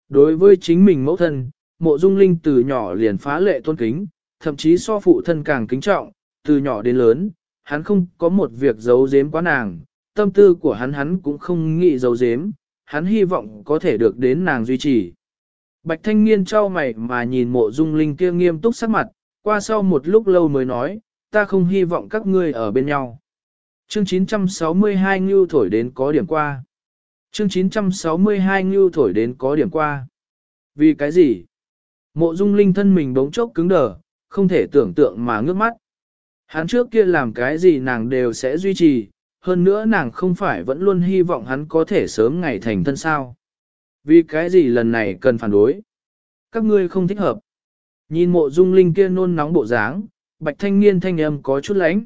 Đối với chính mình mẫu thân, Mộ Dung Linh từ nhỏ liền phá lệ tôn kính, thậm chí so phụ thân càng kính trọng, từ nhỏ đến lớn, hắn không có một việc giấu giếm quá nàng, tâm tư của hắn cũng không nghĩ giấu giếm, hắn hy vọng có thể được đến nàng duy trì. Bạch Thanh Niên trao mày mà nhìn Mộ Dung Linh kia nghiêm túc sắc mặt, qua sau một lúc lâu mới nói, ta không hy vọng các ngươi ở bên nhau. Chương 962 Ngưu thổi đến có điểm qua. Chương 962 Ngưu thổi đến có điểm qua. Vì cái gì? Mộ Dung Linh thân mình bỗng chốc cứng đờ, không thể tưởng tượng mà ngước mắt. Hắn trước kia làm cái gì nàng đều sẽ duy trì, hơn nữa nàng không phải vẫn luôn hy vọng hắn có thể sớm ngày thành thân sao. Vì cái gì lần này cần phản đối? Các ngươi không thích hợp. Nhìn Mộ Dung Linh kia nôn nóng bộ dáng, Bạch Thanh Niên thanh âm có chút lãnh.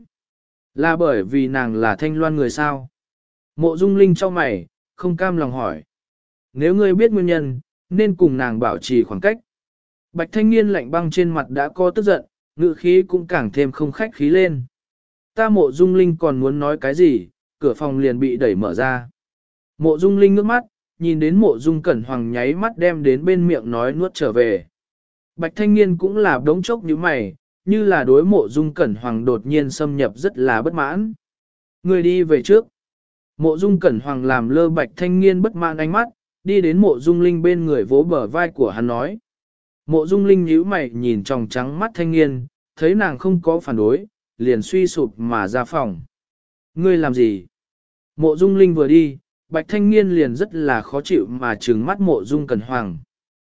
Là bởi vì nàng là Thanh Loan người sao? Mộ Dung Linh cho mày, không cam lòng hỏi. Nếu ngươi biết nguyên nhân, nên cùng nàng bảo trì khoảng cách. Bạch Thanh Niên lạnh băng trên mặt đã có tức giận, ngữ khí cũng càng thêm không khách khí lên. Ta Mộ Dung Linh còn muốn nói cái gì, cửa phòng liền bị đẩy mở ra. Mộ Dung Linh ngước mắt, nhìn đến Mộ Dung Cẩn Hoàng nháy mắt đem đến bên miệng nói nuốt trở về. Bạch Thanh Niên cũng là đống chốc như mày, như là đối Mộ Dung Cẩn Hoàng đột nhiên xâm nhập rất là bất mãn. Người đi về trước. Mộ Dung Cẩn Hoàng làm lơ Bạch Thanh Niên bất mãn ánh mắt, đi đến Mộ Dung Linh bên người vỗ bờ vai của hắn nói. Mộ Dung Linh nhíu mày nhìn tròng trắng mắt Thanh Niên, thấy nàng không có phản đối, liền suy sụp mà ra phòng. Ngươi làm gì? Mộ Dung Linh vừa đi, Bạch Thanh Niên liền rất là khó chịu mà trừng mắt Mộ Dung Cẩn Hoàng.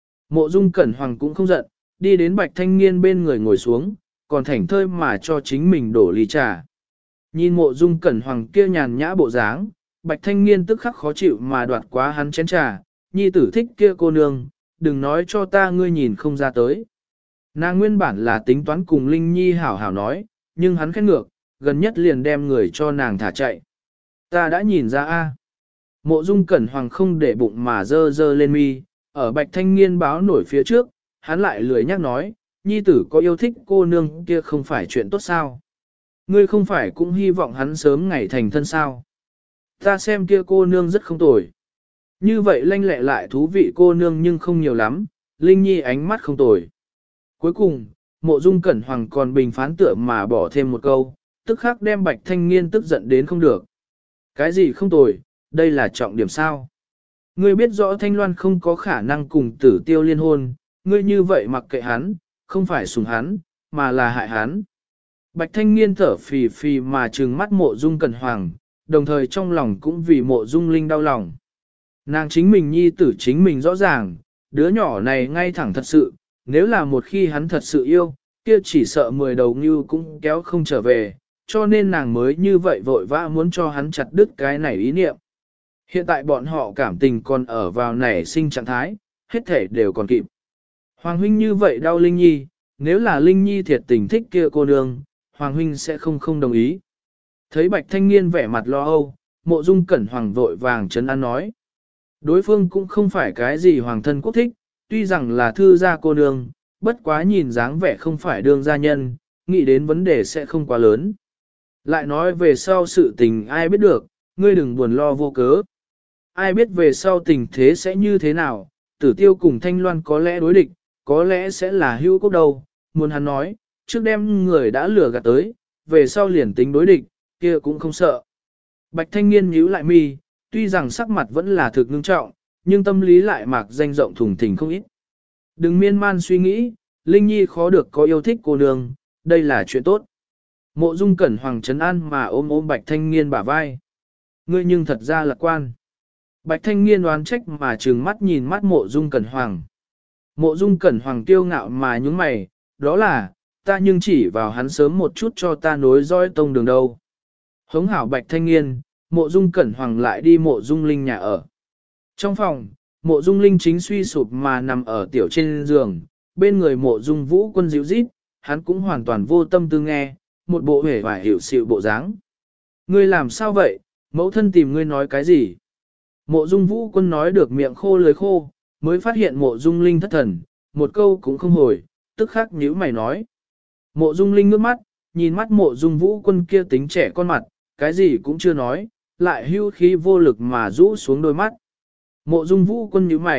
Mộ Dung Cẩn Hoàng cũng không giận, đi đến Bạch Thanh Niên bên người ngồi xuống, còn thảnh thơi mà cho chính mình đổ ly trà. Nhìn Mộ Dung Cẩn Hoàng kia nhàn nhã bộ dáng, Bạch Thanh Niên tức khắc khó chịu mà đoạt quá hắn chén trà, nhi tử thích kia cô nương, đừng nói cho ta ngươi nhìn không ra tới. Nàng nguyên bản là tính toán cùng Linh Nhi hảo hảo nói, nhưng hắn khét ngược, gần nhất liền đem người cho nàng thả chạy. Ta đã nhìn ra a. Mộ Dung Cẩn Hoàng không để bụng mà dơ dơ lên mi, ở Bạch Thanh Niên báo nổi phía trước, hắn lại lười nhắc nói, nhi tử có yêu thích cô nương kia không phải chuyện tốt sao. Ngươi không phải cũng hy vọng hắn sớm ngày thành thân sao. Ta xem kia cô nương rất không tồi. Như vậy lanh lẹ lại thú vị cô nương nhưng không nhiều lắm, Linh Nhi ánh mắt không tồi. Cuối cùng, Mộ Dung Cẩn Hoàng còn bình phán tựa mà bỏ thêm một câu, tức khắc đem Bạch Thanh Niên tức giận đến không được. Cái gì không tồi, đây là trọng điểm sao? Ngươi biết rõ Thanh Loan không có khả năng cùng Tử Tiêu liên hôn, ngươi như vậy mặc kệ hắn, không phải sủng hắn, mà là hại hắn. Bạch Thanh Niên thở phì phì mà trừng mắt Mộ Dung Cẩn Hoàng, đồng thời trong lòng cũng vì Mộ Dung Linh đau lòng. Nàng chính mình nhi tử chính mình rõ ràng, đứa nhỏ này ngay thẳng thật sự, nếu là một khi hắn thật sự yêu, kia chỉ sợ 10 đầu ngưu cũng kéo không trở về, cho nên nàng mới như vậy vội vã muốn cho hắn chặt đứt cái này ý niệm. Hiện tại bọn họ cảm tình còn ở vào nảy sinh trạng thái, hết thể đều còn kịp. Hoàng huynh như vậy đau Linh Nhi, nếu là Linh Nhi thiệt tình thích kia cô nương, Hoàng huynh sẽ không đồng ý. Thấy Bạch Thanh Niên vẻ mặt lo âu, Mộ Dung Cẩn Hoàng vội vàng trấn an nói. Đối phương cũng không phải cái gì hoàng thân quốc thích, tuy rằng là thư gia cô nương, bất quá nhìn dáng vẻ không phải đương gia nhân, nghĩ đến vấn đề sẽ không quá lớn. Lại nói về sau sự tình ai biết được, ngươi đừng buồn lo vô cớ. Ai biết về sau tình thế sẽ như thế nào, Tử Tiêu cùng Thanh Loan có lẽ đối địch, có lẽ sẽ là hữu cốc đâu, muốn hắn nói, trước đem người đã lừa gạt tới, về sau liền tính đối địch, kia cũng không sợ. Bạch Thanh Niên nhíu lại mi, tuy rằng sắc mặt vẫn là thực ngưng trọng, nhưng tâm lý lại mạc danh rộng thùng thình không ít. Đừng miên man suy nghĩ, Linh Nhi khó được có yêu thích cô nương, đây là chuyện tốt. Mộ Dung Cẩn Hoàng trấn an mà ôm Bạch Thanh Niên bả vai. Ngươi nhưng thật ra lạc quan. Bạch Thanh Niên đoán trách mà trừng mắt nhìn mắt Mộ Dung Cẩn Hoàng. Mộ Dung Cẩn Hoàng kiêu ngạo mà nhúng mày, đó là, ta nhưng chỉ vào hắn sớm một chút cho ta nối dõi tông đường đâu. Hống hảo Bạch Thanh Niên, Mộ Dung Cẩn Hoàng lại đi Mộ Dung Linh nhà ở. Trong phòng, Mộ Dung Linh chính suy sụp mà nằm ở tiểu trên giường, bên người Mộ Dung Vũ Quân dịu rít, hắn cũng hoàn toàn vô tâm tư nghe, một bộ hề vải hiểu xịu bộ dáng. Ngươi làm sao vậy, mẫu thân tìm ngươi nói cái gì? Mộ Dung Vũ Quân nói được miệng khô lưỡi khô, mới phát hiện Mộ Dung Linh thất thần, một câu cũng không hồi, tức khắc nhíu mày nói. Mộ Dung Linh ngước mắt, nhìn mắt Mộ Dung Vũ Quân kia tính trẻ con mặt, cái gì cũng chưa nói, lại hưu khí vô lực mà rũ xuống đôi mắt. Mộ Dung Vũ Quân nhíu mày,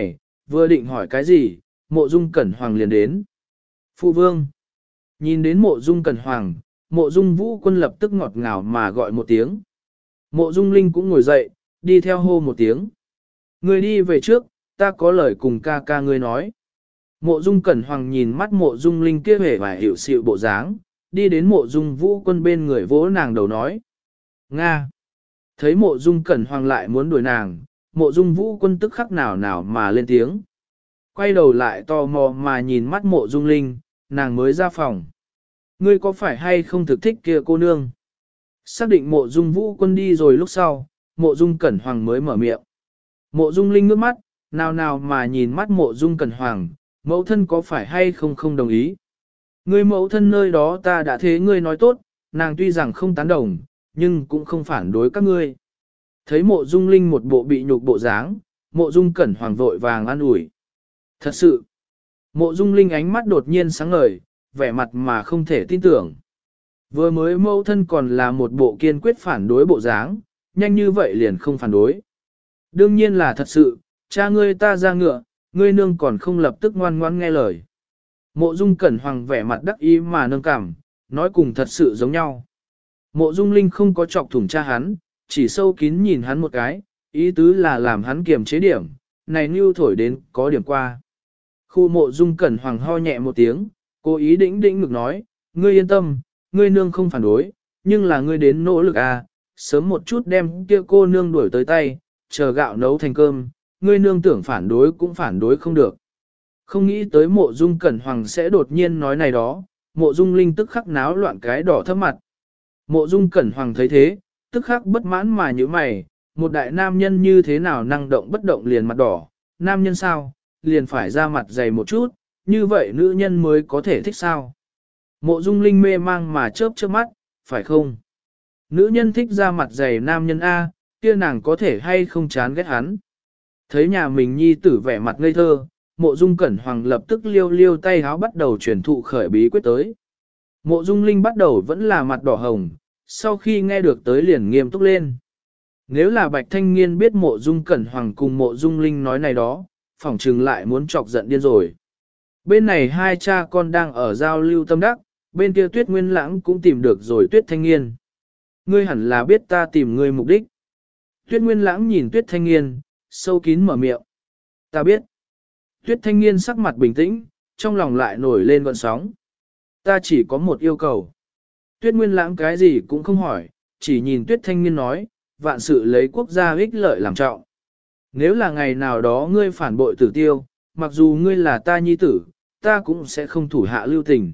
vừa định hỏi cái gì, mộ dung cẩn hoàng liền đến. Phụ vương, nhìn đến mộ dung cẩn hoàng, mộ dung vũ quân lập tức ngọt ngào mà gọi một tiếng. Mộ dung linh cũng ngồi dậy, đi theo hô một tiếng. Người đi về trước, ta có lời cùng ca ca ngươi nói. Mộ dung cẩn hoàng nhìn mắt mộ dung linh kia hề và hiểu xịu bộ dáng, đi đến mộ dung vũ quân bên người vỗ nàng đầu nói. Nga! Thấy mộ dung cẩn hoàng lại muốn đuổi nàng, mộ dung vũ quân tức khắc nào nào mà lên tiếng. Quay đầu lại tò mò mà nhìn mắt mộ dung linh, nàng mới ra phòng. Ngươi có phải hay không thực thích kia cô nương? Xác định mộ dung vũ quân đi rồi lúc sau, mộ dung cẩn hoàng mới mở miệng. Mộ dung linh ngước mắt, nào nào mà nhìn mắt mộ dung cẩn hoàng, mẫu thân có phải hay không không đồng ý? Ngươi mẫu thân nơi đó ta đã thế ngươi nói tốt, nàng tuy rằng không tán đồng, nhưng cũng không phản đối các ngươi. Thấy mộ dung linh một bộ bị nhục bộ dáng, mộ dung cẩn hoàng vội vàng an ủi. Thật sự, mộ dung linh ánh mắt đột nhiên sáng ngời, vẻ mặt mà không thể tin tưởng. Vừa mới mẫu thân còn là một bộ kiên quyết phản đối bộ dáng, nhanh như vậy liền không phản đối. Đương nhiên là thật sự, cha ngươi ta ra ngựa, ngươi nương còn không lập tức ngoan ngoan nghe lời. Mộ dung cẩn hoàng vẻ mặt đắc ý mà nâng cảm, nói cùng thật sự giống nhau. Mộ dung linh không có chọc thủng cha hắn, chỉ sâu kín nhìn hắn một cái, ý tứ là làm hắn kiềm chế điểm, này nưu thổi đến có điểm qua. Khu mộ dung cẩn hoàng ho nhẹ một tiếng, cố ý đĩnh đĩnh ngực nói, ngươi yên tâm, ngươi nương không phản đối, nhưng là ngươi đến nỗ lực à, sớm một chút đem kia cô nương đuổi tới tay, chờ gạo nấu thành cơm, ngươi nương tưởng phản đối cũng phản đối không được. Không nghĩ tới mộ dung cẩn hoàng sẽ đột nhiên nói này đó, mộ dung linh tức khắc náo loạn cái đỏ thấp mặt. Mộ dung cẩn hoàng thấy thế, tức khắc bất mãn mà như mày, một đại nam nhân như thế nào năng động bất động liền mặt đỏ, nam nhân sao, liền phải ra mặt dày một chút, như vậy nữ nhân mới có thể thích sao. Mộ dung linh mê mang mà chớp chớp mắt, phải không? Nữ nhân thích ra mặt dày nam nhân A, kia nàng có thể hay không chán ghét hắn. Thấy nhà mình nhi tử vẻ mặt ngây thơ, mộ dung cẩn hoàng lập tức liêu liêu tay háo bắt đầu truyền thụ khởi bí quyết tới. Mộ dung linh bắt đầu vẫn là mặt đỏ hồng, sau khi nghe được tới liền nghiêm túc lên. Nếu là bạch thanh niên biết mộ dung cẩn hoàng cùng mộ dung linh nói này đó, phỏng trừng lại muốn chọc giận điên rồi. Bên này hai cha con đang ở giao lưu tâm đắc, bên kia Tuyết Nguyên Lãng cũng tìm được rồi Tuyết Thanh Nghiên. Ngươi hẳn là biết ta tìm ngươi mục đích. Tuyết Nguyên Lãng nhìn Tuyết Thanh Nghiên, sâu kín mở miệng. Ta biết. Tuyết Thanh Nghiên sắc mặt bình tĩnh, trong lòng lại nổi lên gợn sóng. Ta chỉ có một yêu cầu. Tuyết Nguyên Lãng cái gì cũng không hỏi, chỉ nhìn Tuyết Thanh Nghiên nói, vạn sự lấy quốc gia ích lợi làm trọng. Nếu là ngày nào đó ngươi phản bội Tử Tiêu, mặc dù ngươi là ta nhi tử, ta cũng sẽ không thủ hạ lưu tình.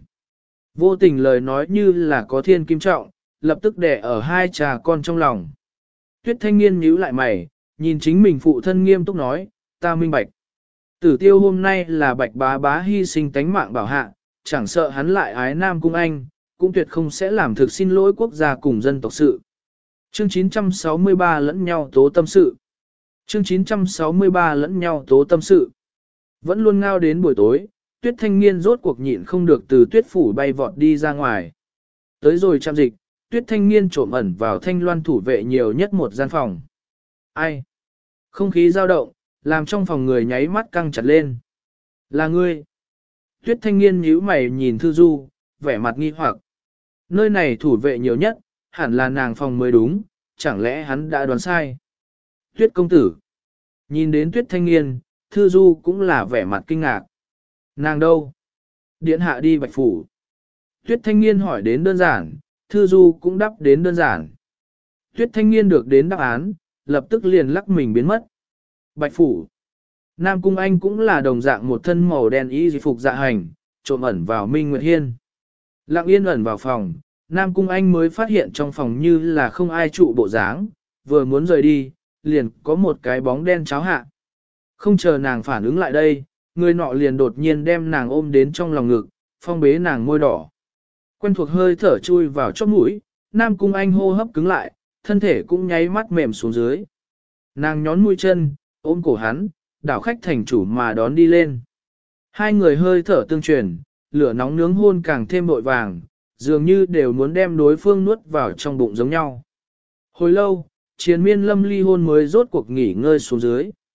Vô tình lời nói như là có thiên kim trọng, lập tức đè ở hai cha con trong lòng. Tuyết Thanh Nghiên nhíu lại mày, nhìn chính mình phụ thân nghiêm túc nói, ta minh bạch. Tử Tiêu hôm nay là Bạch bá bá hy sinh tánh mạng bảo hạ, chẳng sợ hắn lại ái Nam Cung Anh, cũng tuyệt không sẽ làm thực xin lỗi quốc gia cùng dân tộc sự. Chương 963 lẫn nhau tố tâm sự. Chương 963 lẫn nhau tố tâm sự. Vẫn luôn ngao đến buổi tối, Tuyết Thanh Nghiên rốt cuộc nhịn không được từ Tuyết phủ bay vọt đi ra ngoài. Tới rồi trạm dịch, Tuyết Thanh Nghiên trộm ẩn vào Thanh Loan thủ vệ nhiều nhất một gian phòng. Ai? Không khí dao động, làm trong phòng người nháy mắt căng chặt lên. Là ngươi. Tuyết Thanh Nghiên nhíu mày nhìn Thư Du, vẻ mặt nghi hoặc. Nơi này thủ vệ nhiều nhất, hẳn là nàng phòng mới đúng, chẳng lẽ hắn đã đoán sai. Tuyết công tử. Nhìn đến Tuyết Thanh Nghiên, Thư Du cũng là vẻ mặt kinh ngạc. Nàng đâu? Điện hạ đi Bạch phủ. Tuyết Thanh Nghiên hỏi đến đơn giản, Thư Du cũng đáp đến đơn giản. Tuyết Thanh Nghiên được đến đáp án, lập tức liền lắc mình biến mất. Bạch phủ. Nam Cung Anh cũng là đồng dạng một thân màu đen y phục dạ hành, trộm ẩn vào Minh Nguyệt Hiên. Lặng yên ẩn vào phòng, Nam Cung Anh mới phát hiện trong phòng như là không ai trụ bộ dáng, vừa muốn rời đi, liền có một cái bóng đen cháo hạ. Không chờ nàng phản ứng lại đây, người nọ liền đột nhiên đem nàng ôm đến trong lòng ngực, phong bế nàng môi đỏ. Quen thuộc hơi thở chui vào chóp mũi, Nam Cung Anh hô hấp cứng lại, thân thể cũng nháy mắt mềm xuống dưới. Nàng nhón mũi chân, ôm cổ hắn, đảo khách thành chủ mà đón đi lên. Hai người hơi thở tương truyền, lửa nóng nướng hôn càng thêm vội vàng, dường như đều muốn đem đối phương nuốt vào trong bụng giống nhau. Hồi lâu, triền miên lâm ly hôn mới rốt cuộc nghỉ ngơi xuống dưới.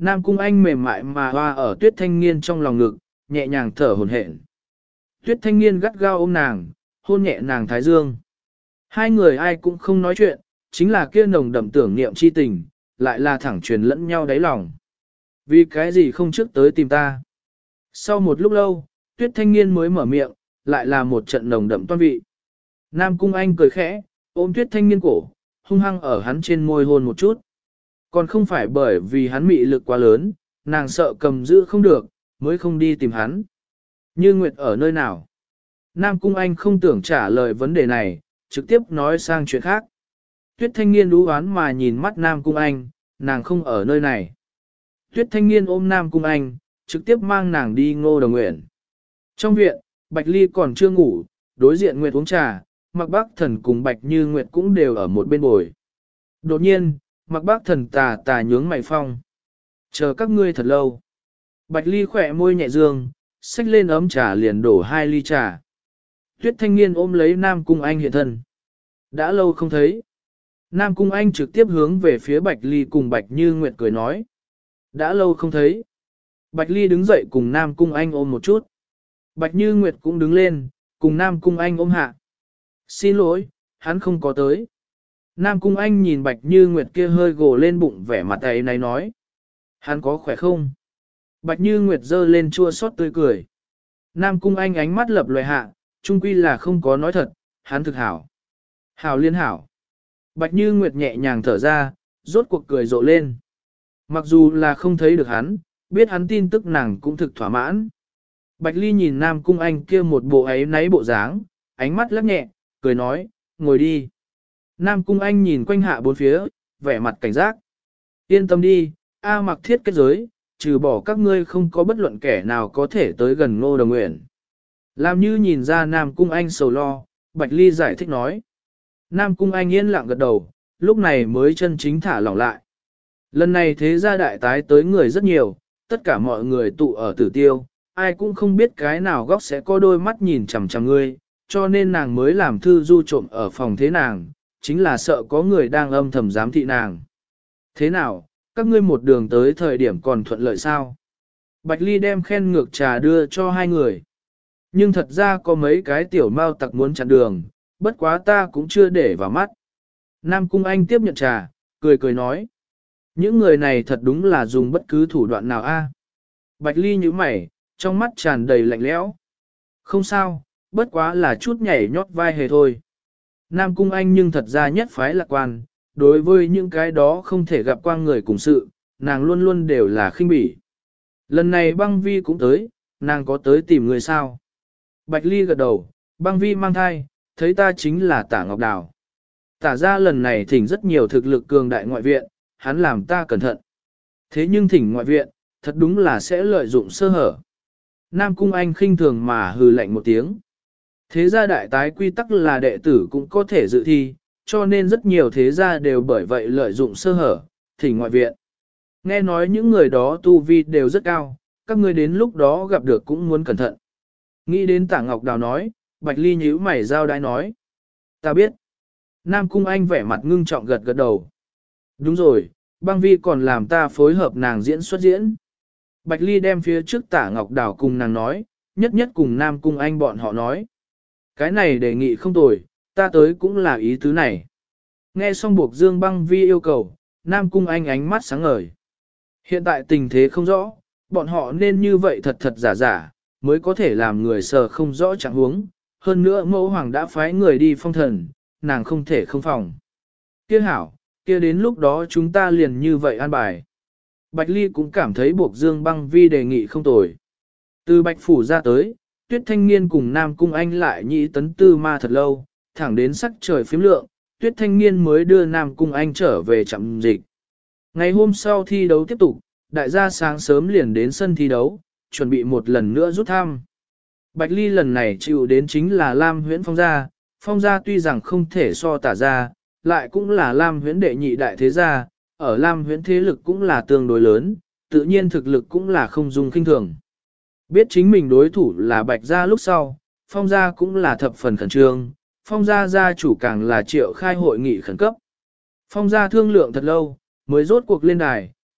Nam Cung Anh mềm mại mà hoa ở Tuyết Thanh Niên trong lòng ngực, nhẹ nhàng thở hổn hển. Tuyết Thanh Niên gắt gao ôm nàng, hôn nhẹ nàng thái dương. Hai người ai cũng không nói chuyện, chính là kia nồng đậm tưởng niệm chi tình, lại là thẳng truyền lẫn nhau đáy lòng. Vì cái gì không trước tới tìm ta? Sau một lúc lâu, Tuyết Thanh Niên mới mở miệng, lại là một trận nồng đậm toan vị. Nam Cung Anh cười khẽ, ôm Tuyết Thanh Niên cổ, hung hăng ở hắn trên môi hôn một chút. Còn không phải bởi vì hắn mị lực quá lớn, nàng sợ cầm giữ không được, mới không đi tìm hắn. Như Nguyệt ở nơi nào? Nam Cung Anh không tưởng trả lời vấn đề này, trực tiếp nói sang chuyện khác. Tuyết Thanh Niên đú oán mà nhìn mắt Nam Cung Anh, nàng không ở nơi này. Tuyết Thanh Niên ôm Nam Cung Anh, trực tiếp mang nàng đi Ngô Đồng Nguyện. Trong viện, Bạch Ly còn chưa ngủ, đối diện Nguyệt uống trà, Mạc Bác Thần cùng Bạch Như Nguyệt cũng đều ở một bên bồi. Đột nhiên, Mạc Bác Thần tà tà nhướng mày phong. Chờ các ngươi thật lâu. Bạch Ly khỏe môi nhẹ dương, xách lên ấm trà liền đổ 2 ly trà. Tuyết Thanh Niên ôm lấy Nam Cung Anh hiện thân. Đã lâu không thấy. Nam Cung Anh trực tiếp hướng về phía Bạch Ly cùng Bạch Như Nguyệt cười nói. Đã lâu không thấy. Bạch Ly đứng dậy cùng Nam Cung Anh ôm một chút. Bạch Như Nguyệt cũng đứng lên, cùng Nam Cung Anh ôm hạ. Xin lỗi, hắn không có tới. Nam Cung Anh nhìn Bạch Như Nguyệt kia hơi gồ lên bụng vẻ mặt ấy này nói. Hắn có khỏe không? Bạch Như Nguyệt giơ lên chua xót tươi cười. Nam Cung Anh ánh mắt lập loài hạ, chung quy là không có nói thật, hắn thực hảo. Hảo liên hảo. Bạch Như Nguyệt nhẹ nhàng thở ra, rốt cuộc cười rộ lên. Mặc dù là không thấy được hắn, biết hắn tin tức nàng cũng thực thỏa mãn. Bạch Ly nhìn Nam Cung Anh kia một bộ ấy náy bộ dáng, ánh mắt lắc nhẹ, cười nói, ngồi đi. Nam Cung Anh nhìn quanh hạ bốn phía, vẻ mặt cảnh giác. Yên tâm đi, A Mặc thiết kết giới, trừ bỏ các ngươi không có bất luận kẻ nào có thể tới gần Ngô Đồng Nguyện. Làm như nhìn ra Nam Cung Anh sầu lo, Bạch Ly giải thích nói. Nam Cung Anh yên lặng gật đầu, lúc này mới chân chính thả lỏng lại. Lần này thế gia đại tái tới người rất nhiều, tất cả mọi người tụ ở Tử Tiêu, ai cũng không biết cái nào góc sẽ có đôi mắt nhìn chằm chằm ngươi, cho nên nàng mới làm thư du trộm ở phòng thế nàng, chính là sợ có người đang âm thầm giám thị nàng. Thế nào, các ngươi một đường tới thời điểm còn thuận lợi sao? Bạch Ly đem khen ngược trà đưa cho hai người. Nhưng thật ra có mấy cái tiểu mao tặc muốn chặn đường, bất quá ta cũng chưa để vào mắt. Nam Cung Anh tiếp nhận trà, cười cười nói. Những người này thật đúng là dùng bất cứ thủ đoạn nào a. Bạch Ly nhíu mày, trong mắt tràn đầy lạnh lẽo. Không sao, bất quá là chút nhảy nhót vai hề thôi. Nam Cung Anh nhưng thật ra nhất phái lạc quan, đối với những cái đó không thể gặp qua người cùng sự, nàng luôn luôn đều là khinh bỉ. Lần này băng vi cũng tới, nàng có tới tìm người sao? Bạch Ly gật đầu, băng vi mang thai, thấy ta chính là Tả Ngọc Đào. Tả ra lần này thỉnh rất nhiều thực lực cường đại ngoại viện, hắn làm ta cẩn thận. Thế nhưng thỉnh ngoại viện, thật đúng là sẽ lợi dụng sơ hở. Nam Cung Anh khinh thường mà hừ lạnh một tiếng. Thế gia đại tái quy tắc là đệ tử cũng có thể dự thi, cho nên rất nhiều thế gia đều bởi vậy lợi dụng sơ hở, thỉnh ngoại viện. Nghe nói những người đó tu vi đều rất cao, các ngươi đến lúc đó gặp được cũng muốn cẩn thận. Nghĩ đến Tả Ngọc Đào nói, Bạch Ly nhíu mày giao đái nói. Ta biết. Nam Cung Anh vẻ mặt ngưng trọng gật gật đầu. Đúng rồi, băng vi còn làm ta phối hợp nàng diễn xuất diễn. Bạch Ly đem phía trước Tả Ngọc Đào cùng nàng nói, nhất nhất cùng Nam Cung Anh bọn họ nói. Cái này đề nghị không tồi, ta tới cũng là ý tứ này. Nghe xong buộc Dương băng vi yêu cầu, Nam Cung Anh ánh mắt sáng ngời. Hiện tại tình thế không rõ, bọn họ nên như vậy thật thật giả giả, mới có thể làm người sờ không rõ trạng huống. Hơn nữa mẫu hoàng đã phái người đi phong thần, nàng không thể không phòng. Kia hảo, kia đến lúc đó chúng ta liền như vậy an bài. Bạch Ly cũng cảm thấy buộc Dương băng vi đề nghị không tồi. Từ Bạch Phủ ra tới, Tuyết Thanh Niên cùng Nam Cung Anh lại nhị tấn tư ma thật lâu, thẳng đến sắc trời phím lượng, Tuyết Thanh Niên mới đưa Nam Cung Anh trở về trạm dịch. Ngày hôm sau thi đấu tiếp tục, đại gia sáng sớm liền đến sân thi đấu, chuẩn bị một lần nữa rút thăm. Bạch Ly lần này chịu đến chính là Lam Huyễn Phong gia tuy rằng không thể so Tả gia, lại cũng là Lam Huyễn đệ nhị đại thế gia, ở Lam Huyễn thế lực cũng là tương đối lớn, tự nhiên thực lực cũng là không dung kinh thường. Biết chính mình đối thủ là Bạch gia lúc sau, Phong gia cũng là thập phần khẩn trương, Phong gia gia chủ càng là triệu khai hội nghị khẩn cấp. Phong gia thương lượng thật lâu, mới rốt cuộc lên đài,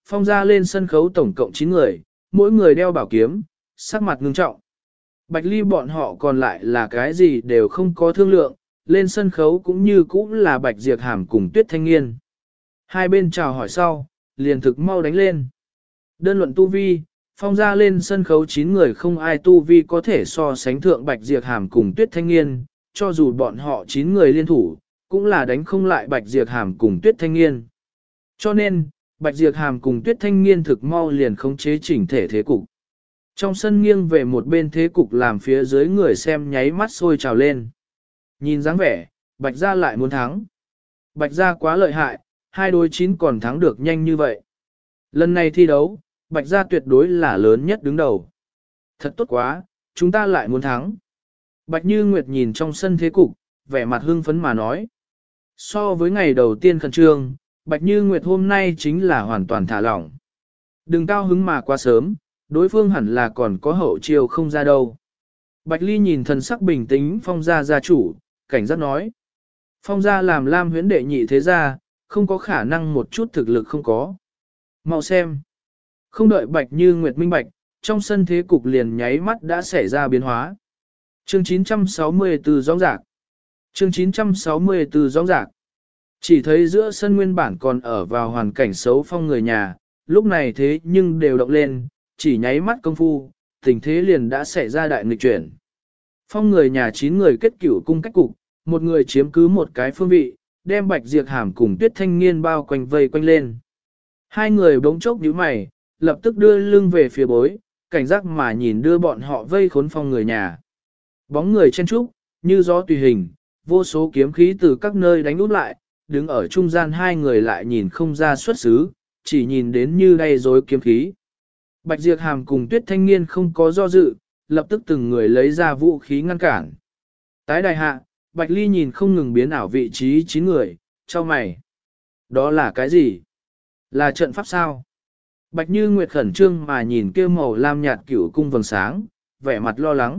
phong ra lên sân khấu tổng cộng 9 người, mỗi người đeo bảo kiếm, sắc mặt ngưng trọng. Bạch Ly bọn họ còn lại là cái gì đều không có thương lượng, lên sân khấu cũng như cũng là Bạch Diệp Hàm cùng Tuyết Thanh Nghiên. Hai bên chào hỏi sau, liền thực mau đánh lên. Đơn luận tu vi, phong ra lên sân khấu 9 người không ai tu vi có thể so sánh thượng Bạch Diệp Hàm cùng Tuyết Thanh Nghiên, cho dù bọn họ 9 người liên thủ, cũng là đánh không lại Bạch Diệp Hàm cùng Tuyết Thanh Nghiên. Cho nên, Bạch Diệp Hàm cùng Tuyết Thanh Nghiên thực mau liền khống chế chỉnh thể thế cục. Trong sân nghiêng về một bên thế cục làm phía dưới người xem nháy mắt sôi trào lên. Nhìn dáng vẻ, Bạch gia lại muốn thắng. Bạch gia quá lợi hại, 2 đối 9 còn thắng được nhanh như vậy. Lần này thi đấu, Bạch gia tuyệt đối là lớn nhất đứng đầu. Thật tốt quá, chúng ta lại muốn thắng. Bạch Như Nguyệt nhìn trong sân thế cục, vẻ mặt hưng phấn mà nói. So với ngày đầu tiên khẩn trương, Bạch Như Nguyệt hôm nay chính là hoàn toàn thả lỏng. Đừng cao hứng mà quá sớm, đối phương hẳn là còn có hậu chiêu không ra đâu. Bạch Ly nhìn thần sắc bình tĩnh Phong gia gia chủ, cảnh giác nói. Phong gia làm Lam Huyễn đệ nhị thế gia, không có khả năng một chút thực lực không có. Mau xem. Không đợi Bạch Như Nguyệt minh bạch, trong sân thế cục liền nháy mắt đã xảy ra biến hóa. Chương 964 rõ rạc. Chương 964 rõ rạc. Chỉ thấy giữa sân nguyên bản còn ở vào hoàn cảnh xấu Phong người nhà, lúc này thế nhưng đều động lên, chỉ nháy mắt công phu, tình thế liền đã xảy ra đại nghịch chuyển. Phong người nhà 9 người kết cửu cung cách cục, một người chiếm cứ một cái phương vị, đem Bạch Diệp Hàm cùng Tuyết Thanh Nghiên bao quanh vây quanh lên. Hai người bỗng chốc nhíu mày, lập tức đưa lưng về phía bối, cảnh giác mà nhìn đưa bọn họ vây khốn Phong người nhà. Bóng người chen trúc, như gió tùy hình, vô số kiếm khí từ các nơi đánh úp lại, đứng ở trung gian hai người lại nhìn không ra xuất xứ, chỉ nhìn đến như đầy rối kiếm khí. Bạch Diệp Hàm cùng Tuyết Thanh Nghiên không có do dự, lập tức từng người lấy ra vũ khí ngăn cản. Tái đài hạ, Bạch Ly nhìn không ngừng biến ảo vị trí 9 người, cho mày. Đó là cái gì? Là trận pháp sao? Bạch Như Nguyệt khẩn trương mà nhìn kia màu lam nhạt cửu cung vầng sáng, vẻ mặt lo lắng.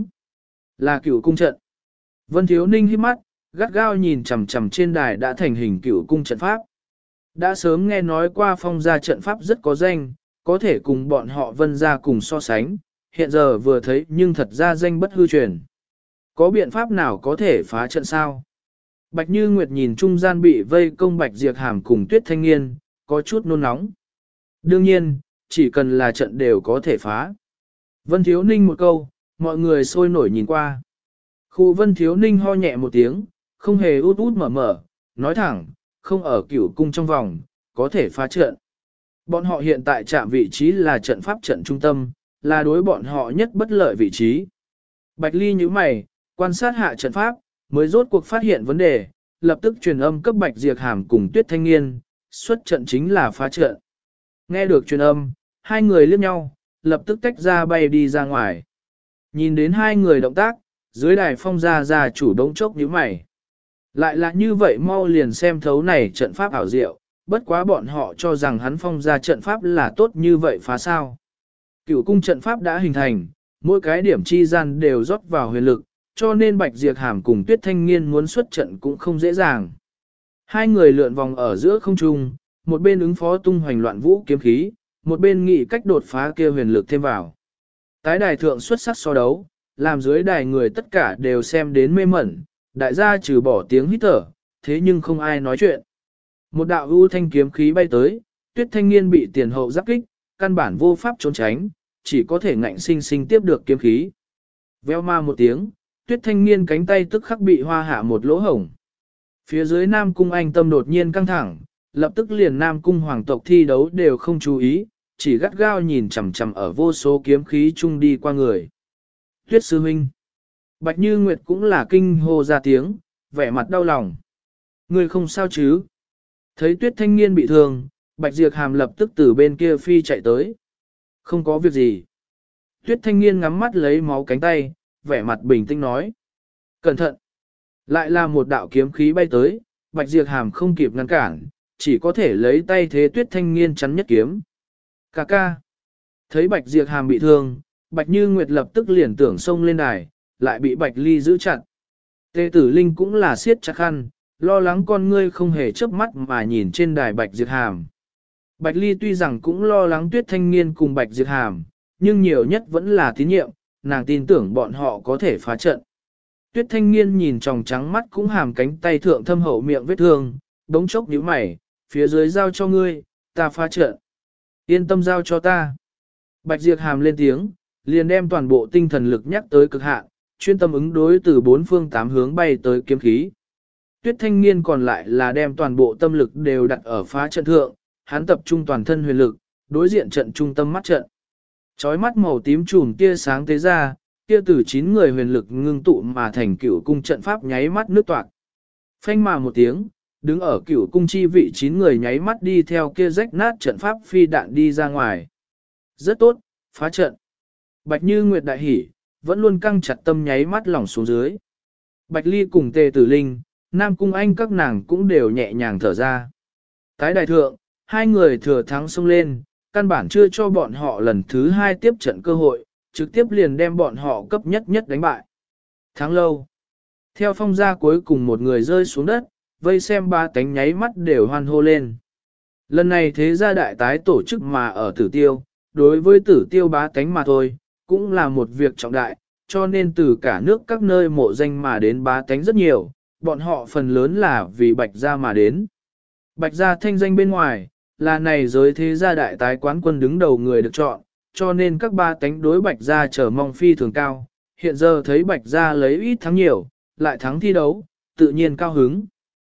Là cửu cung trận. Vân Thiếu Ninh hít mắt, gắt gao nhìn chằm chằm trên đài đã thành hình cửu cung trận pháp. Đã sớm nghe nói qua Phong gia trận pháp rất có danh, có thể cùng bọn họ Vân gia cùng so sánh, hiện giờ vừa thấy nhưng thật ra danh bất hư truyền. Có biện pháp nào có thể phá trận sao? Bạch Như Nguyệt nhìn trung gian bị vây công Bạch Diệp Hàm cùng Tuyết Thanh Nghiên, có chút nôn nóng. Đương nhiên, chỉ cần là trận đều có thể phá. Vân Thiếu Ninh một câu, mọi người sôi nổi nhìn qua. Khu Vân Thiếu Ninh ho nhẹ một tiếng, không hề út út mở mở, nói thẳng, không ở cửu cung trong vòng, có thể phá trận. Bọn họ hiện tại chạm vị trí là trận pháp trận trung tâm, là đối bọn họ nhất bất lợi vị trí. Bạch Ly nhíu mày, quan sát hạ trận pháp, mới rốt cuộc phát hiện vấn đề, lập tức truyền âm cấp Bạch Diệp Hàm cùng Tuyết Thanh Nghiên, xuất trận chính là phá trận. Nghe được truyền âm, hai người liếc nhau, lập tức tách ra bay đi ra ngoài. Nhìn đến hai người động tác, dưới đài Phong gia chủ đống chốc nhíu mày. Lại là như vậy mau liền xem thấu này trận pháp ảo diệu, bất quá bọn họ cho rằng hắn Phong gia trận pháp là tốt như vậy phá sao. Cửu cung trận pháp đã hình thành, mỗi cái điểm chi gian đều rót vào huyền lực, cho nên Bạch Diệp Hàm cùng Tuyết Thanh Nghiên muốn xuất trận cũng không dễ dàng. Hai người lượn vòng ở giữa không trung, một bên ứng phó tung hoành loạn vũ kiếm khí, một bên nghĩ cách đột phá kia huyền lực thêm vào. Tái đài thượng xuất sắc so đấu, làm dưới đài người tất cả đều xem đến mê mẩn, đại gia trừ bỏ tiếng hít thở, thế nhưng không ai nói chuyện. Một đạo ưu thanh kiếm khí bay tới, Tuyết Thanh Nghiên bị tiền hậu giáp kích, căn bản vô pháp trốn tránh, chỉ có thể ngạnh sinh sinh tiếp được kiếm khí. Veo ma một tiếng, Tuyết Thanh Nghiên cánh tay tức khắc bị hoa hạ một lỗ hổng. Phía dưới Nam Cung Anh tâm đột nhiên căng thẳng, lập tức liền Nam Cung hoàng tộc thi đấu đều không chú ý, chỉ gắt gao nhìn chằm chằm ở vô số kiếm khí chung đi qua người. Tuyết sư huynh. Bạch Như Nguyệt cũng là kinh hô ra tiếng, vẻ mặt đau lòng. Người không sao chứ? Thấy Tuyết Thanh Nghiên bị thương, Bạch Diệp Hàm lập tức từ bên kia phi chạy tới. Không có việc gì. Tuyết Thanh Nghiên ngắm mắt lấy máu cánh tay, vẻ mặt bình tĩnh nói. Cẩn thận. Lại là một đạo kiếm khí bay tới, Bạch Diệp Hàm không kịp ngăn cản, chỉ có thể lấy tay thế Tuyết Thanh Nghiên chắn nhất kiếm. Cà ca. Thấy Bạch Diệp Hàm bị thương, Bạch Như Nguyệt lập tức liền tưởng xông lên đài, lại bị Bạch Ly giữ chặt. Tề Tử Linh cũng là siết chặt khăn, lo lắng con ngươi không hề chớp mắt mà nhìn trên đài Bạch Diệp Hàm. Bạch Ly tuy rằng cũng lo lắng Tuyết Thanh Niên cùng Bạch Diệp Hàm, nhưng nhiều nhất vẫn là tín nhiệm, nàng tin tưởng bọn họ có thể phá trận. Tuyết Thanh Niên nhìn tròng trắng mắt cũng hàm cánh tay thượng thâm hậu miệng vết thương, đống chốc nhíu mày, phía dưới giao cho ngươi, ta phá trận. Yên tâm giao cho ta. Bạch Diệp Hàm lên tiếng, liền đem toàn bộ tinh thần lực nhắc tới cực hạn, chuyên tâm ứng đối từ bốn phương tám hướng bay tới kiếm khí. Tuyết Thanh Niên còn lại là đem toàn bộ tâm lực đều đặt ở phá trận thượng, hắn tập trung toàn thân huyền lực, đối diện trận trung tâm mắt trận. Chói mắt màu tím chùm tia sáng tế ra, kia từ 9 người huyền lực ngưng tụ mà thành cửu cung trận pháp nháy mắt nước toạc. Phanh mà một tiếng, đứng ở cửu cung chi vị 9 người nháy mắt đi theo kia rách nát trận pháp phi đạn đi ra ngoài. Rất tốt, phá trận. Bạch Như Nguyệt đại hỉ, vẫn luôn căng chặt tâm nháy mắt lỏng xuống dưới. Bạch Ly cùng Tề Tử Linh, Nam Cung Anh các nàng cũng đều nhẹ nhàng thở ra. Tái đại thượng, hai người thừa thắng xông lên, căn bản chưa cho bọn họ lần thứ 2 tiếp trận cơ hội, trực tiếp liền đem bọn họ cấp nhất nhất đánh bại. Thắng lâu. Theo phong gia cuối cùng một người rơi xuống đất, vây xem ba tánh nháy mắt đều hoan hô lên. Lần này thế gia đại tái tổ chức mà ở Tử Tiêu, đối với Tử Tiêu bá tánh mà thôi, cũng là một việc trọng đại, cho nên từ cả nước các nơi mộ danh mà đến bá tánh rất nhiều, bọn họ phần lớn là vì Bạch gia mà đến. Bạch gia thanh danh bên ngoài, là này giới thế gia đại tái quán quân đứng đầu người được chọn, cho nên các ba tánh đối Bạch gia chờ mong phi thường cao. Hiện giờ thấy Bạch gia lấy ít thắng nhiều, lại thắng thi đấu, tự nhiên cao hứng.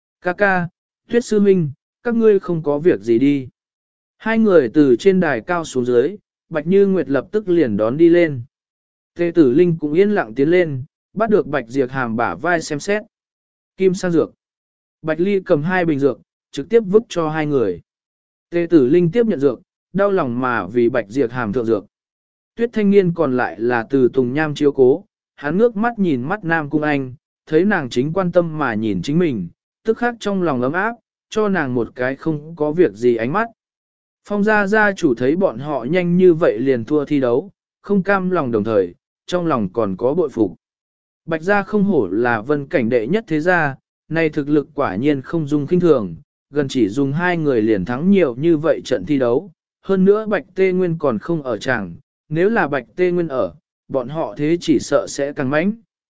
Ca, Tuyết sư minh, các ngươi không có việc gì đi. Hai người từ trên đài cao xuống dưới, Bạch Như Nguyệt lập tức liền đón đi lên. Tề Tử Linh cũng yên lặng tiến lên, bắt được Bạch Diệp Hàm bả vai xem xét. Kim sang dược. Bạch Ly cầm 2 bình dược, trực tiếp vứt cho hai người. Tề Tử Linh tiếp nhận dược, đau lòng mà vì Bạch Diệp Hàm thượng dược. Tuyết Thanh Niên còn lại là từ Tùng Nham chiếu cố, hắn ngước mắt nhìn mắt Nam Cung Anh, thấy nàng chính quan tâm mà nhìn chính mình, tức khắc trong lòng ấm áp, cho nàng một cái không có việc gì ánh mắt. Phong gia gia chủ thấy bọn họ nhanh như vậy liền thua thi đấu, không cam lòng đồng thời, trong lòng còn có bội phục. Bạch gia không hổ là vân cảnh đệ nhất thế gia, này thực lực quả nhiên không dung khinh thường, gần chỉ dùng 2 người liền thắng nhiều như vậy trận thi đấu. Hơn nữa Bạch Tê Nguyên còn không ở chẳng, nếu là Bạch Tê Nguyên ở, bọn họ thế chỉ sợ sẽ càng mãnh.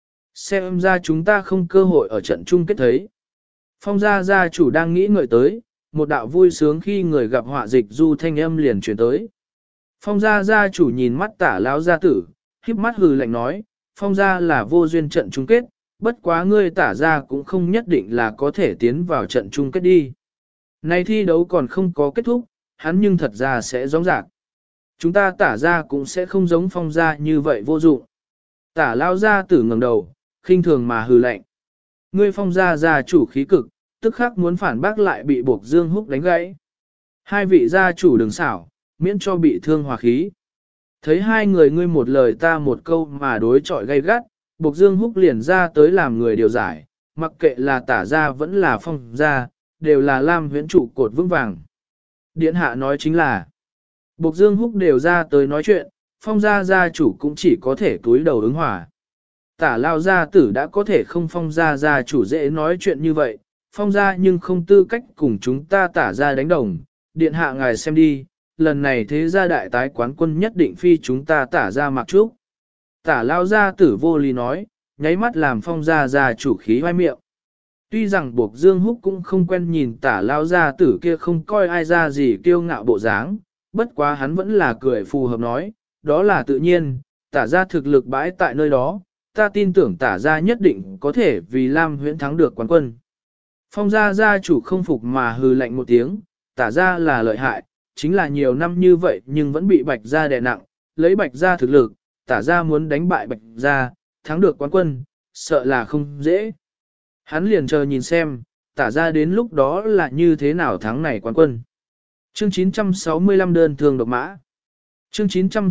Xem ra chúng ta không cơ hội ở trận chung kết thấy. Phong gia gia chủ đang nghĩ ngợi tới, một đạo vui sướng khi người gặp họa dịch du thanh âm liền chuyển tới. Phong gia gia chủ nhìn mắt Tả lão gia tử, híp mắt hừ lạnh nói, Phong gia là vô duyên trận chung kết, bất quá ngươi Tả gia cũng không nhất định là có thể tiến vào trận chung kết đi. Này thi đấu còn không có kết thúc, hắn nhưng thật ra sẽ giống rạc. Chúng ta Tả gia cũng sẽ không giống Phong gia như vậy vô dụng. Tả lão gia tử ngẩng đầu, khinh thường mà hừ lạnh. Ngươi Phong gia gia chủ khí cực, tức khắc muốn phản bác lại bị buộc Dương Húc đánh gãy. Hai vị gia chủ đừng xảo, miễn cho bị thương hòa khí. Thấy hai người ngươi một lời ta một câu mà đối chọi gay gắt, buộc Dương Húc liền ra tới làm người điều giải, mặc kệ là Tả gia vẫn là Phong gia, đều là Lam Huyễn trụ cột vững vàng. Điện hạ nói chính là, buộc Dương Húc đều ra tới nói chuyện, Phong gia gia chủ cũng chỉ có thể túi đầu ứng hòa. Tả lao gia tử đã có thể không Phong gia gia chủ dễ nói chuyện như vậy, Phong gia nhưng không tư cách cùng chúng ta Tả gia đánh đồng. Điện hạ ngài xem đi, lần này thế gia đại tái quán quân nhất định phi chúng ta Tả gia mặc trúc. Tả lao gia tử vô lý nói, nháy mắt làm Phong gia gia chủ khí hoai miệng. Tuy rằng buộc Dương Húc cũng không quen nhìn Tả lao gia tử kia không coi ai ra gì kiêu ngạo bộ dáng, bất quá hắn vẫn là cười phù hợp nói, đó là tự nhiên, Tả gia thực lực bãi tại nơi đó, ta tin tưởng Tả gia nhất định có thể vì Lam Huyễn thắng được quán quân. Phong gia gia chủ không phục mà hừ lạnh một tiếng, Tả gia là lợi hại, chính là nhiều năm như vậy nhưng vẫn bị Bạch gia đè nặng, lấy Bạch gia thực lực, Tả gia muốn đánh bại Bạch gia, thắng được quán quân, sợ là không dễ. Hắn liền chờ nhìn xem, Tả gia đến lúc đó là như thế nào thắng này quán quân. Chương 965 đơn thương độc mã. Chương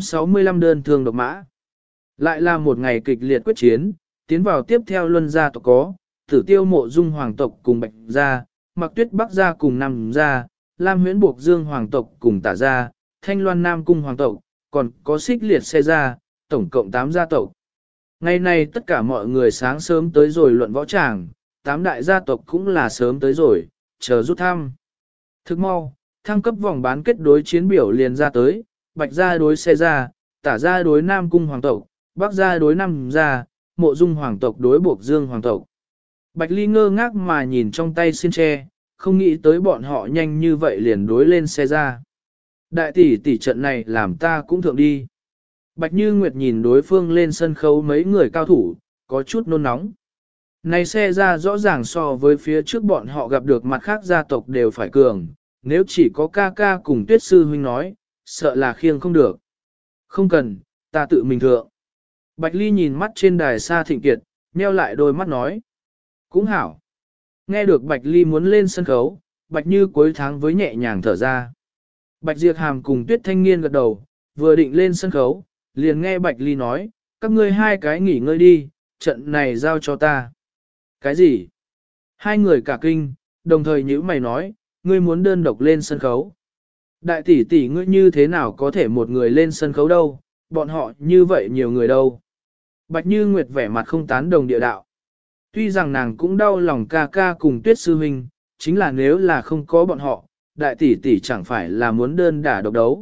965 đơn thương độc mã. Lại là một ngày kịch liệt quyết chiến, tiến vào tiếp theo luân gia tộc có, Tử Tiêu Mộ Dung hoàng tộc cùng Bạch gia, Mặc Tuyết Bắc gia cùng Nam gia, Lam Huyễn Buộc Dương hoàng tộc cùng Tả gia, Thanh Loan Nam cung hoàng tộc, còn có Xích Liệt Xe gia, tổng cộng 8 gia tộc. Ngày nay tất cả mọi người sáng sớm tới rồi luận võ tràng, 8 đại gia tộc cũng là sớm tới rồi, chờ rút thăm. Thức mau, Thăng cấp vòng bán kết đối chiến biểu liền ra tới, Bạch gia đối Xe gia, Tả gia đối Nam Cung hoàng tộc, Bắc gia đối Nam gia, Mộ Dung hoàng tộc đối Bộc Dương hoàng tộc. Bạch Ly ngơ ngác mà nhìn trong tay xiên tre, không nghĩ tới bọn họ nhanh như vậy liền đối lên Xe gia. Đại tỷ tỷ trận này làm ta cũng thượng đi. Bạch Như Nguyệt nhìn đối phương lên sân khấu mấy người cao thủ, có chút nôn nóng. Này Xe gia rõ ràng so với phía trước bọn họ gặp được mặt khác gia tộc đều phải cường, nếu chỉ có ca ca cùng Tuyết sư huynh nói, sợ là khiêng không được. Không cần, ta tự mình thượng. Bạch Ly nhìn mắt trên đài Sa Thịnh Kiệt, nheo lại đôi mắt nói. Cũng hảo. Nghe được Bạch Ly muốn lên sân khấu, Bạch Như cuối tháng với nhẹ nhàng thở ra. Bạch Diệp Hàm cùng Tuyết Thanh Niên gật đầu, vừa định lên sân khấu, liền nghe Bạch Ly nói, các ngươi hai cái nghỉ ngơi đi, trận này giao cho ta. Cái gì? Hai người cả kinh, đồng thời nhíu mày nói, ngươi muốn đơn độc lên sân khấu. Đại tỷ tỷ ngươi như thế nào có thể một người lên sân khấu đâu, bọn họ như vậy nhiều người đâu. Bạch Như Nguyệt vẻ mặt không tán đồng địa đạo. Tuy rằng nàng cũng đau lòng ca ca cùng Tuyết sư huynh, chính là nếu là không có bọn họ, đại tỷ tỷ chẳng phải là muốn đơn đả độc đấu.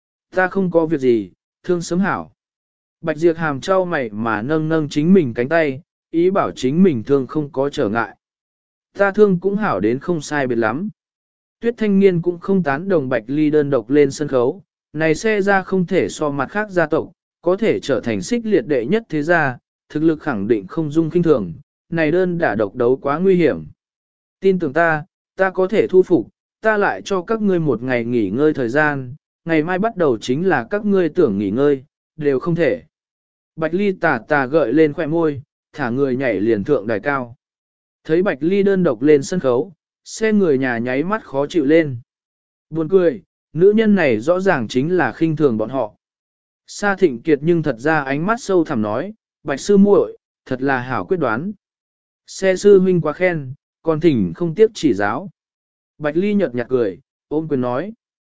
Ta không có việc gì, thương sớm hảo. Bạch Diệp Hàm trao mày mà nâng nâng chính mình cánh tay, ý bảo chính mình thương không có trở ngại. Ta thương cũng hảo đến không sai biệt lắm. Tuyết Thanh Niên cũng không tán đồng Bạch Ly đơn độc lên sân khấu, này Xe gia không thể so mặt khác gia tộc, có thể trở thành xích liệt đệ nhất thế gia, thực lực khẳng định không dung kinh thường, này đơn đả độc đấu quá nguy hiểm. Tin tưởng ta, ta có thể thu phục, ta lại cho các ngươi một ngày nghỉ ngơi thời gian, ngày mai bắt đầu chính là các ngươi tưởng nghỉ ngơi, đều không thể. Bạch Ly tà tà gợi lên khỏe môi, thả người nhảy liền thượng đài cao. Thấy Bạch Ly đơn độc lên sân khấu, Xe người nhà nháy mắt khó chịu lên. Buồn cười, nữ nhân này rõ ràng chính là khinh thường bọn họ. Sa Thịnh Kiệt nhưng thật ra ánh mắt sâu thẳm nói, Bạch sư muội, thật là hảo quyết đoán. Xe sư huynh quá khen, còn thỉnh không tiếp chỉ giáo. Bạch Ly nhợt nhạt cười, ôm quyền nói.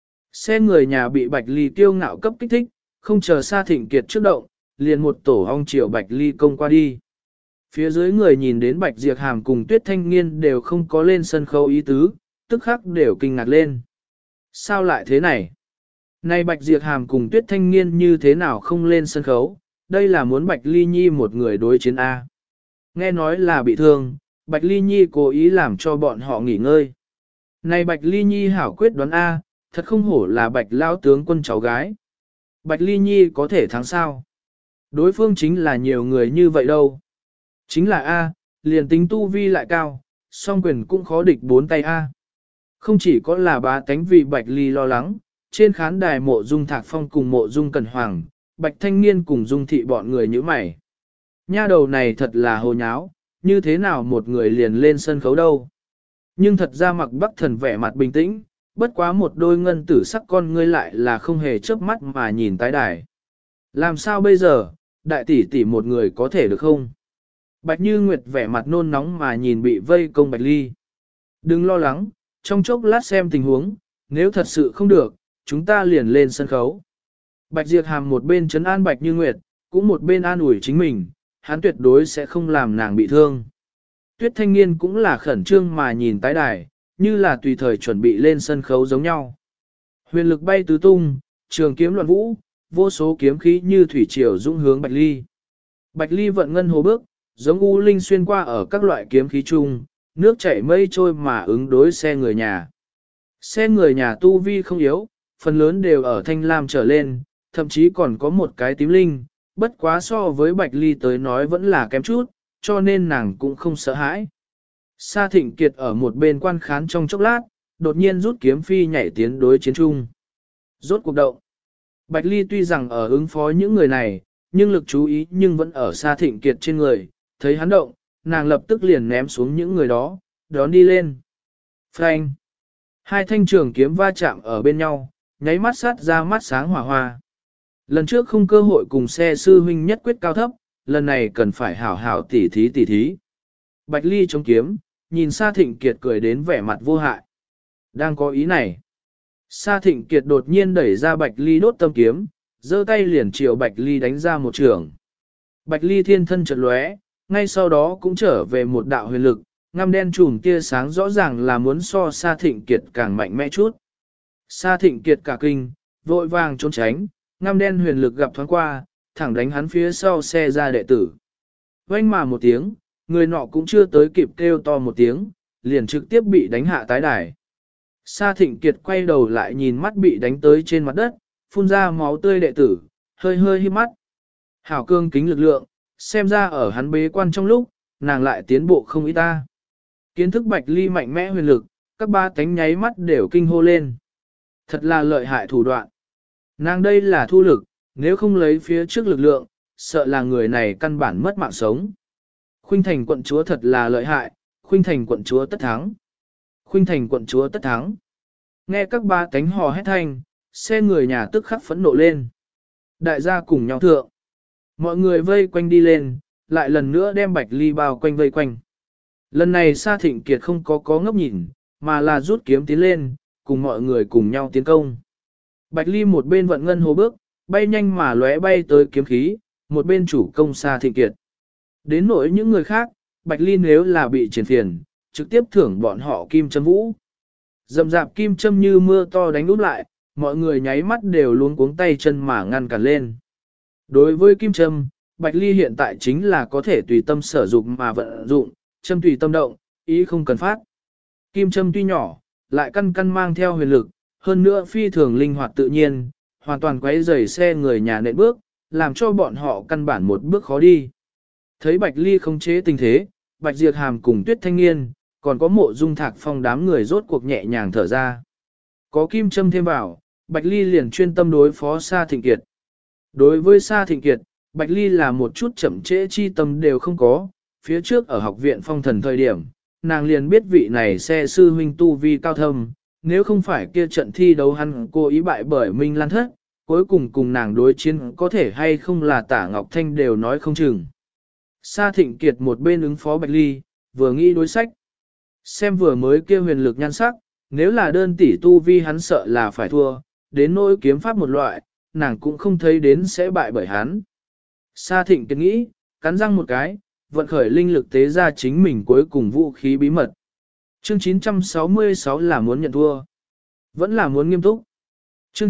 Xe người nhà bị Bạch Ly kiêu ngạo cấp kích thích, không chờ Sa Thịnh Kiệt trước động, liền một tổ ong chiều Bạch Ly công qua đi. Phía dưới người nhìn đến Bạch Diệp Hàm cùng Tuyết Thanh Niên đều không có lên sân khấu ý tứ, tức khắc đều kinh ngạc lên. Sao lại thế này? Này Bạch Diệp Hàm cùng Tuyết Thanh Niên như thế nào không lên sân khấu? Đây là muốn Bạch Ly Nhi một người đối chiến A. Nghe nói là bị thương, Bạch Ly Nhi cố ý làm cho bọn họ nghỉ ngơi. Này Bạch Ly Nhi hảo quyết đoán A, thật không hổ là Bạch Lão tướng quân cháu gái. Bạch Ly Nhi có thể thắng sao? Đối phương chính là nhiều người như vậy đâu. Chính là A, liền tính tu vi lại cao, song quyền cũng khó địch bốn tay A. Không chỉ có là bá tánh vì Bạch Ly lo lắng, trên khán đài Mộ Dung Thạc Phong cùng Mộ Dung Cẩn Hoàng, Bạch Thanh Niên cùng Dung Thị bọn người như mày. Nha đầu này thật là hồ nháo, như thế nào một người liền lên sân khấu đâu. Nhưng thật ra Mặc Bắc Thần vẻ mặt bình tĩnh, bất quá một đôi ngân tử sắc con ngươi lại là không hề chớp mắt mà nhìn tái đài. Làm sao bây giờ, đại tỷ tỷ một người có thể được không? Bạch Như Nguyệt vẻ mặt nôn nóng mà nhìn bị vây công Bạch Ly. Đừng lo lắng, trong chốc lát xem tình huống, nếu thật sự không được, chúng ta liền lên sân khấu. Bạch Diệp Hàm một bên trấn an Bạch Như Nguyệt, cũng một bên an ủi chính mình, hắn tuyệt đối sẽ không làm nàng bị thương. Tuyết Thanh Niên cũng là khẩn trương mà nhìn tái đài, như là tùy thời chuẩn bị lên sân khấu giống nhau. Huyền lực bay tứ tung, trường kiếm loạn vũ, vô số kiếm khí như thủy triều dũng hướng Bạch Ly. Bạch Ly vận ngân hồ bước, giống u linh xuyên qua ở các loại kiếm khí chung, nước chảy mây trôi mà ứng đối xe người nhà. Xe người nhà tu vi không yếu, phần lớn đều ở thanh lam trở lên, thậm chí còn có một cái tím linh, bất quá so với Bạch Ly tới nói vẫn là kém chút, cho nên nàng cũng không sợ hãi. Sa Thịnh Kiệt ở một bên quan khán trong chốc lát, đột nhiên rút kiếm phi nhảy tiến đối chiến chung. Rốt cuộc động. Bạch Ly tuy rằng ở ứng phó những người này, nhưng lực chú ý nhưng vẫn ở Sa Thịnh Kiệt trên người, thấy hắn động, nàng lập tức liền ném xuống những người đó, đón đi lên. Phanh! Hai thanh trường kiếm va chạm ở bên nhau, nháy mắt sát ra mắt sáng hỏa hoa. Lần trước không cơ hội cùng xe sư huynh nhất quyết cao thấp, lần này cần phải hảo hảo tỉ thí tỉ thí. Bạch Ly chống kiếm, nhìn Sa Thịnh Kiệt cười đến vẻ mặt vô hại. Đang có ý này. Sa Thịnh Kiệt đột nhiên đẩy ra Bạch Ly đốt tâm kiếm, giơ tay liền chiều Bạch Ly đánh ra một trường. Bạch Ly thiên thân chợt lóe, ngay sau đó cũng trở về một đạo huyền lực, ngăm đen trùm tia sáng rõ ràng là muốn so Sa Thịnh Kiệt càng mạnh mẽ chút. Sa Thịnh Kiệt cả kinh, vội vàng trốn tránh, ngăm đen huyền lực gặp thoáng qua, thẳng đánh hắn phía sau xe ra đệ tử. Vang mà một tiếng, người nọ cũng chưa tới kịp kêu to một tiếng, liền trực tiếp bị đánh hạ tái đài. Sa Thịnh Kiệt quay đầu lại nhìn mắt bị đánh tới trên mặt đất, phun ra máu tươi đệ tử, hơi hơi híp mắt. Hảo cương kính lực lượng, xem ra ở hắn bế quan trong lúc, nàng lại tiến bộ không ít ta. Kiến thức Bạch Ly mạnh mẽ huyền lực, các ba cánh nháy mắt đều kinh hô lên. Thật là lợi hại thủ đoạn. Nàng đây là thu lực, nếu không lấy phía trước lực lượng, sợ là người này căn bản mất mạng sống. Khuynh Thành quận chúa thật là lợi hại, Khuynh Thành quận chúa tất thắng. Khuynh Thành quận chúa tất thắng. Nghe các ba cánh hò hét thanh, xe người nhà tức khắc phẫn nộ lên. Đại gia cùng nhau thượng. Mọi người vây quanh đi lên, lại lần nữa đem Bạch Ly bao quanh vây quanh. Lần này Sa Thịnh Kiệt không có ngốc nhìn, mà là rút kiếm tiến lên, cùng mọi người cùng nhau tiến công. Bạch Ly một bên vận ngân hồ bước, bay nhanh mà lóe bay tới kiếm khí, một bên chủ công Sa Thịnh Kiệt. Đến nỗi những người khác, Bạch Ly nếu là bị triển phiền, trực tiếp thưởng bọn họ kim châm vũ. Dầm dạp kim châm như mưa to đánh úp lại, mọi người nháy mắt đều luống cuống tay chân mà ngăn cản lên. Đối với kim châm, Bạch Ly hiện tại chính là có thể tùy tâm sử dụng mà vận dụng, châm tùy tâm động, ý không cần phát. Kim châm tuy nhỏ, lại căn căn mang theo huyền lực, hơn nữa phi thường linh hoạt tự nhiên, hoàn toàn quấy rầy xe người nhà nện bước, làm cho bọn họ căn bản một bước khó đi. Thấy Bạch Ly không chế tình thế, Bạch Diệp Hàm cùng Tuyết Thanh Niên, còn có Mộ Dung Thạc Phong đám người rốt cuộc nhẹ nhàng thở ra. Có kim châm thêm vào, Bạch Ly liền chuyên tâm đối phó Sa Thịnh Kiệt. Đối với Sa Thịnh Kiệt, Bạch Ly là một chút chậm trễ chi tâm đều không có, phía trước ở học viện phong thần thời điểm, nàng liền biết vị này xe sư huynh tu vi cao thâm, nếu không phải kia trận thi đấu hắn cố ý bại bởi Minh Lan Thất, cuối cùng nàng đối chiến có thể hay không là Tả Ngọc Thanh đều nói không chừng. Sa Thịnh Kiệt một bên ứng phó Bạch Ly, vừa nghĩ đối sách. Xem vừa mới kia huyền lực nhan sắc, nếu là đơn tỷ tu vi hắn sợ là phải thua, đến nỗi kiếm pháp một loại, nàng cũng không thấy đến sẽ bại bởi hắn. Sa Thịnh Kiệt nghĩ, cắn răng một cái, vận khởi linh lực tế ra chính mình cuối cùng vũ khí bí mật. Chương 966 là muốn nhận thua. Vẫn là muốn nghiêm túc. Chương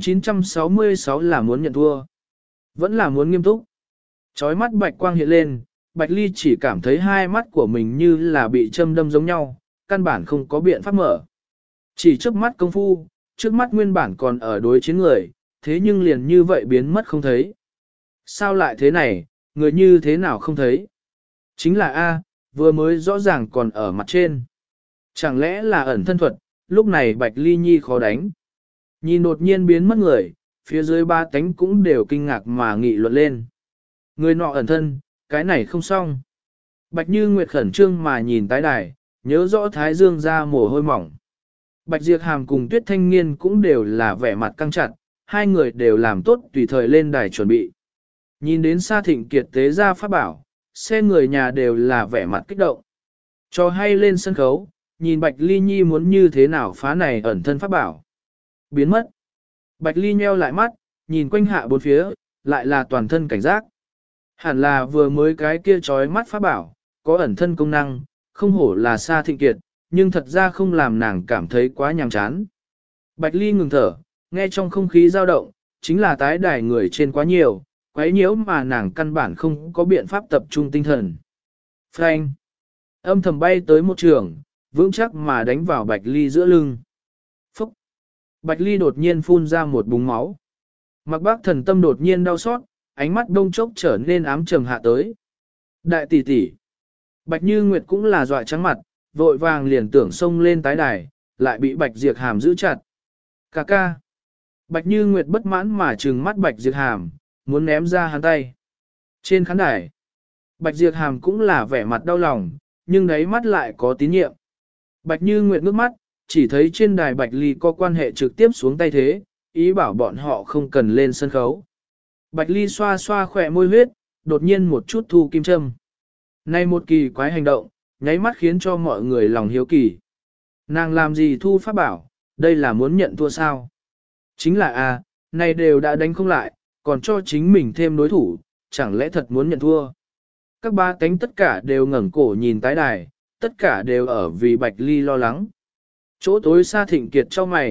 966 là muốn nhận thua. Vẫn là muốn nghiêm túc. Chói mắt bạch quang hiện lên, Bạch Ly chỉ cảm thấy hai mắt của mình như là bị châm đâm giống nhau, căn bản không có biện pháp mở. Chỉ trước mắt công phu, trước mắt nguyên bản còn ở đối chiến người, thế nhưng liền như vậy biến mất không thấy. Sao lại thế này, người như thế nào không thấy? Chính là A, vừa mới rõ ràng còn ở mặt trên. Chẳng lẽ là ẩn thân thuật, lúc này Bạch Ly Nhi khó đánh. Nhìn đột nhiên biến mất người, phía dưới ba tánh cũng đều kinh ngạc mà nghị luận lên. Người nọ ẩn thân, cái này không xong. Bạch Như Nguyệt khẩn trương mà nhìn tái đài, nhớ rõ Thái Dương ra mồ hôi mỏng. Bạch Diệp Hàm cùng Tuyết Thanh Niên cũng đều là vẻ mặt căng chặt, hai người đều làm tốt tùy thời lên đài chuẩn bị. Nhìn đến Sa Thịnh Kiệt tế ra pháp bảo, xe người nhà đều là vẻ mặt kích động. Cho hay lên sân khấu, nhìn Bạch Ly Nhi muốn như thế nào phá này ẩn thân pháp bảo. Biến mất. Bạch Ly nheo lại mắt, nhìn quanh hạ bốn phía, lại là toàn thân cảnh giác. Hẳn là vừa mới cái kia trói mắt pháp bảo, có ẩn thân công năng, không hổ là Sa Thịnh Kiệt, nhưng thật ra không làm nàng cảm thấy quá nhàm chán. Bạch Ly ngừng thở, nghe trong không khí dao động, chính là tái đài người trên quá nhiều, quấy nhiễu mà nàng căn bản không có biện pháp tập trung tinh thần. Phanh! Âm thầm bay tới một trường, vững chắc mà đánh vào Bạch Ly giữa lưng. Phúc! Bạch Ly đột nhiên phun ra một búng máu. Mặc Bác Thần Tâm đột nhiên đau xót, ánh mắt đông chốc trở nên ám trầm hạ tới. Đại tỷ tỷ! Bạch Như Nguyệt cũng là dọa trắng mặt, vội vàng liền tưởng xông lên tái đài, lại bị Bạch Diệp Hàm giữ chặt. Cà ca! Bạch Như Nguyệt bất mãn mà trừng mắt Bạch Diệp Hàm, muốn ném ra hắn tay. Trên khán đài, Bạch Diệp Hàm cũng là vẻ mặt đau lòng, nhưng đáy mắt lại có tín nhiệm. Bạch Như Nguyệt ngước mắt, chỉ thấy trên đài Bạch Ly có quan hệ trực tiếp xuống tay thế, ý bảo bọn họ không cần lên sân khấu. Bạch Ly xoa xoa khỏe môi huyết, đột nhiên một chút thu kim châm. Này một kỳ quái hành động, nháy mắt khiến cho mọi người lòng hiếu kỳ. Nàng làm gì thu pháp bảo, đây là muốn nhận thua sao? Chính là này đều đã đánh không lại, còn cho chính mình thêm đối thủ, chẳng lẽ thật muốn nhận thua? Các ba cánh tất cả đều ngẩng cổ nhìn tái đài, tất cả đều ở vì Bạch Ly lo lắng. Chỗ tối Sa Thịnh Kiệt cho mày,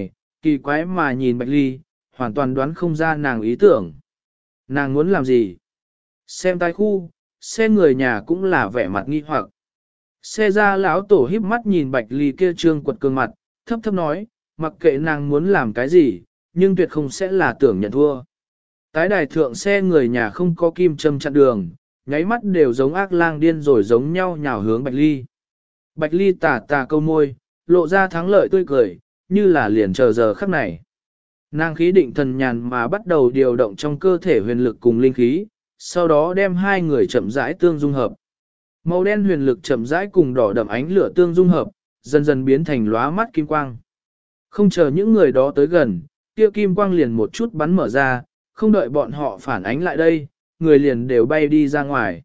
kỳ quái mà nhìn Bạch Ly, hoàn toàn đoán không ra nàng ý tưởng. Nàng muốn làm gì? Xem tai khu, xe người nhà cũng là vẻ mặt nghi hoặc. Xe ra lão tổ híp mắt nhìn Bạch Ly kia trương quật cường mặt, thấp thấp nói, mặc kệ nàng muốn làm cái gì, nhưng tuyệt không sẽ là tưởng nhận thua. Tái đài thượng xe người nhà không có kim châm chặn đường, nháy mắt đều giống ác lang điên rồi giống nhau nhào hướng Bạch Ly. Bạch Ly tà tà câu môi, lộ ra thắng lợi tươi cười, như là liền chờ giờ khắc này. Nàng khí định thần nhàn mà bắt đầu điều động trong cơ thể huyền lực cùng linh khí, sau đó đem hai người chậm rãi tương dung hợp. Màu đen huyền lực chậm rãi cùng đỏ đậm ánh lửa tương dung hợp, dần dần biến thành lóa mắt kim quang. Không chờ những người đó tới gần, kia kim quang liền một chút bắn mở ra, không đợi bọn họ phản ánh lại đây, người liền đều bay đi ra ngoài.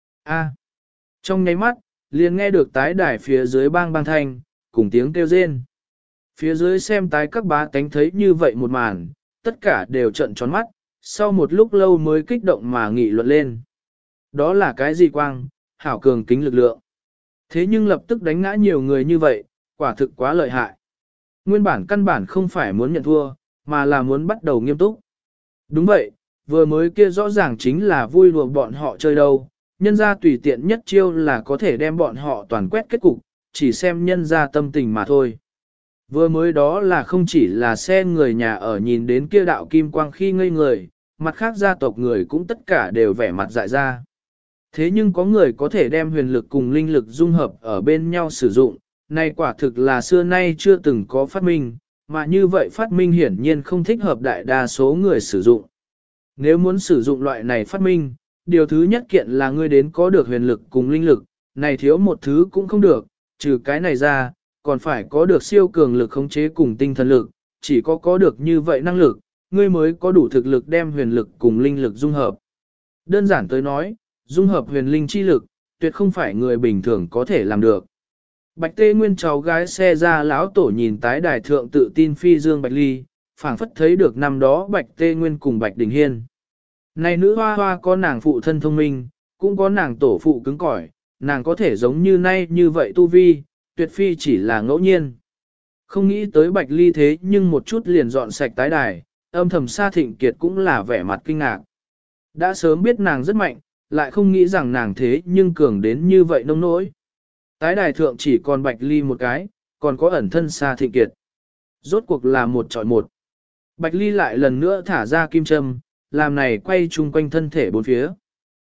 Trong nháy mắt, liền nghe được tái đài phía dưới bang bang thanh, cùng tiếng kêu rên. Phía dưới xem tái các bá tánh thấy như vậy một màn, tất cả đều trợn tròn mắt, sau một lúc lâu mới kích động mà nghị luận lên. Đó là cái gì quang, hảo cường kính lực lượng. Thế nhưng lập tức đánh ngã nhiều người như vậy, quả thực quá lợi hại. Nguyên bản căn bản không phải muốn nhận thua, mà là muốn bắt đầu nghiêm túc. Đúng vậy, vừa mới kia rõ ràng chính là vui đùa bọn họ chơi đâu, nhân ra tùy tiện nhất chiêu là có thể đem bọn họ toàn quét kết cục, chỉ xem nhân ra tâm tình mà thôi. Vừa mới đó là không chỉ là xe người nhà ở nhìn đến kia đạo kim quang khi ngây người, mặt khác gia tộc người cũng tất cả đều vẻ mặt dại ra. Thế nhưng có người có thể đem huyền lực cùng linh lực dung hợp ở bên nhau sử dụng, này quả thực là xưa nay chưa từng có phát minh, mà như vậy phát minh hiển nhiên không thích hợp đại đa số người sử dụng. Nếu muốn sử dụng loại này phát minh, điều thứ nhất kiện là ngươi đến có được huyền lực cùng linh lực, này thiếu một thứ cũng không được, trừ cái này ra, còn phải có được siêu cường lực khống chế cùng tinh thần lực, chỉ có được như vậy năng lực, ngươi mới có đủ thực lực đem huyền lực cùng linh lực dung hợp. Đơn giản tới nói, dung hợp huyền linh chi lực, tuyệt không phải người bình thường có thể làm được. Bạch Tê Nguyên cháu gái xe ra lão tổ nhìn tái đài thượng tự tin phi dương Bạch Ly, phảng phất thấy được năm đó Bạch Tê Nguyên cùng Bạch Đình Hiên. Này nữ hoa hoa có nàng phụ thân thông minh, cũng có nàng tổ phụ cứng cỏi, nàng có thể giống như nay như vậy tu vi, tuyệt phi chỉ là ngẫu nhiên. Không nghĩ tới Bạch Ly thế nhưng một chút liền dọn sạch tái đài, âm thầm Sa Thịnh Kiệt cũng là vẻ mặt kinh ngạc. Đã sớm biết nàng rất mạnh, lại không nghĩ rằng nàng thế nhưng cường đến như vậy nông nỗi. Tái đài thượng chỉ còn Bạch Ly một cái, còn có ẩn thân Sa Thịnh Kiệt. Rốt cuộc là một chọi một. Bạch Ly lại lần nữa thả ra kim châm, làm này quay chung quanh thân thể bốn phía.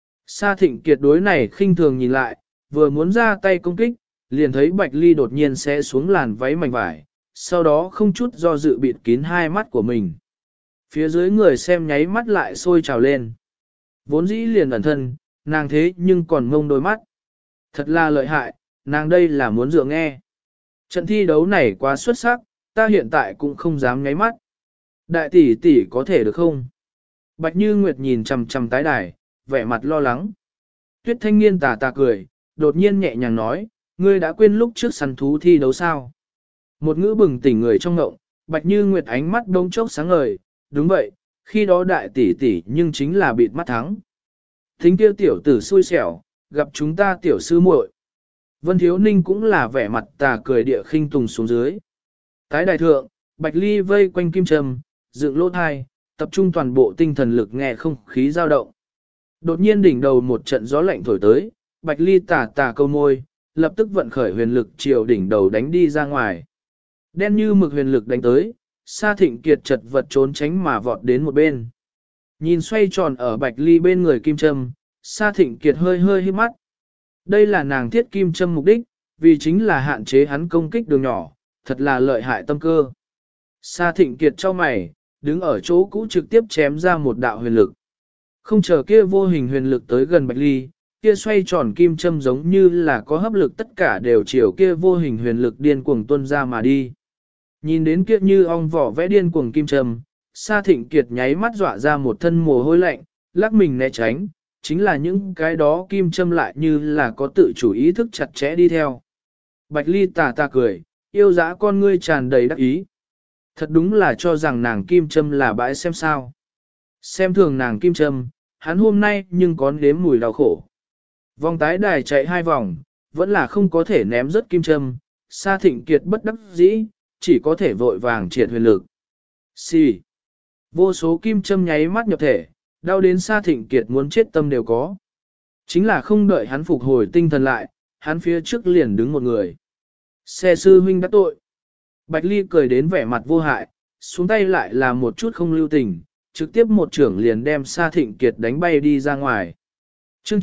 Sa Thịnh Kiệt đối này khinh thường nhìn lại, vừa muốn ra tay công kích, liền thấy Bạch Ly đột nhiên sẽ xuống làn váy mảnh vải, sau đó không chút do dự bịt kín hai mắt của mình. Phía dưới người xem nháy mắt lại sôi trào lên. Vốn dĩ liền ẩn thân, nàng thế nhưng còn ngông đôi mắt. Thật là lợi hại, nàng đây là muốn dựa nghe. Trận thi đấu này quá xuất sắc, ta hiện tại cũng không dám nháy mắt. Đại tỷ tỷ có thể được không? Bạch Như Nguyệt nhìn chằm chằm tái đài, vẻ mặt lo lắng. Tuyết Thanh Niên tà tà cười, đột nhiên nhẹ nhàng nói, ngươi đã quên lúc trước săn thú thi đấu sao? Một ngữ bừng tỉnh người trong ngộng, Bạch Như Nguyệt ánh mắt đông chốc sáng ngời, đúng vậy, khi đó đại tỷ tỷ nhưng chính là bịt mắt thắng. Thính kia tiểu tử xui xẻo, gặp chúng ta tiểu sư muội. Vân Thiếu Ninh cũng là vẻ mặt tà cười địa khinh tùng xuống dưới. Tái đài thượng, Bạch Ly vây quanh kim trầm, dựng lỗ thai, tập trung toàn bộ tinh thần lực nghe không khí dao động. Đột nhiên đỉnh đầu một trận gió lạnh thổi tới, Bạch Ly tà tà câu môi, lập tức vận khởi huyền lực chiều đỉnh đầu đánh đi ra ngoài. Đen như mực huyền lực đánh tới, Sa Thịnh Kiệt chật vật trốn tránh mà vọt đến một bên. Nhìn xoay tròn ở Bạch Ly bên người kim châm, Sa Thịnh Kiệt hơi hơi hít mắt. Đây là nàng thiết kim châm mục đích, vì chính là hạn chế hắn công kích đường nhỏ, thật là lợi hại tâm cơ. Sa Thịnh Kiệt cho mày, đứng ở chỗ cũ trực tiếp chém ra một đạo huyền lực. Không chờ kia vô hình huyền lực tới gần Bạch Ly, kia xoay tròn kim châm giống như là có hấp lực tất cả đều chiều kia vô hình huyền lực điên cuồng tuôn ra mà đi. Nhìn đến kia như ong vỏ vẽ điên cuồng kim châm, Sa Thịnh Kiệt nháy mắt dọa ra một thân mồ hôi lạnh, lắc mình né tránh, chính là những cái đó kim châm lại như là có tự chủ ý thức chặt chẽ đi theo. Bạch Ly tà tà cười, yêu dã con ngươi tràn đầy đắc ý. Thật đúng là cho rằng nàng kim châm là bãi xem sao. Xem thường nàng kim châm, hắn hôm nay nhưng có nếm mùi đau khổ. Vòng tái đài chạy 2 vòng, vẫn là không có thể ném rớt kim châm, Sa Thịnh Kiệt bất đắc dĩ, chỉ có thể vội vàng triệt huyền lực. Xì. Vô số kim châm nháy mắt nhập thể, đau đến Sa Thịnh Kiệt muốn chết tâm đều có. Chính là không đợi hắn phục hồi tinh thần lại, hắn phía trước liền đứng một người. Xe sư huynh đã tội. Bạch Ly cười đến vẻ mặt vô hại, xuống tay lại là một chút không lưu tình, trực tiếp một trưởng liền đem Sa Thịnh Kiệt đánh bay đi ra ngoài. Chương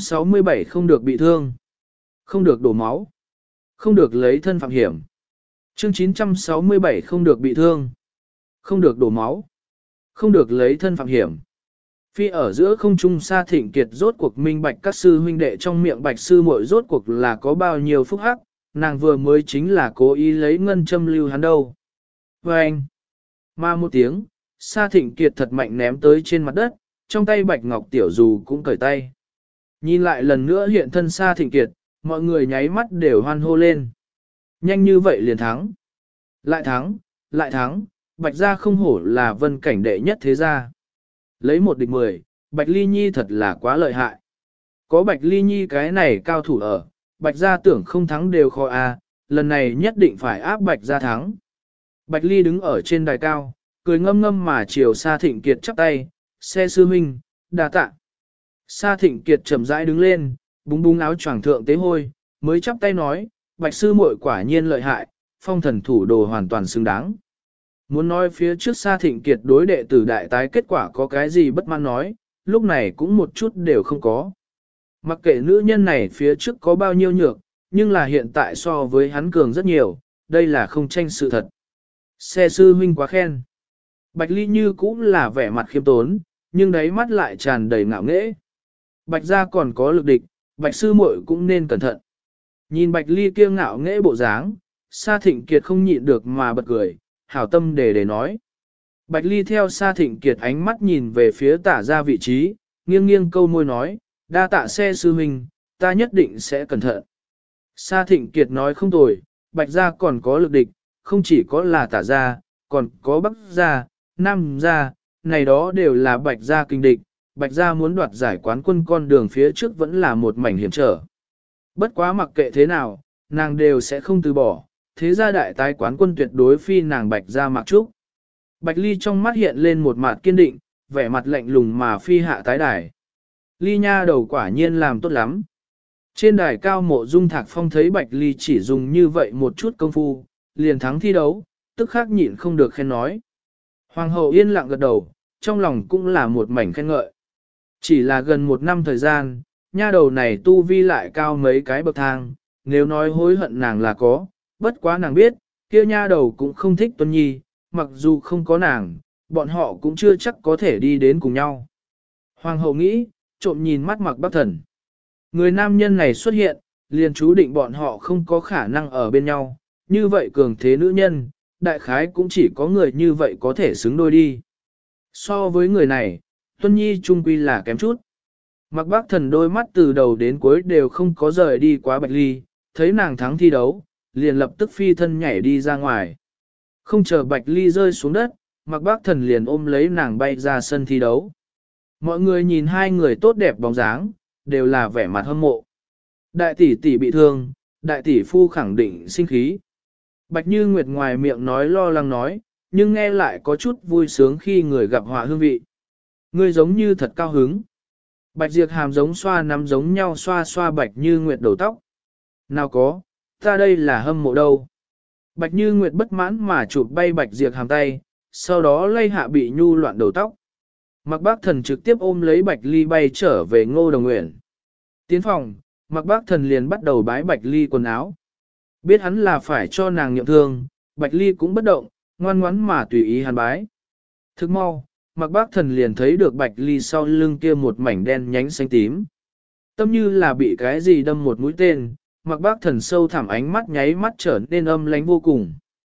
967 không được bị thương, không được đổ máu, không được lấy thân phạm hiểm. Chương 967 không được bị thương, không được đổ máu, không được lấy thân phạm hiểm. Phi ở giữa không trung Sa Thịnh Kiệt rốt cuộc minh bạch các sư huynh đệ trong miệng Bạch sư muội rốt cuộc là có bao nhiêu phúc hắc, nàng vừa mới chính là cố ý lấy ngân châm lưu hắn đâu. Và anh, mà một tiếng, Sa Thịnh Kiệt thật mạnh ném tới trên mặt đất, trong tay Bạch Ngọc Tiểu Dù cũng cởi tay. Nhìn lại lần nữa hiện thân Sa Thịnh Kiệt, mọi người nháy mắt đều hoan hô lên. Nhanh như vậy liền thắng. Lại thắng, lại thắng, Bạch gia không hổ là vân cảnh đệ nhất thế gia. Lấy 1 địch 10, Bạch Ly Nhi thật là quá lợi hại. Có Bạch Ly Nhi cái này cao thủ ở, Bạch gia tưởng không thắng đều khó lần này nhất định phải áp Bạch gia thắng. Bạch Ly đứng ở trên đài cao, cười ngâm ngâm mà chiều Sa Thịnh Kiệt chắp tay, xe sư huynh, đa tạ. Sa Thịnh Kiệt chậm rãi đứng lên, búng búng áo choàng thượng tế hôi, mới chắp tay nói, Bạch sư muội quả nhiên lợi hại, phong thần thủ đồ hoàn toàn xứng đáng. Muốn nói phía trước Sa Thịnh Kiệt đối đệ tử đại tái kết quả có cái gì bất mãn nói, lúc này cũng một chút đều không có. Mặc kệ nữ nhân này phía trước có bao nhiêu nhược, nhưng là hiện tại so với hắn cường rất nhiều, đây là không tranh sự thật. Xe sư huynh quá khen. Bạch Ly Như cũng là vẻ mặt khiêm tốn, nhưng đáy mắt lại tràn đầy ngạo nghễ. Bạch gia còn có lực địch, Bạch sư muội cũng nên cẩn thận. Nhìn Bạch Ly kia ngạo nghễ bộ dáng, Sa Thịnh Kiệt không nhịn được mà bật cười, hảo tâm để nói. Bạch Ly theo Sa Thịnh Kiệt ánh mắt nhìn về phía tả ra vị trí, nghiêng nghiêng câu môi nói, đa tạ xe sư huynh, ta nhất định sẽ cẩn thận. Sa Thịnh Kiệt nói không tồi, Bạch gia còn có lực địch, không chỉ có là tả gia, còn có Bắc gia, Nam gia, này đó đều là Bạch gia kinh địch, Bạch gia muốn đoạt giải quán quân con đường phía trước vẫn là một mảnh hiểm trở. Bất quá mặc kệ thế nào, nàng đều sẽ không từ bỏ, thế gia đại tái quán quân tuyệt đối phi nàng Bạch gia mặc trúc. Bạch Ly trong mắt hiện lên một mặt kiên định, vẻ mặt lạnh lùng mà phi hạ tái đài. Ly nha đầu quả nhiên làm tốt lắm. Trên đài cao Mộ Dung Thạc Phong thấy Bạch Ly chỉ dùng như vậy một chút công phu, liền thắng thi đấu, tức khắc nhịn không được khen nói. Hoàng hậu yên lặng gật đầu, trong lòng cũng là một mảnh khen ngợi. Chỉ là gần 1 năm thời gian, nha đầu này tu vi lại cao mấy cái bậc thang, nếu nói hối hận nàng là có, bất quá nàng biết, kia nha đầu cũng không thích Tuân Nhi, mặc dù không có nàng, bọn họ cũng chưa chắc có thể đi đến cùng nhau. Hoàng hậu nghĩ, trộm nhìn mắt Mạc Bắc Thần. Người nam nhân này xuất hiện, liền chú định bọn họ không có khả năng ở bên nhau, như vậy cường thế nữ nhân, đại khái cũng chỉ có người như vậy có thể xứng đôi đi. So với người này, Tuân Nhi trung quy là kém chút. Mạc Bắc Thần đôi mắt từ đầu đến cuối đều không có rời đi quá Bạch Ly, thấy nàng thắng thi đấu, liền lập tức phi thân nhảy đi ra ngoài. Không chờ Bạch Ly rơi xuống đất, Mạc Bắc Thần liền ôm lấy nàng bay ra sân thi đấu. Mọi người nhìn hai người tốt đẹp bóng dáng, đều là vẻ mặt hâm mộ. Đại tỷ tỷ bị thương, đại tỷ phu khẳng định sinh khí. Bạch Như Nguyệt ngoài miệng nói lo lắng nói, nhưng nghe lại có chút vui sướng khi người gặp họa hương vị. Ngươi giống như thật cao hứng. Bạch Diệp Hàm giống xoa nắm giống nhau xoa xoa Bạch Như Nguyệt đầu tóc. Nào có, ta đây là hâm mộ đâu. Bạch Như Nguyệt bất mãn mà chụp bay Bạch Diệp Hàm tay, sau đó lay hạ bị nhu loạn đầu tóc. Mạc Bác Thần trực tiếp ôm lấy Bạch Ly bay trở về Ngô Đồng Nguyện. Tiến phòng, Mạc Bác Thần liền bắt đầu bái Bạch Ly quần áo. Biết hắn là phải cho nàng nghiệm thương, Bạch Ly cũng bất động, ngoan ngoãn mà tùy ý hắn bái. Thức mau, Mạc Bác Thần liền thấy được Bạch Ly sau lưng kia một mảnh đen nhánh xanh tím. Tâm như là bị cái gì đâm một mũi tên, Mạc Bác Thần sâu thẳm ánh mắt nháy mắt trở nên âm lánh vô cùng.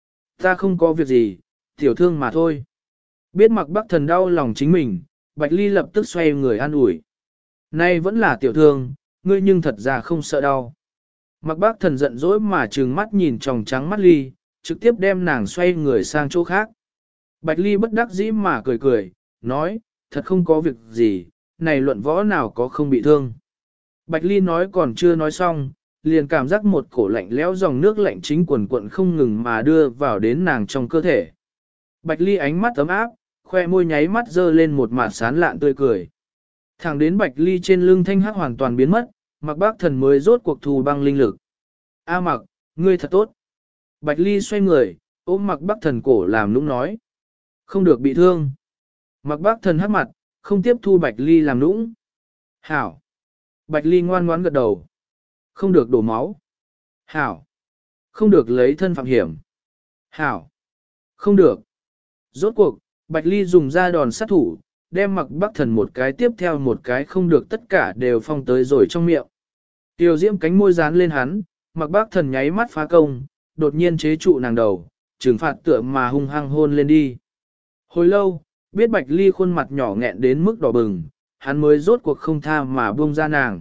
Ta không có việc gì, tiểu thương mà thôi. Biết Mạc Bác Thần đau lòng chính mình, Bạch Ly lập tức xoay người an ủi. Nay vẫn là tiểu thương, ngươi nhưng thật ra không sợ đau. Mạc Bác Thần giận dỗi mà trừng mắt nhìn tròng trắng mắt Ly, trực tiếp đem nàng xoay người sang chỗ khác. Bạch Ly bất đắc dĩ mà cười cười, nói, thật không có việc gì, này luận võ nào có không bị thương. Bạch Ly nói còn chưa nói xong, liền cảm giác một cổ lạnh lẽo dòng nước lạnh chính quần quận không ngừng mà đưa vào đến nàng trong cơ thể. Bạch Ly ánh mắt ấm áp, khoe môi nháy mắt dơ lên một mặt sán lạn tươi cười. Thẳng đến Bạch Ly trên lưng thanh hắc hoàn toàn biến mất, Mạc Bác Thần mới rốt cuộc thù băng linh lực. A Mạc, ngươi thật tốt. Bạch Ly xoay người, ôm Mạc Bác Thần cổ làm nũng nói. Không được bị thương. Mạc Bác Thần hắc mặt, không tiếp thu Bạch Ly làm nũng. Hảo. Bạch Ly ngoan ngoãn gật đầu. Không được đổ máu. Hảo. Không được lấy thân phạm hiểm. Hảo. Không được. Rốt cuộc, Bạch Ly dùng ra đòn sát thủ, đem Mạc Bác Thần một cái tiếp theo một cái không được tất cả đều phong tới rồi trong miệng. Tiểu Diễm cánh môi dán lên hắn, Mạc Bác Thần nháy mắt phá công, đột nhiên chế trụ nàng đầu, trừng phạt tựa mà hung hăng hôn lên đi. Hồi lâu, biết Bạch Ly khuôn mặt nhỏ nghẹn đến mức đỏ bừng, hắn mới rốt cuộc không tha mà buông ra nàng.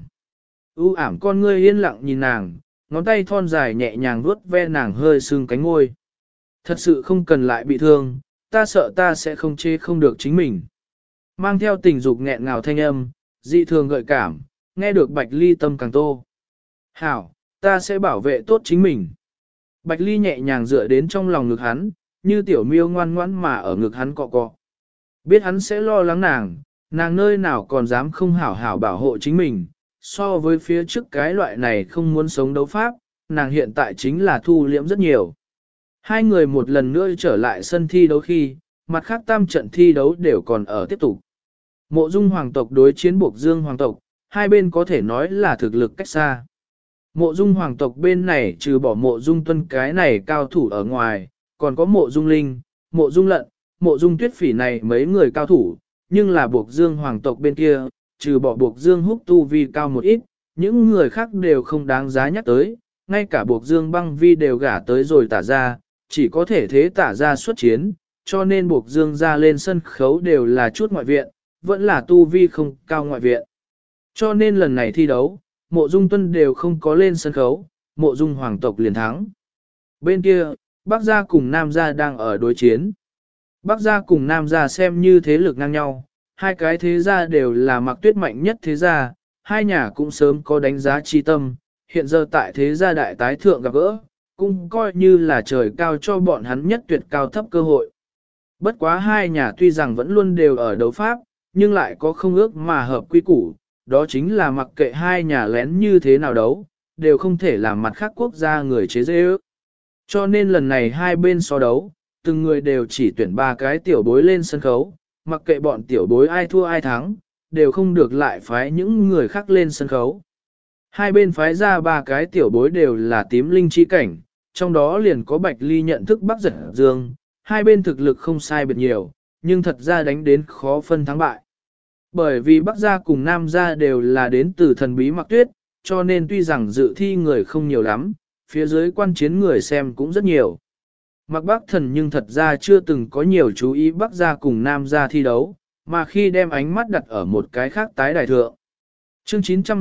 U ảm con ngươi yên lặng nhìn nàng, ngón tay thon dài nhẹ nhàng vuốt ve nàng hơi sưng cánh ngôi. Thật sự không cần lại bị thương, ta sợ ta sẽ không chê không được chính mình. Mang theo tình dục nghẹn ngào thanh âm, dị thường gợi cảm, nghe được Bạch Ly tâm càng tô. Hảo, ta sẽ bảo vệ tốt chính mình. Bạch Ly nhẹ nhàng dựa đến trong lòng ngực hắn, như tiểu miêu ngoan ngoãn mà ở ngực hắn cọ cọ. Biết hắn sẽ lo lắng nàng nơi nào còn dám không hảo hảo bảo hộ chính mình. So với phía trước cái loại này không muốn sống đấu pháp, nàng hiện tại chính là thu liễm rất nhiều. Hai người một lần nữa trở lại sân thi đấu khi, mặt khác tam trận thi đấu đều còn ở tiếp tục. Mộ Dung hoàng tộc đối chiến Bộc Dương hoàng tộc, hai bên có thể nói là thực lực cách xa. Mộ Dung hoàng tộc bên này trừ bỏ Mộ Dung Tuân cái này cao thủ ở ngoài, còn có Mộ Dung Linh, Mộ Dung Lận, Mộ Dung Tuyết Phỉ này mấy người cao thủ, nhưng là Bộc Dương hoàng tộc bên kia, trừ bỏ Bộc Dương Húc tu vi cao một ít, những người khác đều không đáng giá nhắc tới, ngay cả Bộc Dương Băng Vi đều gả tới rồi Tả ra, chỉ có thể thế Tả ra xuất chiến, cho nên Bộc Dương ra lên sân khấu đều là chút ngoại viện, vẫn là tu vi không cao ngoại viện. Cho nên lần này thi đấu, Mộ Dung Tuân đều không có lên sân khấu, Mộ Dung hoàng tộc liền thắng. Bên kia, Bắc gia cùng Nam gia đang ở đối chiến. Bắc gia cùng Nam gia xem như thế lực ngang nhau, hai cái thế gia đều là Mạc Tuyết mạnh nhất thế gia, hai nhà cũng sớm có đánh giá chi tâm, hiện giờ tại thế gia đại tái thượng gặp gỡ, cũng coi như là trời cao cho bọn hắn nhất tuyệt cao thấp cơ hội. Bất quá hai nhà tuy rằng vẫn luôn đều ở đấu pháp, nhưng lại có không ước mà hợp quy củ, đó chính là mặc kệ hai nhà lén như thế nào đấu, đều không thể làm mặt khác quốc gia người chế dễ ước. Cho nên lần này hai bên so đấu, từng người đều chỉ tuyển ba cái tiểu bối lên sân khấu, mặc kệ bọn tiểu bối ai thua ai thắng, đều không được lại phái những người khác lên sân khấu. Hai bên phái ra ba cái tiểu bối đều là tím linh chi cảnh, trong đó liền có Bạch Ly nhận thức Bắc Giật Dương, hai bên thực lực không sai biệt nhiều, nhưng thật ra đánh đến khó phân thắng bại. Bởi vì Bắc gia cùng Nam gia đều là đến từ thần bí Mạc Tuyết, cho nên tuy rằng dự thi người không nhiều lắm, phía dưới quan chiến người xem cũng rất nhiều. Mạc Bắc Thần nhưng thật ra chưa từng có nhiều chú ý Bắc gia cùng Nam gia thi đấu, mà khi đem ánh mắt đặt ở một cái khác tái đài thượng. Chương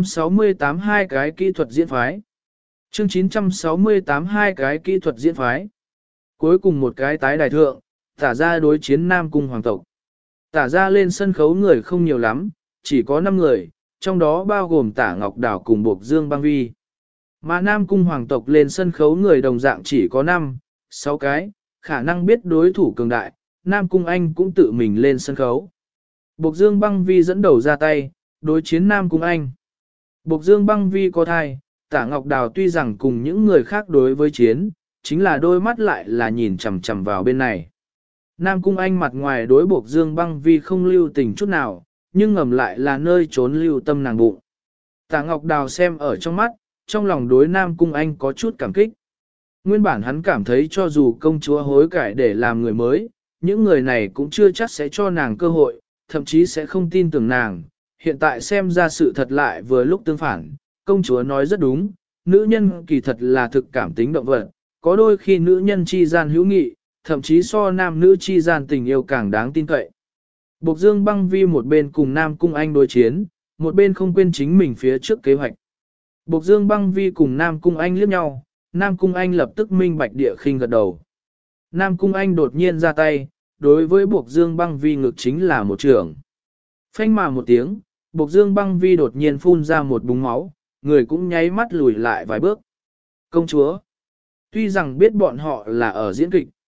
968 hai cái kỹ thuật diễn phái. Chương 968 hai cái kỹ thuật diễn phái. Cuối cùng một cái tái đài thượng, Tả gia đối chiến Nam cung hoàng tộc. Tả gia lên sân khấu người không nhiều lắm, chỉ có 5 người, trong đó bao gồm Tả Ngọc Đảo cùng Bộc Dương Băng Vi. Mà Nam cung hoàng tộc lên sân khấu người đồng dạng chỉ có 6 cái, khả năng biết đối thủ cường đại, Nam cung Anh cũng tự mình lên sân khấu. Bộc Dương Băng Vi dẫn đầu ra tay, đối chiến Nam cung Anh. Bộc Dương Băng Vi có thai, Tả Ngọc Đào tuy rằng cùng những người khác đối với chiến, chính là đôi mắt lại là nhìn chằm chằm vào bên này. Nam cung Anh mặt ngoài đối Bộc Dương Băng Vi không lưu tình chút nào, nhưng ngầm lại là nơi trốn lưu tâm nàng bụng. Tả Ngọc Đào xem ở trong mắt, trong lòng đối Nam cung Anh có chút cảm kích. Nguyên bản hắn cảm thấy cho dù công chúa hối cải để làm người mới, những người này cũng chưa chắc sẽ cho nàng cơ hội, thậm chí sẽ không tin tưởng nàng. Hiện tại xem ra sự thật lại vừa lúc tương phản, công chúa nói rất đúng, nữ nhân kỳ thật là thực cảm tính động vật, có đôi khi nữ nhân chi gian hữu nghị, thậm chí so nam nữ chi gian tình yêu càng đáng tin cậy. Bộc Dương Băng Vi một bên cùng Nam Cung Anh đối chiến, một bên không quên chính mình phía trước kế hoạch. Bộc Dương Băng Vi cùng Nam Cung Anh liếc nhau, Nam Cung Anh lập tức minh bạch địa khinh gật đầu. Nam Cung Anh đột nhiên ra tay, đối với Bộc Dương Băng Vi ngực chính là một trường. Phanh mà một tiếng, Bộc Dương Băng Vi đột nhiên phun ra một búng máu, người cũng nháy mắt lùi lại vài bước. Công chúa, tuy rằng biết bọn họ là ở diễn kịch,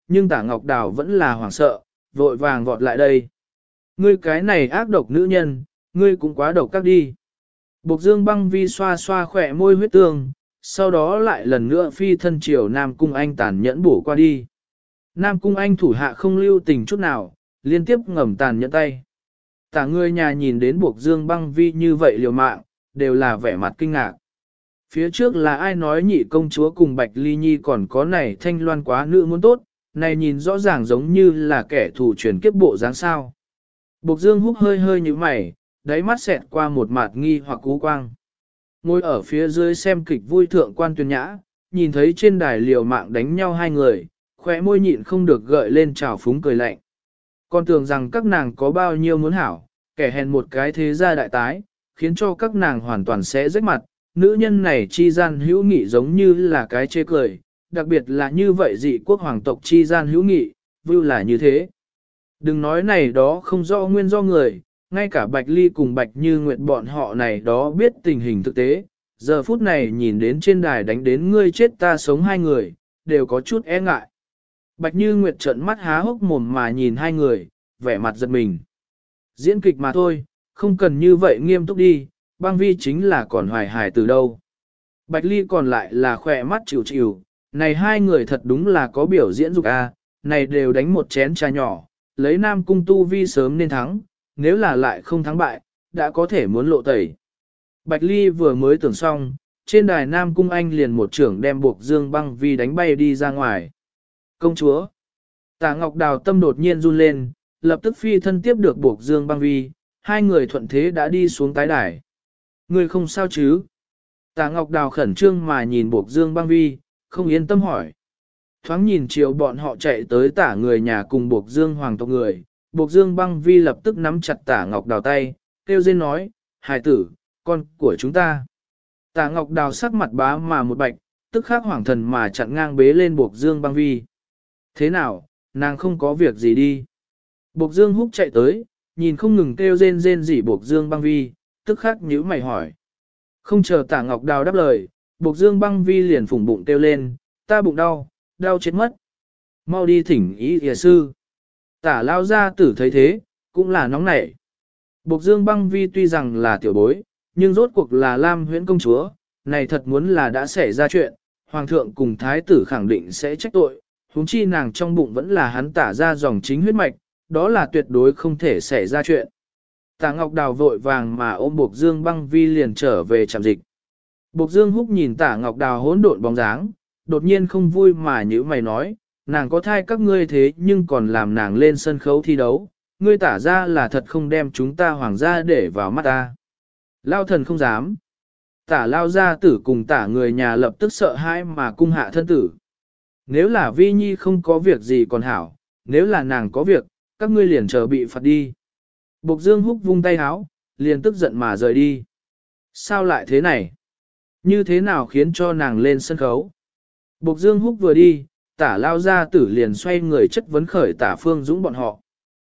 nhưng tả Ngọc Đào vẫn là hoảng sợ, vội vàng vọt lại đây. Ngươi cái này ác độc nữ nhân, ngươi cũng quá độc các đi. Bộc Dương Băng Vi xoa xoa khỏe môi huyết tương, sau đó lại lần nữa phi thân chiều Nam Cung Anh tàn nhẫn bổ qua đi. Nam Cung Anh thủ hạ không lưu tình chút nào, liên tiếp ngầm tàn nhẫn tay. Tả người nhà nhìn đến Bộc Dương Băng Vi như vậy liều mạng, đều là vẻ mặt kinh ngạc. Phía trước là ai nói nhị công chúa cùng Bạch Ly Nhi còn có này thanh loan quá nữ muốn tốt, này nhìn rõ ràng giống như là kẻ thù truyền kiếp bộ dáng sao. Bộc Dương húc hơi hơi như mày, đáy mắt xẹt qua một mạt nghi hoặc cú quang. Ngồi ở phía dưới xem kịch vui thượng quan Tuyền Nhã, nhìn thấy trên đài liều mạng đánh nhau hai người, khóe môi nhịn không được gợi lên trào phúng cười lạnh. Còn tưởng rằng các nàng có bao nhiêu muốn hảo, kẻ hèn một cái thế gia đại tái, khiến cho các nàng hoàn toàn sẽ rách mặt, nữ nhân này chi gian hữu nghị giống như là cái chê cười, đặc biệt là như vậy dị quốc hoàng tộc chi gian hữu nghị, vưu là như thế. Đừng nói này đó không do nguyên do người, ngay cả Bạch Ly cùng Bạch Như Nguyệt bọn họ này đó biết tình hình thực tế, giờ phút này nhìn đến trên đài đánh đến ngươi chết ta sống hai người, đều có chút e ngại. Bạch Như Nguyệt trợn mắt há hốc mồm mà nhìn hai người, vẻ mặt giật mình. Diễn kịch mà thôi, không cần như vậy nghiêm túc đi, Băng Vi chính là còn hoài hài từ đâu. Bạch Ly còn lại là khỏe mắt chịu chịu, này hai người thật đúng là có biểu diễn dục a, này đều đánh một chén trà nhỏ, lấy Nam Cung tu vi sớm nên thắng, nếu là lại không thắng bại, đã có thể muốn lộ tẩy. Bạch Ly vừa mới tưởng xong, trên đài Nam Cung Anh liền một trưởng đem Bộc Dương Băng Vi đánh bay đi ra ngoài. Công chúa! Tả Ngọc Đào tâm đột nhiên run lên, lập tức phi thân tiếp được Bộc Dương Băng Vi, hai người thuận thế đã đi xuống tái đài. Người không sao chứ? Tả Ngọc Đào khẩn trương mà nhìn Bộc Dương Băng Vi, không yên tâm hỏi. Thoáng nhìn chiều bọn họ chạy tới tả người nhà cùng Bộc Dương hoàng tộc người, Bộc Dương Băng Vi lập tức nắm chặt tả Ngọc Đào tay, kêu rên nói, hài tử, con của chúng ta. Tả Ngọc Đào sắc mặt bá mà một bạch, tức khắc hoảng thần mà chặn ngang bế lên Bộc Dương Băng Vi. Thế nào, nàng không có việc gì đi. Bộc Dương húc chạy tới, nhìn không ngừng kêu rên rên rỉ Bộc Dương Băng Vi, tức khắc nhíu mày hỏi. Không chờ tả Ngọc Đào đáp lời, Bộc Dương Băng Vi liền phủng bụng kêu lên, ta bụng đau, đau chết mất. Mau đi thỉnh ý y sư. Tả lao gia tử thấy thế, cũng là nóng nảy. Bộc Dương Băng Vi tuy rằng là tiểu bối, nhưng rốt cuộc là Lam Huyễn công chúa, này thật muốn là đã xảy ra chuyện, hoàng thượng cùng thái tử khẳng định sẽ trách tội, huống chi nàng trong bụng vẫn là hắn tả ra dòng chính huyết mạch, đó là tuyệt đối không thể xảy ra chuyện. Tả Ngọc Đào vội vàng mà ôm Bộc Dương Băng Vi liền trở về trạm dịch. Bộc Dương húc nhìn Tả Ngọc Đào hỗn độn bóng dáng, đột nhiên không vui mà nhíu mày nói, nàng có thai các ngươi thế nhưng còn làm nàng lên sân khấu thi đấu, ngươi tả ra là thật không đem chúng ta hoàng gia để vào mắt ta. Lao thần không dám. Tả lao gia tử cùng tả người nhà lập tức sợ hãi mà cung hạ thân tử. Nếu là Vi Nhi không có việc gì còn hảo, nếu là nàng có việc, các ngươi liền chờ bị phạt đi. Bộc Dương húc vung tay háo, liền tức giận mà rời đi. Sao lại thế này? Như thế nào khiến cho nàng lên sân khấu? Bộc Dương húc vừa đi, tả lao gia tử liền xoay người chất vấn khởi tả Phương Dũng bọn họ.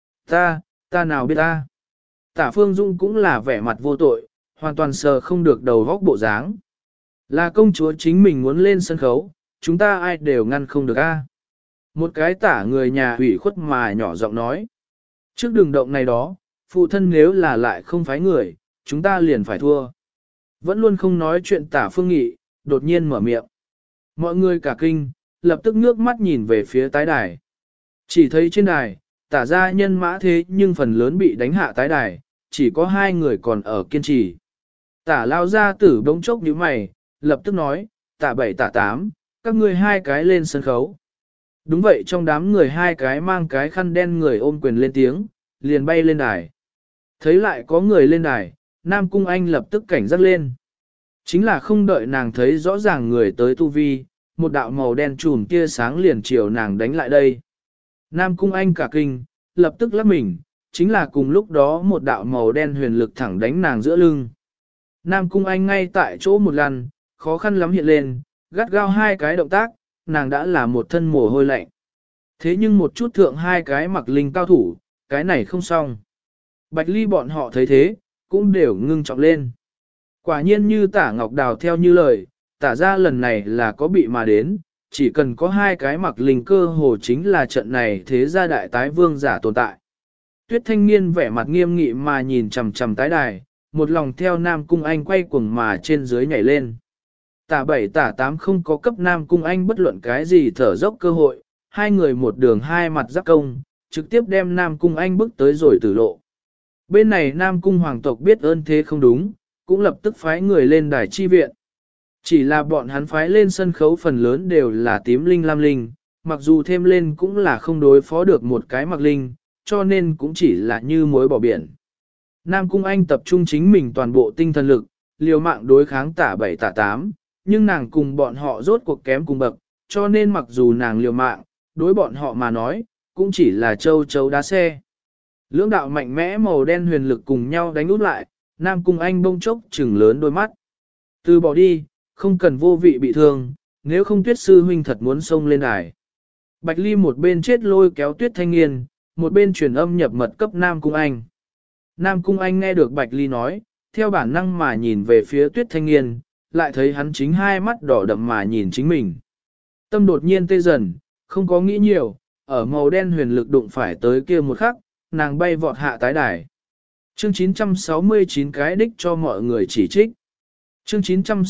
Ta nào biết ta? Tả Phương Dũng cũng là vẻ mặt vô tội, hoàn toàn sờ không được đầu góc bộ dáng. Là công chúa chính mình muốn lên sân khấu, chúng ta ai đều ngăn không được a. Một cái tả người nhà ủy khuất mà nhỏ giọng nói. Trước đường động này đó, phụ thân nếu là lại không phái người, chúng ta liền phải thua. Vẫn luôn không nói chuyện tả Phương Nghị, đột nhiên mở miệng. Mọi người cả kinh, lập tức ngước mắt nhìn về phía tái đài. Chỉ thấy trên đài, tả ra nhân mã thế nhưng phần lớn bị đánh hạ tái đài, chỉ có hai người còn ở kiên trì. Tả lao ra tử bỗng chốc như mày, lập tức nói, tả 7 tả 8, các ngươi hai cái lên sân khấu. Đúng vậy, trong đám người hai cái mang cái khăn đen người ôm quyền lên tiếng, liền bay lên đài. Thấy lại có người lên đài, Nam Cung Anh lập tức cảnh giác lên. Chính là không đợi nàng thấy rõ ràng người tới tu vi, một đạo màu đen trùm tia sáng liền chiều nàng đánh lại đây. Nam Cung Anh cả kinh, lập tức lắc mình, chính là cùng lúc đó một đạo màu đen huyền lực thẳng đánh nàng giữa lưng. Nam Cung Anh ngay tại chỗ một lần, khó khăn lắm hiện lên, gắt gao hai cái động tác, nàng đã là một thân mồ hôi lạnh. Thế nhưng một chút thượng hai cái mặc linh cao thủ, cái này không xong. Bạch Ly bọn họ thấy thế, cũng đều ngưng trọng lên. Quả nhiên như tả Ngọc Đào theo như lời, tả ra lần này là có bị mà đến, chỉ cần có hai cái mặc linh cơ hồ chính là trận này thế gia đại tái vương giả tồn tại. Tuyết Thanh Niên vẻ mặt nghiêm nghị mà nhìn chằm chằm tái đài, một lòng theo Nam Cung Anh quay cuồng mà trên dưới nhảy lên. Tả 7 tả 8 không có cấp Nam Cung Anh bất luận cái gì thở dốc cơ hội, hai người một đường hai mặt giáp công, trực tiếp đem Nam Cung Anh bước tới rồi tử lộ. Bên này Nam Cung hoàng tộc biết ơn thế không đúng, cũng lập tức phái người lên đài chi viện. Chỉ là bọn hắn phái lên sân khấu phần lớn đều là tím linh lam linh, mặc dù thêm lên cũng là không đối phó được một cái mặc linh, cho nên cũng chỉ là như muối bỏ biển. Nam Cung Anh tập trung chính mình toàn bộ tinh thần lực, liều mạng đối kháng tả 7 tả 8, nhưng nàng cùng bọn họ rốt cuộc kém cùng bậc, cho nên mặc dù nàng liều mạng, đối bọn họ mà nói, cũng chỉ là châu chấu đá xe. Lưỡng đạo mạnh mẽ màu đen huyền lực cùng nhau đánh út lại, Nam Cung Anh bông chốc trừng lớn đôi mắt. Từ bỏ đi, không cần vô vị bị thương, nếu không Tuyết sư huynh thật muốn xông lên đài. Bạch Ly một bên chết lôi kéo Tuyết Thanh Niên, một bên truyền âm nhập mật cấp Nam Cung Anh. Nam Cung Anh nghe được Bạch Ly nói, theo bản năng mà nhìn về phía Tuyết Thanh Niên, lại thấy hắn chính hai mắt đỏ đậm mà nhìn chính mình. Tâm đột nhiên tê dần, không có nghĩ nhiều, ở màu đen huyền lực đụng phải tới kia một khắc, nàng bay vọt hạ tái đài. Chương 969 cái đích cho mọi người chỉ trích. Chương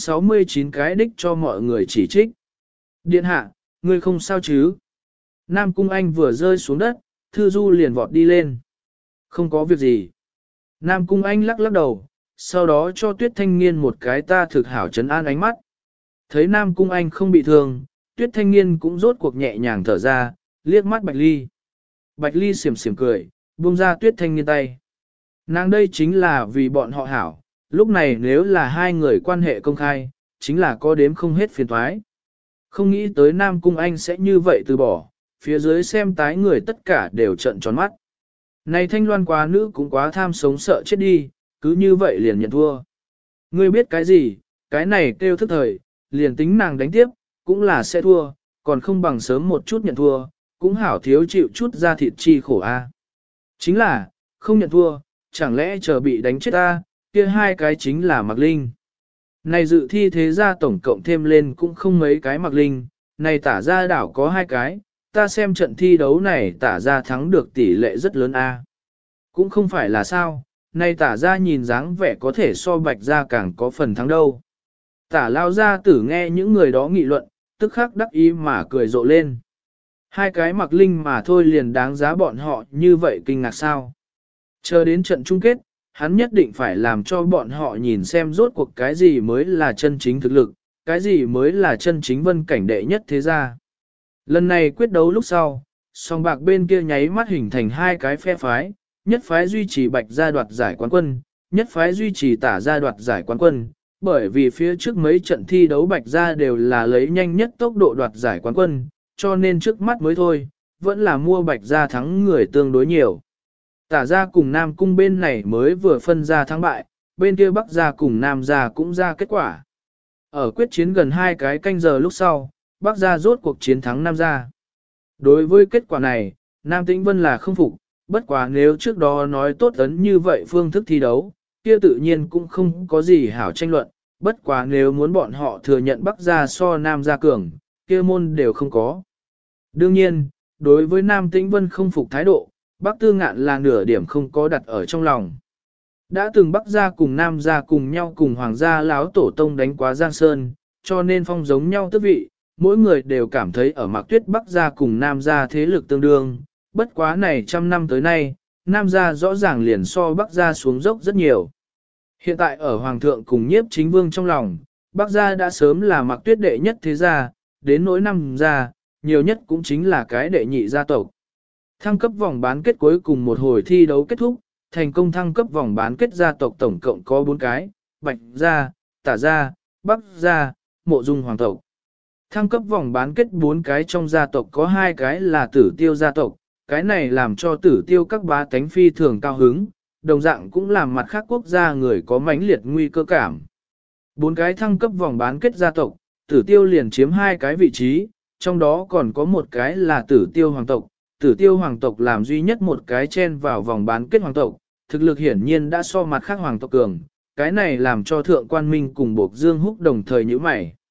969 cái đích cho mọi người chỉ trích. Điện hạ, ngươi không sao chứ? Nam Cung Anh vừa rơi xuống đất, Thư Du liền vọt đi lên. Không có việc gì. Nam Cung Anh lắc lắc đầu, sau đó cho Tuyết Thanh Niên một cái ta thực hảo trấn an ánh mắt. Thấy Nam Cung Anh không bị thương, Tuyết Thanh Niên cũng rốt cuộc nhẹ nhàng thở ra, liếc mắt Bạch Ly. Bạch Ly xiểm xiểm cười, buông ra Tuyết Thanh Niên tay. Nàng đây chính là vì bọn họ hảo, lúc này nếu là hai người quan hệ công khai, chính là có đếm không hết phiền toái. Không nghĩ tới Nam Cung Anh sẽ như vậy từ bỏ, phía dưới xem tái người tất cả đều trợn tròn mắt. Này Thanh Loan quá nữ cũng quá tham sống sợ chết đi, cứ như vậy liền nhận thua. Ngươi biết cái gì, cái này kêu thức thời, liền tính nàng đánh tiếp, cũng là sẽ thua, còn không bằng sớm một chút nhận thua, cũng hảo thiếu chịu chút ra thịt chi khổ a. Chính là, không nhận thua, chẳng lẽ chờ bị đánh chết ta, kia hai cái chính là Mạc Linh. Này dự thi thế gia tổng cộng thêm lên cũng không mấy cái Mạc Linh, này tả ra đảo có hai cái, ta xem trận thi đấu này tả ra thắng được tỷ lệ rất lớn a. Cũng không phải là sao, này tả ra nhìn dáng vẻ có thể so bạch ra càng có phần thắng đâu. Tả lao ra tử nghe những người đó nghị luận, tức khắc đắc ý mà cười rộ lên. Hai cái Mạc Linh mà thôi liền đáng giá bọn họ như vậy kinh ngạc sao. Chờ đến trận chung kết, hắn nhất định phải làm cho bọn họ nhìn xem rốt cuộc cái gì mới là chân chính thực lực, cái gì mới là chân chính vân cảnh đệ nhất thế gia. Lần này quyết đấu lúc sau, song bạc bên kia nháy mắt hình thành hai cái phe phái, nhất phái duy trì bạch gia đoạt giải quán quân, nhất phái duy trì tả gia đoạt giải quán quân, bởi vì phía trước mấy trận thi đấu bạch gia đều là lấy nhanh nhất tốc độ đoạt giải quán quân, cho nên trước mắt mới thôi, vẫn là mua bạch gia thắng người tương đối nhiều. Tả gia cùng Nam Cung bên này mới vừa phân ra thắng bại, bên kia Bắc gia cùng Nam gia cũng ra kết quả. Ở quyết chiến gần 2 cái canh giờ lúc sau, Bắc gia rốt cuộc chiến thắng Nam gia. Đối với kết quả này, Nam Tĩnh Vân là không phục, bất quá nếu trước đó nói tốt ấn như vậy phương thức thi đấu, kia tự nhiên cũng không có gì hảo tranh luận, bất quá nếu muốn bọn họ thừa nhận Bắc gia so Nam gia cường, kia môn đều không có. Đương nhiên, đối với Nam Tĩnh Vân không phục thái độ, Bắc Tư Ngạn là nửa điểm không có đặt ở trong lòng. Đã từng Bắc gia cùng Nam gia cùng nhau cùng Hoàng gia láo tổ tông đánh quá Giang Sơn, cho nên phong giống nhau tước vị, mỗi người đều cảm thấy ở Mạc Tuyết Bắc gia cùng Nam gia thế lực tương đương, bất quá này trăm năm tới nay, Nam gia rõ ràng liền so Bắc gia xuống dốc rất nhiều. Hiện tại ở Hoàng thượng cùng Nhiếp Chính Vương trong lòng, Bắc gia đã sớm là Mạc Tuyết đệ nhất thế gia, đến nỗi Nam gia, nhiều nhất cũng chính là cái đệ nhị gia tộc. Thăng cấp vòng bán kết cuối cùng một hồi thi đấu kết thúc, thành công thăng cấp vòng bán kết gia tộc tổng cộng có 4 cái, Bạch gia, Tả gia, Bắc gia, Mộ Dung hoàng tộc. Thăng cấp vòng bán kết 4 cái trong gia tộc có 2 cái là Tử Tiêu gia tộc, cái này làm cho Tử Tiêu các bá tánh phi thường cao hứng, đồng dạng cũng làm mặt khác quốc gia người có mãnh liệt nguy cơ cảm. 4 cái thăng cấp vòng bán kết gia tộc, Tử Tiêu liền chiếm 2 cái vị trí, trong đó còn có một cái là Tử Tiêu hoàng tộc. Tử Tiêu hoàng tộc làm duy nhất một cái chen vào vòng bán kết hoàng tộc, thực lực hiển nhiên đã so mặt khác hoàng tộc cường, cái này làm cho Thượng Quan Minh cùng Bộc Dương Húc đồng thời nhíu mày.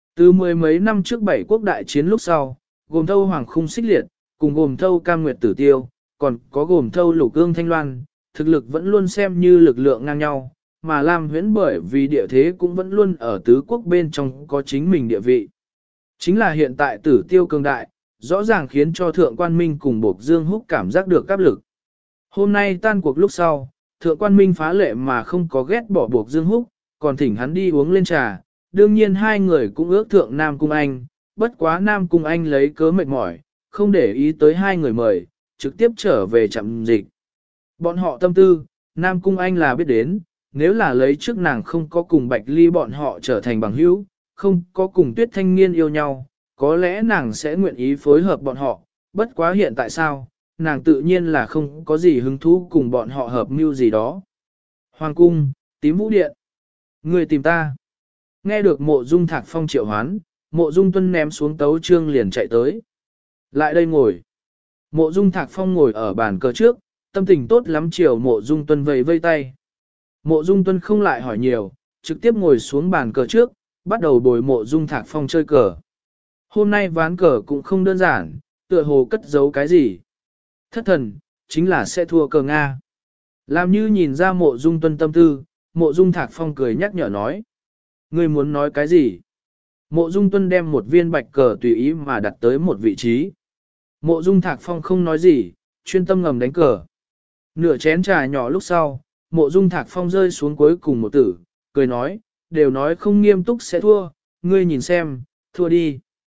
Từ mười mấy năm trước bảy quốc đại chiến lúc sau, gồm thâu Hoàng Khung Xích Liệt, cùng gồm thâu Cam Nguyệt Tử Tiêu, còn có gồm thâu Lục Ương Thanh Loan, thực lực vẫn luôn xem như lực lượng ngang nhau, mà Lam Huyễn bởi vì địa thế cũng vẫn luôn ở tứ quốc bên trong có chính mình địa vị. Chính là hiện tại Tử Tiêu cường đại, rõ ràng khiến cho Thượng Quan Minh cùng Bộc Dương Húc cảm giác được áp lực. Hôm nay tan cuộc lúc sau, Thượng Quan Minh phá lệ mà không có ghét bỏ Bộc Dương Húc, còn thỉnh hắn đi uống lên trà. Đương nhiên hai người cũng ước thượng Nam Cung Anh, bất quá Nam Cung Anh lấy cớ mệt mỏi, không để ý tới hai người mời, trực tiếp trở về trạm dịch. Bọn họ tâm tư, Nam Cung Anh là biết đến, nếu là lấy trước nàng không có cùng Bạch Ly bọn họ trở thành bằng hữu, không có cùng Tuyết Thanh Niên yêu nhau, có lẽ nàng sẽ nguyện ý phối hợp bọn họ, bất quá hiện tại sao, nàng tự nhiên là không có gì hứng thú cùng bọn họ hợp mưu gì đó. Hoàng cung, Tím Vũ Điện. Người tìm ta. Nghe được Mộ Dung Thạc Phong triệu hoán, Mộ Dung Tuân ném xuống tấu chương liền chạy tới. Lại đây ngồi. Mộ Dung Thạc Phong ngồi ở bàn cờ trước, tâm tình tốt lắm chiều Mộ Dung Tuân vẫy vây tay. Mộ Dung Tuân không lại hỏi nhiều, trực tiếp ngồi xuống bàn cờ trước, bắt đầu bồi Mộ Dung Thạc Phong chơi cờ. Hôm nay ván cờ cũng không đơn giản, tựa hồ cất giấu cái gì. Thất thần, chính là sẽ thua cờ Nga. Làm như nhìn ra Mộ Dung Tuân tâm tư, Mộ Dung Thạc Phong cười nhắc nhở nói. Ngươi muốn nói cái gì? Mộ Dung Tuân đem một viên bạch cờ tùy ý mà đặt tới một vị trí. Mộ Dung Thạc Phong không nói gì, chuyên tâm ngầm đánh cờ. Nửa chén trà nhỏ lúc sau, Mộ Dung Thạc Phong rơi xuống cuối cùng một tử, cười nói, đều nói không nghiêm túc sẽ thua, ngươi nhìn xem, thua đi.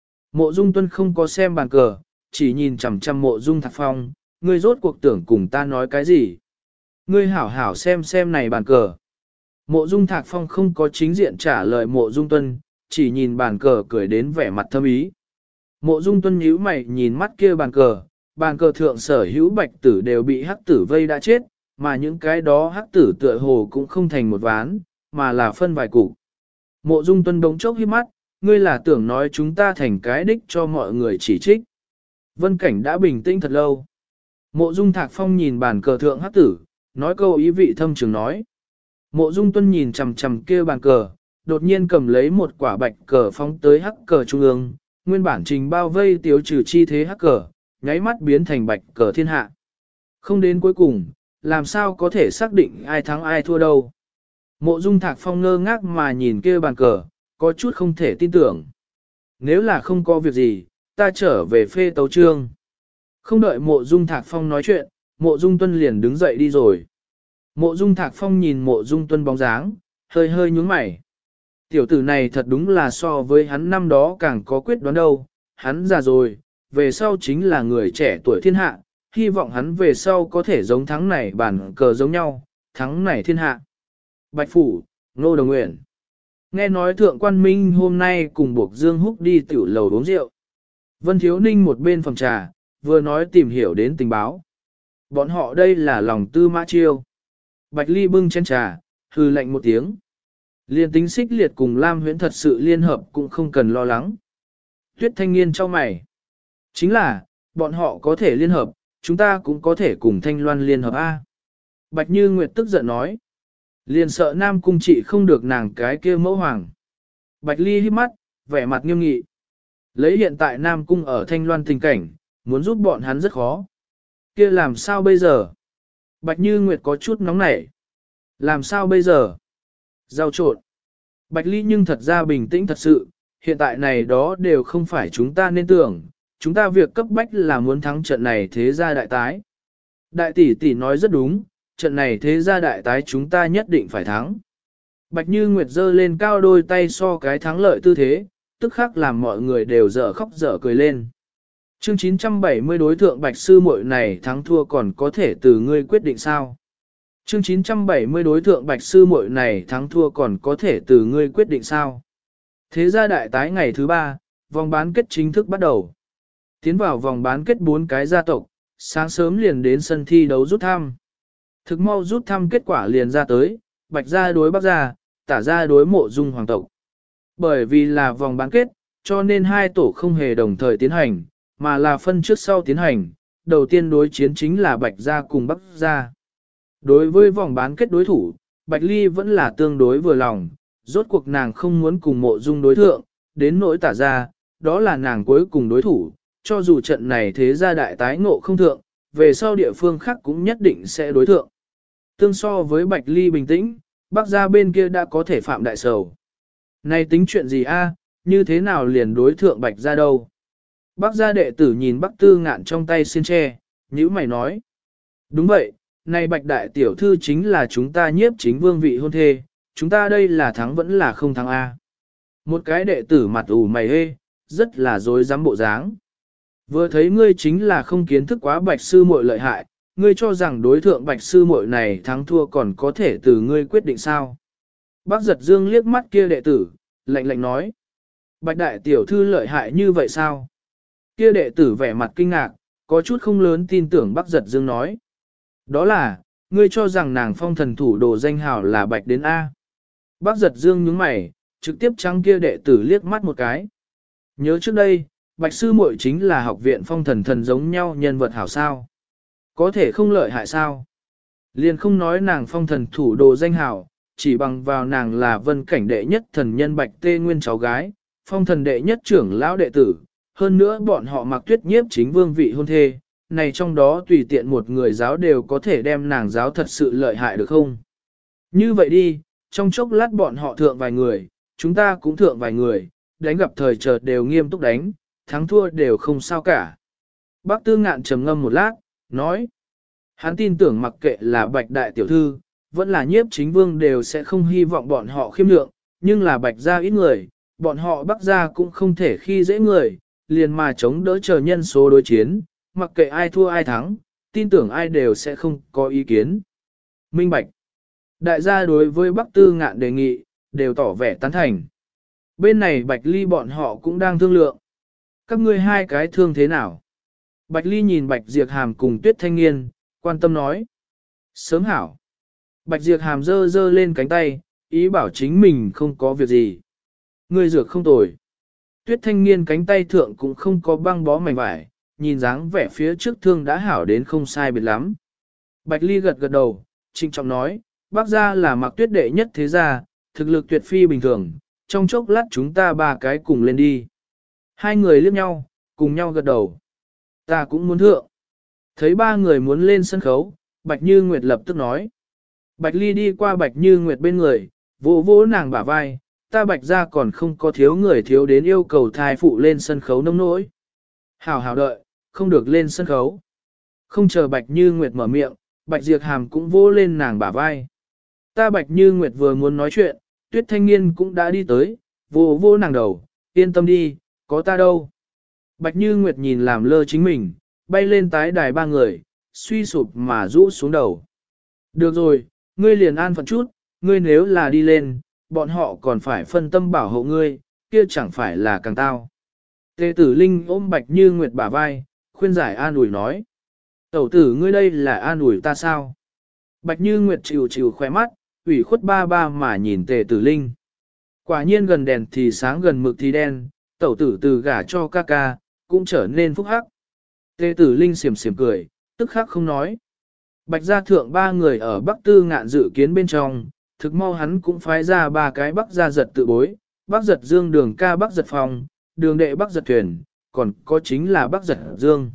Mộ Dung Tuân không có xem bàn cờ, chỉ nhìn chằm chằm Mộ Dung Thạc Phong, ngươi rốt cuộc tưởng cùng ta nói cái gì? Ngươi hảo hảo xem này bàn cờ. Mộ Dung Thạc Phong không có chính diện trả lời Mộ Dung Tuân, chỉ nhìn bàn cờ cười đến vẻ mặt thâm ý. Mộ Dung Tuân nhíu mày nhìn mắt kia bàn cờ thượng sở hữu bạch tử đều bị hắc tử vây đã chết, mà những cái đó hắc tử tựa hồ cũng không thành một ván, mà là phân vài cục. Mộ Dung Tuân đống chốc hít mắt, ngươi là tưởng nói chúng ta thành cái đích cho mọi người chỉ trích. Vân Cảnh đã bình tĩnh thật lâu. Mộ Dung Thạc Phong nhìn bàn cờ thượng hắc tử, nói câu ý vị thâm trường nói. Mộ Dung Tuân nhìn chằm chằm kia bàn cờ, đột nhiên cầm lấy một quả bạch cờ phóng tới hắc cờ trung ương, nguyên bản trình bao vây tiêu trừ chi thế hắc cờ, nháy mắt biến thành bạch cờ thiên hạ. Không đến cuối cùng, làm sao có thể xác định ai thắng ai thua đâu. Mộ Dung Thạc Phong ngơ ngác mà nhìn kia bàn cờ, có chút không thể tin tưởng. Nếu là không có việc gì, ta trở về phê tấu chương. Không đợi Mộ Dung Thạc Phong nói chuyện, Mộ Dung Tuân liền đứng dậy đi rồi. Mộ Dung Thạc Phong nhìn Mộ Dung Tuân bóng dáng, hơi hơi nhướng mày. Tiểu tử này thật đúng là so với hắn năm đó càng có quyết đoán đâu, hắn già rồi, về sau chính là người trẻ tuổi thiên hạ, hy vọng hắn về sau có thể giống thắng này bản cờ giống nhau, thắng này thiên hạ. Bạch Phủ, Ngô Đồng Nguyện. Nghe nói Thượng Quan Minh hôm nay cùng Bộc Dương Húc đi tiểu lầu uống rượu. Vân Thiếu Ninh một bên phòng trà, vừa nói tìm hiểu đến tình báo. Bọn họ đây là lòng tư mã chiêu. Bạch Ly bưng chén trà, hừ lạnh một tiếng. Liên tính Xích Liệt cùng Lam Huyễn thật sự liên hợp cũng không cần lo lắng. Tuyết Thanh Niên cho mày. Chính là, bọn họ có thể liên hợp, chúng ta cũng có thể cùng Thanh Loan liên hợp A. Bạch Như Nguyệt tức giận nói. Liền sợ Nam Cung trị không được nàng cái kia mẫu hoàng. Bạch Ly hít mắt, vẻ mặt nghiêm nghị. Lấy hiện tại Nam Cung ở Thanh Loan tình cảnh, muốn giúp bọn hắn rất khó. Kia làm sao bây giờ? Bạch Như Nguyệt có chút nóng nảy. Làm sao bây giờ? Giao trộn. Bạch Ly nhưng thật ra bình tĩnh thật sự, hiện tại này đó đều không phải chúng ta nên tưởng, chúng ta việc cấp bách là muốn thắng trận này thế gia đại tái. Đại tỷ tỷ nói rất đúng, trận này thế gia đại tái chúng ta nhất định phải thắng. Bạch Như Nguyệt giơ lên cao đôi tay so cái thắng lợi tư thế, tức khắc làm mọi người đều dở khóc dở cười lên. Chương 970 đối thượng Bạch Sư muội này thắng thua còn có thể từ ngươi quyết định sao? Chương 970 đối thượng Bạch Sư muội này thắng thua còn có thể từ ngươi quyết định sao? Thế gia đại tái ngày thứ 3, vòng bán kết chính thức bắt đầu. Tiến vào vòng bán kết 4 cái gia tộc, sáng sớm liền đến sân thi đấu rút thăm. Thực mau rút thăm kết quả liền ra tới, Bạch gia đối Bắc gia, Tả gia đối Mộ Dung hoàng tộc. Bởi vì là vòng bán kết, cho nên hai tổ không hề đồng thời tiến hành, mà là phân trước sau tiến hành. Đầu tiên đối chiến chính là Bạch gia cùng Bắc gia. Đối với vòng bán kết đối thủ, Bạch Ly vẫn là tương đối vừa lòng, rốt cuộc nàng không muốn cùng Mộ Dung đối thượng, đến nỗi tả ra, đó là nàng cuối cùng đối thủ, cho dù trận này thế gia đại tái ngộ không thượng, về sau địa phương khác cũng nhất định sẽ đối thượng. Tương so với Bạch Ly bình tĩnh, Bắc gia bên kia đã có thể phạm đại sầu. Này tính chuyện gì a? Như thế nào liền đối thượng Bạch gia đâu? Bắc gia đệ tử nhìn Bắc Tư Ngạn trong tay xiên tre, nhíu mày nói. Đúng vậy, này Bạch đại tiểu thư chính là chúng ta nhiếp chính vương vị hôn thê, chúng ta đây là thắng vẫn là không thắng a. Một cái đệ tử mặt ủ mày hê, rất là dối dám bộ dáng. Vừa thấy ngươi chính là không kiến thức quá Bạch sư muội lợi hại, ngươi cho rằng đối thượng Bạch sư muội này thắng thua còn có thể từ ngươi quyết định sao? Bác giật dương liếc mắt kia đệ tử, lạnh lạnh nói. Bạch đại tiểu thư lợi hại như vậy sao? Kia đệ tử vẻ mặt kinh ngạc, có chút không lớn tin tưởng bác giật dương nói. Đó là, ngươi cho rằng nàng phong thần thủ đồ danh hào là Bạch đến A. Bác giật dương nhướng mày, trực tiếp trắng kia đệ tử liếc mắt một cái. Nhớ trước đây, Bạch sư muội chính là học viện phong thần thần giống nhau nhân vật hảo sao. Có thể không lợi hại sao? Liền không nói nàng phong thần thủ đồ danh hảo, chỉ bằng vào nàng là vân cảnh đệ nhất thần nhân Bạch Tê Nguyên cháu gái, phong thần đệ nhất trưởng lão đệ tử, hơn nữa bọn họ mặc tuyết nhiếp chính vương vị hôn thê, này trong đó tùy tiện một người giáo đều có thể đem nàng giáo thật sự lợi hại được không? Như vậy đi, trong chốc lát bọn họ thượng vài người, chúng ta cũng thượng vài người, đánh gặp thời chợt đều nghiêm túc đánh, thắng thua đều không sao cả. Bác Tư Ngạn trầm ngâm một lát, nói, hắn tin tưởng mặc kệ là Bạch đại tiểu thư, vẫn là nhiếp chính vương đều sẽ không hy vọng bọn họ khiêm lượng, nhưng là Bạch gia ít người, bọn họ Bắc gia cũng không thể khi dễ người, liền mà chống đỡ chờ nhân số đối chiến, mặc kệ ai thua ai thắng, tin tưởng ai đều sẽ không có ý kiến. Minh Bạch. Đại gia đối với Bắc Tư Ngạn đề nghị, đều tỏ vẻ tán thành. Bên này Bạch Ly bọn họ cũng đang thương lượng. Các ngươi hai cái thương thế nào? Bạch Ly nhìn Bạch Diệp Hàm cùng Tuyết Thanh Nghiên, quan tâm nói. Sớm hảo. Bạch Diệp Hàm giơ giơ lên cánh tay, ý bảo chính mình không có việc gì. Ngươi dược không tồi. Tuyết Thanh Nghiên cánh tay thượng cũng không có băng bó mảnh vải, nhìn dáng vẻ phía trước thương đã hảo đến không sai biệt lắm. Bạch Ly gật gật đầu, trinh trọng nói, bác gia là mặc tuyết đệ nhất thế gia, thực lực tuyệt phi bình thường, trong chốc lát chúng ta ba cái cùng lên đi. Hai người liếc nhau, cùng nhau gật đầu. Ta cũng muốn thượng. Thấy ba người muốn lên sân khấu, Bạch Như Nguyệt lập tức nói. Bạch Ly đi qua Bạch Như Nguyệt bên người, vỗ vỗ nàng bả vai, ta Bạch gia còn không có thiếu người thiếu đến yêu cầu thai phụ lên sân khấu nông nỗi. Hảo hảo đợi, không được lên sân khấu. Không chờ Bạch Như Nguyệt mở miệng, Bạch Diệp Hàm cũng vỗ lên nàng bả vai. Ta Bạch Như Nguyệt vừa muốn nói chuyện, Tuyết Thanh Nghiên cũng đã đi tới, vỗ vỗ nàng đầu, yên tâm đi, có ta đâu. Bạch Như Nguyệt nhìn làm lơ chính mình, bay lên tái đài ba người, suy sụp mà rũ xuống đầu. Được rồi, ngươi liền an phận chút, ngươi nếu là đi lên, bọn họ còn phải phân tâm bảo hộ ngươi, kia chẳng phải là càng tao. Tề Tử Linh ôm Bạch Như Nguyệt bả vai, khuyên giải an ủi nói. Tẩu tử ngươi đây là an ủi ta sao? Bạch Như Nguyệt chịu chịu khóe mắt, ủy khuất ba ba mà nhìn Tề Tử Linh. Quả nhiên gần đèn thì sáng gần mực thì đen, tẩu tử từ gả cho ca ca, cũng trở nên phúc hắc. Tề Tử Linh xiểm xiểm cười, tức khắc không nói. Bạch gia thượng ba người ở Bắc Tư Ngạn dự kiến bên trong, thực mau hắn cũng phái ra ba cái Bắc gia giật tự bối, Bắc giật dương đường ca Bắc giật phòng, đường đệ Bắc giật thuyền, còn có chính là Bắc giật dương.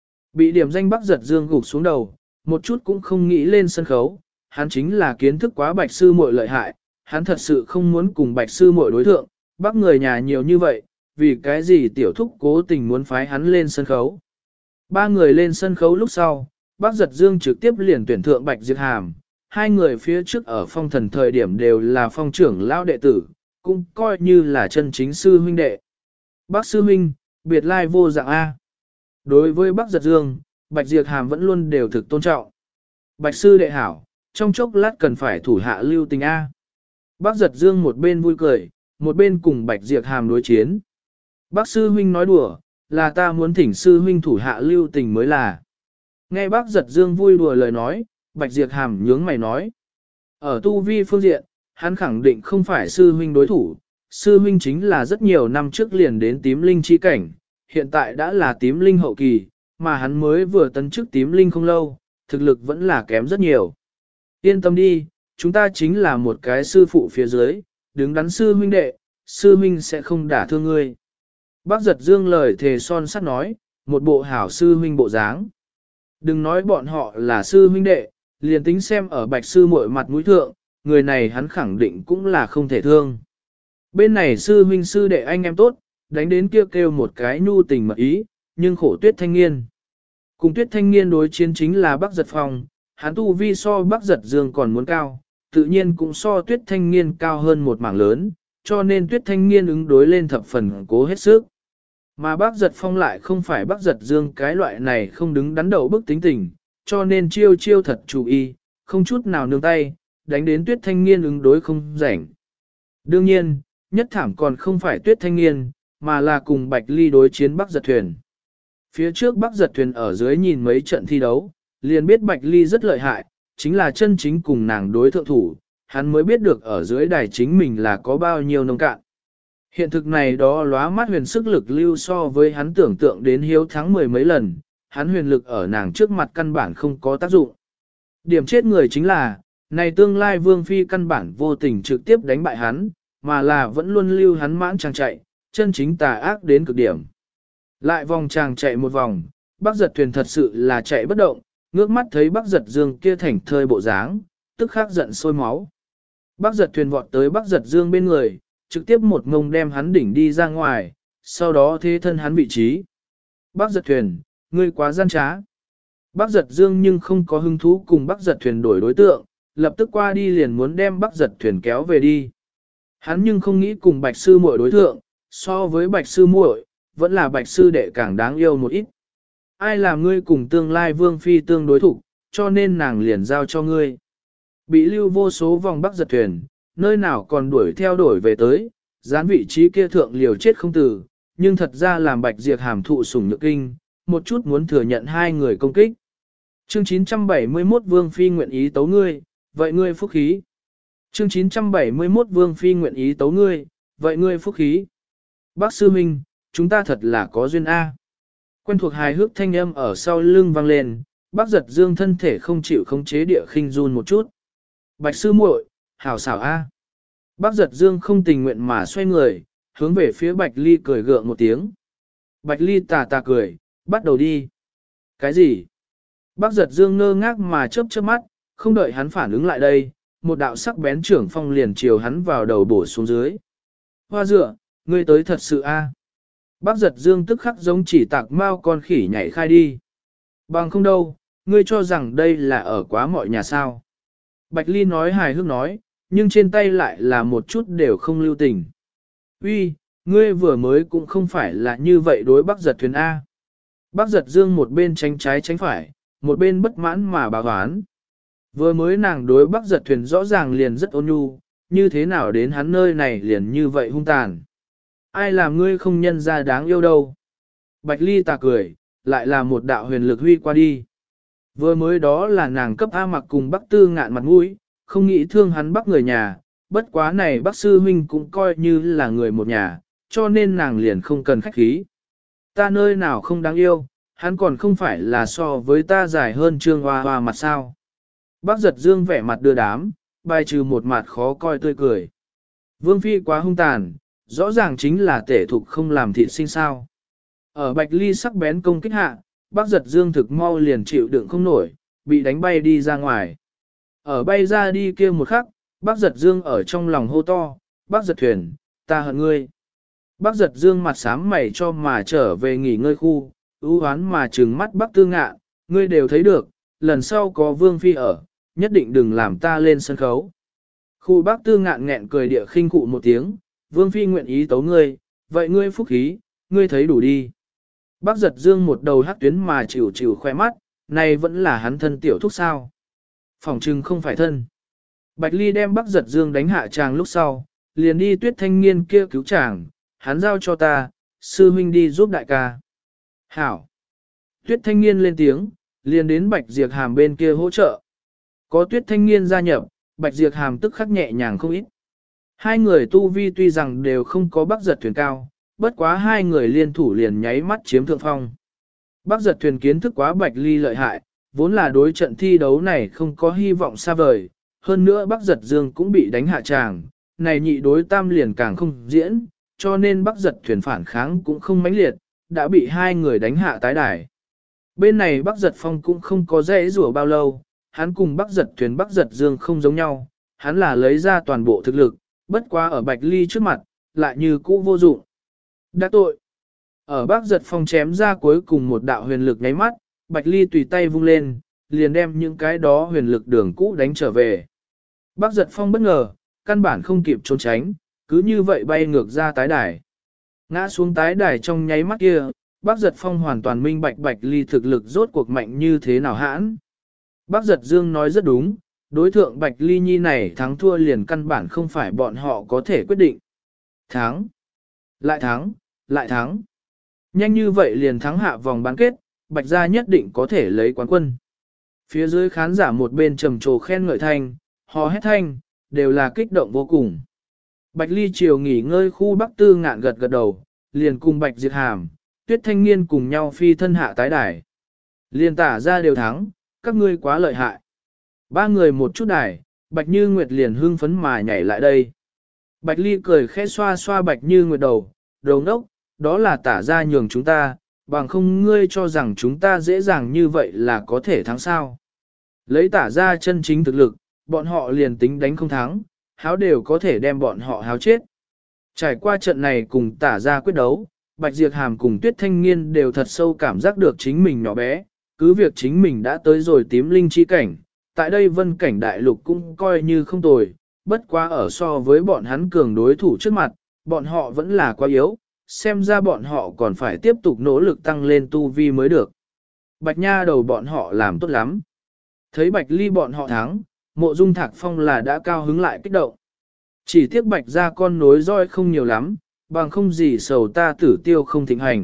Bị điểm danh Bắc giật dương gục xuống đầu, một chút cũng không nghĩ lên sân khấu, hắn chính là kiến thức quá Bạch sư muội lợi hại, hắn thật sự không muốn cùng Bạch sư muội đối thượng, Bắc người nhà nhiều như vậy, vì cái gì tiểu thúc cố tình muốn phái hắn lên sân khấu. Ba người lên sân khấu lúc sau, Bắc giật dương trực tiếp liền tuyển thượng Bạch Diệp Hàm, hai người phía trước ở phong thần thời điểm đều là phong trưởng lão đệ tử, cũng coi như là chân chính sư huynh đệ. Bác sư huynh, biệt lai vô dạng A. Đối với Bắc giật dương, Bạch Diệp Hàm vẫn luôn đều thực tôn trọng. Bạch sư đệ hảo, trong chốc lát cần phải thủ hạ lưu tình A. Bắc giật dương một bên vui cười, một bên cùng Bạch Diệp Hàm đối chiến. Bác sư huynh nói đùa, là ta muốn thỉnh sư huynh thủ hạ lưu tình mới là. Nghe bác giật dương vui đùa lời nói, Bạch Diệp Hàm nhướng mày nói. Ở tu vi phương diện, hắn khẳng định không phải sư huynh đối thủ, sư huynh chính là rất nhiều năm trước liền đến tím linh chi cảnh, hiện tại đã là tím linh hậu kỳ, mà hắn mới vừa tấn chức tím linh không lâu, thực lực vẫn là kém rất nhiều. Yên tâm đi, chúng ta chính là một cái sư phụ phía dưới, đứng đắn sư huynh đệ, sư huynh sẽ không đả thương ngươi. Bác giật dương lời thề son sắt nói, một bộ hảo sư huynh bộ dáng. Đừng nói bọn họ là sư huynh đệ, liền tính xem ở bạch sư muội mặt mũi thượng, người này hắn khẳng định cũng là không thể thương. Bên này sư huynh sư đệ anh em tốt, đánh đến kêu một cái nhu tình mật ý, nhưng khổ tuyết thanh niên. Cùng tuyết thanh niên đối chiến chính là bác giật phong, hắn tu vi so bác giật dương còn muốn cao, tự nhiên cũng so tuyết thanh niên cao hơn một mảng lớn, cho nên tuyết thanh niên ứng đối lên thập phần cố hết sức. Mà bác giật phong lại không phải bác giật dương cái loại này không đứng đắn đầu bức tính tình, cho nên chiêu chiêu thật chú ý, không chút nào nương tay, đánh đến tuyết thanh niên ứng đối không rảnh. Đương nhiên, nhất thảm còn không phải tuyết thanh niên, mà là cùng Bạch Ly đối chiến Bắc Giật Thuyền. Phía trước Bắc Giật Thuyền ở dưới nhìn mấy trận thi đấu, liền biết Bạch Ly rất lợi hại, chính là chân chính cùng nàng đối thượng thủ, hắn mới biết được ở dưới đài chính mình là có bao nhiêu nông cạn. Hiện thực này đó lóa mắt huyền sức lực lưu so với hắn tưởng tượng đến hiếu thắng mười mấy lần, hắn huyền lực ở nàng trước mặt căn bản không có tác dụng. Điểm chết người chính là, này tương lai Vương Phi căn bản vô tình trực tiếp đánh bại hắn, mà là vẫn luôn lưu hắn mãn chàng chạy, chân chính tà ác đến cực điểm. Lại vòng chàng chạy một vòng, Bắc Giật Thuyền thật sự là chạy bất động, ngước mắt thấy Bắc Giật Dương kia thảnh thơi bộ dáng, tức khắc giận sôi máu. Bắc Giật Thuyền vọt tới Bắc Giật Dương bên người, trực tiếp một ngông đem hắn đỉnh đi ra ngoài, sau đó thế thân hắn vị trí. Bắc Giật Thuyền, ngươi quá gian trá. Bắc Giật Dương nhưng không có hứng thú cùng Bắc Giật Thuyền đổi đối tượng, lập tức qua đi liền muốn đem Bắc Giật Thuyền kéo về đi. Hắn nhưng không nghĩ cùng Bạch Sư Muội đối thượng, so với Bạch Sư Muội, vẫn là Bạch Sư Đệ càng đáng yêu một ít. Ai làm ngươi cùng tương lai Vương Phi tương đối thủ, cho nên nàng liền giao cho ngươi. Bị lưu vô số vòng Bắc Giật Thuyền, nơi nào còn đuổi theo đổi về tới, dán vị trí kia thượng liều chết không từ, nhưng thật ra làm Bạch Diệp Hàm thụ sủng nhược kinh, một chút muốn thừa nhận hai người công kích. Chương 971 Vương Phi nguyện ý tấu ngươi, vậy ngươi phúc khí. Chương 971 Vương Phi nguyện ý tấu ngươi, vậy ngươi phúc khí. Bác Sư Minh, chúng ta thật là có duyên A. Quen thuộc hài hước thanh âm ở sau lưng vang lên, Bác Giật Dương thân thể không chịu khống chế địa khinh run một chút. Bạch Sư muội, hảo xảo A. Bác Giật Dương không tình nguyện mà xoay người, hướng về phía Bạch Ly cười gượng một tiếng. Bạch Ly tà tà cười, bắt đầu đi. Cái gì? Bác Giật Dương ngơ ngác mà chớp chớp mắt, không đợi hắn phản ứng lại đây, một đạo sắc bén trưởng phong liền chiều hắn vào đầu bổ xuống dưới. Hoa dựa, ngươi tới thật sự a? Bác Giật Dương tức khắc giống chỉ tạc mao con khỉ nhảy khai đi. Bằng không đâu, ngươi cho rằng đây là ở quá mọi nhà sao. Bạch Ly nói hài hước nói, nhưng trên tay lại là một chút đều không lưu tình. Uy, ngươi vừa mới cũng không phải là như vậy đối Bác Giật Thuyền A. Bác Giật Dương một bên tránh trái tránh phải, một bên bất mãn mà bà hoán. Vừa mới nàng đối Bắc Giật Thuyền rõ ràng liền rất ôn nhu, như thế nào đến hắn nơi này liền như vậy hung tàn. Ai làm ngươi không nhân ra đáng yêu đâu. Bạch Ly tà cười, lại là một đạo huyền lực huy qua đi. Vừa mới đó là nàng cấp A Mặc cùng Bắc Tư Ngạn mặt mũi, không nghĩ thương hắn Bắc người nhà, bất quá này Bắc Sư Huynh cũng coi như là người một nhà, cho nên nàng liền không cần khách khí. Ta nơi nào không đáng yêu, hắn còn không phải là so với ta dài hơn trương hoa hoa mặt sao. Bác Giật Dương vẻ mặt đưa đám, bài trừ một mặt khó coi tươi cười. Vương Phi quá hung tàn, rõ ràng chính là tể thục không làm thịt sinh sao. Ở Bạch Ly sắc bén công kích hạ, Bác Giật Dương thực mau liền chịu đựng không nổi, bị đánh bay đi ra ngoài. Ở bay ra đi kia một khắc, Bác Giật Dương ở trong lòng hô to, Bác Giật Thuyền, ta hận ngươi. Bác Giật Dương mặt xám mày cho mà trở về nghỉ ngơi khu, ưu hoán mà trừng mắt Bắc Tư Ngạn, ngươi đều thấy được, lần sau có Vương Phi ở, nhất định đừng làm ta lên sân khấu. Khu Bắc Tư Ngạn nghẹn cười địa khinh cụ một tiếng, Vương Phi nguyện ý tấu ngươi, vậy ngươi phúc khí, ngươi thấy đủ đi. Bác Giật Dương một đầu hắc tuyến mà chịu chịu khoe mắt, này vẫn là hắn thân tiểu thúc sao. Phòng trừng không phải thân. Bạch Ly đem Bác Giật Dương đánh hạ chàng lúc sau, liền đi Tuyết thanh niên kia cứu chàng, hắn giao cho ta, sư huynh đi giúp đại ca. Hảo. Tuyết thanh niên lên tiếng, liền đến Bạch Diệp Hàm bên kia hỗ trợ. Có Tuyết thanh niên gia nhập, Bạch Diệp Hàm tức khắc nhẹ nhàng không ít. Hai người tu vi tuy rằng đều không có Bắc Giật Thuyền cao, bất quá hai người liên thủ liền nháy mắt chiếm thượng phong. Bắc Giật Thuyền kiến thức quá Bạch Ly lợi hại, vốn là đối trận thi đấu này không có hy vọng xa vời, hơn nữa Bắc Giật Dương cũng bị đánh hạ tràng, này nhị đối tam liền càng không diễn, cho nên Bắc Giật thuyền phản kháng cũng không mãnh liệt, đã bị hai người đánh hạ tái đài. Bên này Bắc Giật Phong cũng không có dễ rủa bao lâu, hắn cùng Bắc Giật thuyền Bắc Giật Dương không giống nhau, hắn là lấy ra toàn bộ thực lực, bất quá ở Bạch Ly trước mặt, lại như cũ vô dụng. Đã tội. Ở Bắc Giật Phong chém ra cuối cùng một đạo huyền lực nháy mắt, Bạch Ly tùy tay vung lên, liền đem những cái đó huyền lực đường cũ đánh trở về. Bắc Giật Phong bất ngờ, căn bản không kịp trốn tránh, cứ như vậy bay ngược ra tái đài. Ngã xuống tái đài trong nháy mắt kia, Bắc Giật Phong hoàn toàn minh bạch Bạch Ly thực lực rốt cuộc mạnh như thế nào hãn. Bắc Giật Dương nói rất đúng, đối thượng Bạch Ly Nhi này thắng thua liền căn bản không phải bọn họ có thể quyết định. Thắng, lại thắng, lại thắng. Nhanh như vậy liền thắng hạ vòng bán kết, Bạch gia nhất định có thể lấy quán quân. Phía dưới khán giả một bên trầm trồ khen ngợi thanh, hò hét thanh, đều là kích động vô cùng. Bạch Ly chiều nghỉ ngơi khu Bắc Tư Ngạn gật gật đầu, liền cùng Bạch Diệt Hàm, Tuyết Thanh Niên cùng nhau phi thân hạ tái đài. Liền tả ra đều thắng, các ngươi quá lợi hại. Ba người một chút đài, Bạch Như Nguyệt liền hưng phấn mà nhảy lại đây. Bạch Ly cười khẽ xoa xoa Bạch Như Nguyệt đầu, đầu ngốc, đó là tả ra nhường chúng ta, bằng không ngươi cho rằng chúng ta dễ dàng như vậy là có thể thắng sao. Lấy tả ra chân chính thực lực, bọn họ liền tính đánh không thắng, háo đều có thể đem bọn họ háo chết. Trải qua trận này cùng tả ra quyết đấu, Bạch Diệp Hàm cùng Tuyết Thanh Niên đều thật sâu cảm giác được chính mình nhỏ bé, cứ việc chính mình đã tới rồi tím linh chi cảnh, tại đây vân cảnh đại lục cũng coi như không tồi, bất quá ở so với bọn hắn cường đối thủ trước mặt, bọn họ vẫn là quá yếu, xem ra bọn họ còn phải tiếp tục nỗ lực tăng lên tu vi mới được. Bạch Nha đầu bọn họ làm tốt lắm. Thấy Bạch Ly bọn họ thắng, Mộ Dung Thạc Phong là đã cao hứng lại kích động. Chỉ tiếc Bạch gia con nối roi không nhiều lắm, bằng không gì sầu ta tử tiêu không thịnh hành.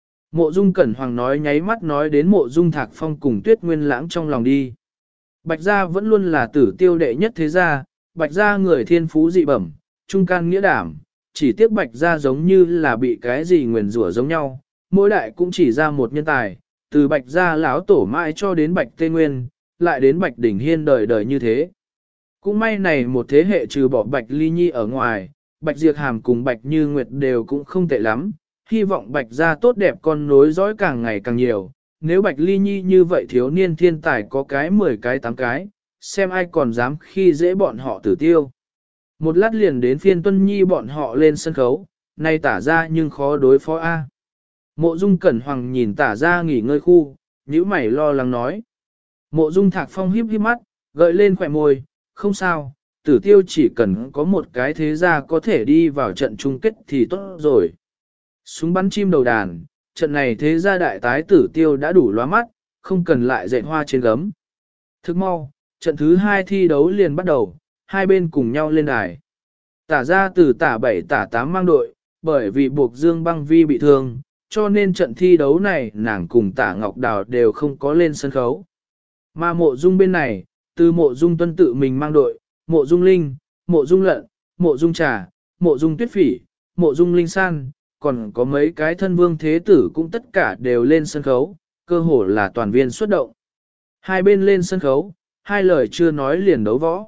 Mộ Dung Cẩn Hoàng nói nháy mắt nói đến Mộ Dung Thạc Phong cùng Tuyết Nguyên Lãng trong lòng đi. Bạch gia vẫn luôn là tử tiêu đệ nhất thế gia, Bạch gia người thiên phú dị bẩm, trung can nghĩa đảm, chỉ tiếc Bạch gia giống như là bị cái gì nguyền rủa giống nhau, mỗi đại cũng chỉ ra một nhân tài, từ Bạch gia lão tổ mãi cho đến Bạch Tê Nguyên, lại đến Bạch Đỉnh Hiên đời đời như thế. Cũng may này một thế hệ trừ bỏ Bạch Ly Nhi ở ngoài, Bạch Diệp Hàm cùng Bạch Như Nguyệt đều cũng không tệ lắm, hy vọng Bạch gia tốt đẹp con nối dõi càng ngày càng nhiều. Nếu Bạch Ly Nhi như vậy thiếu niên thiên tài có cái 10 cái 8 cái, xem ai còn dám khi dễ bọn họ tử tiêu. Một lát liền đến phiên Tuân Nhi bọn họ lên sân khấu, nay tả ra nhưng khó đối phó A. Mộ Dung Cẩn Hoàng nhìn tả ra nghỉ ngơi khu, nhíu mày lo lắng nói. Mộ Dung Thạc Phong híp híp mắt, gợi lên khỏe môi, không sao, tử tiêu chỉ cần có một cái thế gia có thể đi vào trận chung kết thì tốt rồi. Súng bắn chim đầu đàn, trận này thế gia đại tái tử tiêu đã đủ lóa mắt, không cần lại dạy hoa trên gấm. Thức mau, trận thứ 2 thi đấu liền bắt đầu, hai bên cùng nhau lên đài. Tả ra từ tả 7 tả 8 mang đội, bởi vì buộc Dương Băng Vi bị thương, cho nên trận thi đấu này nàng cùng tả Ngọc Đào đều không có lên sân khấu. Mà Mộ Dung bên này, từ Mộ Dung Tuân tự mình mang đội, Mộ Dung Linh, Mộ Dung Lận, Mộ Dung Trà, Mộ Dung Tuyết Phỉ, Mộ Dung Linh San, còn có mấy cái thân vương thế tử cũng tất cả đều lên sân khấu, cơ hồ là toàn viên xuất động. Hai bên lên sân khấu, hai lời chưa nói liền đấu võ.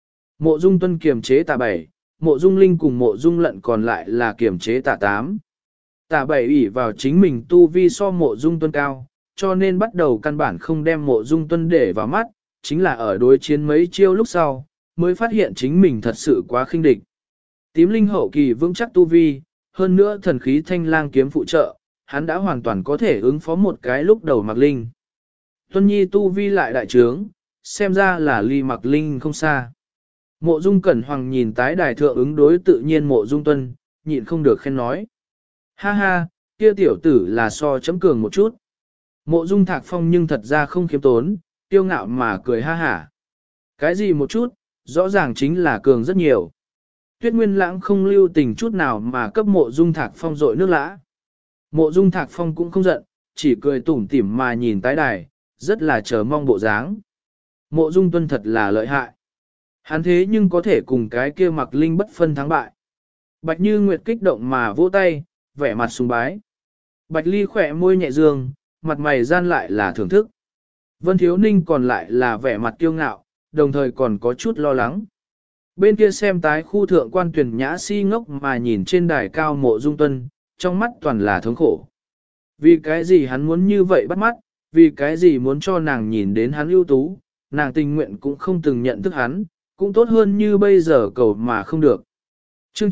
Mộ Dung Tuân kiềm chế tả 7, Mộ Dung Linh cùng Mộ Dung Lận còn lại là kiềm chế tả 8. Tả 7 ủy vào chính mình tu vi so Mộ Dung Tuân cao, cho nên bắt đầu căn bản không đem Mộ Dung Tuân để vào mắt, chính là ở đối chiến mấy chiêu lúc sau, mới phát hiện chính mình thật sự quá khinh địch. Tím linh hậu kỳ vững chắc tu vi, hơn nữa thần khí thanh lang kiếm phụ trợ, hắn đã hoàn toàn có thể ứng phó một cái lúc đầu Mạc Linh. Tuân Nhi tu vi lại đại trướng, xem ra là ly Mạc Linh không xa. Mộ Dung Cẩn Hoàng nhìn tái đài thượng ứng đối tự nhiên Mộ Dung Tuân, nhịn không được khen nói. Ha ha, kia tiểu tử là so chấm cường một chút. Mộ Dung Thạc Phong nhưng thật ra không khiêm tốn, tiêu ngạo mà cười ha hả. Cái gì một chút, rõ ràng chính là cường rất nhiều. Tuyết Nguyên Lãng không lưu tình chút nào mà cấp Mộ Dung Thạc Phong rội nước lã. Mộ Dung Thạc Phong cũng không giận, chỉ cười tủm tỉm mà nhìn tái đài, rất là chờ mong bộ dáng. Mộ Dung Tuân thật là lợi hại. Hắn thế nhưng có thể cùng cái kia Mạc Linh bất phân thắng bại. Bạch Như Nguyệt kích động mà vỗ tay, vẻ mặt sùng bái. Bạch Ly khỏe môi nhẹ dương, mặt mày gian lại là thưởng thức. Vân Thiếu Ninh còn lại là vẻ mặt kiêu ngạo, đồng thời còn có chút lo lắng. Bên kia xem tái khu thượng quan tuyển nhã si ngốc mà nhìn trên đài cao Mộ Dung Tuân, trong mắt toàn là thống khổ. Vì cái gì hắn muốn như vậy bắt mắt, vì cái gì muốn cho nàng nhìn đến hắn ưu tú, nàng tình nguyện cũng không từng nhận thức hắn, cũng tốt hơn như bây giờ cầu mà không được. Chương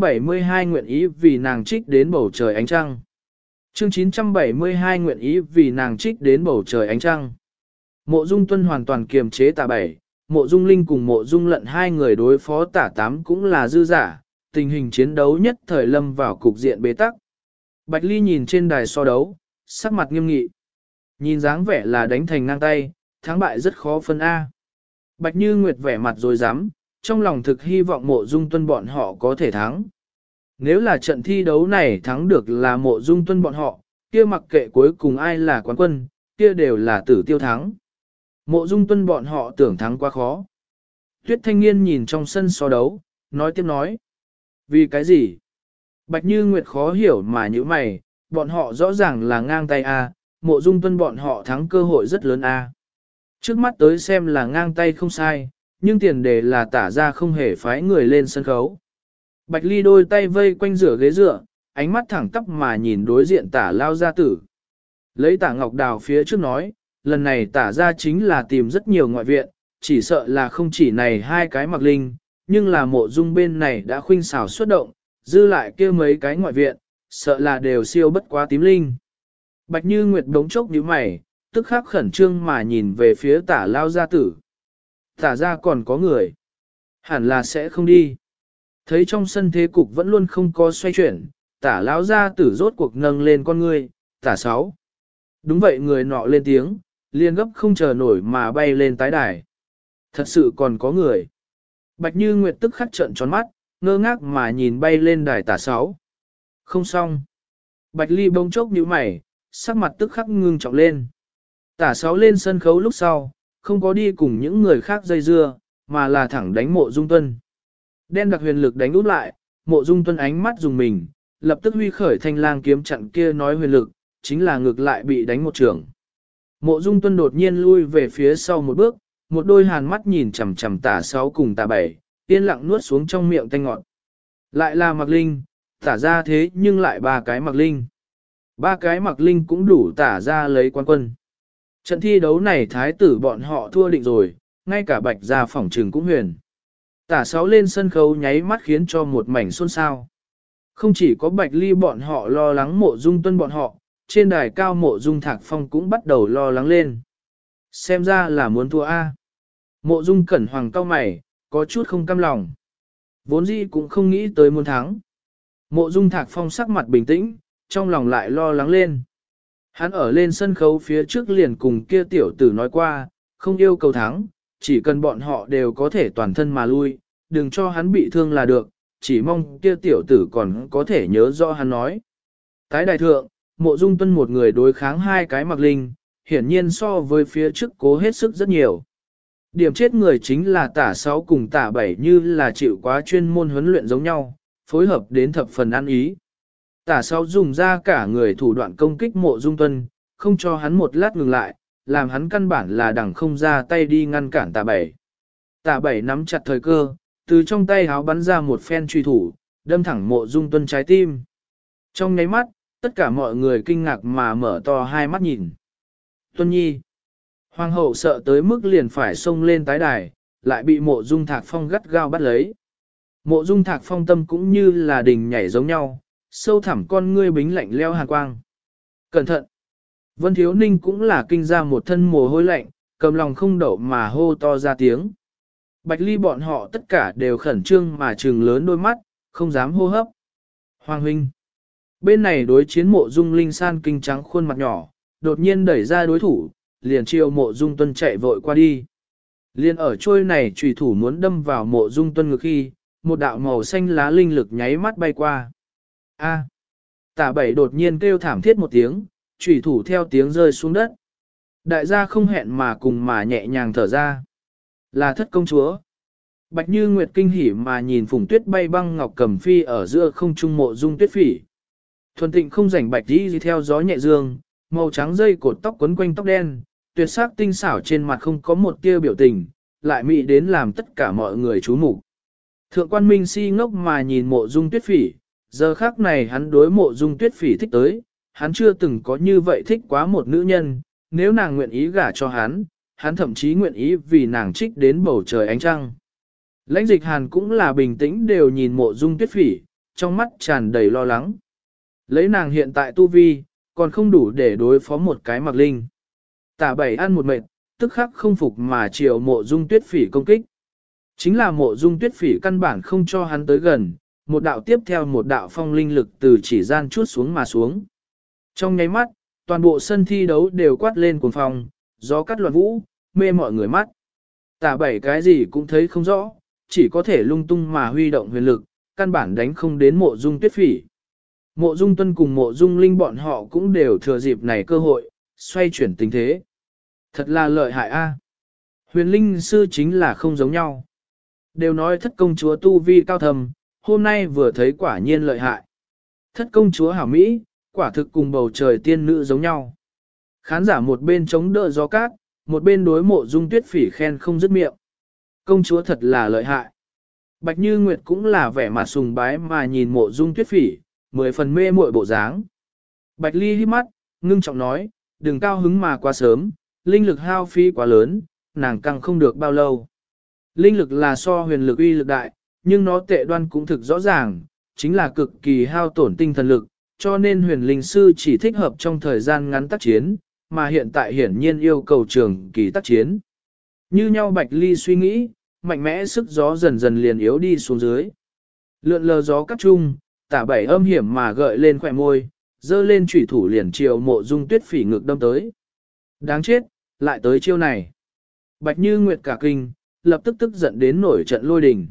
972 nguyện ý vì nàng trích đến bầu trời ánh trăng. Chương 972 nguyện ý vì nàng trích đến bầu trời ánh trăng. Mộ Dung Tuân hoàn toàn kiềm chế Tả Bảy, Mộ Dung Linh cùng Mộ Dung Lận hai người đối phó Tả Tám cũng là dư giả, tình hình chiến đấu nhất thời lâm vào cục diện bế tắc. Bạch Ly nhìn trên đài so đấu, sắc mặt nghiêm nghị. Nhìn dáng vẻ là đánh thành ngang tay, thắng bại rất khó phân A. Bạch Như Nguyệt vẻ mặt rồi dám, trong lòng thực hy vọng Mộ Dung Tuân bọn họ có thể thắng. Nếu là trận thi đấu này thắng được là Mộ Dung Tuân bọn họ, kia mặc kệ cuối cùng ai là quán quân, kia đều là tử tiêu thắng. Mộ Dung Tuân bọn họ tưởng thắng quá khó. Tuyết Thanh Niên nhìn trong sân so đấu, nói tiếp nói. Vì cái gì? Bạch Như Nguyệt khó hiểu mà như mày, bọn họ rõ ràng là ngang tay A, Mộ Dung Tuân bọn họ thắng cơ hội rất lớn A. Trước mắt tới xem là ngang tay không sai, nhưng tiền đề là Tả ra không hề phái người lên sân khấu. Bạch Ly đôi tay vây quanh rửa ghế dựa, ánh mắt thẳng tắp mà nhìn đối diện Tả Lao gia tử. Lấy Tả Ngọc Đào phía trước nói, lần này Tả ra chính là tìm rất nhiều ngoại viện, chỉ sợ là không chỉ này hai cái mặc linh, nhưng là Mộ Dung bên này đã khuynh xảo xuất động, dư lại kia mấy cái ngoại viện, sợ là đều siêu bất quá tím linh. Bạch Như Nguyệt đống chốc nhíu mày, tức khắc khẩn trương mà nhìn về phía Tả Lao gia tử. Tả ra còn có người, hẳn là sẽ không đi. Thấy trong sân thế cục vẫn luôn không có xoay chuyển, Tả Lão gia tử rốt cuộc nâng lên con ngươi, Tả Sáu. Đúng vậy, người nọ lên tiếng, liền gấp không chờ nổi mà bay lên tái đài. Thật sự còn có người. Bạch Như Nguyệt tức khắc trợn tròn mắt, ngơ ngác mà nhìn bay lên đài Tả Sáu. Không xong. Bạch Ly bỗng chốc nhíu mày, sắc mặt tức khắc ngưng trọng lên. Tả Sáu lên sân khấu lúc sau, không có đi cùng những người khác dây dưa, mà là thẳng đánh Mộ Dung Tuân. Đen đặc huyền lực đánh út lại, Mộ Dung Tuân ánh mắt dùng mình, lập tức huy khởi thanh lang kiếm chặn kia nói huyền lực, chính là ngược lại bị đánh một trường. Mộ Dung Tuân đột nhiên lui về phía sau một bước, một đôi hàn mắt nhìn chằm chằm Tả Sáu cùng Tả Bảy, yên lặng nuốt xuống trong miệng tanh ngọt. Lại là Mặc Linh, Tả ra thế nhưng lại ba cái Mặc Linh. Ba cái Mặc Linh cũng đủ Tả ra lấy quán quân. Trận thi đấu này thái tử bọn họ thua định rồi, ngay cả Bạch gia phỏng trừng cũng huyền. Tả Sáu lên sân khấu nháy mắt khiến cho một mảnh xôn xao. Không chỉ có Bạch Ly bọn họ lo lắng Mộ Dung Tuân bọn họ, trên đài cao Mộ Dung Thạc Phong cũng bắt đầu lo lắng lên. Xem ra là muốn thua A. Mộ Dung Cẩn Hoàng cau mày, có chút không cam lòng. Vốn dĩ cũng không nghĩ tới muốn thắng. Mộ Dung Thạc Phong sắc mặt bình tĩnh, trong lòng lại lo lắng lên. Hắn ở lên sân khấu phía trước liền cùng kia tiểu tử nói qua, không yêu cầu thắng, chỉ cần bọn họ đều có thể toàn thân mà lui, đừng cho hắn bị thương là được, chỉ mong kia tiểu tử còn có thể nhớ rõ hắn nói. Tái đại thượng, Mộ Dung Tuân một người đối kháng hai cái Mặc Linh, hiển nhiên so với phía trước cố hết sức rất nhiều. Điểm chết người chính là Tả Sáu cùng Tả Bảy như là chịu quá chuyên môn huấn luyện giống nhau, phối hợp đến thập phần ăn ý. Tả Sáu dùng ra cả người thủ đoạn công kích Mộ Dung Tuân, không cho hắn một lát ngừng lại, làm hắn căn bản là đằng không ra tay đi ngăn cản Tả Bảy. Tả Bảy nắm chặt thời cơ, từ trong tay háo bắn ra một phen truy thủ, đâm thẳng Mộ Dung Tuân trái tim. Trong nháy mắt, tất cả mọi người kinh ngạc mà mở to hai mắt nhìn. Tuân Nhi. Hoàng hậu sợ tới mức liền phải xông lên tái đài, lại bị Mộ Dung Thạc Phong gắt gao bắt lấy. Mộ Dung Thạc Phong tâm cũng như là đình nhảy giống nhau, sâu thẳm con ngươi bính lạnh leo hàn quang. Cẩn thận! Vân Thiếu Ninh cũng là kinh ra một thân mồ hôi lạnh, cầm lòng không đậu mà hô to ra tiếng. Bạch Ly bọn họ tất cả đều khẩn trương mà trừng lớn đôi mắt, không dám hô hấp. Hoàng huynh! Bên này đối chiến Mộ Dung Linh San kinh trắng khuôn mặt nhỏ, đột nhiên đẩy ra đối thủ, liền chiều Mộ Dung Tuân chạy vội qua đi. Liền ở trôi này chùy thủ muốn đâm vào Mộ Dung Tuân ngực khi, một đạo màu xanh lá linh lực nháy mắt bay qua. A. Tả Bảy đột nhiên kêu thảm thiết một tiếng, chùy thủ theo tiếng rơi xuống đất. Đại gia không hẹn mà cùng mà nhẹ nhàng thở ra. Là Thất công chúa. Bạch Như Nguyệt kinh hỉ mà nhìn Phùng Tuyết bay băng ngọc cầm phi ở giữa không trung Mộ Dung Tuyết Phỉ. Thuần Tịnh không rảnh bạch đi theo gió nhẹ dương, màu trắng dây cột tóc quấn quanh tóc đen, tuyệt sắc tinh xảo trên mặt không có một tia biểu tình, lại mỹ đến làm tất cả mọi người chú mục. Thượng quan Minh si ngốc mà nhìn Mộ Dung Tuyết Phỉ, giờ khắc này hắn đối Mộ Dung Tuyết Phỉ thích tới, hắn chưa từng có như vậy thích quá một nữ nhân, nếu nàng nguyện ý gả cho hắn, hắn thậm chí nguyện ý vì nàng trích đến bầu trời ánh trăng. Lãnh Dịch Hàn cũng là bình tĩnh đều nhìn Mộ Dung Tuyết Phỉ, trong mắt tràn đầy lo lắng. Lấy nàng hiện tại tu vi, còn không đủ để đối phó một cái Mạc Linh. Tả Bảy ăn một mệt, tức khắc không phục mà chiều Mộ Dung Tuyết Phỉ công kích. Chính là Mộ Dung Tuyết Phỉ căn bản không cho hắn tới gần, một đạo tiếp theo một đạo phong linh lực từ chỉ gian chuốt xuống mà xuống. Trong nháy mắt, toàn bộ sân thi đấu đều quát lên cuồng phong, gió cắt loạn vũ, mê mọi người mắt. Tả Bảy cái gì cũng thấy không rõ, chỉ có thể lung tung mà huy động huyền lực, căn bản đánh không đến Mộ Dung Tuyết Phỉ. Mộ Dung Tuân cùng Mộ Dung Linh bọn họ cũng đều thừa dịp này cơ hội, xoay chuyển tình thế. Thật là lợi hại a. Huyền Linh sư chính là không giống nhau. Đều nói thất công chúa tu vi cao thầm, hôm nay vừa thấy quả nhiên lợi hại. Thất công chúa hảo Mỹ, quả thực cùng bầu trời tiên nữ giống nhau. Khán giả một bên chống đỡ gió cát, một bên đối Mộ Dung Tuyết Phỉ khen không dứt miệng. Công chúa thật là lợi hại. Bạch Như Nguyệt cũng là vẻ mặt sùng bái mà nhìn Mộ Dung Tuyết Phỉ, 10 phần mê muội bộ dáng. Bạch Ly hít mắt, ngưng trọng nói, đừng cao hứng mà quá sớm, linh lực hao phí quá lớn, nàng căng không được bao lâu. Linh lực là so huyền lực uy lực đại, nhưng nó tệ đoan cũng thực rõ ràng, chính là cực kỳ hao tổn tinh thần lực, cho nên huyền linh sư chỉ thích hợp trong thời gian ngắn tác chiến, mà hiện tại hiển nhiên yêu cầu trường kỳ tác chiến. Như nhau Bạch Ly suy nghĩ, mạnh mẽ sức gió dần dần liền yếu đi xuống dưới. Lượn lờ gió cắt chung, Tả Bảy âm hiểm mà gợi lên khỏe môi, dơ lên chủy thủ liền chiều Mộ Dung Tuyết Phỉ ngực đâm tới. Đáng chết, lại tới chiêu này. Bạch Như Nguyệt cả kinh, lập tức tức giận đến nổi trận lôi đình.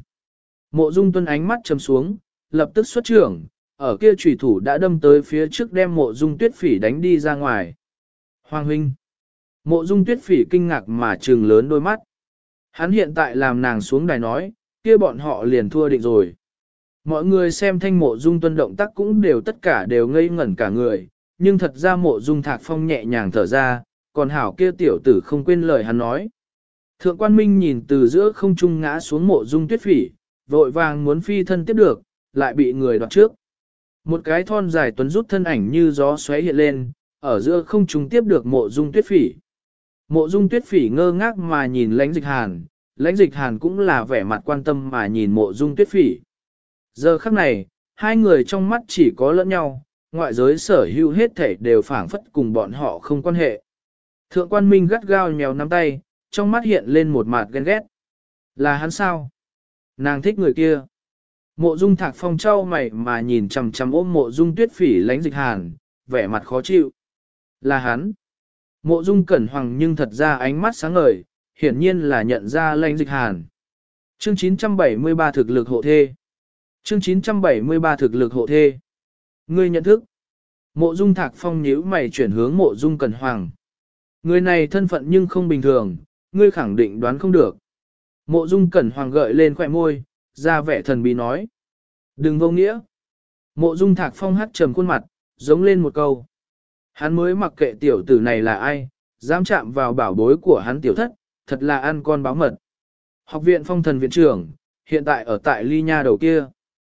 Mộ Dung Tuân ánh mắt trầm xuống, lập tức xuất trưởng, ở kia chủy thủ đã đâm tới phía trước đem Mộ Dung Tuyết Phỉ đánh đi ra ngoài. Hoàng huynh. Mộ Dung Tuyết Phỉ kinh ngạc mà trừng lớn đôi mắt. Hắn hiện tại làm nàng xuống đài nói, kia bọn họ liền thua định rồi. Mọi người xem thanh Mộ Dung Tuân động tác cũng đều tất cả đều ngây ngẩn cả người, nhưng thật ra Mộ Dung Thạc Phong nhẹ nhàng thở ra, còn hảo kia tiểu tử không quên lời hắn nói. Thượng quan Minh nhìn từ giữa không trung ngã xuống Mộ Dung Tuyết Phỉ, vội vàng muốn phi thân tiếp được, lại bị người đoạt trước. Một cái thon dài tuấn rút thân ảnh như gió xoáy hiện lên, ở giữa không trung tiếp được Mộ Dung Tuyết Phỉ. Mộ Dung Tuyết Phỉ ngơ ngác mà nhìn Lãnh Dịch Hàn, Lãnh Dịch Hàn cũng là vẻ mặt quan tâm mà nhìn Mộ Dung Tuyết Phỉ. Giờ khắc này, hai người trong mắt chỉ có lẫn nhau, ngoại giới sở hữu hết thảy đều phảng phất cùng bọn họ không quan hệ. Thượng quan Minh gắt gao nhéo nắm tay, trong mắt hiện lên một mặt ghen ghét. Là hắn sao? Nàng thích người kia. Mộ Dung Thạc Phong trao mày mà nhìn chằm chằm ôm Mộ Dung Tuyết Phỉ Lãnh Dịch Hàn, vẻ mặt khó chịu. Là hắn. Mộ Dung Cẩn Hoàng nhưng thật ra ánh mắt sáng ngời, hiển nhiên là nhận ra Lãnh Dịch Hàn. Chương 973 thực lực hộ thê. Chương 973 thực lực hộ thê. Ngươi nhận thức. Mộ Dung Thạc Phong nhíu mày chuyển hướng Mộ Dung Cẩn Hoàng. Người này thân phận nhưng không bình thường, ngươi khẳng định đoán không được. Mộ Dung Cẩn Hoàng gợi lên khỏe môi, ra vẻ thần bí nói. Đừng vô nghĩa. Mộ Dung Thạc Phong hắt trầm khuôn mặt, giống lên một câu. Hắn mới mặc kệ tiểu tử này là ai, dám chạm vào bảo bối của hắn tiểu thất, thật là ăn con báo mật. Học viện Phong Thần viện trưởng, hiện tại ở tại Ly Nha đầu kia.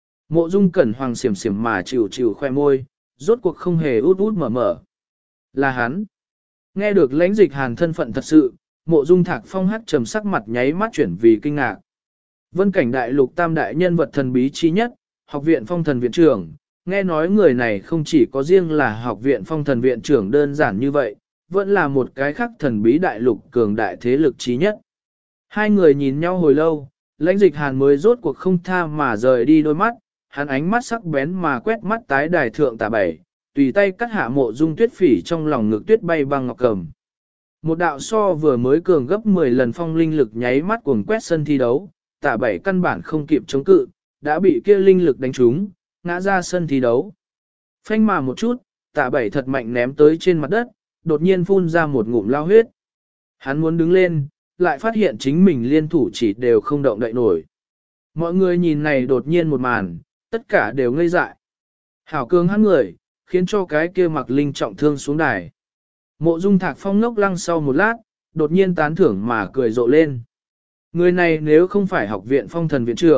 Mộ Dung Cẩn Hoàng xiểm xiểm mà chịu chịu khoe môi, rốt cuộc không hề út út mở mở. Là hắn. Nghe được Lãnh Dịch Hàn thân phận thật sự, Mộ Dung Thạc Phong hắt trầm sắc mặt nháy mắt chuyển vì kinh ngạc. Vân cảnh đại lục tam đại nhân vật thần bí chi nhất, học viện Phong Thần viện trưởng, nghe nói người này không chỉ có riêng là học viện Phong Thần viện trưởng đơn giản như vậy, vẫn là một cái khác thần bí đại lục cường đại thế lực chí nhất. Hai người nhìn nhau hồi lâu, Lãnh Dịch Hàn mới rốt cuộc không tha mà rời đi đôi mắt, hắn ánh mắt sắc bén mà quét mắt tái đài thượng Tả Bảy, tùy tay cắt hạ Mộ Dung Tuyết Phỉ trong lòng ngực tuyết bay băng ngọc cầm. Một đạo so vừa mới cường gấp 10 lần phong linh lực nháy mắt cuồng quét sân thi đấu, Tả Bảy căn bản không kịp chống cự, đã bị kia linh lực đánh trúng, ngã ra sân thi đấu. Phanh mà một chút, Tả Bảy thật mạnh ném tới trên mặt đất, đột nhiên phun ra một ngụm lao huyết. Hắn muốn đứng lên, lại phát hiện chính mình liên thủ chỉ đều không động đậy nổi. Mọi người nhìn này đột nhiên một màn, tất cả đều ngây dại. Hảo cường hắn người, khiến cho cái kia mặc linh trọng thương xuống đài. Mộ Dung Thạc Phong ngốc lăng sau một lát, đột nhiên tán thưởng mà cười rộ lên. Người này nếu không phải học viện Phong Thần viện trưởng,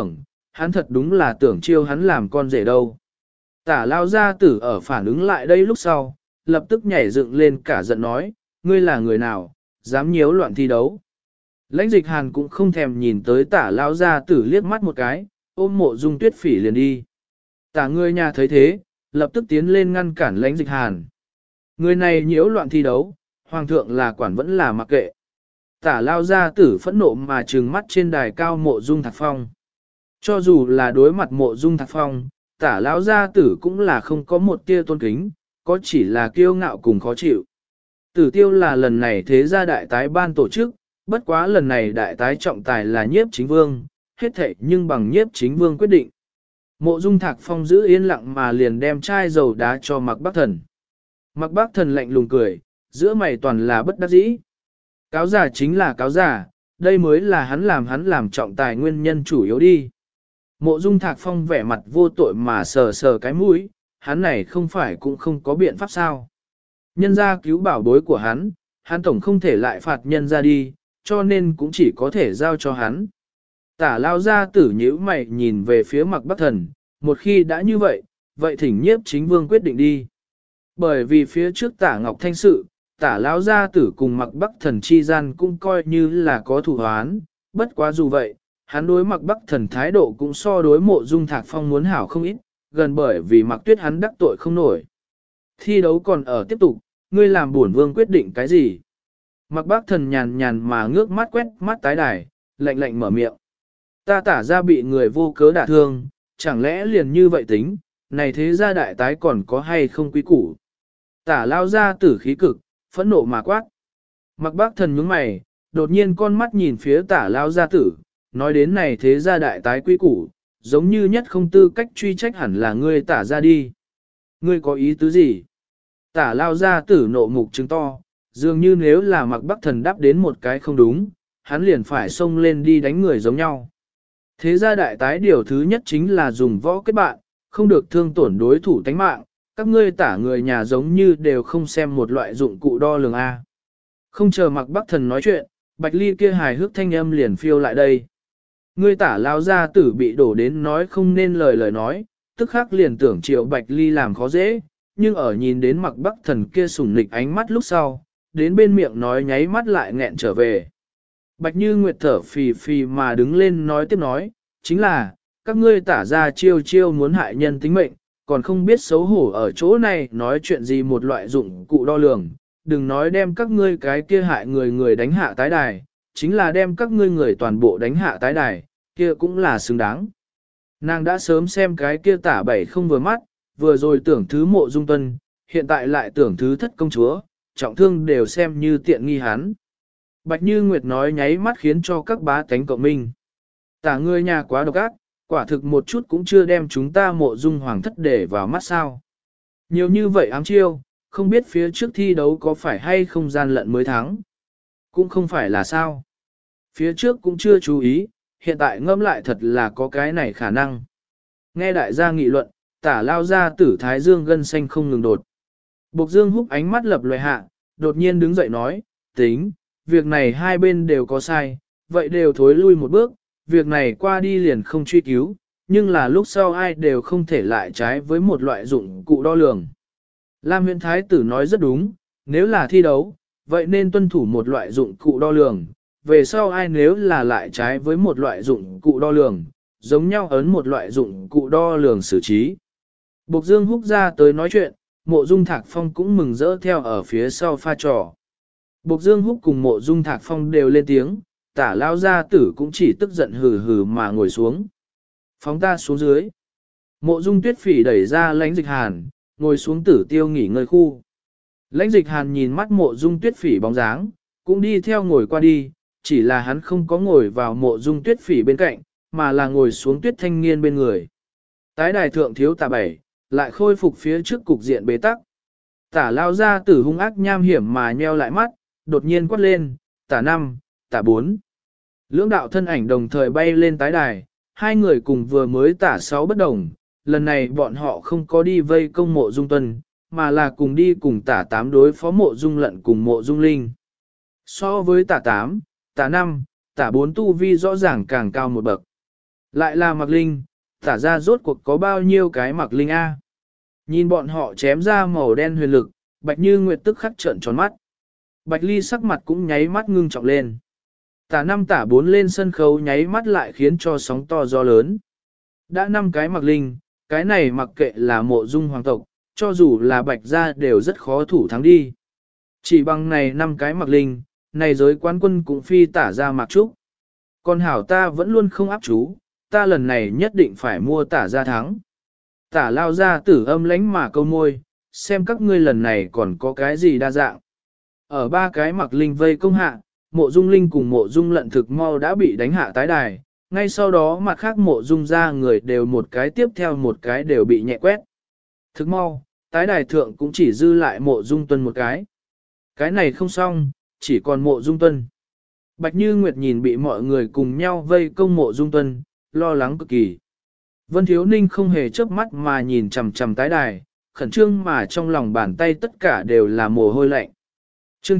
hắn thật đúng là tưởng chiêu hắn làm con rể đâu. Tả lao gia tử ở phản ứng lại đây lúc sau, lập tức nhảy dựng lên cả giận nói, ngươi là người nào, dám nhiễu loạn thi đấu. Lãnh dịch hàn cũng không thèm nhìn tới tả lao gia tử liếc mắt một cái, ôm Mộ Dung Tuyết Phỉ liền đi. Tả người nhà thấy thế, lập tức tiến lên ngăn cản lãnh dịch hàn. Người này nhiễu loạn thi đấu, hoàng thượng là quản vẫn là mặc kệ. Tả lao gia tử phẫn nộ mà trừng mắt trên đài cao Mộ Dung Thạc Phong. Cho dù là đối mặt Mộ Dung Thạc Phong, tả lão gia tử cũng là không có một tia tôn kính, có chỉ là kiêu ngạo cùng khó chịu. Tử tiêu là lần này thế gia đại tái ban tổ chức, bất quá lần này đại tái trọng tài là nhiếp chính vương, hết thệ nhưng bằng nhiếp chính vương quyết định. Mộ Dung Thạc Phong giữ yên lặng mà liền đem chai dầu đá cho Mạc Bắc Thần. Mạc Bắc Thần lạnh lùng cười, giữa mày toàn là bất đắc dĩ. Cáo giả chính là cáo giả, đây mới là hắn làm trọng tài nguyên nhân chủ yếu đi. Mộ Dung Thạc Phong vẻ mặt vô tội mà sờ sờ cái mũi, hắn này không phải cũng không có biện pháp sao. Nhân ra cứu bảo bối của hắn tổng không thể lại phạt nhân ra đi, cho nên cũng chỉ có thể giao cho hắn. Tả lao ra tử nhíu mày nhìn về phía Mạc Bắc Thần, một khi đã như vậy, vậy thỉnh nhiếp chính vương quyết định đi. Bởi vì phía trước tả Ngọc Thanh sự, tả lao gia tử cùng Mạc Bắc Thần chi gian cũng coi như là có thủ hoán, bất quá dù vậy, hắn đối Mạc Bắc Thần thái độ cũng so đối Mộ Dung Thạc Phong muốn hảo không ít, gần bởi vì Mạc Tuyết hắn đắc tội không nổi. Thi đấu còn ở tiếp tục, ngươi làm bổn vương quyết định cái gì? Mạc Bắc Thần nhàn nhàn mà ngước mắt quét mắt tái đài, lạnh lạnh mở miệng. Ta tả ra bị người vô cớ đả thương, chẳng lẽ liền như vậy tính, này thế gia đại tái còn có hay không quý củ? Tả lao ra tử khí cực, phẫn nộ mà quát. Mạc Bắc Thần nhướng mày, đột nhiên con mắt nhìn phía tả lao gia tử, nói đến này thế gia đại tái quý củ, giống như nhất không tư cách truy trách hẳn là ngươi tả ra đi. Ngươi có ý tứ gì? Tả lao gia tử nộ mục trứng to, dường như nếu là Mạc Bắc Thần đáp đến một cái không đúng, hắn liền phải xông lên đi đánh người giống nhau. Thế gia đại tái điều thứ nhất chính là dùng võ kết bạn, không được thương tổn đối thủ tánh mạng, các ngươi tả người nhà giống như đều không xem một loại dụng cụ đo lường A. Không chờ Mạc Bắc Thần nói chuyện, Bạch Ly kia hài hước thanh âm liền phiêu lại đây. Ngươi tả lao gia tử bị đổ đến nói không nên lời nói, tức khắc liền tưởng triệu Bạch Ly làm khó dễ, nhưng ở nhìn đến Mạc Bắc Thần kia sủng nịch ánh mắt lúc sau, đến bên miệng nói nháy mắt lại nghẹn trở về. Bạch Như Nguyệt thở phì phì mà đứng lên nói tiếp nói, chính là, các ngươi tả ra chiêu muốn hại nhân tính mệnh, còn không biết xấu hổ ở chỗ này nói chuyện gì một loại dụng cụ đo lường, đừng nói đem các ngươi cái kia hại người đánh hạ tái đài, chính là đem các ngươi người toàn bộ đánh hạ tái đài, kia cũng là xứng đáng. Nàng đã sớm xem cái kia tả bảy không vừa mắt, vừa rồi tưởng thứ Mộ Dung Tuân, hiện tại lại tưởng thứ thất công chúa, trọng thương đều xem như tiện nghi hắn. Bạch Như Nguyệt nói nháy mắt khiến cho các bá tánh cộng minh. Tả ngươi nhà quá độc ác, quả thực một chút cũng chưa đem chúng ta Mộ Dung hoàng thất để vào mắt sao. Nhiều như vậy ám chiêu, không biết phía trước thi đấu có phải hay không gian lận mới thắng. Cũng không phải là sao. Phía trước cũng chưa chú ý, hiện tại ngâm lại thật là có cái này khả năng. Nghe đại gia nghị luận, tả lao ra tử thái dương gân xanh không ngừng đột. Bộc Dương Húc ánh mắt lập loài hạ, đột nhiên đứng dậy nói, tính, việc này hai bên đều có sai, vậy đều thối lui một bước, việc này qua đi liền không truy cứu, nhưng là lúc sau ai đều không thể lại trái với một loại dụng cụ đo lường. Lam huyện thái tử nói rất đúng, nếu là thi đấu, vậy nên tuân thủ một loại dụng cụ đo lường, về sau ai nếu là lại trái với một loại dụng cụ đo lường, giống nhau ấn một loại dụng cụ đo lường xử trí. Bộc Dương Húc ra tới nói chuyện, Mộ Dung Thạc Phong cũng mừng rỡ theo ở phía sau pha trò. Bộc Dương Húc cùng Mộ Dung Thạc Phong đều lên tiếng, tả lao gia tử cũng chỉ tức giận hừ hừ mà ngồi xuống. Phóng ta xuống dưới. Mộ Dung Tuyết Phỉ đẩy ra Lãnh Dịch Hàn, ngồi xuống tử tiêu nghỉ ngơi khu. Lãnh Dịch Hàn nhìn mắt Mộ Dung Tuyết Phỉ bóng dáng, cũng đi theo ngồi qua đi, chỉ là hắn không có ngồi vào Mộ Dung Tuyết Phỉ bên cạnh, mà là ngồi xuống Tuyết Thanh Nghiên bên người. Tái đài thượng thiếu tả bảy, lại khôi phục phía trước cục diện bế tắc. Tả lao ra tử hung ác nham hiểm mà nheo lại mắt, đột nhiên quát lên, tả 5, tả 4. Lưỡng đạo thân ảnh đồng thời bay lên tái đài, hai người cùng vừa mới tả 6 bất đồng, lần này bọn họ không có đi vây công Mộ Dung Tuân, mà là cùng đi cùng tả 8 đối phó Mộ Dung Lận cùng Mộ Dung Linh. So với tả 8, tả 5, tả 4 tu vi rõ ràng càng cao một bậc. Lại là Mạc Linh, tả ra rốt cuộc có bao nhiêu cái Mạc Linh A. Nhìn bọn họ chém ra màu đen huyền lực, Bạch Như Nguyệt tức khắc trợn tròn mắt. Bạch Ly sắc mặt cũng nháy mắt ngưng trọng lên. Tả 5 tả 4 lên sân khấu nháy mắt lại khiến cho sóng to gió lớn. Đã 5 cái Mạc Linh, cái này mặc kệ là Mộ Dung hoàng tộc, cho dù là Bạch gia đều rất khó thủ thắng đi. Chỉ bằng này 5 cái Mạc Linh, này giới quán quân cũng phi tả ra Mạc Trúc. Còn hảo ta vẫn luôn không áp chú, ta lần này nhất định phải mua tả ra thắng. Tả lao ra tử âm lánh mà câu môi, xem các ngươi lần này còn có cái gì đa dạng. Ở 3 cái Mạc Linh vây công hạ, Mộ Dung Linh cùng Mộ Dung Lận thực mau đã bị đánh hạ tái đài, ngay sau đó mặt khác Mộ Dung ra người đều một cái tiếp theo một cái đều bị nhẹ quét. Thực mau, tái đài thượng cũng chỉ dư lại Mộ Dung Tuân một cái. Cái này không xong, chỉ còn Mộ Dung Tuân. Bạch Như Nguyệt nhìn bị mọi người cùng nhau vây công Mộ Dung Tuân, lo lắng cực kỳ. Vân Thiếu Ninh không hề chớp mắt mà nhìn chằm chằm tái đài, khẩn trương mà trong lòng bàn tay tất cả đều là mồ hôi lạnh. Chương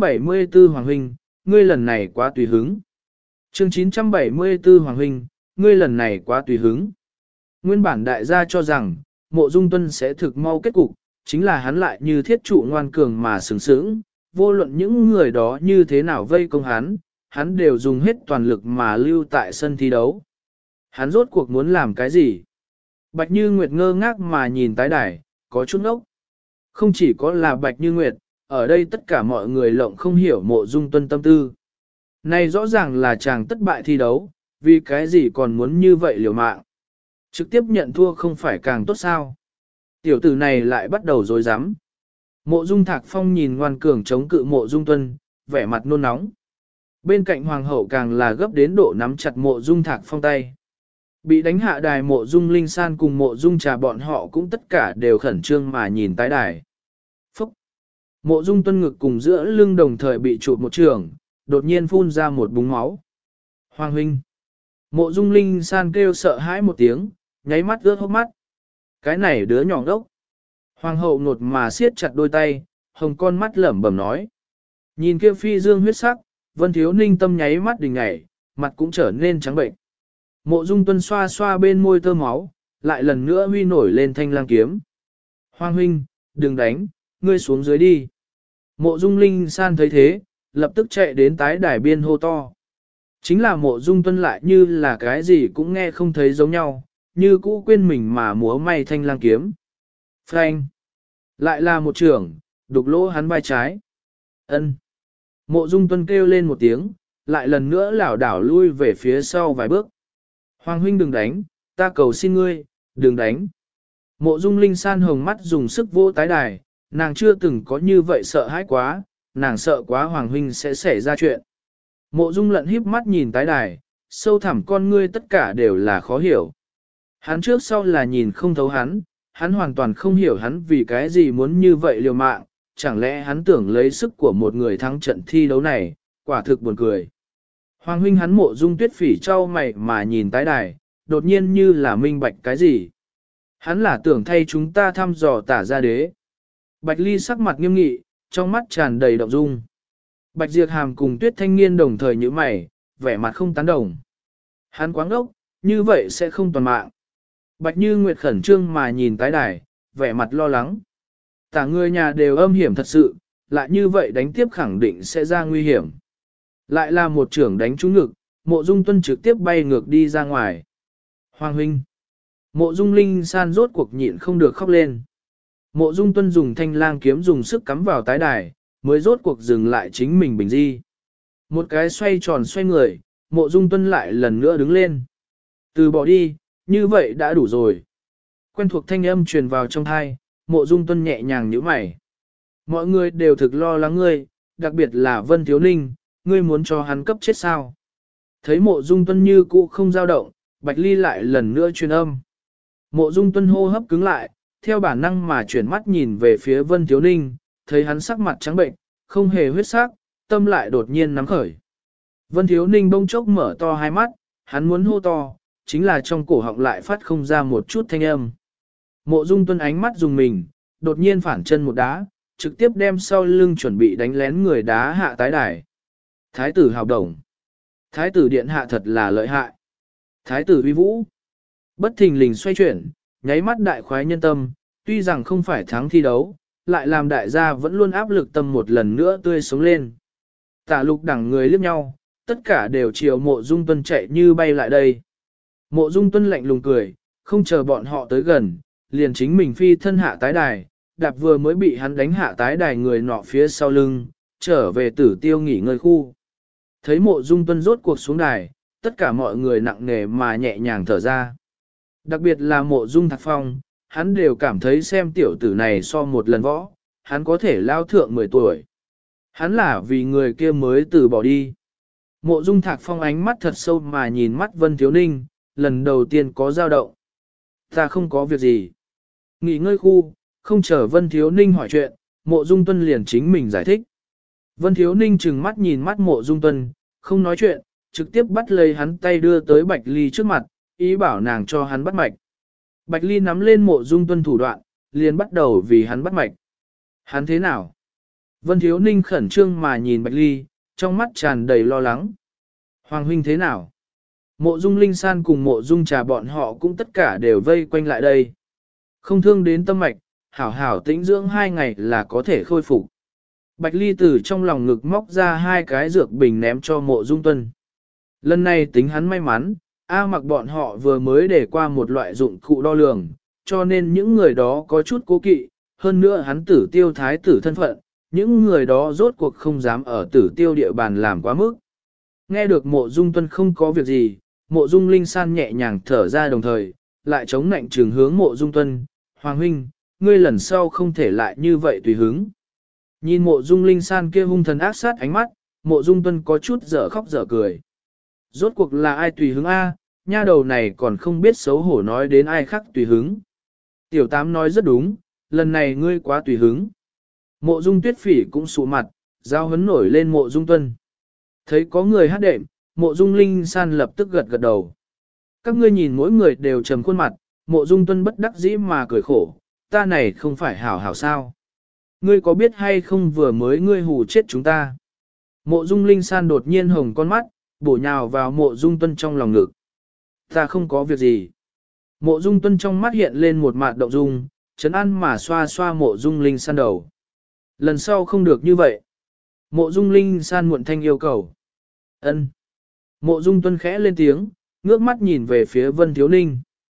974 Hoàng Huynh, ngươi lần này quá tùy hứng. Chương 974 Hoàng Huynh, ngươi lần này quá tùy hứng. Nguyên bản đại gia cho rằng, Mộ Dung Tuân sẽ thực mau kết cục, chính là hắn lại như thiết trụ ngoan cường mà sướng sướng, vô luận những người đó như thế nào vây công hắn đều dùng hết toàn lực mà lưu tại sân thi đấu. Hắn rốt cuộc muốn làm cái gì? Bạch Như Nguyệt ngơ ngác mà nhìn tái đài, có chút ngốc. Không chỉ có là Bạch Như Nguyệt, ở đây tất cả mọi người lộng không hiểu Mộ Dung Tuân tâm tư. Này rõ ràng là chàng tất bại thi đấu, vì cái gì còn muốn như vậy liều mạng. Trực tiếp nhận thua không phải càng tốt sao? Tiểu tử này lại bắt đầu dối rắm. Mộ Dung Thạc Phong nhìn ngoan cường chống cự Mộ Dung Tuân, vẻ mặt nôn nóng. Bên cạnh hoàng hậu càng là gấp đến độ nắm chặt Mộ Dung Thạc Phong tay. Bị đánh hạ đài Mộ Dung Linh San cùng Mộ Dung Trà bọn họ cũng tất cả đều khẩn trương mà nhìn tái đài. Phúc! Mộ Dung Tuân ngực cùng giữa lưng đồng thời bị chụp một trường, đột nhiên phun ra một búng máu. Hoàng huynh! Mộ Dung Linh San kêu sợ hãi một tiếng, nháy mắt ướt hốc mắt. Cái này đứa nhỏ đốc. Hoàng hậu nột mà siết chặt đôi tay, hồng con mắt lẩm bẩm nói. Nhìn kia phi dương huyết sắc, Vân Thiếu Ninh tâm nháy mắt đình ngảy, mặt cũng trở nên trắng bệnh. Mộ Dung Tuân xoa xoa bên môi tơ máu, lại lần nữa huy nổi lên thanh lang kiếm. Hoàng huynh, đừng đánh, ngươi xuống dưới đi. Mộ Dung Linh San thấy thế, lập tức chạy đến tái đài biên hô to. Chính là Mộ Dung Tuân lại như là cái gì cũng nghe không thấy giống nhau, như cũ quên mình mà múa may thanh lang kiếm. Phanh! Lại là một trưởng, đục lỗ hắn vai trái. Ân. Mộ Dung Tuân kêu lên một tiếng, lại lần nữa lảo đảo lui về phía sau vài bước. Hoàng huynh đừng đánh, ta cầu xin ngươi, đừng đánh. Mộ Dung Linh San hồng mắt dùng sức vỗ tái đài, nàng chưa từng có như vậy sợ hãi quá, nàng sợ quá Hoàng huynh sẽ xảy ra chuyện. Mộ Dung Lận híp mắt nhìn tái đài, sâu thẳm con ngươi tất cả đều là khó hiểu. Hắn trước sau là nhìn không thấu hắn hoàn toàn không hiểu hắn vì cái gì muốn như vậy liều mạng, chẳng lẽ hắn tưởng lấy sức của một người thắng trận thi đấu này, quả thực buồn cười. Hoàng huynh hắn Mộ Dung Tuyết Phỉ trao mày mà nhìn tái đài, đột nhiên như là minh bạch cái gì. Hắn là tưởng thay chúng ta thăm dò tả ra đế. Bạch Ly sắc mặt nghiêm nghị, trong mắt tràn đầy động dung. Bạch Diệp Hàm cùng Tuyết Thanh Niên đồng thời nhíu mày, vẻ mặt không tán đồng. Hắn quá ngốc, như vậy sẽ không toàn mạng. Bạch Như Nguyệt khẩn trương mà nhìn tái đài, vẻ mặt lo lắng. Tả người nhà đều âm hiểm thật sự, lại như vậy đánh tiếp khẳng định sẽ ra nguy hiểm. Lại là một trưởng đánh trúng ngực, Mộ Dung Tuân trực tiếp bay ngược đi ra ngoài. Hoàng huynh! Mộ Dung Linh San rốt cuộc nhịn không được khóc lên. Mộ Dung Tuân dùng thanh lang kiếm dùng sức cắm vào tái đài, mới rốt cuộc dừng lại chính mình bình di. Một cái xoay tròn xoay người, Mộ Dung Tuân lại lần nữa đứng lên. Từ bỏ đi, như vậy đã đủ rồi. Quen thuộc thanh âm truyền vào trong thai, Mộ Dung Tuân nhẹ nhàng nhíu mày. Mọi người đều thực lo lắng ngươi, đặc biệt là Vân Thiếu Ninh, ngươi muốn cho hắn cấp chết sao. Thấy Mộ Dung Tuân như cũ không dao động, Bạch Ly lại lần nữa truyền âm. Mộ Dung Tuân hô hấp cứng lại, theo bản năng mà chuyển mắt nhìn về phía Vân Thiếu Ninh, thấy hắn sắc mặt trắng bệnh, không hề huyết sắc, tâm lại đột nhiên nắm khởi. Vân Thiếu Ninh bỗng chốc mở to hai mắt, hắn muốn hô to, chính là trong cổ họng lại phát không ra một chút thanh âm. Mộ Dung Tuân ánh mắt dùng mình, đột nhiên phản chân một đá, trực tiếp đem sau lưng chuẩn bị đánh lén người đá hạ tái đài. Thái tử hào đồng. Thái tử điện hạ thật là lợi hại. Thái tử uy vũ. Bất thình lình xoay chuyển, nháy mắt đại khoái nhân tâm, tuy rằng không phải thắng thi đấu, lại làm đại gia vẫn luôn áp lực tâm một lần nữa tươi sống lên. Tả lục đẳng người liếc nhau, tất cả đều chiều mộ dung tuân chạy như bay lại đây. Mộ dung tuân lạnh lùng cười, không chờ bọn họ tới gần, liền chính mình phi thân hạ tái đài, đạp vừa mới bị hắn đánh hạ tái đài người nọ phía sau lưng, trở về Tử Tiêu nghỉ ngơi khu. Thấy mộ dung tuân rốt cuộc xuống đài, tất cả mọi người nặng nề mà nhẹ nhàng thở ra. Đặc biệt là mộ dung Thạc Phong, hắn đều cảm thấy xem tiểu tử này so một lần võ, hắn có thể lao thượng 10 tuổi. Hắn là vì người kia mới từ bỏ đi. Mộ dung Thạc Phong ánh mắt thật sâu mà nhìn mắt Vân Thiếu Ninh, lần đầu tiên có dao động. Ta không có việc gì. Nghỉ ngơi khu, không chờ Vân Thiếu Ninh hỏi chuyện, mộ dung tuân liền chính mình giải thích. Vân Thiếu Ninh trừng mắt nhìn mắt mộ dung tuân, không nói chuyện, trực tiếp bắt lấy hắn tay đưa tới Bạch Ly trước mặt, ý bảo nàng cho hắn bắt mạch. Bạch Ly nắm lên mộ dung tuân thủ đoạn, liền bắt đầu vì hắn bắt mạch. Hắn thế nào? Vân Thiếu Ninh khẩn trương mà nhìn Bạch Ly, trong mắt tràn đầy lo lắng. Hoàng huynh thế nào? Mộ dung Linh San cùng mộ dung Trà bọn họ cũng tất cả đều vây quanh lại đây. Không thương đến tâm mạch, hảo hảo tĩnh dưỡng 2 ngày là có thể khôi phục. Bạch Ly từ trong lòng ngực móc ra 2 cái dược bình ném cho mộ dung tuân. Lần này tính hắn may mắn, A Mặc bọn họ vừa mới để qua một loại dụng cụ đo lường, cho nên những người đó có chút cố kỵ, hơn nữa hắn Tử Tiêu thái tử thân phận, những người đó rốt cuộc không dám ở Tử Tiêu địa bàn làm quá mức. Nghe được mộ dung tuân không có việc gì, mộ dung Linh San nhẹ nhàng thở ra đồng thời, lại chống nạnh trường hướng mộ dung tuân, Hoàng huynh, ngươi lần sau không thể lại như vậy tùy hứng. Nhìn mộ dung Linh San kia hung thần ác sát ánh mắt, mộ dung tuân có chút dở khóc dở cười. Rốt cuộc là ai tùy hứng A, nha đầu này còn không biết xấu hổ nói đến ai khác tùy hứng. Tiểu Tám nói rất đúng, lần này ngươi quá tùy hứng. Mộ dung Tuyết Phỉ cũng sụ mặt, giao hấn nổi lên mộ dung tuân. Thấy có người hát đệm, mộ dung Linh San lập tức gật gật đầu. Các ngươi nhìn mỗi người đều trầm khuôn mặt, mộ dung tuân bất đắc dĩ mà cười khổ, ta này không phải hảo hảo sao. Ngươi có biết hay không vừa mới ngươi hù chết chúng ta. Mộ dung Linh San đột nhiên hồng con mắt, bổ nhào vào mộ dung tuân trong lòng ngực. Ta không có việc gì. Mộ dung tuân trong mắt hiện lên một mạt động dung, chấn an mà xoa xoa mộ dung Linh San đầu. Lần sau không được như vậy. Mộ dung Linh San muộn thanh yêu cầu. Ân. Mộ dung tuân khẽ lên tiếng, ngước mắt nhìn về phía Vân Thiếu Ninh.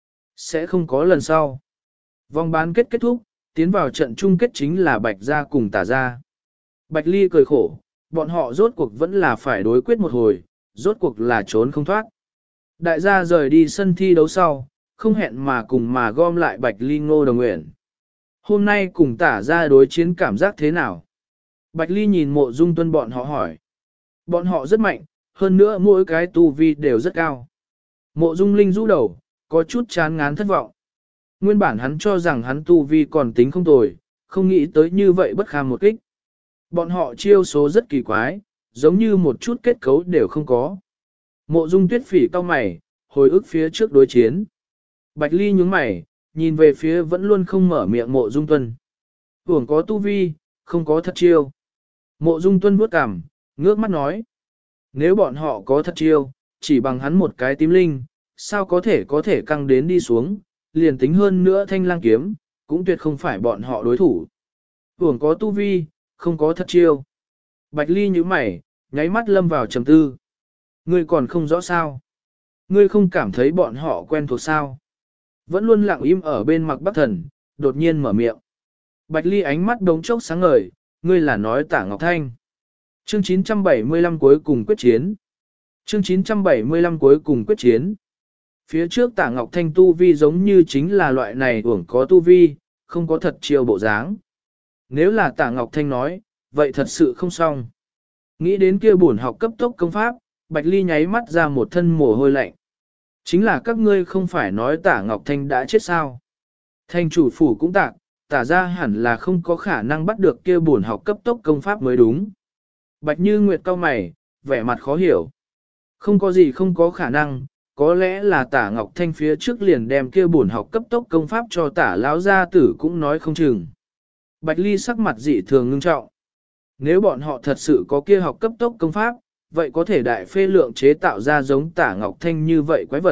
Sẽ không có lần sau. Vòng bán kết kết thúc, tiến vào trận chung kết chính là Bạch Gia cùng Tả Gia. Bạch Ly cười khổ, bọn họ rốt cuộc vẫn là phải đối quyết một hồi, rốt cuộc là trốn không thoát. Đại gia rời đi sân thi đấu sau, không hẹn mà cùng mà gom lại Bạch Ly Ngô Đồng Nguyện. Hôm nay cùng Tả Gia đối chiến cảm giác thế nào? Bạch Ly nhìn mộ dung tuân bọn họ hỏi. Bọn họ rất mạnh, hơn nữa mỗi cái tu vi đều rất cao. Mộ dung Linh rũ đầu, có chút chán ngán thất vọng. Nguyên bản hắn cho rằng hắn tu vi còn tính không tồi, không nghĩ tới như vậy bất kham một kích. Bọn họ chiêu số rất kỳ quái, giống như một chút kết cấu đều không có. Mộ dung Tuyết Phỉ cau mày, hồi ức phía trước đối chiến. Bạch Ly nhướng mày, nhìn về phía vẫn luôn không mở miệng mộ dung tuân. Hưởng có tu vi, không có thật chiêu. Mộ dung tuân vuốt cằm, ngước mắt nói. Nếu bọn họ có thật chiêu, chỉ bằng hắn một cái tím linh, sao có thể căng đến đi xuống, liền tính hơn nữa thanh lang kiếm, cũng tuyệt không phải bọn họ đối thủ. Hưởng có tu vi, không có thật chiêu. Bạch Ly nhíu mày, nháy mắt lâm vào trầm tư. Ngươi còn không rõ sao? Ngươi không cảm thấy bọn họ quen thuộc sao? Vẫn luôn lặng im ở bên Mặc Bắc Thần, đột nhiên mở miệng. Bạch Ly ánh mắt đống chốc sáng ngời, ngươi là nói Tả Ngọc Thanh. Chương 975 cuối cùng quyết chiến. Chương 975 cuối cùng quyết chiến. Phía trước Tả Ngọc Thanh tu vi giống như chính là loại này uổng có tu vi, không có thật chiêu bộ dáng. Nếu là Tả Ngọc Thanh nói, vậy thật sự không xong. Nghĩ đến kia bổn học cấp tốc công pháp, Bạch Ly nháy mắt ra một thân mồ hôi lạnh. Chính là các ngươi không phải nói Tả Ngọc Thanh đã chết sao. Thanh chủ phủ cũng tạc, Tả ra hẳn là không có khả năng bắt được kia bổn học cấp tốc công pháp mới đúng. Bạch Như Nguyệt cau mày, vẻ mặt khó hiểu. Không có gì không có khả năng, có lẽ là Tả Ngọc Thanh phía trước liền đem kia bổn học cấp tốc công pháp cho Tả lão gia tử cũng nói không chừng. Bạch Ly sắc mặt dị thường ngưng trọng. Nếu bọn họ thật sự có kia học cấp tốc công pháp, vậy có thể đại phê lượng chế tạo ra giống Tả Ngọc Thanh như vậy quái vật,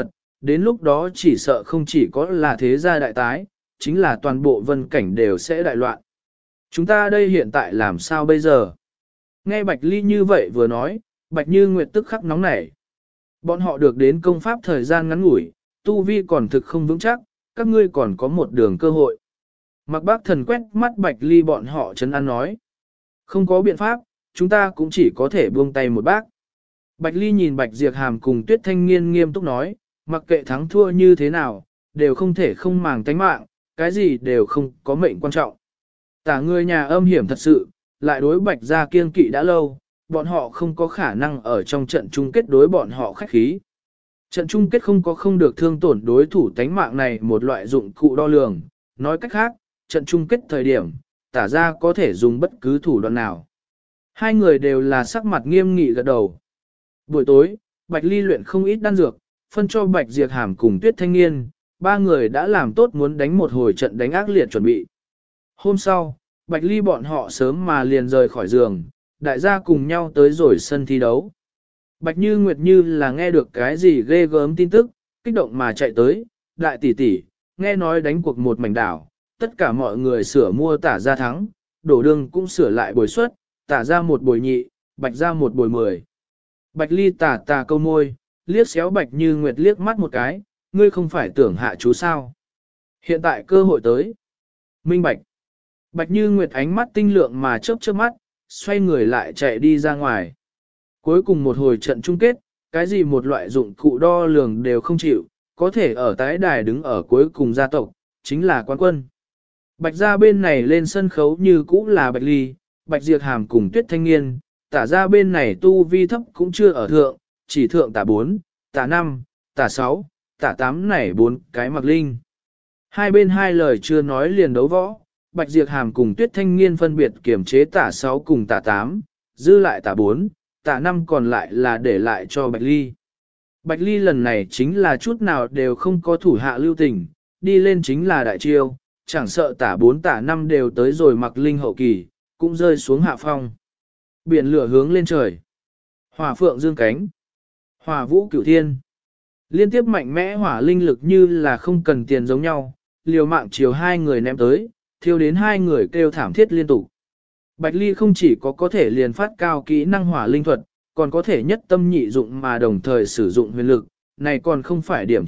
đến lúc đó chỉ sợ không chỉ có là thế gia đại tái, chính là toàn bộ vân cảnh đều sẽ đại loạn. Chúng ta đây hiện tại làm sao bây giờ? Nghe Bạch Ly như vậy vừa nói, Bạch Như Nguyệt tức khắc nóng nảy. Bọn họ được đến công pháp thời gian ngắn ngủi, tu vi còn thực không vững chắc, các ngươi còn có một đường cơ hội. Mặc Bác Thần quét mắt Bạch Ly bọn họ trấn an nói. Không có biện pháp, chúng ta cũng chỉ có thể buông tay một bác. Bạch Ly nhìn Bạch Diệp Hàm cùng Tuyết Thanh Nghiên nghiêm túc nói, mặc kệ thắng thua như thế nào, đều không thể không màng tánh mạng, cái gì đều không có mệnh quan trọng. Tả người nhà âm hiểm thật sự, lại đối Bạch gia kiên kỵ đã lâu, bọn họ không có khả năng ở trong trận chung kết đối bọn họ khách khí. Trận chung kết không được thương tổn đối thủ tánh mạng này một loại dụng cụ đo lường, nói cách khác, trận chung kết thời điểm, tả ra có thể dùng bất cứ thủ đoạn nào. Hai người đều là sắc mặt nghiêm nghị gật đầu. Buổi tối, Bạch Ly luyện không ít đan dược, phân cho Bạch Diệp Hàm cùng Tuyết Thanh Nghiên, ba người đã làm tốt muốn đánh một hồi trận đánh ác liệt chuẩn bị. Hôm sau, Bạch Ly bọn họ sớm mà liền rời khỏi giường, đại gia cùng nhau tới rồi sân thi đấu. Bạch Như Nguyệt như là nghe được cái gì ghê gớm tin tức, kích động mà chạy tới, đại tỷ tỷ, nghe nói đánh cuộc một mảnh đảo, tất cả mọi người sửa mua tả ra thắng, đổ đương cũng sửa lại bồi suất, tả ra một bồi nhị, Bạch ra một bồi 10. Bạch Ly tà câu môi, liếc xéo Bạch Như Nguyệt liếc mắt một cái, ngươi không phải tưởng hạ chú sao. Hiện tại cơ hội tới. Minh Bạch. Bạch Như Nguyệt ánh mắt tinh lượng mà chớp mắt, xoay người lại chạy đi ra ngoài. Cuối cùng một hồi trận chung kết, cái gì một loại dụng cụ đo lường đều không chịu, có thể ở tái đài đứng ở cuối cùng gia tộc, chính là quán quân. Bạch gia bên này lên sân khấu như cũ là Bạch Ly, Bạch Diệp Hàm cùng Tuyết Thanh Nghiên, tả gia bên này tu vi thấp cũng chưa ở thượng, chỉ thượng tả 4, tả 5, tả 6, tả 8 này 4 cái mặc linh. Hai bên hai lời chưa nói liền đấu võ, Bạch Diệp Hàm cùng Tuyết Thanh Nghiên phân biệt kiểm chế tả 6 cùng tả 8, dư lại tả 4, tả 5 còn lại là để lại cho Bạch Ly. Bạch Ly lần này chính là chút nào đều không có thủ hạ lưu tình, đi lên chính là đại chiêu, chẳng sợ tả 4 tả 5 đều tới rồi mặc linh hậu kỳ, cũng rơi xuống hạ phong. Biển lửa hướng lên trời. Hỏa phượng dương cánh. Hỏa vũ cửu thiên. Liên tiếp mạnh mẽ hỏa linh lực như là không cần tiền giống nhau, liều mạng chiều hai người ném tới, thiêu đến hai người kêu thảm thiết liên tục. Bạch Ly không chỉ có thể liền phát cao kỹ năng hỏa linh thuật, còn có thể nhất tâm nhị dụng mà đồng thời sử dụng huyền lực, này còn không phải điểm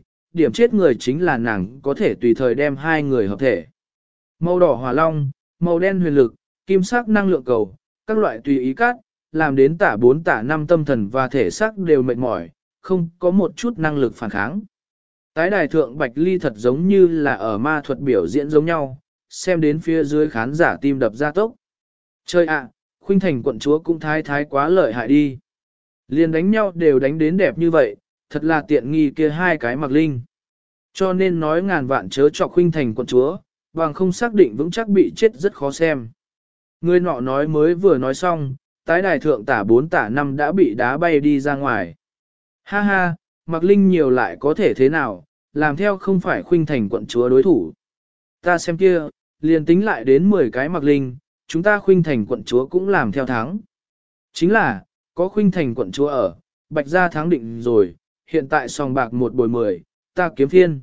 chết người chính là nàng có thể tùy thời đem hai người hợp thể. Màu đỏ hỏa long, màu đen huyền lực, kim sắc năng lượng cầu, các loại tùy ý cắt, làm đến tả 4 tả 5 tâm thần và thể xác đều mệt mỏi, không có một chút năng lực phản kháng. Tái đài thượng Bạch Ly thật giống như là ở ma thuật biểu diễn giống nhau, xem đến phía dưới khán giả tim đập ra tốc. Chơi ạ, Khuynh Thành quận chúa cũng thái quá lợi hại đi. Liền đánh nhau đều đánh đến đẹp như vậy, thật là tiện nghi kia hai cái mặc linh. Cho nên nói ngàn vạn chớ chọc Khuynh Thành quận chúa, bằng không xác định vững chắc bị chết rất khó xem. Người nọ nói mới vừa nói xong, tái đài thượng tả 4 tả 5 đã bị đá bay đi ra ngoài. Ha ha, mặc linh nhiều lại có thể thế nào, làm theo không phải Khuynh Thành quận chúa đối thủ. Ta xem kia, liền tính lại đến 10 cái mặc linh, chúng ta Khuynh Thành quận chúa cũng làm theo thắng. Chính là, có Khuynh Thành quận chúa ở, Bạch gia thắng định rồi, hiện tại sòng bạc một bồi 10, ta kiếm thiên.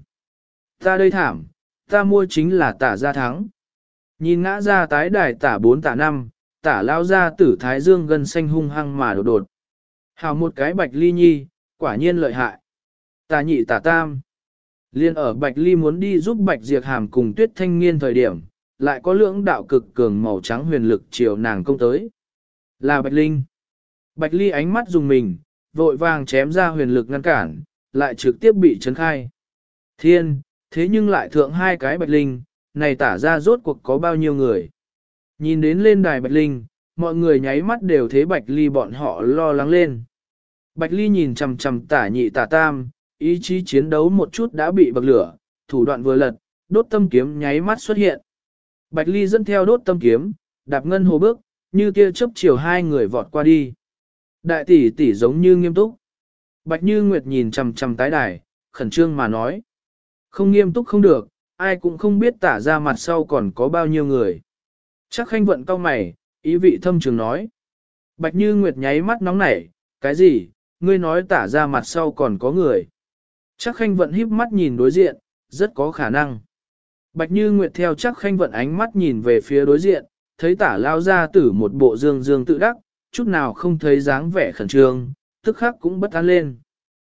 Ta đây thảm, ta mua chính là tả gia thắng. Nhìn ngã ra tái đài tả 4 tả 5, tả lao ra tử thái dương gân xanh hung hăng mà đột đột. Hào một cái Bạch Ly nhi, quả nhiên lợi hại. Tả nhị tả tam. Liên ở Bạch Ly muốn đi giúp Bạch Diệp Hàm cùng Tuyết Thanh Nghiên thời điểm, lại có lưỡng đạo cực cường màu trắng huyền lực chiều nàng công tới. Là Bạch Linh. Bạch Ly ánh mắt dùng mình, vội vàng chém ra huyền lực ngăn cản, lại trực tiếp bị chấn khai. Thiên, thế nhưng lại thượng hai cái Bạch Linh, này tả ra rốt cuộc có bao nhiêu người. Nhìn đến lên đài Bạch Linh, mọi người nháy mắt đều thế Bạch Ly bọn họ lo lắng lên. Bạch Ly nhìn chằm chằm tả nhị tả tam, ý chí chiến đấu một chút đã bị bậc lửa, thủ đoạn vừa lật, đốt tâm kiếm nháy mắt xuất hiện. Bạch Ly dẫn theo đốt tâm kiếm, đạp ngân hồ bước, như tia chớp chiều hai người vọt qua đi. Đại tỷ tỷ giống như nghiêm túc. Bạch Như Nguyệt nhìn chằm chằm tái đài, khẩn trương mà nói. Không nghiêm túc không được, ai cũng không biết tả ra mặt sau còn có bao nhiêu người. Chắc Khanh vận cau mày, ý vị thâm trường nói. Bạch Như Nguyệt nháy mắt nóng nảy, cái gì, ngươi nói tả ra mặt sau còn có người. Chắc Khanh Vận híp mắt nhìn đối diện, rất có khả năng. Bạch Như Nguyệt theo Chắc Khanh Vận ánh mắt nhìn về phía đối diện, thấy Tả lao gia tử một bộ dương dương tự đắc, chút nào không thấy dáng vẻ khẩn trương, tức khắc cũng bất an lên.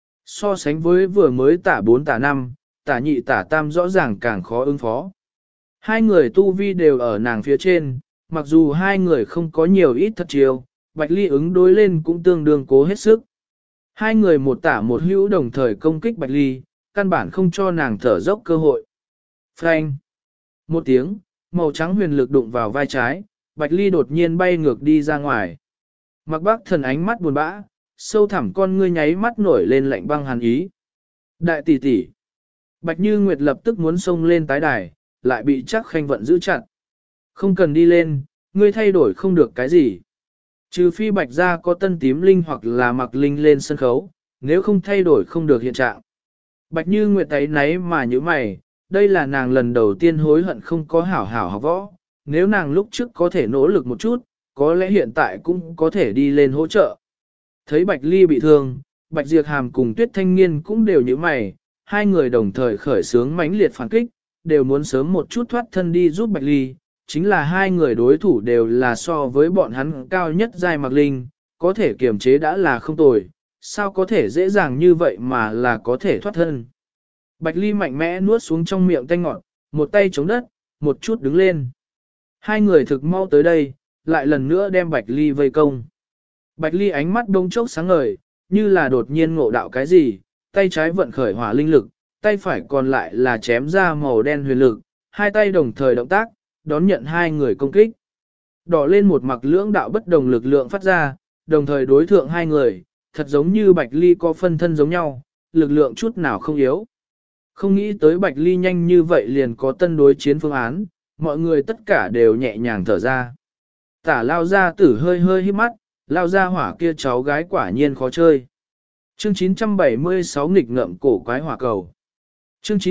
So sánh với vừa mới Tả 4 Tả 5, Tả nhị Tả tam rõ ràng càng khó ứng phó. Hai người tu vi đều ở nàng phía trên, mặc dù hai người không có nhiều ít thật chiều, Bạch Ly ứng đối lên cũng tương đương cố hết sức. Hai người một tả một hữu đồng thời công kích Bạch Ly, căn bản không cho nàng thở dốc cơ hội. Phanh! Một tiếng, màu trắng huyền lực đụng vào vai trái, Bạch Ly đột nhiên bay ngược đi ra ngoài. Mặc Bác Thần ánh mắt buồn bã, sâu thẳm con ngươi nháy mắt nổi lên lạnh băng hàn ý. Đại tỷ tỷ! Bạch Như Nguyệt lập tức muốn xông lên tái đài, lại bị Trác Khanh Vận giữ chặt. Không cần đi lên, ngươi thay đổi không được cái gì. Trừ phi Bạch gia có Tân Tím Linh hoặc là Mặc Linh lên sân khấu, nếu không thay đổi không được hiện trạng. Bạch Như Nguyệt thấy náy mà như mày, đây là nàng lần đầu tiên hối hận không có hảo hảo học võ, nếu nàng lúc trước có thể nỗ lực một chút, có lẽ hiện tại cũng có thể đi lên hỗ trợ. Thấy Bạch Ly bị thương, Bạch Diệp Hàm cùng Tuyết Thanh Niên cũng đều như mày, hai người đồng thời khởi xướng mãnh liệt phản kích, đều muốn sớm một chút thoát thân đi giúp Bạch Ly, chính là hai người đối thủ đều là so với bọn hắn cao nhất giai Mặc Linh, có thể kiềm chế đã là không tồi, sao có thể dễ dàng như vậy mà là có thể thoát thân. Bạch Ly mạnh mẽ nuốt xuống trong miệng tanh ngọt, một tay chống đất, một chút đứng lên. Hai người thực mau tới đây, lại lần nữa đem Bạch Ly vây công. Bạch Ly ánh mắt đông chốc sáng ngời, như là đột nhiên ngộ đạo cái gì, tay trái vận khởi hỏa linh lực, tay phải còn lại là chém ra màu đen huyền lực, hai tay đồng thời động tác, đón nhận hai người công kích. Đỏ lên một mặc lưỡng đạo bất đồng lực lượng phát ra, đồng thời đối thượng hai người, thật giống như Bạch Ly có phân thân giống nhau, lực lượng chút nào không yếu. Không nghĩ tới Bạch Ly nhanh như vậy liền có tân đối chiến phương án, mọi người tất cả đều nhẹ nhàng thở ra. Tả lao ra tử hơi hơi hít mắt, lao ra hỏa kia cháu gái quả nhiên khó chơi. Chương 976 nghịch ngợm cổ quái hỏa cầu. Chương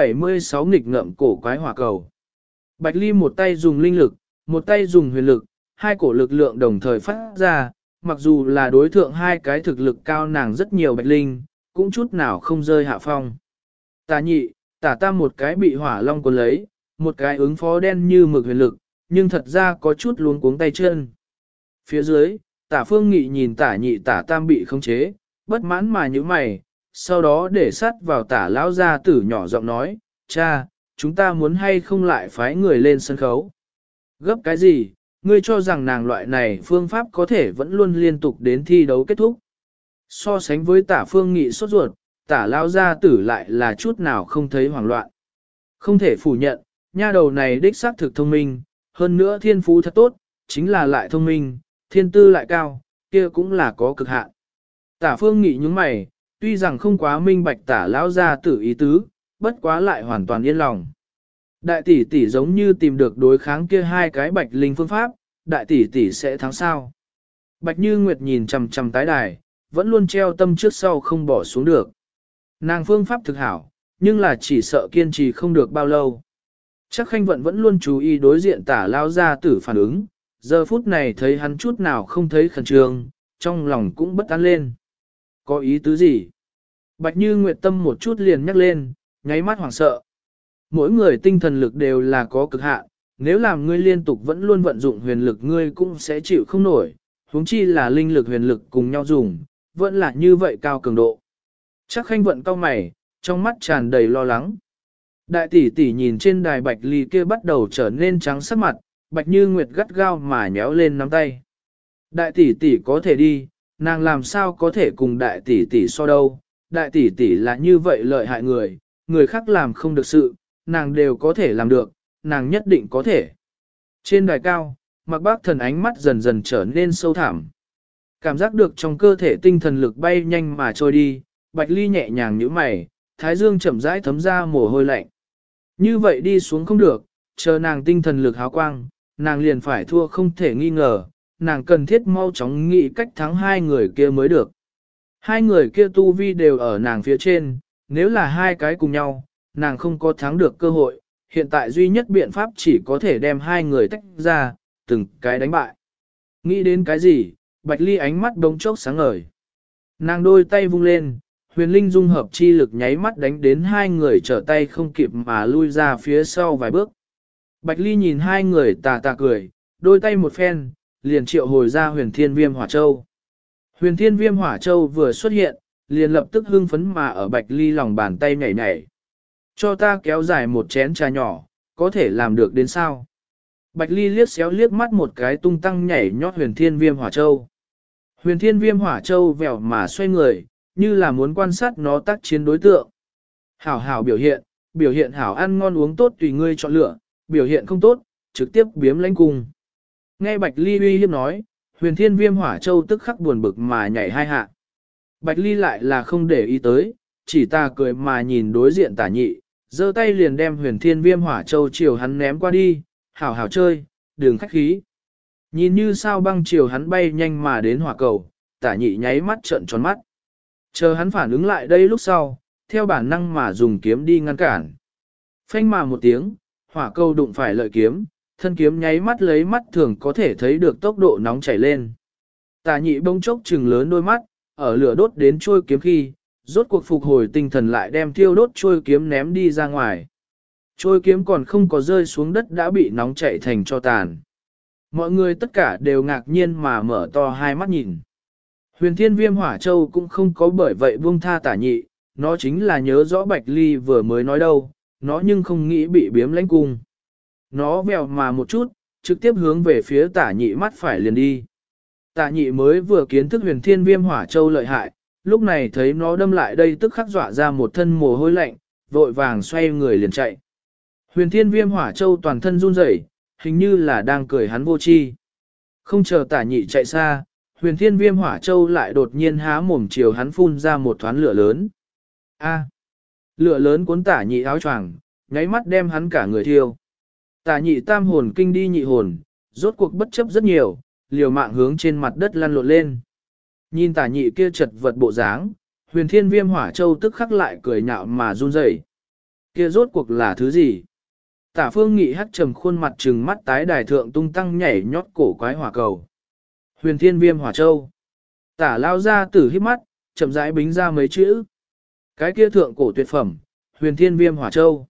976 nghịch ngợm cổ quái hỏa cầu. Bạch Ly một tay dùng linh lực, một tay dùng huyền lực, hai cổ lực lượng đồng thời phát ra, mặc dù là đối thượng hai cái thực lực cao nàng rất nhiều Bạch Linh, cũng chút nào không rơi hạ phong. Tả nhị, tả tam một cái bị hỏa long cuốn lấy, một cái ứng phó đen như mực huyền lực, nhưng thật ra có chút luống cuống tay chân. Phía dưới, tả phương nghị nhìn tả nhị tả tam bị khống chế, bất mãn mà như mày, sau đó để sát vào tả lão gia tử nhỏ giọng nói, cha, chúng ta muốn hay không lại phái người lên sân khấu. Gấp cái gì, ngươi cho rằng nàng loại này phương pháp có thể vẫn luôn liên tục đến thi đấu kết thúc. So sánh với tả phương nghị sốt ruột, tả lão gia tử lại là chút nào không thấy hoảng loạn. Không thể phủ nhận, nha đầu này đích xác thực thông minh, hơn nữa thiên phú thật tốt, chính là lại thông minh, thiên tư lại cao, kia cũng là có cực hạn. Tả phương nghị nhúng mày, tuy rằng không quá minh bạch tả lão gia tử ý tứ, bất quá lại hoàn toàn yên lòng. Đại tỷ tỷ giống như tìm được đối kháng kia hai cái Bạch Linh phương pháp, đại tỷ tỷ sẽ thắng sao. Bạch Như Nguyệt nhìn chằm chằm tái đài, vẫn luôn treo tâm trước sau không bỏ xuống được. Nàng phương pháp thực hảo, nhưng là chỉ sợ kiên trì không được bao lâu. Chắc Khanh Vận vẫn luôn chú ý đối diện tả lao gia tử phản ứng, giờ phút này thấy hắn chút nào không thấy khẩn trương, trong lòng cũng bất an lên. Có ý tứ gì? Bạch Như Nguyệt tâm một chút liền nhắc lên, nháy mắt hoảng sợ. Mỗi người tinh thần lực đều là có cực hạn, nếu làm ngươi liên tục vẫn luôn vận dụng huyền lực ngươi cũng sẽ chịu không nổi, huống chi là linh lực huyền lực cùng nhau dùng, vẫn là như vậy cao cường độ. Chắc Khanh Vận cau mày, trong mắt tràn đầy lo lắng. Đại tỷ tỷ nhìn trên đài Bạch Ly kia bắt đầu trở nên trắng sắc mặt, Bạch Như Nguyệt gắt gao mà nhéo lên nắm tay. Đại tỷ tỷ có thể đi, nàng làm sao có thể cùng đại tỷ tỷ so đâu, đại tỷ tỷ là như vậy lợi hại người, người khác làm không được sự, nàng đều có thể làm được, nàng nhất định có thể. Trên đài cao, Mạc Bác Thần ánh mắt dần dần trở nên sâu thẳm. Cảm giác được trong cơ thể tinh thần lực bay nhanh mà trôi đi, Bạch Ly nhẹ nhàng nhíu mày, thái dương chậm rãi thấm ra mồ hôi lạnh. Như vậy đi xuống không được, chờ nàng tinh thần lực háo quang, nàng liền phải thua không thể nghi ngờ, nàng cần thiết mau chóng nghĩ cách thắng hai người kia mới được. Hai người kia tu vi đều ở nàng phía trên, nếu là hai cái cùng nhau, nàng không có thắng được cơ hội, hiện tại duy nhất biện pháp chỉ có thể đem hai người tách ra, từng cái đánh bại. Nghĩ đến cái gì, Bạch Ly ánh mắt đống chốc sáng ngời. Nàng đôi tay vung lên, huyền linh dung hợp chi lực nháy mắt đánh đến hai người trở tay không kịp mà lui ra phía sau vài bước. Bạch Ly nhìn hai người tà tà cười, đôi tay một phen, liền triệu hồi ra huyền thiên viêm hỏa châu. Huyền thiên viêm hỏa châu vừa xuất hiện, liền lập tức hưng phấn mà ở Bạch Ly lòng bàn tay nhảy nhảy. Cho ta kéo dài một chén trà nhỏ, có thể làm được đến sao? Bạch Ly liếc xéo liếc mắt một cái tung tăng nhảy nhót huyền thiên viêm hỏa châu. Huyền thiên viêm hỏa châu vèo mà xoay người, như là muốn quan sát nó tác chiến đối tượng. Hảo hảo biểu hiện hảo ăn ngon uống tốt tùy ngươi chọn lựa, biểu hiện không tốt, trực tiếp biếm lãnh cung. Nghe Bạch Ly uy hiếp nói, huyền thiên viêm hỏa châu tức khắc buồn bực mà nhảy hai hạ. Bạch Ly lại là không để ý tới, chỉ ta cười mà nhìn đối diện Tả Nhị, giơ tay liền đem huyền thiên viêm hỏa châu chiều hắn ném qua đi, hảo hảo chơi, đừng khách khí. Nhìn như sao băng chiều hắn bay nhanh mà đến hỏa cầu, Tả Nhị nháy mắt trợn tròn mắt. Chờ hắn phản ứng lại đây lúc sau, theo bản năng mà dùng kiếm đi ngăn cản. Phanh mà một tiếng, hỏa cầu đụng phải lợi kiếm, thân kiếm nháy mắt lấy mắt thường có thể thấy được tốc độ nóng chảy lên. Tả Nhị bỗng chốc trừng lớn đôi mắt, ở lửa đốt đến trôi kiếm khi, rốt cuộc phục hồi tinh thần lại đem thiêu đốt trôi kiếm ném đi ra ngoài. Trôi kiếm còn không có rơi xuống đất đã bị nóng chảy thành cho tàn. Mọi người tất cả đều ngạc nhiên mà mở to hai mắt nhìn. Huyền thiên viêm hỏa châu cũng không có bởi vậy buông tha Tả Nhị, nó chính là nhớ rõ Bạch Ly vừa mới nói đâu, nó nhưng không nghĩ bị biếm lãnh cung. Nó vèo mà một chút, trực tiếp hướng về phía Tả Nhị mắt phải liền đi. Tả Nhị mới vừa kiến thức huyền thiên viêm hỏa châu lợi hại, lúc này thấy nó đâm lại đây tức khắc dọa ra một thân mồ hôi lạnh, vội vàng xoay người liền chạy. Huyền thiên viêm hỏa châu toàn thân run rẩy, hình như là đang cười hắn vô tri. Không chờ Tả Nhị chạy xa, huyền thiên viêm hỏa châu lại đột nhiên há mồm chiều hắn phun ra một thoáng lửa lớn. A, lửa lớn cuốn Tả Nhị áo choàng, nháy mắt đem hắn cả người thiêu. Tả Nhị tam hồn kinh đi nhị hồn, rốt cuộc bất chấp rất nhiều, liều mạng hướng trên mặt đất lăn lộn lên. Nhìn Tả Nhị kia chật vật bộ dáng, huyền thiên viêm hỏa châu tức khắc lại cười nhạo mà run rẩy. Kia rốt cuộc là thứ gì? Tả Phương Nghị hắt trầm khuôn mặt trừng mắt tái đài thượng tung tăng nhảy nhót cổ quái hỏa cầu. Huyền thiên viêm hỏa châu. Tả lao ra tử híp mắt, chậm rãi bính ra mấy chữ. Cái kia thượng cổ tuyệt phẩm, huyền thiên viêm hỏa châu.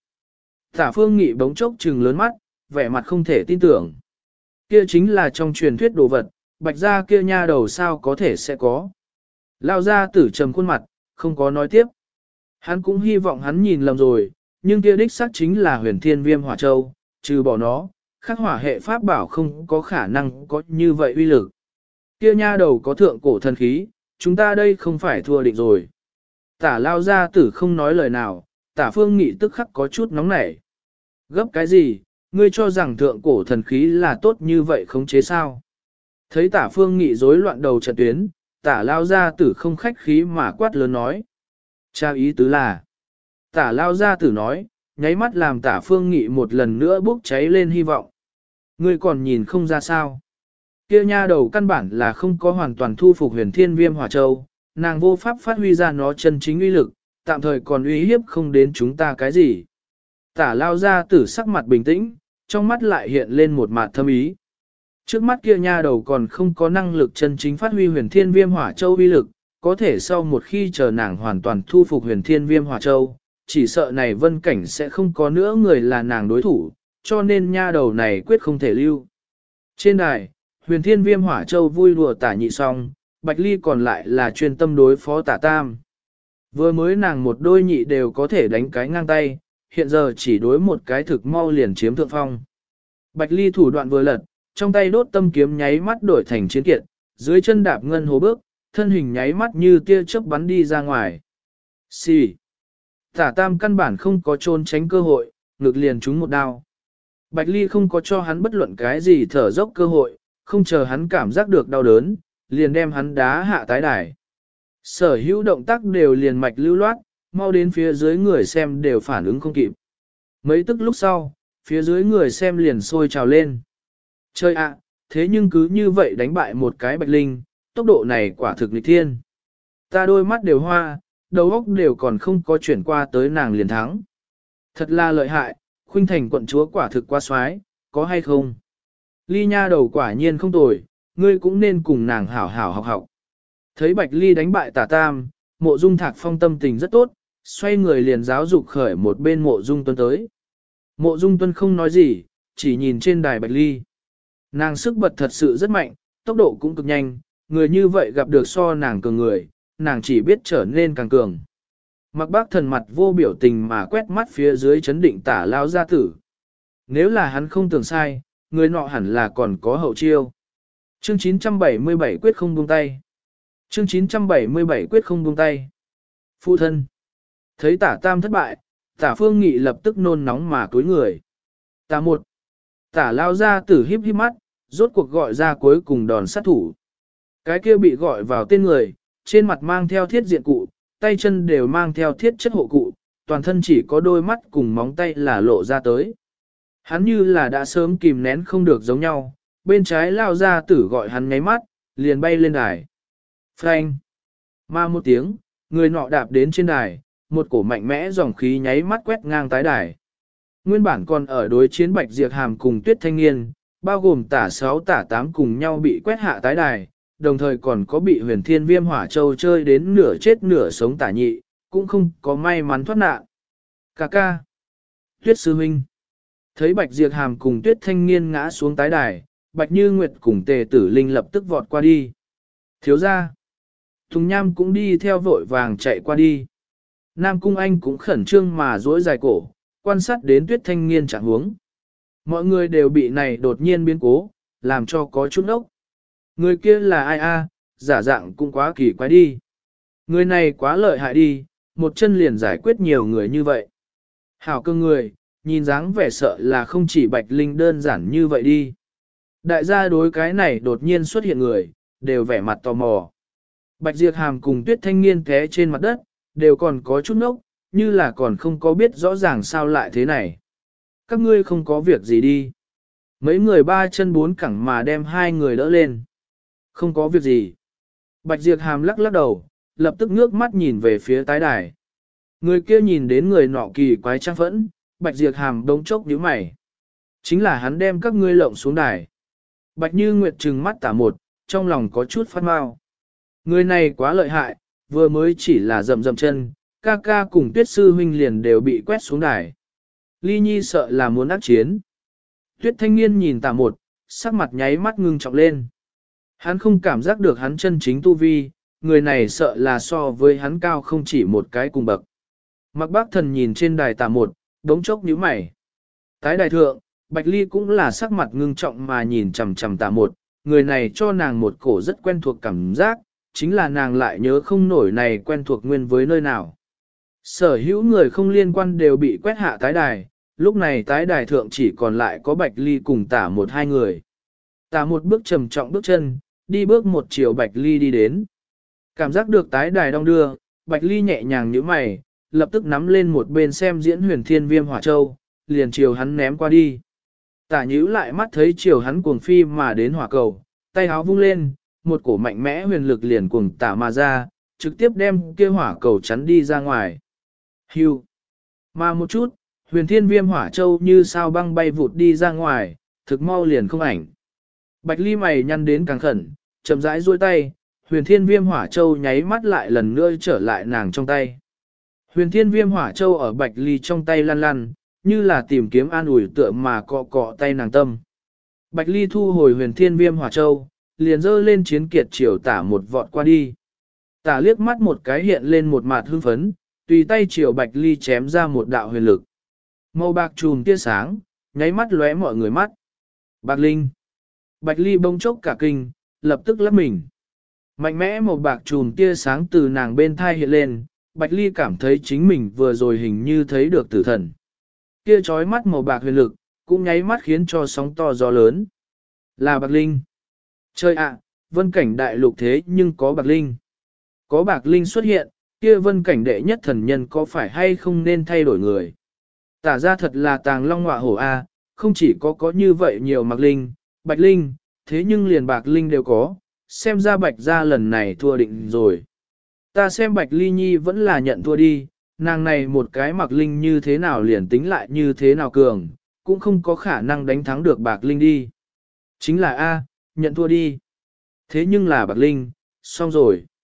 Tả Phương Nghị bỗng chốc trừng lớn mắt, vẻ mặt không thể tin tưởng. Kia chính là trong truyền thuyết đồ vật, Bạch gia kia nha đầu sao có thể sẽ có. Lao ra tử trầm khuôn mặt, không có nói tiếp. Hắn cũng hy vọng hắn nhìn lầm rồi, nhưng kia đích xác chính là huyền thiên viêm hỏa châu, trừ bỏ nó, khắc hỏa hệ pháp bảo không có khả năng có như vậy uy lực. Kia nha đầu có thượng cổ thần khí, chúng ta đây không phải thua định rồi. Tả lao ra tử không nói lời nào, Tả Phương Nghị tức khắc có chút nóng nảy. Gấp cái gì, ngươi cho rằng thượng cổ thần khí là tốt như vậy khống chế sao? Thấy Tả Phương Nghị rối loạn đầu trận tuyến, Tả lao gia tử không khách khí mà quát lớn nói. Cha ý tứ là, Tả lao gia tử nói, nháy mắt làm Tả Phương Nghị một lần nữa bốc cháy lên hy vọng. Ngươi còn nhìn không ra sao? Kia nha đầu căn bản là không có hoàn toàn thu phục huyền thiên viêm hỏa châu, nàng vô pháp phát huy ra nó chân chính uy lực, tạm thời còn uy hiếp không đến chúng ta cái gì. Tả lao gia tử sắc mặt bình tĩnh, trong mắt lại hiện lên một mặt thâm ý. Trước mắt kia nha đầu còn không có năng lực chân chính phát huy huyền thiên viêm hỏa châu uy lực, có thể sau một khi chờ nàng hoàn toàn thu phục huyền thiên viêm hỏa châu, chỉ sợ này vân cảnh sẽ không có nữa người là nàng đối thủ, cho nên nha đầu này quyết không thể lưu. Trên đài, huyền thiên viêm hỏa châu vui đùa Tả Nhị xong, Bạch Ly còn lại là chuyên tâm đối phó Tả Tam. Vừa mới nàng một đôi nhị đều có thể đánh cái ngang tay, hiện giờ chỉ đối một cái thực mau liền chiếm thượng phong. Bạch Ly thủ đoạn vừa lật, trong tay đốt tâm kiếm nháy mắt đổi thành chiến kiệt, dưới chân đạp ngân hồ bước, thân hình nháy mắt như tia chớp bắn đi ra ngoài. Xì! Tả Tam căn bản không có trốn tránh cơ hội, ngực liền trúng một đao. Bạch Ly không có cho hắn bất luận cái gì thở dốc cơ hội, không chờ hắn cảm giác được đau đớn, liền đem hắn đá hạ tái đài. Sở hữu động tác đều liền mạch lưu loát, mau đến phía dưới người xem đều phản ứng không kịp. Mấy tức lúc sau, phía dưới người xem liền sôi trào lên. Chơi ạ, thế nhưng cứ như vậy đánh bại một cái Bạch Linh, tốc độ này quả thực nghịch thiên. Ta đôi mắt đều hoa, đầu óc đều còn không có chuyển qua tới nàng liền thắng. Thật là lợi hại, Khuynh Thành quận chúa quả thực quá xoái, có hay không? Ly nha đầu quả nhiên không tồi, ngươi cũng nên cùng nàng hảo hảo học học. Thấy Bạch Ly đánh bại Tả Tam, Mộ Dung Thạc Phong tâm tình rất tốt, xoay người liền giáo dục khởi một bên Mộ Dung Tuân tới. Mộ Dung Tuân không nói gì, chỉ nhìn trên đài Bạch Ly. Nàng sức bật thật sự rất mạnh, tốc độ cũng cực nhanh, người như vậy gặp được so nàng cường người, nàng chỉ biết trở nên càng cường. Mặc Bác Thần mặt vô biểu tình mà quét mắt phía dưới chấn định Tả lao gia tử. Nếu là hắn không tưởng sai, người nọ hẳn là còn có hậu chiêu. Chương 977 quyết không buông tay. Chương 977 quyết không buông tay. Phụ thân. Thấy Tả Tam thất bại, Tả Phương Nghị lập tức nôn nóng mà cúi người. Tả một. Tả lao gia tử híp híp mắt, rốt cuộc gọi ra cuối cùng đòn sát thủ. Cái kia bị gọi vào tên người, trên mặt mang theo thiết diện cụ, tay chân đều mang theo thiết chất hộ cụ, toàn thân chỉ có đôi mắt cùng móng tay là lộ ra tới. Hắn như là đã sớm kìm nén không được giống nhau, bên trái lao ra tử gọi hắn nháy mắt, liền bay lên đài. Phanh! Ma một tiếng, người nọ đạp đến trên đài, một cổ mạnh mẽ dòng khí nháy mắt quét ngang tái đài. Nguyên bản còn ở đối chiến Bạch Diệp Hàm cùng Tuyết Thanh Niên, bao gồm tả 6 tả 8 cùng nhau bị quét hạ tái đài, đồng thời còn có bị Huyền Thiên Viêm Hỏa Châu chơi đến nửa chết nửa sống tả nhị, cũng không có may mắn thoát nạn. Cà ca. Tuyết sư huynh. Thấy Bạch Diệp Hàm cùng Tuyết Thanh Niên ngã xuống tái đài, Bạch Như Nguyệt cùng Tề Tử Linh lập tức vọt qua đi. Thiếu gia. Tùng Nham cũng đi theo vội vàng chạy qua đi. Nam Cung Anh cũng khẩn trương mà duỗi dài cổ, quan sát đến Tuyết Thanh Niên trạng huống. Mọi người đều bị này đột nhiên biến cố, làm cho có chút ốc. Người kia là ai a? Giả dạng cũng quá kỳ quái đi. Người này quá lợi hại đi, một chân liền giải quyết nhiều người như vậy. Hảo cơ người, nhìn dáng vẻ sợ là không chỉ Bạch Linh đơn giản như vậy đi. Đại gia đối cái này đột nhiên xuất hiện người, đều vẻ mặt tò mò. Bạch Diệp Hàm cùng Tuyết Thanh Niên té trên mặt đất, đều còn có chút nốc, như là còn không có biết rõ ràng sao lại thế này. Các ngươi không có việc gì đi. Mấy người ba chân bốn cẳng mà đem hai người đỡ lên. Không có việc gì. Bạch Diệp Hàm lắc lắc đầu, lập tức ngước mắt nhìn về phía tái đài. Người kia nhìn đến người nọ kỳ quái trang phẫn, Bạch Diệp Hàm đống chốc nhíu mày. Chính là hắn đem các ngươi lộng xuống đài. Bạch Như Nguyệt trừng mắt tả một, trong lòng có chút phát mau. Người này quá lợi hại, vừa mới chỉ là dậm dậm chân, ca ca cùng Tuyết sư huynh liền đều bị quét xuống đài. Ly Nhi sợ là muốn ác chiến. Tuyết Thanh Niên nhìn tả một, sắc mặt nháy mắt ngưng trọng lên. Hắn không cảm giác được hắn chân chính tu vi, người này sợ là so với hắn cao không chỉ một cái cùng bậc. Mặc Bác Thần nhìn trên đài tả một, đống chốc nhíu mày. Tái đài thượng, Bạch Ly cũng là sắc mặt ngưng trọng mà nhìn chằm chằm tả một, người này cho nàng một cổ rất quen thuộc cảm giác, chính là nàng lại nhớ không nổi này quen thuộc nguyên với nơi nào. Sở hữu người không liên quan đều bị quét hạ tái đài, lúc này tái đài thượng chỉ còn lại có Bạch Ly cùng tả một hai người. Tả một bước trầm trọng bước chân, đi bước một chiều Bạch Ly đi đến. Cảm giác được tái đài đong đưa, Bạch Ly nhẹ nhàng nhíu mày, lập tức nắm lên một bên xem diễn Huyền Thiên Viêm Hỏa Châu, liền chiều hắn ném qua đi. Tả nhíu lại mắt thấy chiều hắn cuồng phi mà đến hỏa cầu, tay háo vung lên, một cổ mạnh mẽ huyền lực liền cuồng tả mà ra, trực tiếp đem kia hỏa cầu chắn đi ra ngoài. Hưu. Mà một chút, Huyền Thiên Viêm Hỏa Châu như sao băng bay vụt đi ra ngoài, thực mau liền không ảnh. Bạch Ly mày nhăn đến càng khẩn, chậm rãi duỗi tay, Huyền Thiên Viêm Hỏa Châu nháy mắt lại lần nữa trở lại nàng trong tay. Huyền Thiên Viêm Hỏa Châu ở Bạch Ly trong tay lăn lăn, như là tìm kiếm an ủi tựa mà cọ cọ tay nàng tâm. Bạch Ly thu hồi Huyền Thiên Viêm Hỏa Châu, liền dơ lên chiến kiệt chiều tả một vọt qua đi. Tả liếc mắt một cái hiện lên một mặt hưng phấn, tùy tay chiều Bạch Ly chém ra một đạo huyền lực. Màu bạc chùm tia sáng, nháy mắt lóe mọi người mắt. Bạc Linh. Bạch Ly bông chốc cả kinh, lập tức lấp mình. Mạnh mẽ màu bạc chùm tia sáng từ nàng bên thai hiện lên, Bạch Ly cảm thấy chính mình vừa rồi hình như thấy được tử thần. Kia chói mắt màu bạc huyền lực, cũng nháy mắt khiến cho sóng to gió lớn. Là Bạc Linh. Trời ạ, vân cảnh đại lục thế nhưng có Bạc Linh. Có Bạc Linh xuất hiện, kia vân cảnh đệ nhất thần nhân có phải hay không nên thay đổi người. Tả ra thật là tàng long ngọa hổ A, không chỉ có như vậy nhiều Mạc Linh, Bạch Linh, thế nhưng liền Bạc Linh đều có, xem ra Bạch ra lần này thua định rồi. Ta xem Bạch Ly Nhi vẫn là nhận thua đi, nàng này một cái Mạc Linh như thế nào liền tính lại như thế nào cường, cũng không có khả năng đánh thắng được Bạc Linh đi. Chính là A, nhận thua đi. Thế nhưng là Bạc Linh, xong rồi.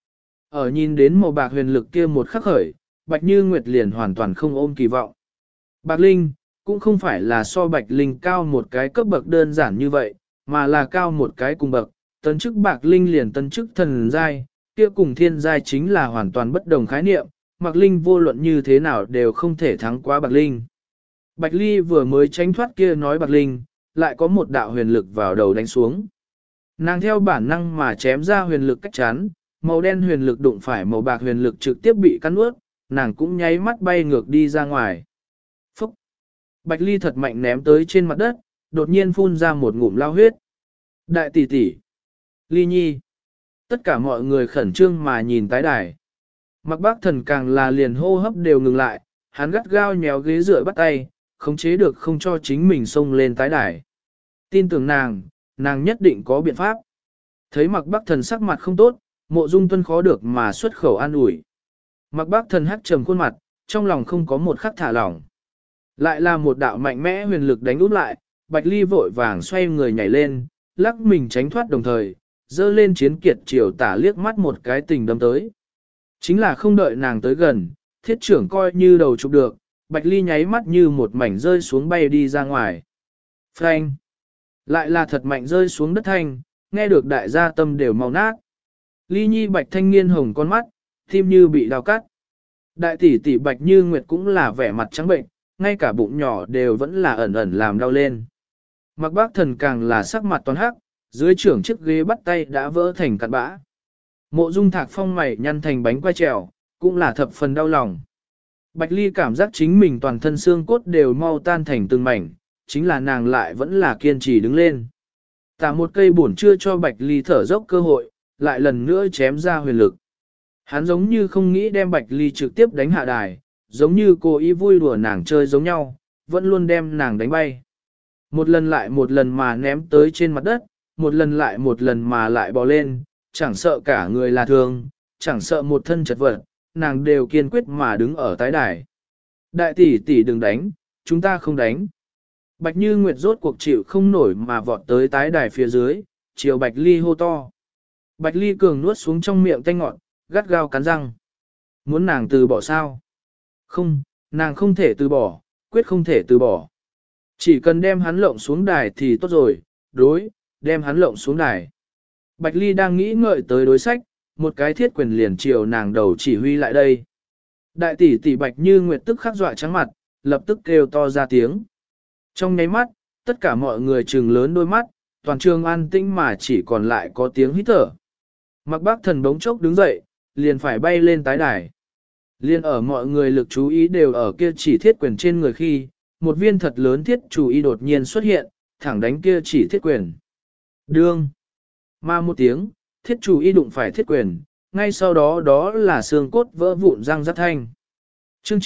Ở nhìn đến màu bạc huyền lực kia một khắc khởi, Bạch Như Nguyệt liền hoàn toàn không ôm kỳ vọng. Bạc Linh, cũng không phải là so Bạch Linh cao một cái cấp bậc đơn giản như vậy, mà là cao một cái cùng bậc, tấn chức Bạc Linh liền tấn chức thần giai, kia cùng thiên giai chính là hoàn toàn bất đồng khái niệm, Bạc Linh vô luận như thế nào đều không thể thắng quá Bạc Linh. Bạch Ly vừa mới tránh thoát kia nói Bạc Linh, lại có một đạo huyền lực vào đầu đánh xuống. Nàng theo bản năng mà chém ra huyền lực cách chắn, màu đen huyền lực đụng phải màu bạc huyền lực trực tiếp bị cắn ướt, nàng cũng nháy mắt bay ngược đi ra ngoài. Phúc! Bạch Ly thật mạnh ném tới trên mặt đất, đột nhiên phun ra một ngụm lao huyết. Đại tỷ tỷ! Ly Nhi! Tất cả mọi người khẩn trương mà nhìn tái đài. Mặc bác thần càng là liền hô hấp đều ngừng lại, hắn gắt gao nhéo ghế dựa bắt tay, khống chế được không cho chính mình xông lên tái đài. Tin tưởng nàng nhất định có biện pháp. Thấy mặc bác thần sắc mặt không tốt, Mộ Dung Tuân khó được mà xuất khẩu an ủi. Mặc bác thần hắt trầm khuôn mặt, trong lòng không có một khắc thả lỏng. Lại là một đạo mạnh mẽ huyền lực đánh úp lại, Bạch Ly vội vàng xoay người nhảy lên, lắc mình tránh thoát đồng thời, dơ lên chiến kiệt chiều tả liếc mắt một cái tình đâm tới. Chính là không đợi nàng tới gần, thiết trưởng coi như đầu chụp được, Bạch Ly nháy mắt như một mảnh rơi xuống bay đi ra ngoài. Phanh! Lại là thật mạnh rơi xuống đất thanh, nghe được đại gia tâm đều mau nát. Ly Nhi Bạch thanh niên hồng con mắt, tim như bị đào cắt. Đại tỷ tỷ Bạch Như Nguyệt cũng là vẻ mặt trắng bệnh, ngay cả bụng nhỏ đều vẫn là ẩn ẩn làm đau lên. Mặc bác thần càng là sắc mặt toàn hắc, dưới trưởng chiếc ghế bắt tay đã vỡ thành cặn bã. Mộ Dung Thạc Phong mày nhăn thành bánh quay trèo, cũng là thập phần đau lòng. Bạch Ly cảm giác chính mình toàn thân xương cốt đều mau tan thành từng mảnh, chính là nàng lại vẫn là kiên trì đứng lên. Tả một cây bổn chưa cho Bạch Ly thở dốc cơ hội, lại lần nữa chém ra huyền lực. Hắn giống như không nghĩ đem Bạch Ly trực tiếp đánh hạ đài, giống như cô ý vui đùa nàng chơi giống nhau, vẫn luôn đem nàng đánh bay. Một lần lại một lần mà ném tới trên mặt đất, một lần lại một lần mà lại bò lên, chẳng sợ cả người là thương, chẳng sợ một thân chật vật, nàng đều kiên quyết mà đứng ở tái đài. Đại tỷ tỷ đừng đánh, chúng ta không đánh. Bạch Như Nguyệt rốt cuộc chịu không nổi mà vọt tới tái đài phía dưới, chiều Bạch Ly hô to. Bạch Ly cường nuốt xuống trong miệng tanh ngọt, gắt gao cắn răng. Muốn nàng từ bỏ sao? Không, nàng không thể từ bỏ, quyết không thể từ bỏ. Chỉ cần đem hắn lộng xuống đài thì tốt rồi, đối, đem hắn lộng xuống đài. Bạch Ly đang nghĩ ngợi tới đối sách, một cái thiết quyền liền chiều nàng đầu chỉ huy lại đây. Đại tỷ tỷ Bạch Như Nguyệt tức khắc dọa trắng mặt, lập tức kêu to ra tiếng. Trong nháy mắt, tất cả mọi người trừng lớn đôi mắt, toàn trường an tĩnh mà chỉ còn lại có tiếng hít thở. Mặc bác thần bỗng chốc đứng dậy, liền phải bay lên tái đài. Liên ở mọi người lực chú ý đều ở kia chỉ thiết quyền trên người khi, một viên thật lớn thiết chủ y đột nhiên xuất hiện, thẳng đánh kia chỉ thiết quyền. Đương! Mà một tiếng, thiết chủ y đụng phải thiết quyền, ngay sau đó đó là xương cốt vỡ vụn răng rắc thanh. Chương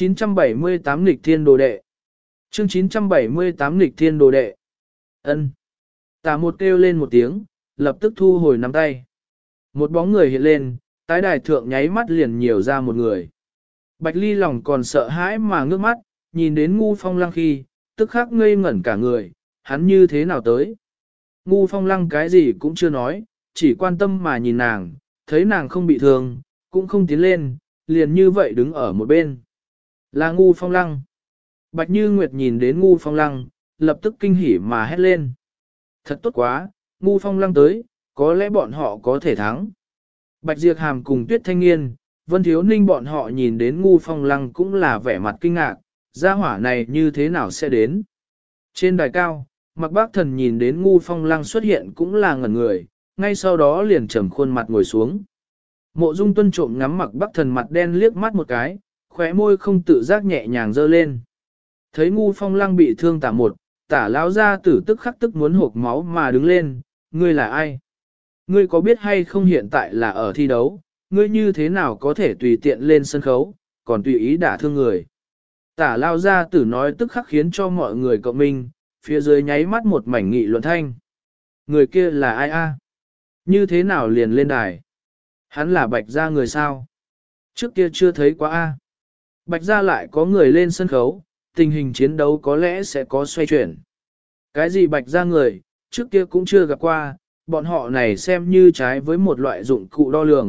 978 nghịch thiên đồ đệ. Chương 978 nghịch thiên đồ đệ. Ân. Tả một kêu lên một tiếng, lập tức thu hồi nắm tay. Một bóng người hiện lên, tái đài thượng nháy mắt liền nhiều ra một người. Bạch Ly lòng còn sợ hãi mà ngước mắt, nhìn đến Ngu Phong Lăng khi, tức khắc ngây ngẩn cả người, hắn như thế nào tới. Ngu Phong Lăng cái gì cũng chưa nói, chỉ quan tâm mà nhìn nàng, thấy nàng không bị thương, cũng không tiến lên, liền như vậy đứng ở một bên. Là Ngu Phong Lăng. Bạch Như Nguyệt nhìn đến Ngu Phong Lăng, lập tức kinh hỉ mà hét lên. Thật tốt quá, Ngu Phong Lăng tới, có lẽ bọn họ có thể thắng. Bạch Diệp Hàm cùng Tuyết Thanh Nghiên, Vân Thiếu Ninh bọn họ nhìn đến Ngu Phong Lăng cũng là vẻ mặt kinh ngạc, gia hỏa này như thế nào sẽ đến. Trên đài cao, Mặc Bác Thần nhìn đến Ngu Phong Lăng xuất hiện cũng là ngẩn người, ngay sau đó liền trầm khuôn mặt ngồi xuống. Mộ Dung Tuân trộm ngắm Mặc Bác Thần mặt đen liếc mắt một cái, khóe môi không tự giác nhẹ nhàng giơ lên. Thấy Ngu Phong Lăng bị thương tả lão gia tử tức khắc tức muốn hộc máu mà đứng lên, ngươi là ai? Ngươi có biết hay không hiện tại là ở thi đấu, ngươi như thế nào có thể tùy tiện lên sân khấu, còn tùy ý đả thương người. Tả lao gia tử nói tức khắc khiến cho mọi người cộng minh, phía dưới nháy mắt một mảnh nghị luận thanh. Người kia là ai a? Như thế nào liền lên đài? Hắn là Bạch gia người sao? Trước kia chưa thấy quá a. Bạch gia lại có người lên sân khấu, tình hình chiến đấu có lẽ sẽ có xoay chuyển. Cái gì Bạch gia người, trước kia cũng chưa gặp qua, bọn họ này xem như trái với một loại dụng cụ đo lường,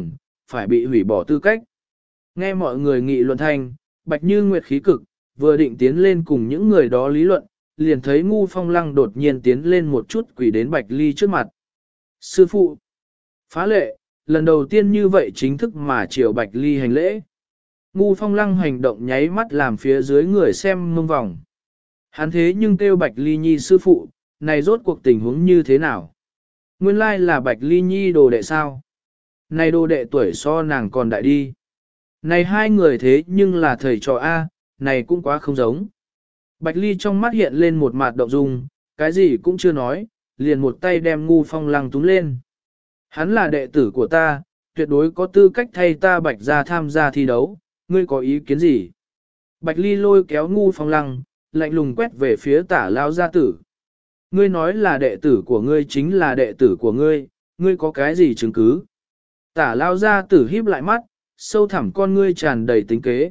phải bị hủy bỏ tư cách. Nghe mọi người nghị luận thanh, Bạch Như Nguyệt khí cực, vừa định tiến lên cùng những người đó lý luận, liền thấy Ngu Phong Lăng đột nhiên tiến lên một chút quỳ đến Bạch Ly trước mặt. Sư phụ, phá lệ, lần đầu tiên như vậy chính thức mà chiều Bạch Ly hành lễ. Ngu Phong Lăng hành động nháy mắt làm phía dưới người xem mông vòng. Hắn thế nhưng kêu Bạch Ly Nhi sư phụ, này rốt cuộc tình huống như thế nào? Nguyên lai là Bạch Ly Nhi đồ đệ sao? Này đồ đệ tuổi so nàng còn đại đi. Này hai người thế nhưng là thầy trò A, này cũng quá không giống. Bạch Ly trong mắt hiện lên một mặt động dung, cái gì cũng chưa nói, liền một tay đem Ngu Phong Lăng túm lên. Hắn là đệ tử của ta, tuyệt đối có tư cách thay ta Bạch ra tham gia thi đấu, ngươi có ý kiến gì? Bạch Ly lôi kéo Ngu Phong Lăng, lạnh lùng quét về phía Tả Lao gia tử. Ngươi nói là đệ tử của ngươi chính là đệ tử của ngươi, ngươi có cái gì chứng cứ? Tả Lao gia tử híp lại mắt, sâu thẳm con ngươi tràn đầy tính kế.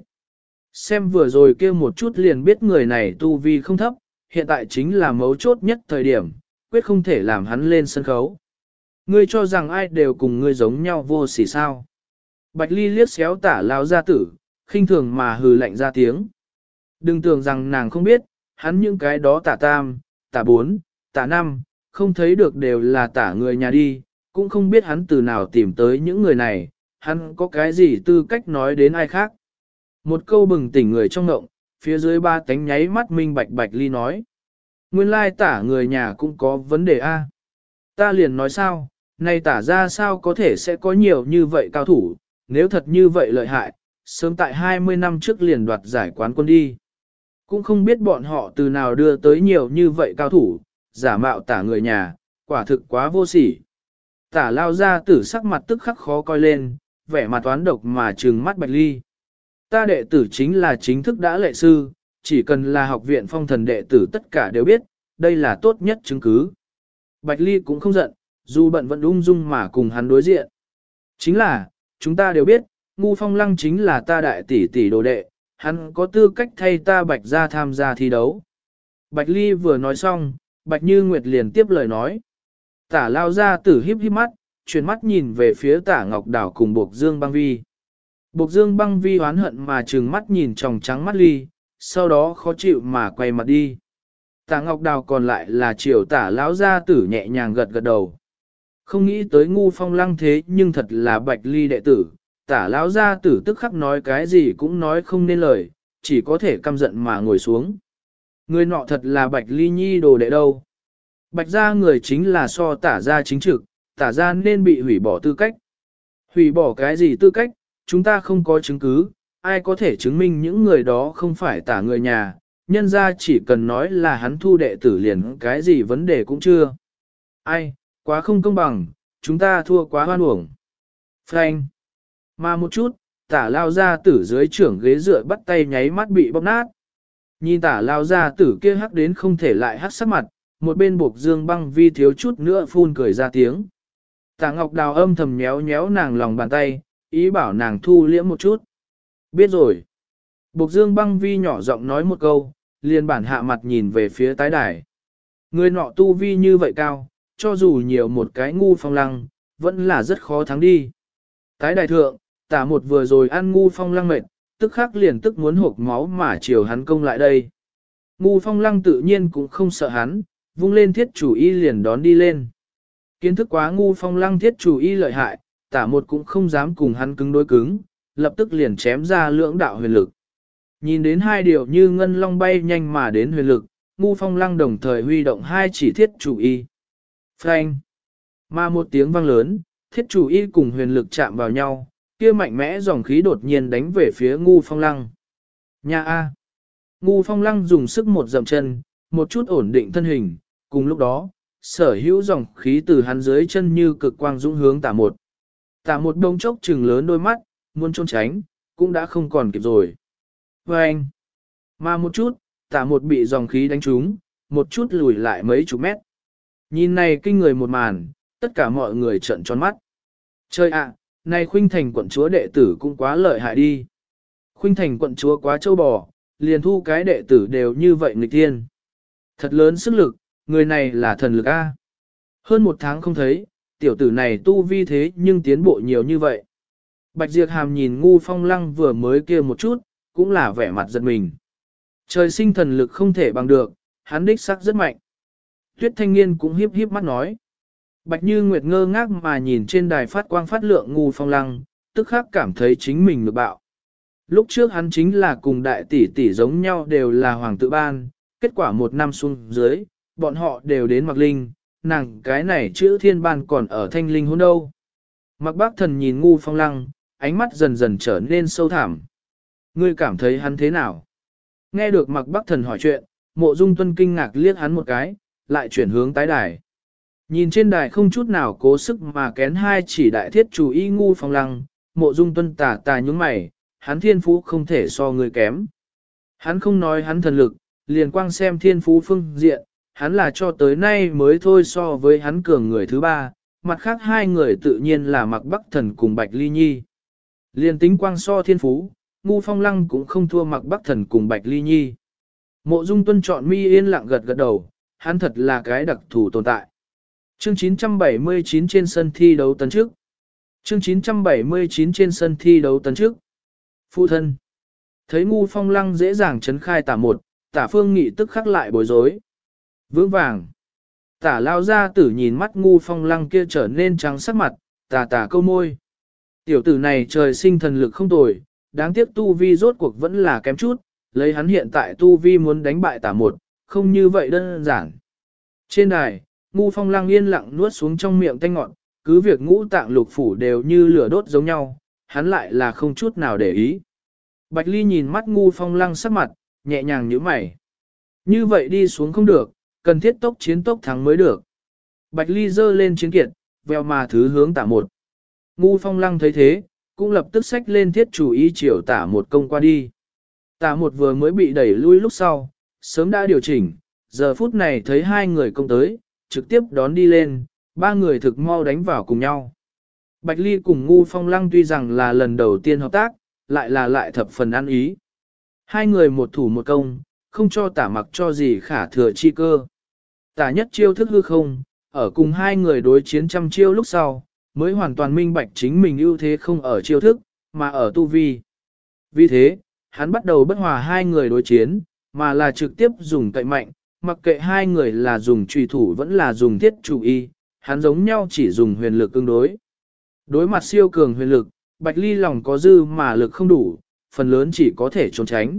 Xem vừa rồi kia một chút liền biết người này tu vi không thấp, hiện tại chính là mấu chốt nhất thời điểm, quyết không thể làm hắn lên sân khấu. Ngươi cho rằng ai đều cùng ngươi giống nhau vô sỉ sao? Bạch Ly liếc xéo Tả Lao gia tử, khinh thường mà hừ lạnh ra tiếng. Đừng tưởng rằng nàng không biết, hắn những cái đó Tả tam, Tả bốn, Tả năm, không thấy được đều là Tả người nhà đi, cũng không biết hắn từ nào tìm tới những người này, hắn có cái gì tư cách nói đến ai khác. Một câu bừng tỉnh người trong ngộng, phía dưới ba tánh nháy mắt minh bạch Bạch Ly nói. Nguyên lai Tả người nhà cũng có vấn đề a. Ta liền nói sao, nay Tả ra sao có thể sẽ có nhiều như vậy cao thủ, nếu thật như vậy lợi hại, sớm tại 20 năm trước liền đoạt giải quán quân đi. Cũng không biết bọn họ từ nào đưa tới nhiều như vậy cao thủ, giả mạo Tả người nhà, quả thực quá vô sỉ. Tả Lao ra tử sắc mặt tức khắc khó coi lên, vẻ mặt toán độc mà trừng mắt Bạch Ly. Ta đệ tử chính là chính thức đã lệ sư, chỉ cần là học viện phong thần đệ tử tất cả đều biết, đây là tốt nhất chứng cứ. Bạch Ly cũng không giận, dù bận vẫn ung dung mà cùng hắn đối diện. Chính là, chúng ta đều biết, Ngu Phong Lăng chính là ta đại tỷ tỷ đồ đệ, hắn có tư cách thay ta Bạch ra tham gia thi đấu. Bạch Ly vừa nói xong, Bạch Như Nguyệt liền tiếp lời nói. Tả Lao ra tử híp híp mắt, chuyển mắt nhìn về phía Tả Ngọc Đảo cùng Bộc Dương Băng Vi. Bộc Dương Băng Vi oán hận mà trừng mắt nhìn tròng trắng mắt Ly, sau đó khó chịu mà quay mặt đi. Tả Ngọc Đào còn lại là chiều Tả Lão gia tử nhẹ nhàng gật gật đầu. Không nghĩ tới Ngu Phong Lăng thế nhưng thật là Bạch Ly đệ tử, Tả Lão gia tử tức khắc nói cái gì cũng nói không nên lời, chỉ có thể căm giận mà ngồi xuống. Người nọ thật là Bạch Ly Nhi đồ đệ đâu. Bạch gia người chính là so Tả gia chính trực, Tả gia nên bị hủy bỏ tư cách. Hủy bỏ cái gì tư cách, chúng ta không có chứng cứ, ai có thể chứng minh những người đó không phải Tả người nhà, nhân ra chỉ cần nói là hắn thu đệ tử liền cái gì vấn đề cũng chưa. Ai, quá không công bằng, chúng ta thua quá hoan uổng. Frank. Mà một chút, Tả Lao gia tử dưới trưởng ghế dựa bắt tay nháy mắt bị bóp nát. Nhìn Tả Lao gia tử kia hắc đến không thể lại hắc sắc mặt, một bên Bộc Dương Băng Vi thiếu chút nữa phun cười ra tiếng. Tả Ngọc Đào âm thầm nhéo nhéo nàng lòng bàn tay, ý bảo nàng thu liễm một chút. Biết rồi. Bộc Dương Băng Vi nhỏ giọng nói một câu, liền bản hạ mặt nhìn về phía tái đài. Người nọ tu vi như vậy cao, cho dù nhiều một cái Ngu Phong Lăng, vẫn là rất khó thắng đi. Tái đài thượng, Tả một vừa rồi ăn Ngu Phong Lăng mệt, tức khắc liền tức muốn hộc máu mà chiều hắn công lại đây. Ngu Phong Lăng tự nhiên cũng không sợ hắn, vung lên thiết chủ y liền đón đi lên. Kiến thức quá Ngu Phong Lăng thiết chủ y lợi hại, Tả một cũng không dám cùng hắn cứng đối cứng, lập tức liền chém ra lưỡng đạo huyền lực. Nhìn đến hai điều như ngân long bay nhanh mà đến huyền lực, Ngu Phong Lăng đồng thời huy động hai chỉ thiết chủ y. Phanh! Mà một tiếng vang lớn, thiết chủ y cùng huyền lực chạm vào nhau, kia mạnh mẽ dòng khí đột nhiên đánh về phía Ngu Phong Lăng. Nha A! Ngu Phong Lăng dùng sức một dậm chân, một chút ổn định thân hình, cùng lúc đó, sở hữu dòng khí từ hắn dưới chân như cực quang dũng hướng Tả một. Tả một đông chốc trừng lớn đôi mắt, muốn trốn tránh, cũng đã không còn kịp rồi. Phanh! Mà một chút, Tả một bị dòng khí đánh trúng, một chút lùi lại mấy chục mét. Nhìn này kinh người một màn, tất cả mọi người trợn tròn mắt. Trời ạ, này Khuynh Thành quận chúa đệ tử cũng quá lợi hại đi. Khuynh Thành quận chúa quá trâu bò, liền thu cái đệ tử đều như vậy nghịch tiên. Thật lớn sức lực, người này là thần lực A. Hơn một tháng không thấy, tiểu tử này tu vi thế nhưng tiến bộ nhiều như vậy. Bạch Diệp Hàm nhìn Ngu Phong Lăng vừa mới kia một chút, cũng là vẻ mặt giật mình. Trời sinh thần lực không thể bằng được, hắn đích sắc rất mạnh. Tuyết Thanh Niên cũng hiếp hiếp mắt nói. Bạch Như Nguyệt ngơ ngác mà nhìn trên đài phát quang phát lượng Ngu Phong Lăng, tức khắc cảm thấy chính mình ngược bạo. Lúc trước hắn chính là cùng đại tỷ tỷ giống nhau đều là hoàng tự ban, kết quả một năm xuống dưới, bọn họ đều đến Mạc Linh, nàng cái này chữ thiên ban còn ở Thanh Linh hôn đâu. Mạc Bác Thần nhìn Ngu Phong Lăng, ánh mắt dần dần trở nên sâu thẳm. Ngươi cảm thấy hắn thế nào? Nghe được Mạc Bác Thần hỏi chuyện, Mộ Dung Tuân kinh ngạc liếc hắn một cái, lại chuyển hướng tái đài. Nhìn trên đài không chút nào cố sức mà kén hai chỉ đại thiết chủ y Ngu Phong Lăng, Mộ Dung Tuân tà tà nhúng mày, hắn thiên phú không thể so người kém. Hắn không nói hắn thần lực, liền quang xem thiên phú phương diện, hắn là cho tới nay mới thôi so với hắn cường người thứ ba, mặt khác hai người tự nhiên là Mạc Bắc Thần cùng Bạch Ly Nhi. Liền tính quang so thiên phú, Ngu Phong Lăng cũng không thua Mạc Bắc Thần cùng Bạch Ly Nhi. Mộ Dung Tuân chọn mi yên lặng gật gật đầu, hắn thật là cái đặc thù tồn tại. Chương 979 trên sân thi đấu tấn trước. Chương 979 trên sân thi đấu tấn trước. Phụ thân. Thấy Ngu Phong Lăng dễ dàng chấn khai tả một, tả phương nghị tức khắc lại bối rối. Vững vàng. Tả lao ra tử nhìn mắt Ngu Phong Lăng kia trở nên trắng sắc mặt, tà tà câu môi. Tiểu tử này trời sinh thần lực không tồi, đáng tiếc tu vi rốt cuộc vẫn là kém chút, lấy hắn hiện tại tu vi muốn đánh bại tả một, không như vậy đơn giản. Trên đài, Ngu Phong Lăng yên lặng nuốt xuống trong miệng tanh ngọn, cứ việc ngũ tạng lục phủ đều như lửa đốt giống nhau, hắn lại là không chút nào để ý. Bạch Ly nhìn mắt Ngu Phong Lăng sắc mặt, nhẹ nhàng nhíu mày. Như vậy đi xuống không được, cần thiết tốc chiến tốc thắng mới được. Bạch Ly giơ lên chiến kiệt, veo mà thứ hướng tả một. Ngu Phong Lăng thấy thế, cũng lập tức xách lên thiết chủ ý chiều tả một công qua đi. Tả một vừa mới bị đẩy lui lúc sau, sớm đã điều chỉnh, giờ phút này thấy hai người công tới, trực tiếp đón đi lên, ba người thực mau đánh vào cùng nhau. Bạch Ly cùng Ngu Phong Lăng tuy rằng là lần đầu tiên hợp tác, lại thập phần ăn ý. Hai người một thủ một công, không cho tả mặc cho gì khả thừa chi cơ. Tả nhất chiêu thức hư không, ở cùng hai người đối chiến trăm chiêu lúc sau, mới hoàn toàn minh bạch chính mình ưu thế không ở chiêu thức, mà ở tu vi. Vì thế, hắn bắt đầu bất hòa hai người đối chiến, mà là trực tiếp dùng cậy mạnh, mặc kệ hai người là dùng trùy thủ vẫn là dùng thiết chủ y, hắn giống nhau chỉ dùng huyền lực ứng đối. Đối mặt siêu cường huyền lực, Bạch Ly lòng có dư mà lực không đủ, phần lớn chỉ có thể trốn tránh.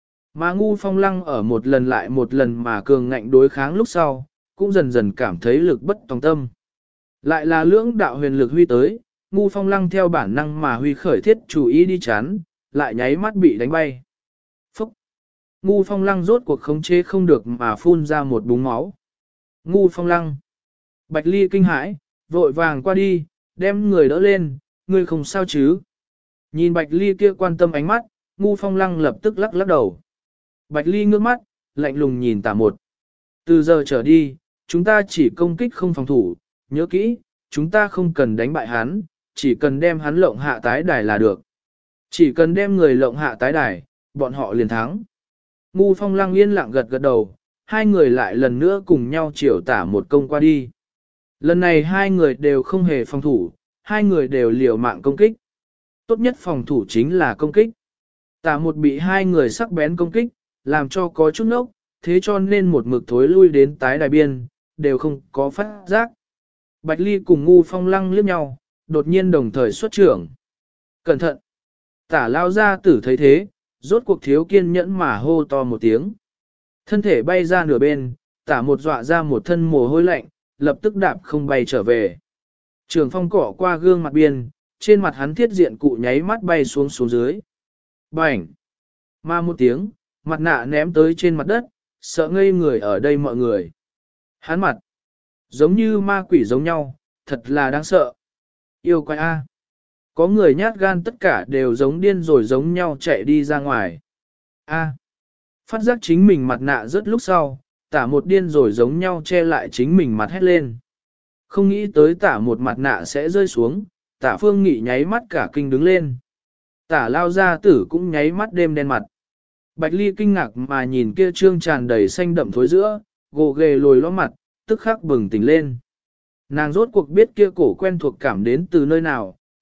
Mà Ngu Phong Lăng ở một lần lại một lần mà cường ngạnh đối kháng lúc sau, cũng dần dần cảm thấy lực bất tòng tâm. Lại là lưỡng đạo huyền lực huy tới, Ngu Phong Lăng theo bản năng mà huy khởi thiết chủ ý đi chán, lại nháy mắt bị đánh bay. Phúc! Ngu Phong Lăng rốt cuộc khống chế không được mà phun ra một búng máu. Ngu Phong Lăng! Bạch Ly kinh hãi, vội vàng qua đi, đem người đỡ lên, người không sao chứ. Nhìn Bạch Ly kia quan tâm ánh mắt, Ngu Phong Lăng lập tức lắc lắc đầu. Bạch Ly ngước mắt, lạnh lùng nhìn tả một. Từ giờ trở đi, chúng ta chỉ công kích không phòng thủ, nhớ kỹ, chúng ta không cần đánh bại hắn, chỉ cần đem hắn lộng hạ tái đài là được. Chỉ cần đem người lộng hạ tái đài, bọn họ liền thắng. Ngu Phong Lăng yên lặng gật gật đầu, hai người lại lần nữa cùng nhau chiều tả một công qua đi. Lần này hai người đều không hề phòng thủ, hai người đều liều mạng công kích. Tốt nhất phòng thủ chính là công kích. Tả một bị hai người sắc bén công kích, làm cho có chút nốc, thế cho nên một mực thối lui đến tái đài biên, đều không có phát giác. Bạch Ly cùng Ngu Phong Lăng liếc nhau, đột nhiên đồng thời xuất trưởng. Cẩn thận! Tả lao ra tử thấy thế, rốt cuộc thiếu kiên nhẫn mà hô to một tiếng. Thân thể bay ra nửa bên, tả một dọa ra một thân mồ hôi lạnh, lập tức đạp không bay trở về. Trường phong cỏ qua gương mặt biên, trên mặt hắn thiết diện cụ nháy mắt bay xuống dưới. Bảnh! Ma một tiếng, mặt nạ ném tới trên mặt đất, sợ ngây người ở đây mọi người. Hắn mặt, giống như ma quỷ giống nhau, thật là đáng sợ. Yêu quái A. Có người nhát gan tất cả đều giống điên rồi giống nhau chạy đi ra ngoài. A. Phát giác chính mình mặt nạ rớt lúc sau, tả một điên rồi giống nhau che lại chính mình mặt hét lên. Không nghĩ tới tả một mặt nạ sẽ rơi xuống, tả phương nghị nháy mắt cả kinh đứng lên. Tả lao gia tử cũng nháy mắt đêm đen mặt. Bạch Ly kinh ngạc mà nhìn kia trương tràn đầy xanh đậm thối giữa, gồ ghề lồi lõm mặt, tức khắc bừng tỉnh lên. Nàng rốt cuộc biết kia cổ quen thuộc cảm đến từ nơi nào,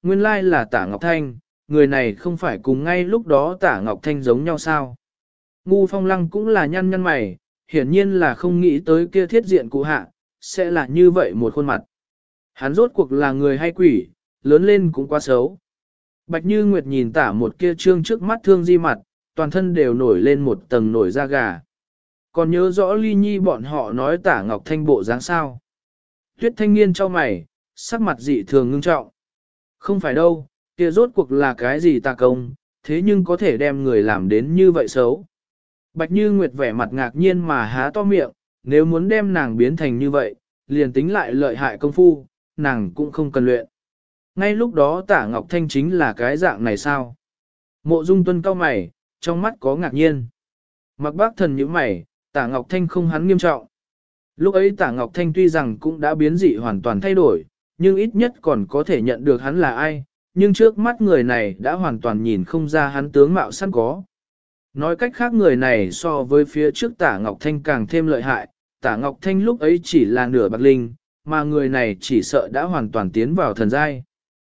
nguyên lai là Tả Ngọc Thanh, người này không phải cùng ngay lúc đó Tả Ngọc Thanh giống nhau sao. Ngu Phong Lăng cũng là nhăn nhăn mày, hiển nhiên là không nghĩ tới kia thiết diện cụ hạ, sẽ là như vậy một khuôn mặt. Hắn rốt cuộc là người hay quỷ, lớn lên cũng quá xấu. Bạch Như Nguyệt nhìn Tả một kia trương trước mắt thương di mặt, toàn thân đều nổi lên một tầng nổi da gà. Còn nhớ rõ Ly Nhi bọn họ nói Tả Ngọc Thanh bộ dáng sao. Tuyết Thanh Niên cho mày, sắc mặt dị thường ngưng trọng. Không phải đâu, kia rốt cuộc là cái gì tà công, thế nhưng có thể đem người làm đến như vậy xấu. Bạch Như Nguyệt vẻ mặt ngạc nhiên mà há to miệng, nếu muốn đem nàng biến thành như vậy, liền tính lại lợi hại công phu, nàng cũng không cần luyện. Ngay lúc đó Tả Ngọc Thanh chính là cái dạng này sao? Mộ Dung Tuân cau mày, trong mắt có ngạc nhiên. Mặc Bác Thần nhíu mày, Tả Ngọc Thanh không hắn nghiêm trọng. Lúc ấy Tả Ngọc Thanh tuy rằng cũng đã biến dị hoàn toàn thay đổi, nhưng ít nhất còn có thể nhận được hắn là ai, nhưng trước mắt người này đã hoàn toàn nhìn không ra hắn tướng mạo sẵn có. Nói cách khác người này so với phía trước Tả Ngọc Thanh càng thêm lợi hại, Tả Ngọc Thanh lúc ấy chỉ là nửa bạc linh, mà người này chỉ sợ đã hoàn toàn tiến vào thần giai.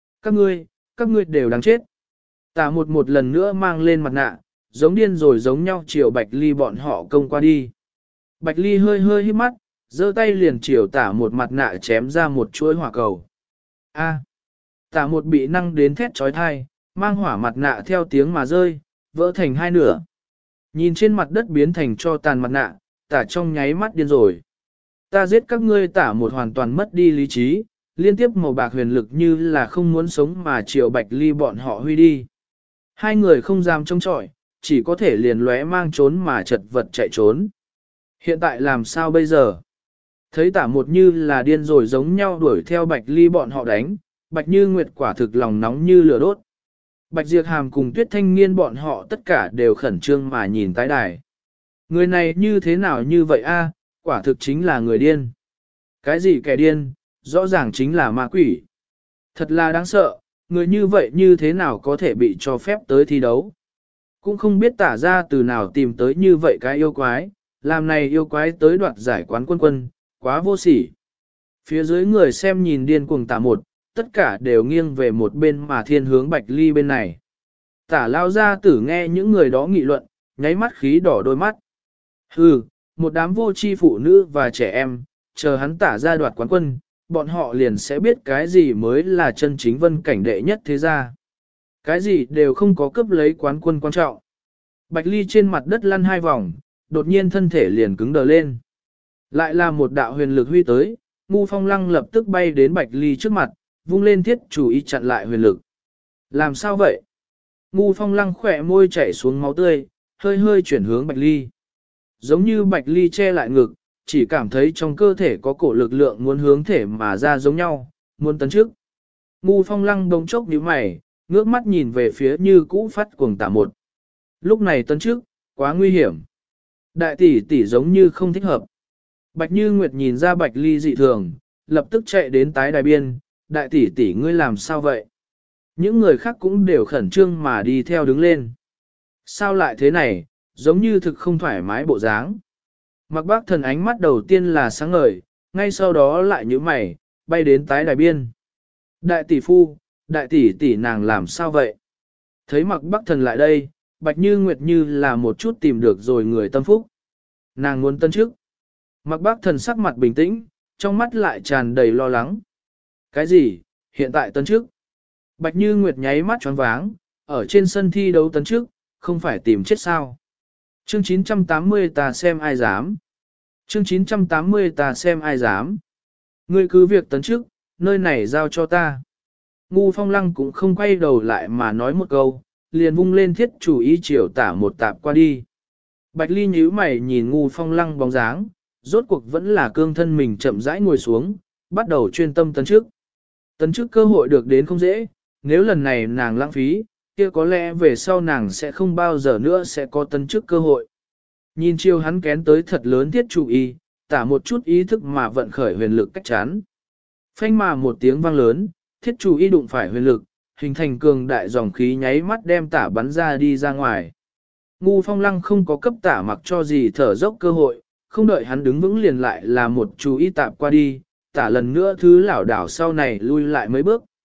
Các ngươi đều đáng chết. Tả một lần nữa mang lên mặt nạ, giống điên rồi giống nhau chiều Bạch Ly bọn họ công qua đi. Bạch Ly hơi hơi hít mắt, giơ tay liền chiều Tả một mặt nạ chém ra một chuỗi hỏa cầu. A. Tả một bị năng đến thét trói thai, mang hỏa mặt nạ theo tiếng mà rơi, vỡ thành hai nửa. Nhìn trên mặt đất biến thành cho tàn mặt nạ, Tả trong nháy mắt điên rồi. Ta giết các ngươi. Tả một hoàn toàn mất đi lý trí, liên tiếp màu bạc huyền lực như là không muốn sống mà chiều Bạch Ly bọn họ huy đi. Hai người không dám trông chọi, chỉ có thể liền lóe mang trốn mà chật vật chạy trốn. Hiện tại làm sao bây giờ? Thấy Tả một như là điên rồi giống nhau đuổi theo Bạch Ly bọn họ đánh, Bạch Như Nguyệt quả thực lòng nóng như lửa đốt. Bạch Diệp Hàm cùng Tuyết Thanh Niên bọn họ tất cả đều khẩn trương mà nhìn tái đài. Người này như thế nào như vậy a? Quả thực chính là người điên. Cái gì kẻ điên, rõ ràng chính là ma quỷ. Thật là đáng sợ, người như vậy như thế nào có thể bị cho phép tới thi đấu. Cũng không biết Tả ra từ nào tìm tới như vậy cái yêu quái, làm này yêu quái tới đoạt giải quán quân quân, quá vô sỉ. Phía dưới người xem nhìn điên cuồng Tả một, tất cả đều nghiêng về một bên mà thiên hướng Bạch Ly bên này. Tả lao ra tử nghe những người đó nghị luận, nháy mắt khí đỏ đôi mắt. Hừ, một đám vô tri phụ nữ và trẻ em, chờ hắn Tả ra đoạt quán quân, bọn họ liền sẽ biết cái gì mới là chân chính vân cảnh đệ nhất thế gia. Cái gì đều không có cướp lấy quán quân quan trọng. Bạch Ly trên mặt đất lăn hai vòng, đột nhiên thân thể liền cứng đờ lên. Lại là một đạo huyền lực huy tới, Ngu Phong Lăng lập tức bay đến Bạch Ly trước mặt, vung lên thiết chủ ý chặn lại huyền lực. Làm sao vậy? Ngu Phong Lăng khỏe môi chảy xuống máu tươi, hơi hơi chuyển hướng Bạch Ly. Giống như Bạch Ly che lại ngực, chỉ cảm thấy trong cơ thể có cổ lực lượng muốn hướng thể mà ra giống nhau, muốn tấn trước. Ngu Phong Lăng đống chốc nhíu mày, ngước mắt nhìn về phía như cũ phát cuồng Tả một. Lúc này tấn trước, quá nguy hiểm. Đại tỷ tỷ giống như không thích hợp. Bạch Như Nguyệt nhìn ra Bạch Ly dị thường, lập tức chạy đến tái đài biên, đại tỷ tỷ ngươi làm sao vậy? Những người khác cũng đều khẩn trương mà đi theo đứng lên. Sao lại thế này, giống như thực không thoải mái bộ dáng. Mặc Bác Thần ánh mắt đầu tiên là sáng ngời, ngay sau đó lại nhíu mày, bay đến tái đài biên. Đại tỷ phu, đại tỷ tỷ nàng làm sao vậy? Thấy Mặc Bác Thần lại đây, Bạch Như Nguyệt như là một chút tìm được rồi người tâm phúc. Nàng muốn tân chức. Mặc Bác Thần sắc mặt bình tĩnh, trong mắt lại tràn đầy lo lắng. Cái gì, hiện tại tân chức? Bạch Như Nguyệt nháy mắt choáng váng, ở trên sân thi đấu tân chức, không phải tìm chết sao? Chương 980 ta xem ai dám. Chương 980 ta xem ai dám. Ngươi cứ việc tấn chức, nơi này giao cho ta. Ngu Phong Lăng cũng không quay đầu lại mà nói một câu, liền vung lên thiết chủ ý chiều Tả một tạp qua đi. Bạch Ly nhíu mày nhìn Ngu Phong Lăng bóng dáng, rốt cuộc vẫn là cương thân mình chậm rãi ngồi xuống, bắt đầu chuyên tâm tấn chức. Tấn chức cơ hội được đến không dễ, nếu lần này nàng lãng phí, kia có lẽ về sau nàng sẽ không bao giờ nữa sẽ có tấn chức cơ hội. Nhìn chiều hắn kén tới thật lớn thiết chủ ý, Tả một chút ý thức mà vận khởi huyền lực cách chán. Phanh mà một tiếng vang lớn, thiết chủ ý đụng phải huyền lực, hình thành cường đại dòng khí nháy mắt đem Tả bắn ra đi ra ngoài. Ngu Phong Lăng không có cấp Tả mặc cho gì thở dốc cơ hội, không đợi hắn đứng vững liền lại là một chú ý tạp qua đi, Tả lần nữa thứ lảo đảo sau này lui lại mấy bước.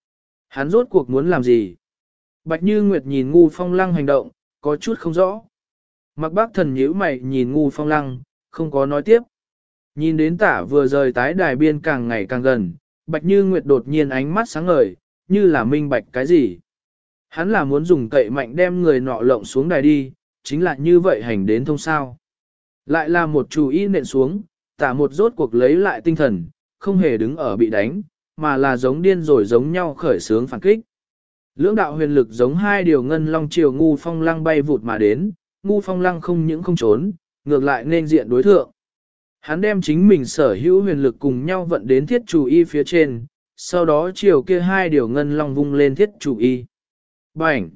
Hắn rốt cuộc muốn làm gì? Bạch Như Nguyệt nhìn Ngu Phong Lăng hành động, có chút không rõ. Mặc Bác Thần nhíu mày nhìn Ngu Phong Lăng, không có nói tiếp. Nhìn đến tả vừa rời tái đài biên càng ngày càng gần, Bạch Như Nguyệt đột nhiên ánh mắt sáng ngời, như là minh bạch cái gì. Hắn là muốn dùng cậy mạnh đem người nọ lộng xuống đài đi, chính là như vậy hành đến thông sao. Lại là một chủ ý nện xuống, tả một rốt cuộc lấy lại tinh thần, không hề đứng ở bị đánh, mà là giống điên rồi giống nhau khởi sướng phản kích. Lưỡng đạo huyền lực giống hai điều ngân long chiều Ngu Phong Lăng bay vụt mà đến, Ngu Phong Lăng không những không trốn, ngược lại nên diện đối thượng. Hắn đem chính mình sở hữu huyền lực cùng nhau vận đến thiết chủ y phía trên, sau đó chiều kia hai điều ngân long vung lên thiết chủ y. Bảnh!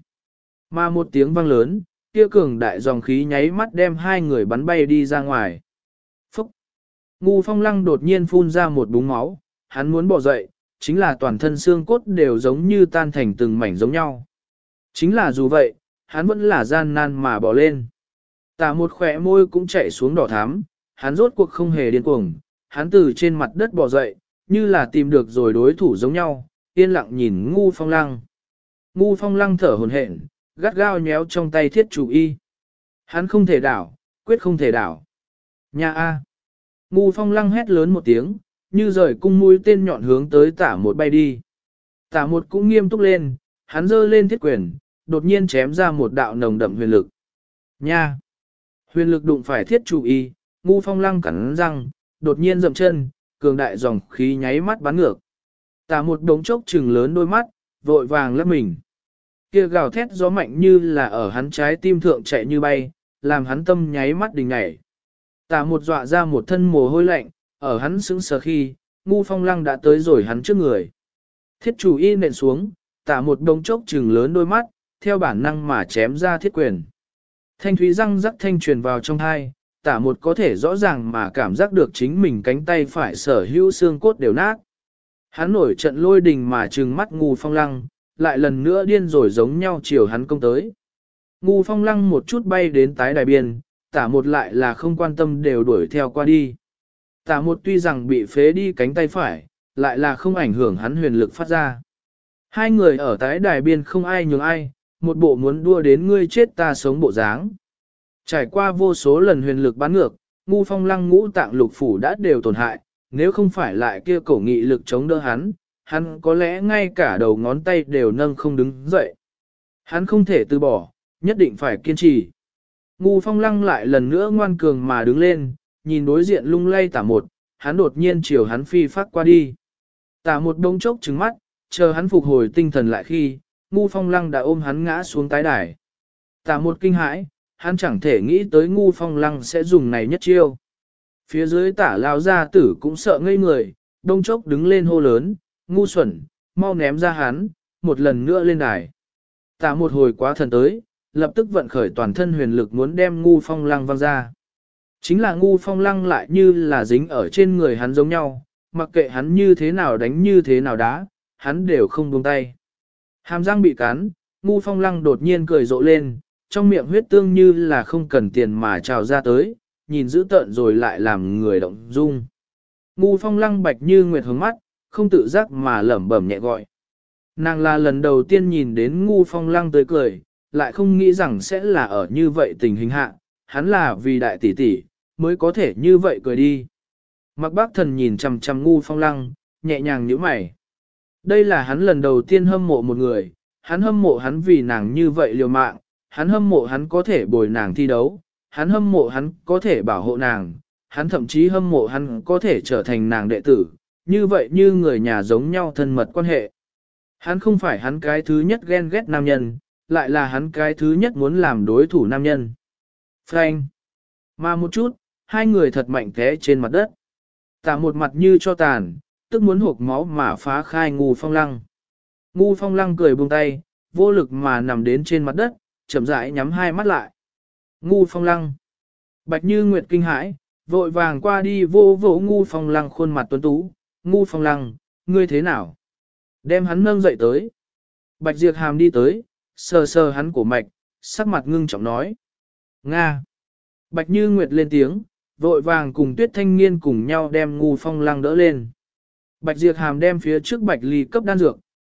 Mà một tiếng vang lớn, kia cường đại dòng khí nháy mắt đem hai người bắn bay đi ra ngoài. Phúc! Ngu Phong Lăng đột nhiên phun ra một búng máu, hắn muốn bỏ dậy, chính là toàn thân xương cốt đều giống như tan thành từng mảnh giống nhau. Chính là dù vậy, hắn vẫn là gian nan mà bỏ lên. Tả một khỏe môi cũng chảy xuống đỏ thắm, hắn rốt cuộc không hề điên cuồng, hắn từ trên mặt đất bò dậy, như là tìm được rồi đối thủ giống nhau, yên lặng nhìn Ngu Phong Lăng. Ngu Phong Lăng thở hổn hển, gắt gao nhéo trong tay thiết chủ y. Hắn không thể đảo, quyết không thể đảo. Nha A. Ngu Phong Lăng hét lớn một tiếng, như rời cung mũi tên nhọn hướng tới tả một bay đi. Tả một cũng nghiêm túc lên, hắn giơ lên thiết quyền, đột nhiên chém ra một đạo nồng đậm huyền lực. Nha! Huyền lực đụng phải thiết chủ y, Ngu Phong Lăng cắn răng, đột nhiên dậm chân, cường đại dòng khí nháy mắt bắn ngược. Tả một đống chốc trừng lớn đôi mắt, vội vàng lấp mình. Kia gào thét gió mạnh như là ở hắn trái tim thượng chạy như bay, làm hắn tâm nháy mắt đình nhảy. Tả một dọa ra một thân mồ hôi lạnh, ở hắn sững sờ khi, Ngu Phong Lăng đã tới rồi hắn trước người. Thiết chủ y nện xuống, tả một đống chốc trừng lớn đôi mắt, theo bản năng mà chém ra thiết quyền. Thanh thúy răng rắc thanh truyền vào trong thai, tả một có thể rõ ràng mà cảm giác được chính mình cánh tay phải sở hữu xương cốt đều nát. Hắn nổi trận lôi đình mà trừng mắt Ngu Phong Lăng, lại lần nữa điên rồi giống nhau chiều hắn công tới. Ngu Phong Lăng một chút bay đến tái đài biên, tả một lại là không quan tâm đều đuổi theo qua đi. Tả một tuy rằng bị phế đi cánh tay phải, lại là không ảnh hưởng hắn huyền lực phát ra. Hai người ở tái đài biên không ai nhường ai, một bộ muốn đua đến ngươi chết ta sống bộ dáng. Trải qua vô số lần huyền lực bắn ngược, Ngu Phong Lăng ngũ tạng lục phủ đã đều tổn hại, nếu không phải lại kia cổ nghị lực chống đỡ hắn có lẽ ngay cả đầu ngón tay đều nâng không đứng dậy. Hắn không thể từ bỏ, nhất định phải kiên trì. Ngu Phong Lăng lại lần nữa ngoan cường mà đứng lên, nhìn đối diện lung lay tả một, hắn đột nhiên chiều hắn phi phát qua đi. Tả một đông chốc trừng mắt, chờ hắn phục hồi tinh thần lại khi, Ngu Phong Lăng đã ôm hắn ngã xuống tái đài. Tả một kinh hãi, hắn chẳng thể nghĩ tới Ngu Phong Lăng sẽ dùng này nhất chiêu. Phía dưới tả lao gia tử cũng sợ ngây người, đông chốc đứng lên hô lớn, Ngu xuẩn, mau ném ra hắn, một lần nữa lên đài. Tả một hồi quá thần tới, lập tức vận khởi toàn thân huyền lực muốn đem Ngu Phong Lăng văng ra. Chính là Ngu Phong Lăng lại như là dính ở trên người hắn giống nhau, mặc kệ hắn như thế nào đánh như thế nào đá, hắn đều không buông tay. Hàm răng bị cắn, Ngu Phong Lăng đột nhiên cười rộ lên, trong miệng huyết tương như là không cần tiền mà trào ra tới, nhìn dữ tợn rồi lại làm người động dung. Ngu Phong Lăng Bạch Như Nguyệt hướng mắt, không tự giác mà lẩm bẩm nhẹ gọi. Nàng là lần đầu tiên nhìn đến Ngu Phong Lăng tới cười, lại không nghĩ rằng sẽ là ở như vậy tình hình hạ, hắn là vì đại tỷ tỷ mới có thể như vậy cười đi. Mặc Bác Thần nhìn chằm chằm Ngu Phong Lăng, nhẹ nhàng nhíu mày. Đây là hắn lần đầu tiên hâm mộ một người, hắn hâm mộ hắn vì nàng như vậy liều mạng, hắn hâm mộ hắn có thể bồi nàng thi đấu, hắn hâm mộ hắn có thể bảo hộ nàng, hắn thậm chí hâm mộ hắn có thể trở thành nàng đệ tử, như vậy như người nhà giống nhau thân mật quan hệ. Hắn không phải hắn cái thứ nhất ghen ghét nam nhân, lại là hắn cái thứ nhất muốn làm đối thủ nam nhân. Frank. Mà một chút, hai người thật mạnh té trên mặt đất. Tả một mặt như cho tàn, tức muốn hộp máu mà phá khai Ngu Phong Lăng. Ngu Phong Lăng cười buông tay, vô lực mà nằm đến trên mặt đất, chậm rãi nhắm hai mắt lại. Ngu Phong Lăng. Bạch Như Nguyệt kinh hãi, vội vàng qua đi vô vỗ Ngu Phong Lăng khuôn mặt tuấn tú. Ngu Phong Lăng, ngươi thế nào? Đem hắn nâng dậy tới. Bạch Diệp Hàm đi tới, sờ sờ hắn cổ mạch, sắc mặt ngưng trọng nói. Nga. Bạch Như Nguyệt lên tiếng, vội vàng cùng Tuyết Thanh Niên cùng nhau đem Ngu Phong Lăng đỡ lên. Bạch Diệp Hàm đem phía trước Bạch Ly cấp đan dược,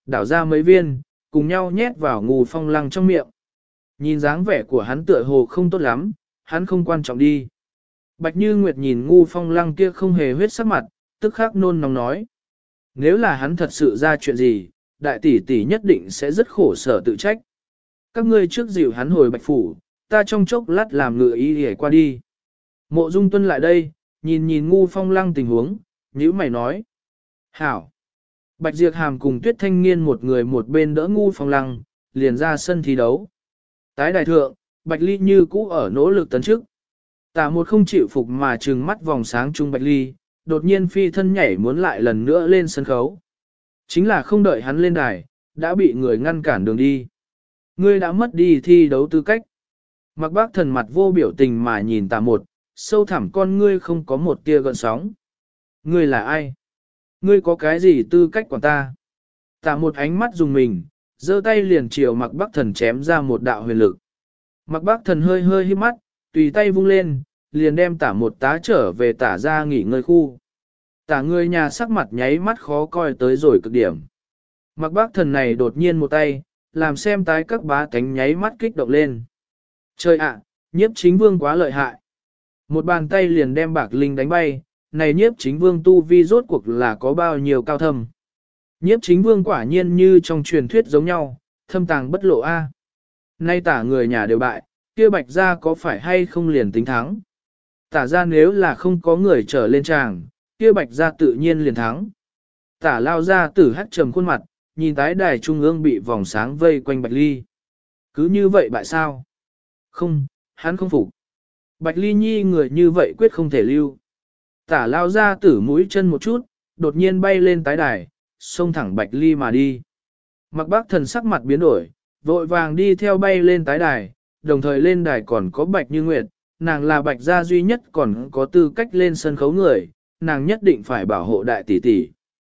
đảo ra mấy viên, cùng nhau nhét vào Ngu Phong Lăng trong miệng. Nhìn dáng vẻ của hắn tựa hồ không tốt lắm, hắn không quan trọng đi. Bạch Như Nguyệt nhìn Ngu Phong Lăng kia không hề huyết sắc mặt, tức khắc nôn nóng nói. Nếu là hắn thật sự ra chuyện gì, đại tỷ tỷ nhất định sẽ rất khổ sở tự trách. Các ngươi trước dịu hắn hồi Bạch Phủ, ta trong chốc lát làm ngựa y để qua đi. Mộ Dung Tuân lại đây, nhìn Ngu Phong Lăng tình huống, nhíu mày nói. Hảo. Bạch Diệp Hàm cùng Tuyết Thanh Niên một người một bên đỡ Ngu Phong Lăng, liền ra sân thi đấu. Tái đài thượng, Bạch Ly như cũ ở nỗ lực tấn chức. Tả một không chịu phục mà trừng mắt vòng sáng trung Bạch Ly, đột nhiên phi thân nhảy muốn lại lần nữa lên sân khấu. Chính là không đợi hắn lên đài, đã bị người ngăn cản đường đi. Ngươi đã mất đi thi đấu tư cách. Mặc Bác Thần mặt vô biểu tình mà nhìn Tả một, sâu thẳm con ngươi không có một tia gợn sóng. Ngươi là ai? Ngươi có cái gì tư cách của ta? Tả một ánh mắt dùng mình, giơ tay liền chiều Mặc Bác Thần chém ra một đạo huyền lực. Mặc Bác Thần hơi hơi híp mắt, tùy tay vung lên, liền đem Tả một tá trở về Tả ra nghỉ ngơi khu. Tả người nhà sắc mặt nháy mắt khó coi tới rồi cực điểm. Mặc Bác Thần này đột nhiên một tay, làm xem tái các bá tánh nháy mắt kích động lên. Trời ạ, Nhiếp Chính Vương quá lợi hại. Một bàn tay liền đem Bạc Linh đánh bay, này Nhiếp Chính Vương tu vi rốt cuộc là có bao nhiêu cao thâm. Nhiếp Chính Vương quả nhiên như trong truyền thuyết giống nhau, thâm tàng bất lộ a. Nay Tả người nhà đều bại, kia Bạch gia có phải hay không liền tính thắng. Tả ra nếu là không có người trở lên tràng, kia Bạch gia tự nhiên liền thắng. Tả lao ra tử hắt trầm khuôn mặt, nhìn tái đài trung ương bị vòng sáng vây quanh Bạch Ly. Cứ như vậy bại sao? Không, hắn không phục. Bạch Ly nhi người như vậy quyết không thể lưu. Tả lao ra tử mũi chân một chút, đột nhiên bay lên tái đài, xông thẳng Bạch Ly mà đi. Mặc Bác Thần sắc mặt biến đổi, vội vàng đi theo bay lên tái đài, đồng thời lên đài còn có Bạch Như Nguyệt, nàng là Bạch gia duy nhất còn có tư cách lên sân khấu người, nàng nhất định phải bảo hộ đại tỷ tỷ.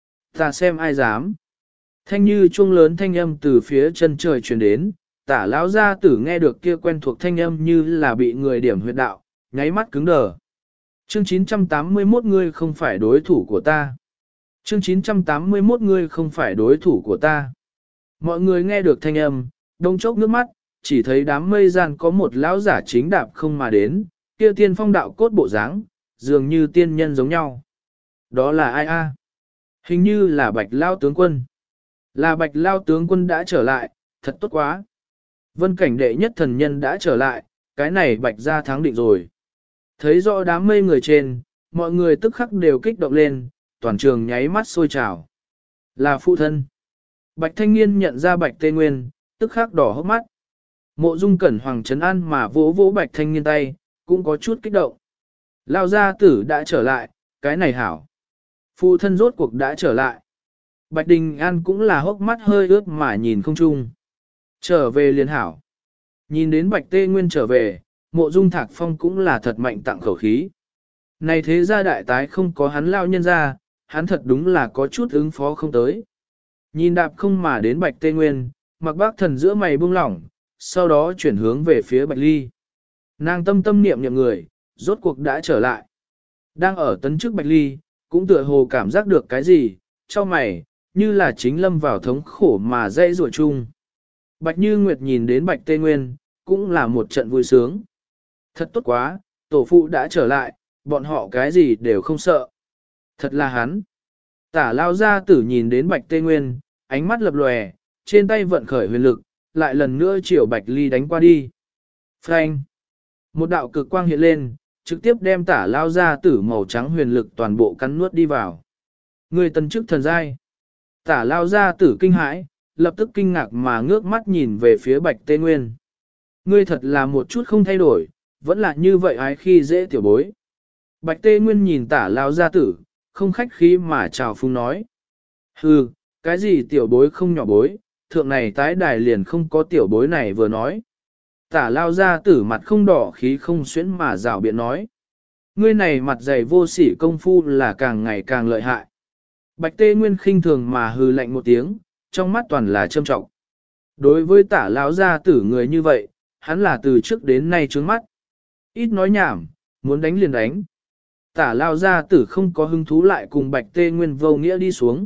Ta xem ai dám. Thanh như chuông lớn thanh âm từ phía chân trời truyền đến, Tả lão gia tử nghe được kia quen thuộc thanh âm như là bị người điểm huyệt đạo, nháy mắt cứng đờ. Chương 981 ngươi không phải đối thủ của ta. Chương 981 ngươi không phải đối thủ của ta. Mọi người nghe được thanh âm, đông chốc nước mắt, chỉ thấy đám mây gian có một lão giả chính đạp không mà đến, kia tiên phong đạo cốt bộ dáng, dường như tiên nhân giống nhau. Đó là ai a? Hình như là Bạch Lao tướng quân. Là Bạch Lao tướng quân đã trở lại, thật tốt quá. Vân cảnh đệ nhất thần nhân đã trở lại, cái này Bạch gia thắng định rồi. Thấy rõ đám mây người trên, mọi người tức khắc đều kích động lên, toàn trường nháy mắt sôi trào. Là phụ thân. Bạch thanh niên nhận ra Bạch Tê Nguyên, tức khắc đỏ hốc mắt. Mộ Dung Cẩn Hoàng trấn an mà vỗ vỗ Bạch thanh niên tay, cũng có chút kích động. Lao gia tử đã trở lại, cái này hảo. Phụ thân rốt cuộc đã trở lại. Bạch Đình An cũng là hốc mắt hơi ướt mà nhìn không chung. Trở về liền hảo. Nhìn đến Bạch Tê Nguyên trở về, Mộ Dung Thạc Phong cũng là thật mạnh tặng khẩu khí. Này thế gia đại tái không có hắn lao nhân ra, hắn thật đúng là có chút ứng phó không tới. Nhìn đạp không mà đến Bạch Tê Nguyên, Mặc Bác Thần giữa mày buông lỏng, sau đó chuyển hướng về phía Bạch Ly. Nàng tâm tâm niệm niệm người, rốt cuộc đã trở lại. Đang ở tấn trước Bạch Ly, cũng tựa hồ cảm giác được cái gì, cho mày, như là chính lâm vào thống khổ mà dây rủa chung. Bạch Như Nguyệt nhìn đến Bạch Tê Nguyên, cũng là một trận vui sướng. Thật tốt quá, tổ phụ đã trở lại, bọn họ cái gì đều không sợ. Thật là hắn. Tả lao gia tử nhìn đến Bạch Tê Nguyên, ánh mắt lập lòe, trên tay vận khởi huyền lực, lại lần nữa chiều Bạch Ly đánh qua đi. Phanh. Một đạo cực quang hiện lên, trực tiếp đem tả lao gia tử màu trắng huyền lực toàn bộ cắn nuốt đi vào. Người tần chức thần giai. Tả lao gia tử kinh hãi, lập tức kinh ngạc mà ngước mắt nhìn về phía Bạch Tê Nguyên. Ngươi thật là một chút không thay đổi, vẫn là như vậy ái khi dễ tiểu bối. Bạch Tê Nguyên nhìn tả lao gia tử, không khách khí mà chào phúng nói. Hừ, cái gì tiểu bối không nhỏ bối, thượng này tái đài liền không có tiểu bối này vừa nói. Tả lao gia tử mặt không đỏ khí không xuyến mà rào biện nói. Ngươi này mặt dày vô sỉ công phu là càng ngày càng lợi hại. Bạch Tê Nguyên khinh thường mà hừ lạnh một tiếng, trong mắt toàn là châm trọng. Đối với tả lao gia tử người như vậy, hắn là từ trước đến nay trướng mắt. Ít nói nhảm, muốn đánh liền đánh. Tả lao gia tử không có hứng thú lại cùng Bạch Tê Nguyên vô nghĩa đi xuống,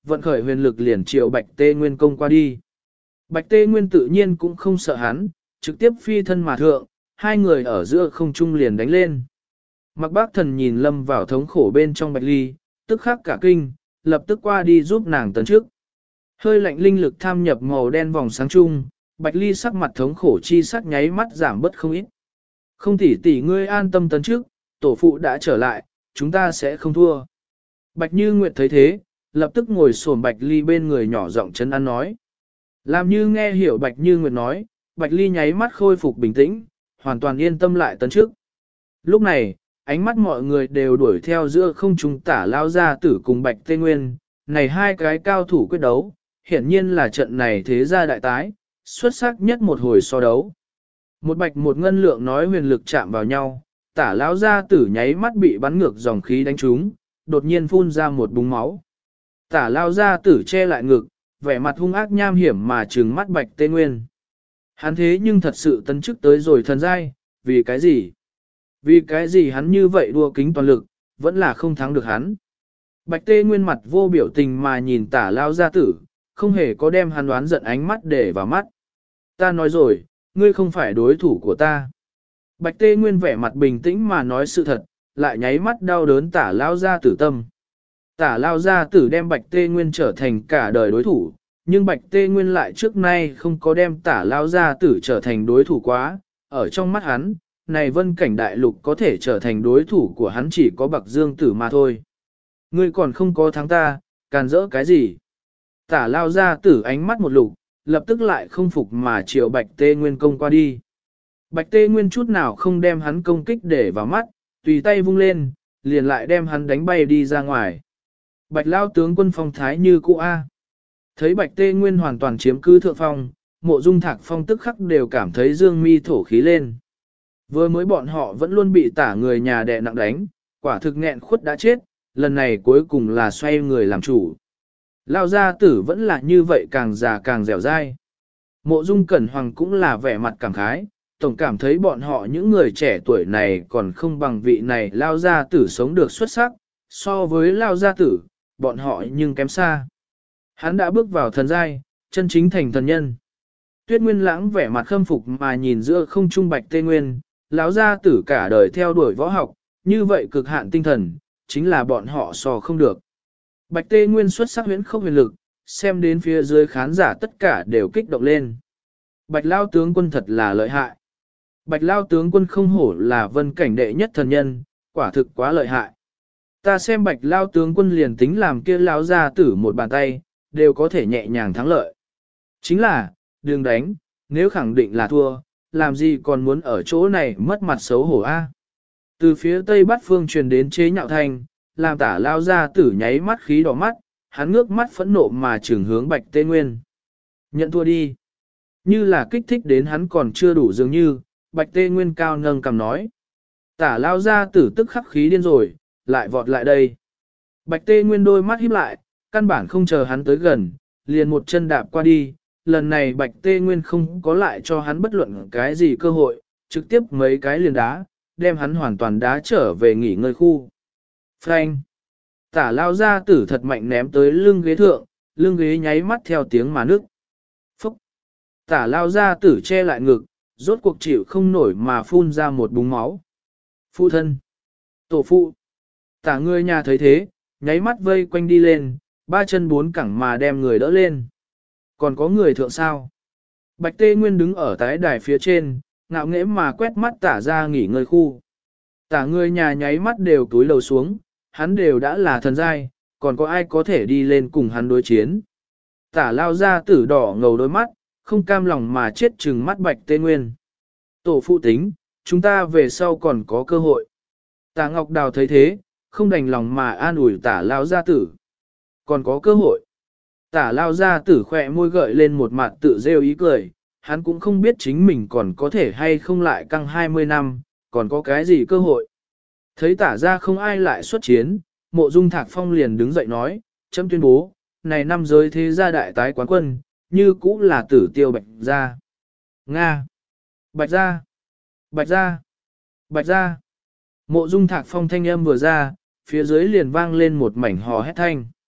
vận khởi huyền lực liền triệu Bạch Tê Nguyên công qua đi. Bạch Tê Nguyên tự nhiên cũng không sợ hắn, trực tiếp phi thân mà thượng, hai người ở giữa không trung liền đánh lên. Mặc Bác Thần nhìn lâm vào thống khổ bên trong Bạch Ly, tức khắc cả kinh, lập tức qua đi giúp nàng tấn trước. Hơi lạnh linh lực tham nhập màu đen vòng sáng chung, Bạch Ly sắc mặt thống khổ chi sắc nháy mắt giảm bớt không ít. Không tỷ ngươi an tâm tấn trước, tổ phụ đã trở lại, chúng ta sẽ không thua. Bạch Như Nguyệt thấy thế, lập tức ngồi xổm Bạch Ly bên người nhỏ giọng chấn an nói. Làm như nghe hiểu Bạch Như Nguyệt nói, Bạch Ly nháy mắt khôi phục bình tĩnh, hoàn toàn yên tâm lại tấn trước. Lúc này, ánh mắt mọi người đều đuổi theo giữa không trung Tả Lao Gia Tử cùng Bạch Tê Nguyên, này hai cái cao thủ quyết đấu, hiển nhiên là trận này thế gia đại tái, xuất sắc nhất một hồi so đấu. Một bạch một ngân lượng nói huyền lực chạm vào nhau, Tả Lão Gia Tử nháy mắt bị bắn ngược dòng khí đánh trúng, đột nhiên phun ra một búng máu. Tả Lao Gia Tử che lại ngực, vẻ mặt hung ác nham hiểm mà trừng mắt Bạch Tê Nguyên. Hắn thế nhưng thật sự tấn chức tới rồi thần giai, vì cái gì? Vì cái gì hắn như vậy đua kính toàn lực, vẫn là không thắng được hắn. Bạch Tê Nguyên mặt vô biểu tình mà nhìn Tả Lao Gia Tử, không hề có đem hắn đoán giận ánh mắt để vào mắt. Ta nói rồi, ngươi không phải đối thủ của ta. Bạch Tê Nguyên vẻ mặt bình tĩnh mà nói sự thật, lại nháy mắt đau đớn Tả Lao Gia Tử tâm. Tả Lao Gia Tử đem Bạch Tê Nguyên trở thành cả đời đối thủ, nhưng Bạch Tê Nguyên lại trước nay không có đem Tả Lao Gia Tử trở thành đối thủ quá. Ở trong mắt hắn, này vân cảnh đại lục có thể trở thành đối thủ của hắn chỉ có Bạc Dương Tử mà thôi. Ngươi còn không có thắng ta, càn rỡ cái gì? Tả Lao Gia Tử ánh mắt một lục, lập tức lại không phục mà chiều Bạch Tê Nguyên công qua đi. Bạch Tê Nguyên chút nào không đem hắn công kích để vào mắt, tùy tay vung lên, liền lại đem hắn đánh bay đi ra ngoài. Bạch Lao tướng quân phong thái như cũ A. Thấy Bạch Tê Nguyên hoàn toàn chiếm cứ thượng phong, Mộ Dung Thạc Phong tức khắc đều cảm thấy dương mi thổ khí lên. Vừa mới bọn họ vẫn luôn bị Tả người nhà đè nặng đánh, quả thực nghẹn khuất đã chết, lần này cuối cùng là xoay người làm chủ. Lao Gia Tử vẫn là như vậy càng già càng dẻo dai. Mộ Dung Cẩn Hoàng cũng là vẻ mặt cảm khái, tổng cảm thấy bọn họ những người trẻ tuổi này còn không bằng vị này Lao Gia Tử sống được xuất sắc, so với Lao Gia Tử, bọn họ nhưng kém xa. Hắn đã bước vào thần giai, chân chính thành thần nhân. Tuyết Nguyên Lãng vẻ mặt khâm phục mà nhìn giữa không trung Bạch Tê Nguyên, Lão Gia Tử cả đời theo đuổi võ học, như vậy cực hạn tinh thần, chính là bọn họ so không được. Bạch Tê Nguyên xuất sắc huyễn không huyền lực, xem đến phía dưới khán giả tất cả đều kích động lên. Bạch Lao tướng quân thật là lợi hại. Bạch Lao tướng quân không hổ là vân cảnh đệ nhất thần nhân, quả thực quá lợi hại. Ta xem Bạch Lao tướng quân liền tính làm kia Lão Gia Tử một bàn tay, đều có thể nhẹ nhàng thắng lợi. Chính là, đừng đánh, nếu khẳng định là thua, làm gì còn muốn ở chỗ này mất mặt xấu hổ a? Từ phía tây bắc phương truyền đến chế nhạo thanh, làm Tả Lao Gia Tử nháy mắt khí đỏ mắt, hắn ngước mắt phẫn nộ mà trừng hướng Bạch Tê Nguyên. Nhận thua đi. Như là kích thích đến hắn còn chưa đủ dường như, Bạch Tê Nguyên cao nâng cầm nói. Tả Lao Gia Tử tức khắc khí điên rồi, lại vọt lại đây. Bạch Tê Nguyên đôi mắt híp lại, căn bản không chờ hắn tới gần, liền một chân đạp qua đi. Lần này Bạch Tê Nguyên không có lại cho hắn bất luận cái gì cơ hội, trực tiếp mấy cái liền đá, đem hắn hoàn toàn đá trở về nghỉ ngơi khu. Phanh! Tả Lao Gia Tử thật mạnh ném tới lưng ghế thượng, lưng ghế nháy mắt theo tiếng mà nước. Phúc! Tả Lao Gia Tử che lại ngực, rốt cuộc chịu không nổi mà phun ra một búng máu. Phụ thân! Tổ phụ! Tả người nhà thấy thế, nháy mắt vây quanh đi lên, ba chân bốn cẳng mà đem người đỡ lên. Còn có người thượng sao? Bạch Tê Nguyên đứng ở tái đài phía trên, ngạo nghễ mà quét mắt Tả ra nghỉ ngơi khu. Tả người nhà nháy mắt đều túi lầu xuống, hắn đều đã là thần giai, còn có ai có thể đi lên cùng hắn đối chiến. Tả Lao Gia Tử đỏ ngầu đôi mắt, không cam lòng mà chết trừng mắt Bạch Tê Nguyên. Tổ phụ tính, chúng ta về sau còn có cơ hội. Tả Ngọc Đào thấy thế, không đành lòng mà an ủi Tả Lao Gia Tử. Còn có cơ hội. Tả Lao Gia Tử khỏe môi gợi lên một mặt tự rêu ý cười, hắn cũng không biết chính mình còn có thể hay không lại căng 20 năm, còn có cái gì cơ hội. Thấy Tả ra không ai lại xuất chiến, Mộ Dung Thạc Phong liền đứng dậy nói, chấm tuyên bố, này năm giới thế gia đại tái quán quân, như cũ là Tử Tiêu Bạch gia. Nga! Bạch gia! Bạch gia! Bạch gia! Mộ Dung Thạc Phong thanh âm vừa ra, phía dưới liền vang lên một mảnh hò hét thanh.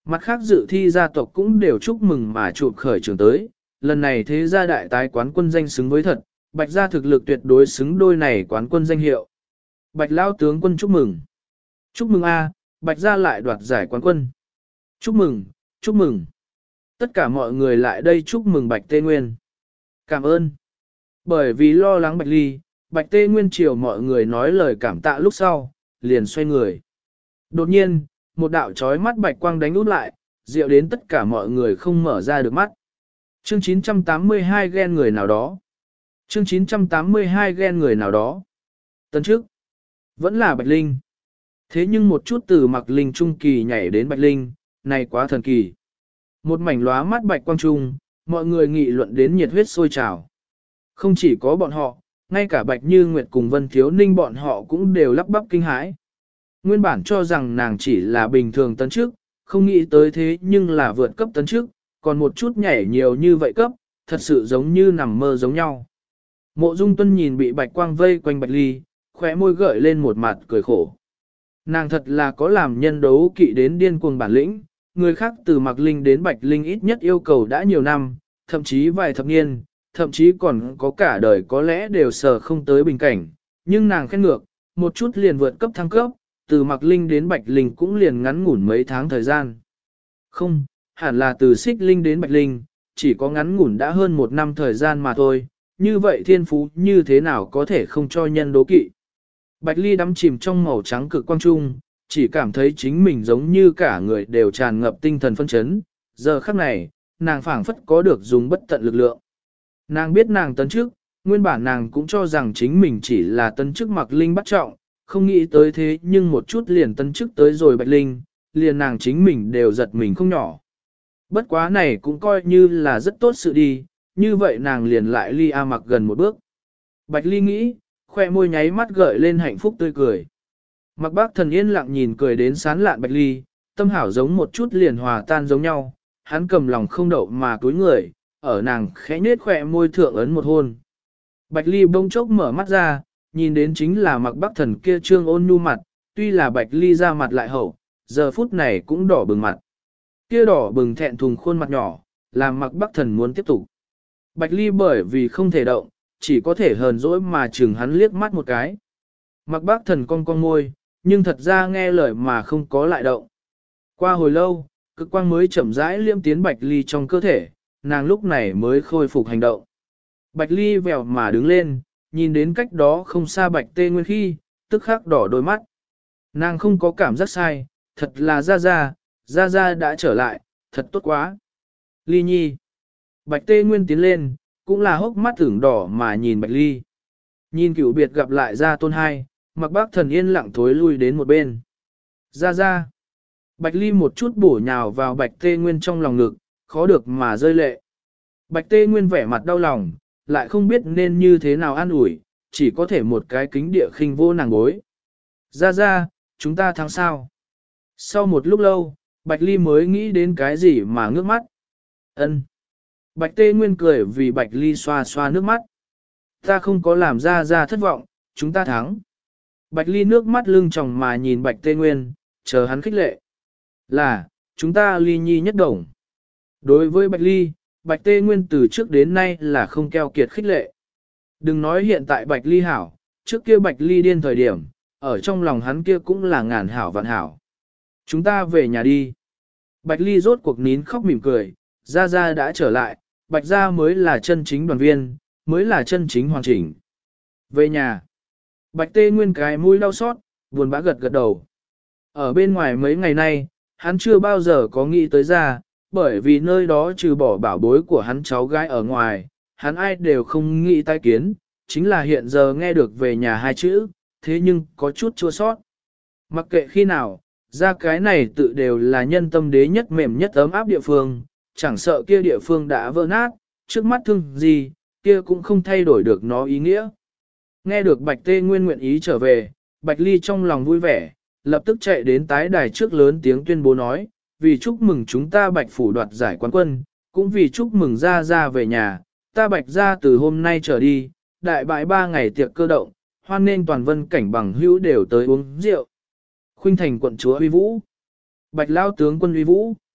Mặt khác dự thi gia tộc cũng đều chúc mừng mà chụp khởi trường tới, lần này thế gia đại tái quán quân danh xứng với thật, Bạch gia thực lực tuyệt đối xứng đôi này quán quân danh hiệu. Bạch lao tướng quân chúc mừng. Chúc mừng a, Bạch gia lại đoạt giải quán quân. Chúc mừng, chúc mừng. Tất cả mọi người lại đây chúc mừng Bạch Tê Nguyên. Cảm ơn. Bởi vì lo lắng Bạch Ly, Bạch Tê Nguyên chiều mọi người nói lời cảm tạ lúc sau, liền xoay người. Đột nhiên, một đạo chói mắt bạch quang đánh út lại, diệu đến tất cả mọi người không mở ra được mắt. Chương 982 ghen người nào đó. Chương 982 ghen người nào đó. Tân trước, vẫn là Bạch Linh. Thế nhưng một chút từ Mặc Linh trung kỳ nhảy đến Bạch Linh, này quá thần kỳ. Một mảnh lóa mắt bạch quang trung, mọi người nghị luận đến nhiệt huyết sôi trào. Không chỉ có bọn họ, ngay cả Bạch Như Nguyệt cùng Vân Thiếu Ninh bọn họ cũng đều lắp bắp kinh hãi. Nguyên bản cho rằng nàng chỉ là bình thường tấn trước, không nghĩ tới thế nhưng là vượt cấp tấn trước, còn một chút nhảy nhiều như vậy cấp, thật sự giống như nằm mơ giống nhau. Mộ Dung Tuân nhìn bị bạch quang vây quanh Bạch Ly, khóe môi gợi lên một mặt cười khổ. Nàng thật là có làm nhân đấu kỵ đến điên cuồng bản lĩnh, người khác từ Mạc Linh đến Bạch Linh ít nhất yêu cầu đã nhiều năm, thậm chí vài thập niên, thậm chí còn có cả đời có lẽ đều sờ không tới bình cảnh, nhưng nàng khen ngược, một chút liền vượt cấp thăng cấp, từ Mạc Linh đến Bạch Linh cũng liền ngắn ngủn mấy tháng thời gian. Không, hẳn là từ Xích Linh đến Bạch Linh, chỉ có ngắn ngủn đã hơn một năm thời gian mà thôi, như vậy thiên phú như thế nào có thể không cho nhân đố kỵ. Bạch Ly đắm chìm trong màu trắng cực quang trung, chỉ cảm thấy chính mình giống như cả người đều tràn ngập tinh thần phân chấn, giờ khắc này, nàng phảng phất có được dùng bất tận lực lượng. Nàng biết nàng tấn trước, nguyên bản nàng cũng cho rằng chính mình chỉ là tấn chức Mạc Linh bắt trọng, không nghĩ tới thế nhưng một chút liền tấn chức tới rồi Bạch Linh, liền nàng chính mình đều giật mình không nhỏ. Bất quá này cũng coi như là rất tốt sự đi, như vậy nàng liền lại ly A Mặc gần một bước. Bạch Ly nghĩ, khoe môi nháy mắt gợi lên hạnh phúc tươi cười. Mặc Bác Thần yên lặng nhìn cười đến sán lạn Bạch Ly, tâm hảo giống một chút liền hòa tan giống nhau, hắn cầm lòng không đậu mà túi người, ở nàng khẽ nết khoe môi thượng ấn một hôn. Bạch Ly bỗng chốc mở mắt ra, nhìn đến chính là Mặc Bác Thần kia trương ôn nhu mặt, tuy là Bạch Ly ra mặt lại hậu, giờ phút này cũng đỏ bừng mặt. Kia đỏ bừng thẹn thùng khuôn mặt nhỏ, làm Mặc Bác Thần muốn tiếp tục. Bạch Ly bởi vì không thể động, chỉ có thể hờn dỗi mà chừng hắn liếc mắt một cái. Mặc Bác Thần cong cong môi, nhưng thật ra nghe lời mà không có lại động. Qua hồi lâu, cực quang mới chậm rãi liêm tiến Bạch Ly trong cơ thể, nàng lúc này mới khôi phục hành động. Bạch Ly vèo mà đứng lên, nhìn đến cách đó không xa Bạch Tê Nguyên khi, tức khắc đỏ đôi mắt. Nàng không có cảm giác sai, thật là Gia Gia đã trở lại, thật tốt quá. Ly Nhi. Bạch Tê Nguyên tiến lên, cũng là hốc mắt ửng đỏ mà nhìn Bạch Ly. Nhìn cựu biệt gặp lại Gia Tôn hai, Mặc Bác Thần yên lặng thối lui đến một bên. Gia. Bạch Ly một chút bổ nhào vào Bạch Tê Nguyên trong lòng ngực, khó được mà rơi lệ. Bạch Tê Nguyên vẻ mặt đau lòng, lại không biết nên như thế nào an ủi, chỉ có thể một cái kính địa khinh vô nàng bối. Gia, chúng ta thắng sao? Sau một lúc lâu, Bạch Ly mới nghĩ đến cái gì mà ngước mắt. Ân. Bạch Tê Nguyên cười vì Bạch Ly xoa xoa nước mắt. Ta không có làm Gia thất vọng, chúng ta thắng. Bạch Ly nước mắt lưng tròng mà nhìn Bạch Tê Nguyên, chờ hắn khích lệ. Là, chúng ta Ly Nhi nhất đồng. Đối với Bạch Ly, Bạch Tê Nguyên từ trước đến nay là không keo kiệt khích lệ. Đừng nói hiện tại Bạch Ly hảo, trước kia Bạch Ly điên thời điểm, ở trong lòng hắn kia cũng là ngàn hảo vạn hảo. Chúng ta về nhà đi. Bạch Ly rốt cuộc nín khóc mỉm cười, Gia đã trở lại, Bạch Gia mới là chân chính đoàn viên, mới là chân chính hoàn chỉnh. Về nhà. Bạch Tê Nguyên cái mũi đau xót, buồn bã gật đầu. Ở bên ngoài mấy ngày nay, hắn chưa bao giờ có nghĩ tới ra, bởi vì nơi đó trừ bỏ bảo bối của hắn cháu gái ở ngoài, hắn ai đều không nghĩ tai kiến, chính là hiện giờ nghe được về nhà hai chữ, thế nhưng có chút chua sót. Mặc kệ khi nào, ra cái này tự đều là nhân tâm đế nhất mềm nhất ấm áp địa phương, chẳng sợ kia địa phương đã vỡ nát, trước mắt thương gì, kia cũng không thay đổi được nó ý nghĩa. Nghe được Bạch Tê Nguyên nguyện ý trở về, Bạch Ly trong lòng vui vẻ, lập tức chạy đến tái đài trước lớn tiếng tuyên bố nói, vì chúc mừng chúng ta Bạch Phủ đoạt giải quán quân, cũng vì chúc mừng Gia về nhà, ta Bạch Gia từ hôm nay trở đi, đại bại 3 ngày tiệc cơ động, hoan nên toàn vân cảnh bằng hữu đều tới uống rượu. Khuynh thành quận chúa uy vũ, Bạch Lao tướng quân uy vũ,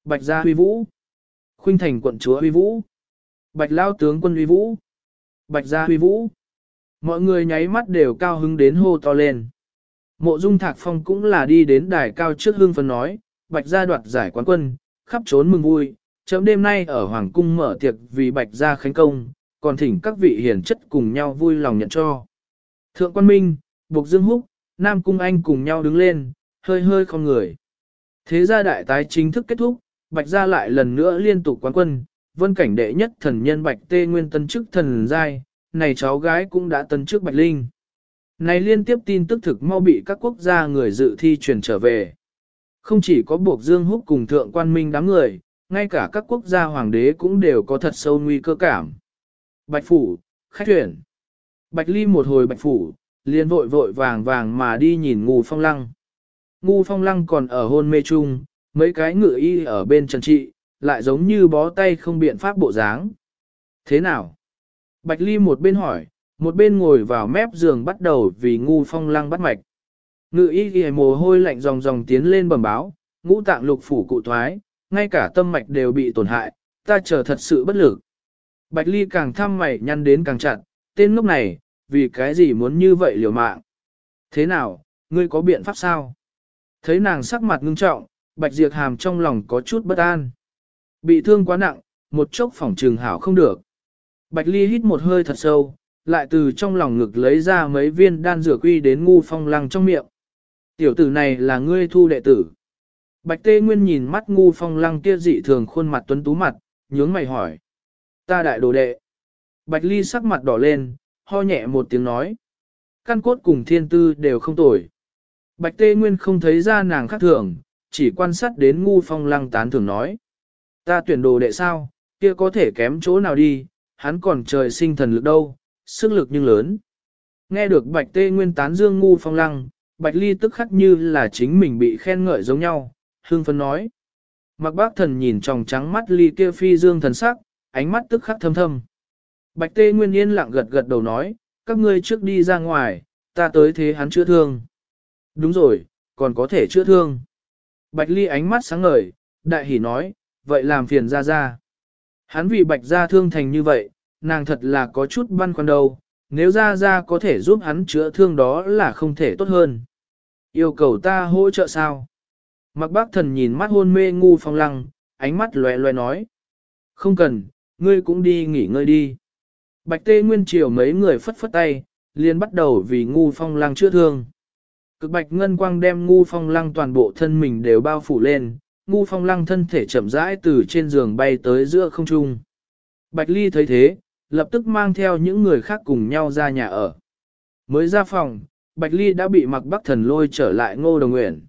Bạch gia huy vũ. Khuynh thành quận chúa huy vũ. Bạch lao tướng quân huy vũ. Bạch gia huy vũ. Mọi người nháy mắt đều cao hứng đến hô to lên. Mộ Dung Thạc Phong cũng là đi đến đài cao trước hương phấn nói, Bạch gia đoạt giải quán quân, khắp trốn mừng vui, chấm đêm nay ở Hoàng cung mở tiệc vì Bạch gia khánh công, còn thỉnh các vị hiền chất cùng nhau vui lòng nhận cho. Thượng Quan Minh, Bộc Dương Húc, Nam Cung Anh cùng nhau đứng lên, hơi hơi không người. Thế gia đại tái chính thức kết thúc, Bạch gia lại lần nữa liên tục quán quân, vân cảnh đệ nhất thần nhân Bạch Tê Nguyên tân chức thần giai, này cháu gái cũng đã tân chức Bạch Linh. Này liên tiếp tin tức thực mau bị các quốc gia người dự thi truyền trở về. Không chỉ có Bộc Dương Húc cùng Thượng Quan Minh đám người, ngay cả các quốc gia hoàng đế cũng đều có thật sâu nguy cơ cảm. Bạch Phủ, khách tuyển. Bạch Ly một hồi Bạch Phủ, liền vội vội vàng vàng mà đi nhìn Ngu Phong Lăng. Ngu Phong Lăng còn ở hôn mê chung, mấy cái ngự y ở bên trần trị, lại giống như bó tay không biện pháp bộ dáng. Thế nào? Bạch Ly một bên hỏi, một bên ngồi vào mép giường bắt đầu vì Ngu Phong Lăng bắt mạch. Ngự y ghi mồ hôi lạnh ròng tiến lên bẩm báo, ngũ tạng lục phủ cụ thoái, ngay cả tâm mạch đều bị tổn hại, ta chờ thật sự bất lực. Bạch Ly càng thăm mày nhăn đến càng chặt, tên ngốc này, vì cái gì muốn như vậy liều mạng? Thế nào, ngươi có biện pháp sao? Thấy nàng sắc mặt ngưng trọng, Bạch Diệp Hàm trong lòng có chút bất an. Bị thương quá nặng, một chốc phỏng trường hảo không được. Bạch Ly hít một hơi thật sâu, lại từ trong lòng ngực lấy ra mấy viên đan dược quy đến Ngu Phong Lăng trong miệng. Tiểu tử này là ngươi thu đệ tử. Bạch Tê Nguyên nhìn mắt Ngu Phong Lăng kia dị thường khuôn mặt tuấn tú mặt, nhướng mày hỏi. Ta đại đồ đệ. Bạch Ly sắc mặt đỏ lên, ho nhẹ một tiếng nói. Căn cốt cùng thiên tư đều không tồi. Bạch Tê Nguyên không thấy ra nàng khác thường, chỉ quan sát đến Ngu Phong Lăng tán thường nói. Ta tuyển đồ đệ sao, kia có thể kém chỗ nào đi, hắn còn trời sinh thần lực đâu, sức lực nhưng lớn. Nghe được Bạch Tê Nguyên tán dương Ngu Phong Lăng, Bạch Ly tức khắc như là chính mình bị khen ngợi giống nhau, hương phấn nói. Mặc Bác Thần nhìn tròng trắng mắt Ly kia phi dương thần sắc, ánh mắt tức khắc thâm thâm. Bạch Tê Nguyên yên lặng gật gật đầu nói, các ngươi trước đi ra ngoài, ta tới thế hắn chữa thương. Đúng rồi, còn có thể chữa thương. Bạch Ly ánh mắt sáng ngời, đại hỉ nói, vậy làm phiền ra ra. Hắn vì Bạch gia thương thành như vậy, nàng thật là có chút băn khoăn đâu, nếu ra ra có thể giúp hắn chữa thương đó là không thể tốt hơn. Yêu cầu ta hỗ trợ sao? Mặc Bác Thần nhìn mắt hôn mê Ngu Phong Lăng, ánh mắt loè loè nói. Không cần, ngươi cũng đi nghỉ ngơi đi. Bạch Tê Nguyên chiều mấy người phất phất tay, liền bắt đầu vì Ngu Phong Lăng chữa thương. Cực bạch ngân quang đem Ngu Phong Lăng toàn bộ thân mình đều bao phủ lên, Ngu Phong Lăng thân thể chậm rãi từ trên giường bay tới giữa không trung. Bạch Ly thấy thế, lập tức mang theo những người khác cùng nhau ra nhà ở. Mới ra phòng, Bạch Ly đã bị Mặc Bắc Thần lôi trở lại Ngô Đồng Uyển.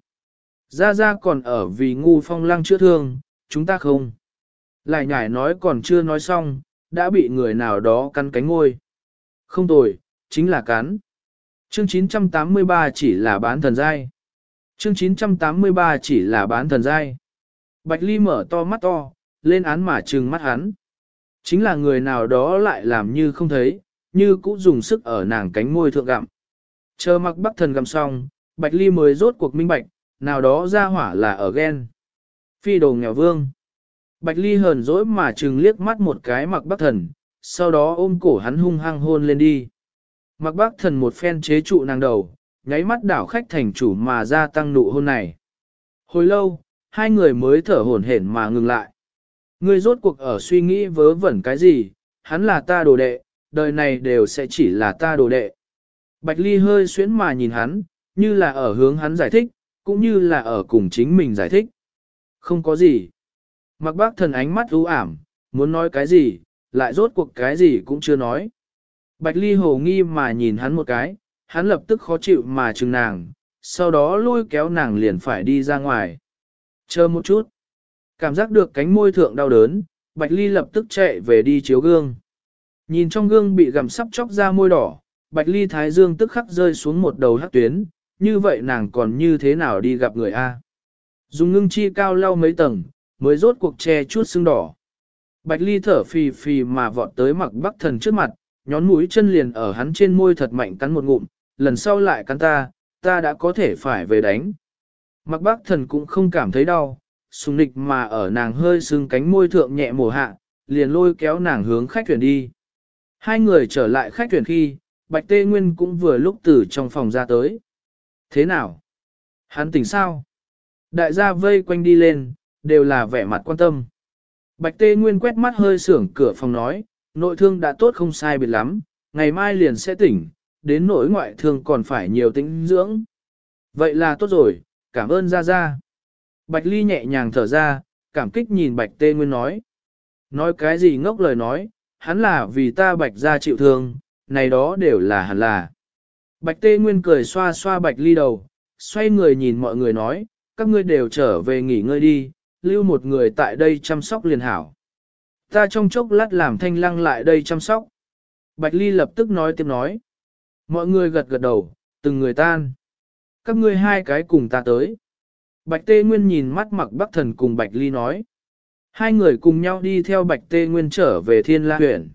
Ra còn ở vì Ngu Phong Lăng chữa thương, chúng ta không. Lại nhải nói còn chưa nói xong, đã bị người nào đó cắn cánh ngôi. Không tồi, chính là cắn. Chương 983 chỉ là bán thần giai. Chương 983 chỉ là bán thần giai. Bạch Ly mở to mắt to, lên án mà trừng mắt hắn. Chính là người nào đó lại làm như không thấy, như cũ dùng sức ở nàng cánh môi thượng gặm. Chờ Mặc Bắc Thần gặm xong, Bạch Ly mới rốt cuộc minh bạch, nào đó ra hỏa là ở ghen. Phi đồ nghèo vương. Bạch Ly hờn dỗi mà trừng liếc mắt một cái Mặc Bắc Thần, sau đó ôm cổ hắn hung hăng hôn lên đi. Mặc Bắc Thần một phen chế trụ nàng đầu, nháy mắt đảo khách thành chủ mà gia tăng nụ hôn này. Hồi lâu, hai người mới thở hổn hển mà ngừng lại. Ngươi rốt cuộc ở suy nghĩ vớ vẩn cái gì, hắn là ta đồ đệ, đời này đều sẽ chỉ là ta đồ đệ. Bạch Ly hơi xuyến mà nhìn hắn, như là ở hướng hắn giải thích, cũng như là ở cùng chính mình giải thích. Không có gì. Mặc Bác Thần ánh mắt u ảm, muốn nói cái gì, lại rốt cuộc cái gì cũng chưa nói. Bạch Ly hồ nghi mà nhìn hắn một cái, hắn lập tức khó chịu mà chừng nàng, sau đó lôi kéo nàng liền phải đi ra ngoài. Chờ một chút. Cảm giác được cánh môi thượng đau đớn, Bạch Ly lập tức chạy về đi chiếu gương. Nhìn trong gương bị gặm sắp chóc ra môi đỏ, Bạch Ly thái dương tức khắc rơi xuống một đầu hắc tuyến, như vậy nàng còn như thế nào đi gặp người A. Dùng ngưng chi cao lau mấy tầng, mới rốt cuộc che chút sưng đỏ. Bạch Ly thở phì phì mà vọt tới Mặc Bắc Thần trước mặt, nhón mũi chân liền ở hắn trên môi thật mạnh cắn một ngụm, lần sau lại cắn ta đã có thể phải về đánh. Mặc Bắc Thần cũng không cảm thấy đau, sùng nịch mà ở nàng hơi sưng cánh môi thượng nhẹ mổ hạ, liền lôi kéo nàng hướng khách thuyền đi. Hai người trở lại khách thuyền khi, Bạch Tê Nguyên cũng vừa lúc từ trong phòng ra tới. Thế nào? Hắn tỉnh sao? Đại gia vây quanh đi lên, đều là vẻ mặt quan tâm. Bạch Tê Nguyên quét mắt hơi sưởng cửa phòng nói, nội thương đã tốt không sai biệt lắm, ngày mai liền sẽ tỉnh, đến nỗi ngoại thương còn phải nhiều tĩnh dưỡng. Vậy là tốt rồi, cảm ơn Gia Gia. Bạch Ly nhẹ nhàng thở ra, cảm kích nhìn Bạch Tê Nguyên nói. Nói cái gì ngốc lời nói, hắn là vì ta Bạch Gia chịu thương, này đó đều là hẳn là. Bạch Tê Nguyên cười xoa xoa Bạch Ly đầu, xoay người nhìn mọi người nói, các ngươi đều trở về nghỉ ngơi đi, lưu một người tại đây chăm sóc liền hảo. Ta trong chốc lát làm Thanh Lăng lại đây chăm sóc. Bạch Ly lập tức nói tiếp nói. Mọi người gật gật đầu, từng người tan. Các ngươi hai cái cùng ta tới. Bạch Tê Nguyên nhìn mắt Mặc Bắc Thần cùng Bạch Ly nói. Hai người cùng nhau đi theo Bạch Tê Nguyên trở về Thiên La huyện.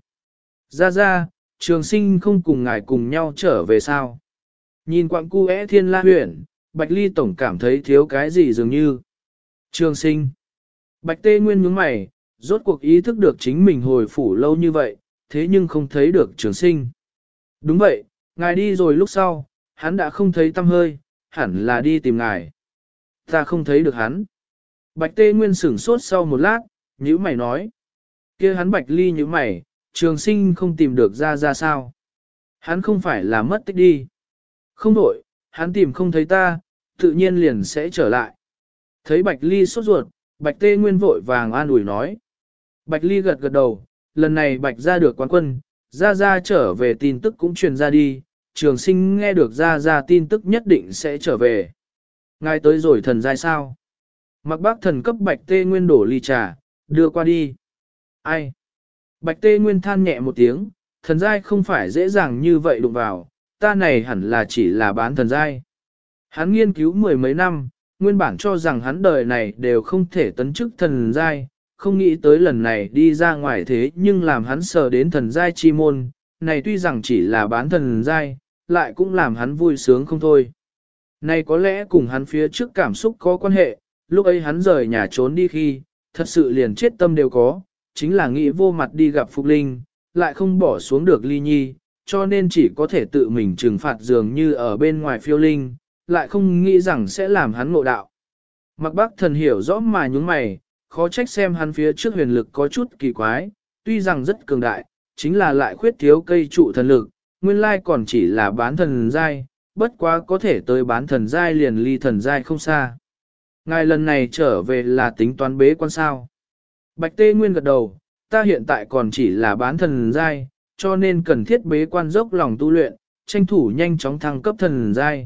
Ra ra, Trường Sinh không cùng ngài cùng nhau trở về sao? Nhìn quặng cu Thiên La huyện, Bạch Ly tổng cảm thấy thiếu cái gì dường như. Trường Sinh. Bạch Tê Nguyên nhướng mày, rốt cuộc ý thức được chính mình hồi phủ lâu như vậy, thế nhưng không thấy được Trường Sinh. Đúng vậy, ngài đi rồi lúc sau, hắn đã không thấy tăm hơi, hẳn là đi tìm ngài. Ta không thấy được hắn. Bạch Tê Nguyên sửng sốt sau một lát, nhíu mày nói. Kia hắn Bạch Ly nhíu mày, Trường Sinh không tìm được ra sao. Hắn không phải là mất tích đi. Không đổi, hắn tìm không thấy ta, tự nhiên liền sẽ trở lại. Thấy Bạch Ly sốt ruột, Bạch Tê Nguyên vội vàng an ủi nói. Bạch Ly gật gật đầu, lần này Bạch ra được quán quân, ra trở về tin tức cũng truyền ra đi, Trường Sinh nghe được ra tin tức nhất định sẽ trở về. Ngài tới rồi thần giai sao? Mặc Bác Thần cấp Bạch Tê Nguyên đổ ly trà, đưa qua đi. Ai? Bạch Tê Nguyên than nhẹ một tiếng, thần giai không phải dễ dàng như vậy đụng vào, ta này hẳn là chỉ là bán thần giai. Hắn nghiên cứu mười mấy năm, nguyên bản cho rằng hắn đời này đều không thể tấn chức thần giai, không nghĩ tới lần này đi ra ngoài thế nhưng làm hắn sờ đến thần giai chi môn, này tuy rằng chỉ là bán thần giai, lại cũng làm hắn vui sướng không thôi. Này có lẽ cùng hắn phía trước cảm xúc có quan hệ, lúc ấy hắn rời nhà trốn đi khi, thật sự liền chết tâm đều có, chính là nghĩ vô mặt đi gặp Phục Linh, lại không bỏ xuống được Ly Nhi, cho nên chỉ có thể tự mình trừng phạt dường như ở bên ngoài phiêu linh, lại không nghĩ rằng sẽ làm hắn ngộ đạo. Mặc Bác Thần hiểu rõ mà nhúng mày, khó trách xem hắn phía trước huyền lực có chút kỳ quái, tuy rằng rất cường đại, chính là lại khuyết thiếu cây trụ thần lực, nguyên lai còn chỉ là bán thần giai, bất quá có thể tới bán thần giai liền ly thần giai không xa. Ngài lần này trở về là tính toán bế quan sao. Bạch Tê Nguyên gật đầu, ta hiện tại còn chỉ là bán thần giai, cho nên cần thiết bế quan dốc lòng tu luyện, tranh thủ nhanh chóng thăng cấp thần giai.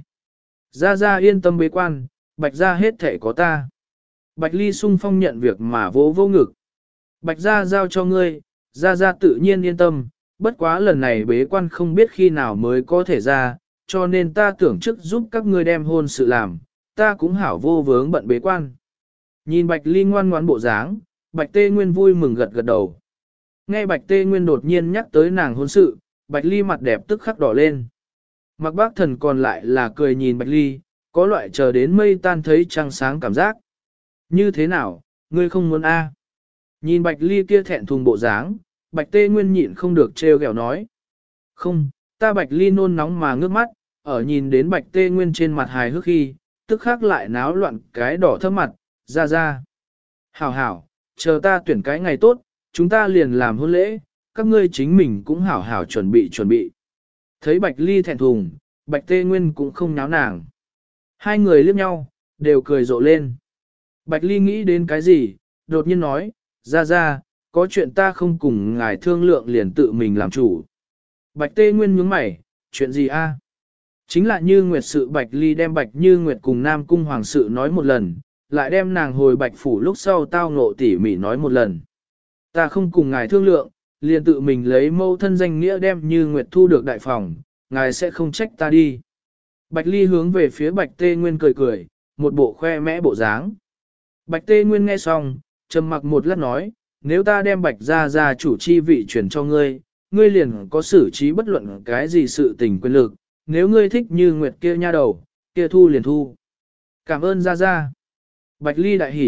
Ra yên tâm bế quan, Bạch ra hết thể có ta. Bạch Ly sung phong nhận việc mà vô ngực. Bạch ra giao cho ngươi, ra tự nhiên yên tâm, bất quá lần này bế quan không biết khi nào mới có thể ra, cho nên ta tưởng trước giúp các ngươi đem hôn sự làm, ta cũng hảo vô vướng bận bế quan. Nhìn Bạch Ly ngoan ngoãn bộ dáng, Bạch Tê Nguyên vui mừng gật gật đầu. Nghe Bạch Tê Nguyên đột nhiên nhắc tới nàng hôn sự, Bạch Ly mặt đẹp tức khắc đỏ lên. Mặc Bác Thần còn lại là cười nhìn Bạch Ly, có loại chờ đến mây tan thấy trăng sáng cảm giác. Như thế nào, ngươi không muốn a? Nhìn Bạch Ly kia thẹn thùng bộ dáng, Bạch Tê Nguyên nhịn không được trêu ghẹo nói. Không, ta Bạch Ly nôn nóng mà ngước mắt, ở nhìn đến Bạch Tê Nguyên trên mặt hài hước khi, tức khắc lại náo loạn cái đỏ thơm mặt, ra. Hảo, chờ ta tuyển cái ngày tốt, chúng ta liền làm hôn lễ, các ngươi chính mình cũng hảo chuẩn bị. Thấy Bạch Ly thẹn thùng, Bạch Tê Nguyên cũng không náo nàng. Hai người liếc nhau, đều cười rộ lên. Bạch Ly nghĩ đến cái gì, đột nhiên nói, ra, có chuyện ta không cùng ngài thương lượng liền tự mình làm chủ. Bạch Tê Nguyên nhướng mày, chuyện gì a? Chính là Như Nguyệt sự. Bạch Ly đem Bạch Như Nguyệt cùng Nam Cung Hoàng sự nói một lần, lại đem nàng hồi Bạch Phủ lúc sau tao ngộ tỉ mỉ nói một lần. Ta không cùng ngài thương lượng, liền tự mình lấy mâu thân danh nghĩa đem Như Nguyệt thu được đại phòng, ngài sẽ không trách ta đi. Bạch Ly hướng về phía Bạch Tê Nguyên cười, một bộ khoe mẽ bộ dáng. Bạch Tê Nguyên nghe xong, trầm mặc một lát nói, nếu ta đem Bạch ra chủ chi vị chuyển cho ngươi, ngươi liền có xử trí bất luận cái gì sự tình quyền lực, nếu ngươi thích Như Nguyệt kia nha đầu, kia thu liền thu. Cảm ơn ra. Bạch Ly đại hỉ,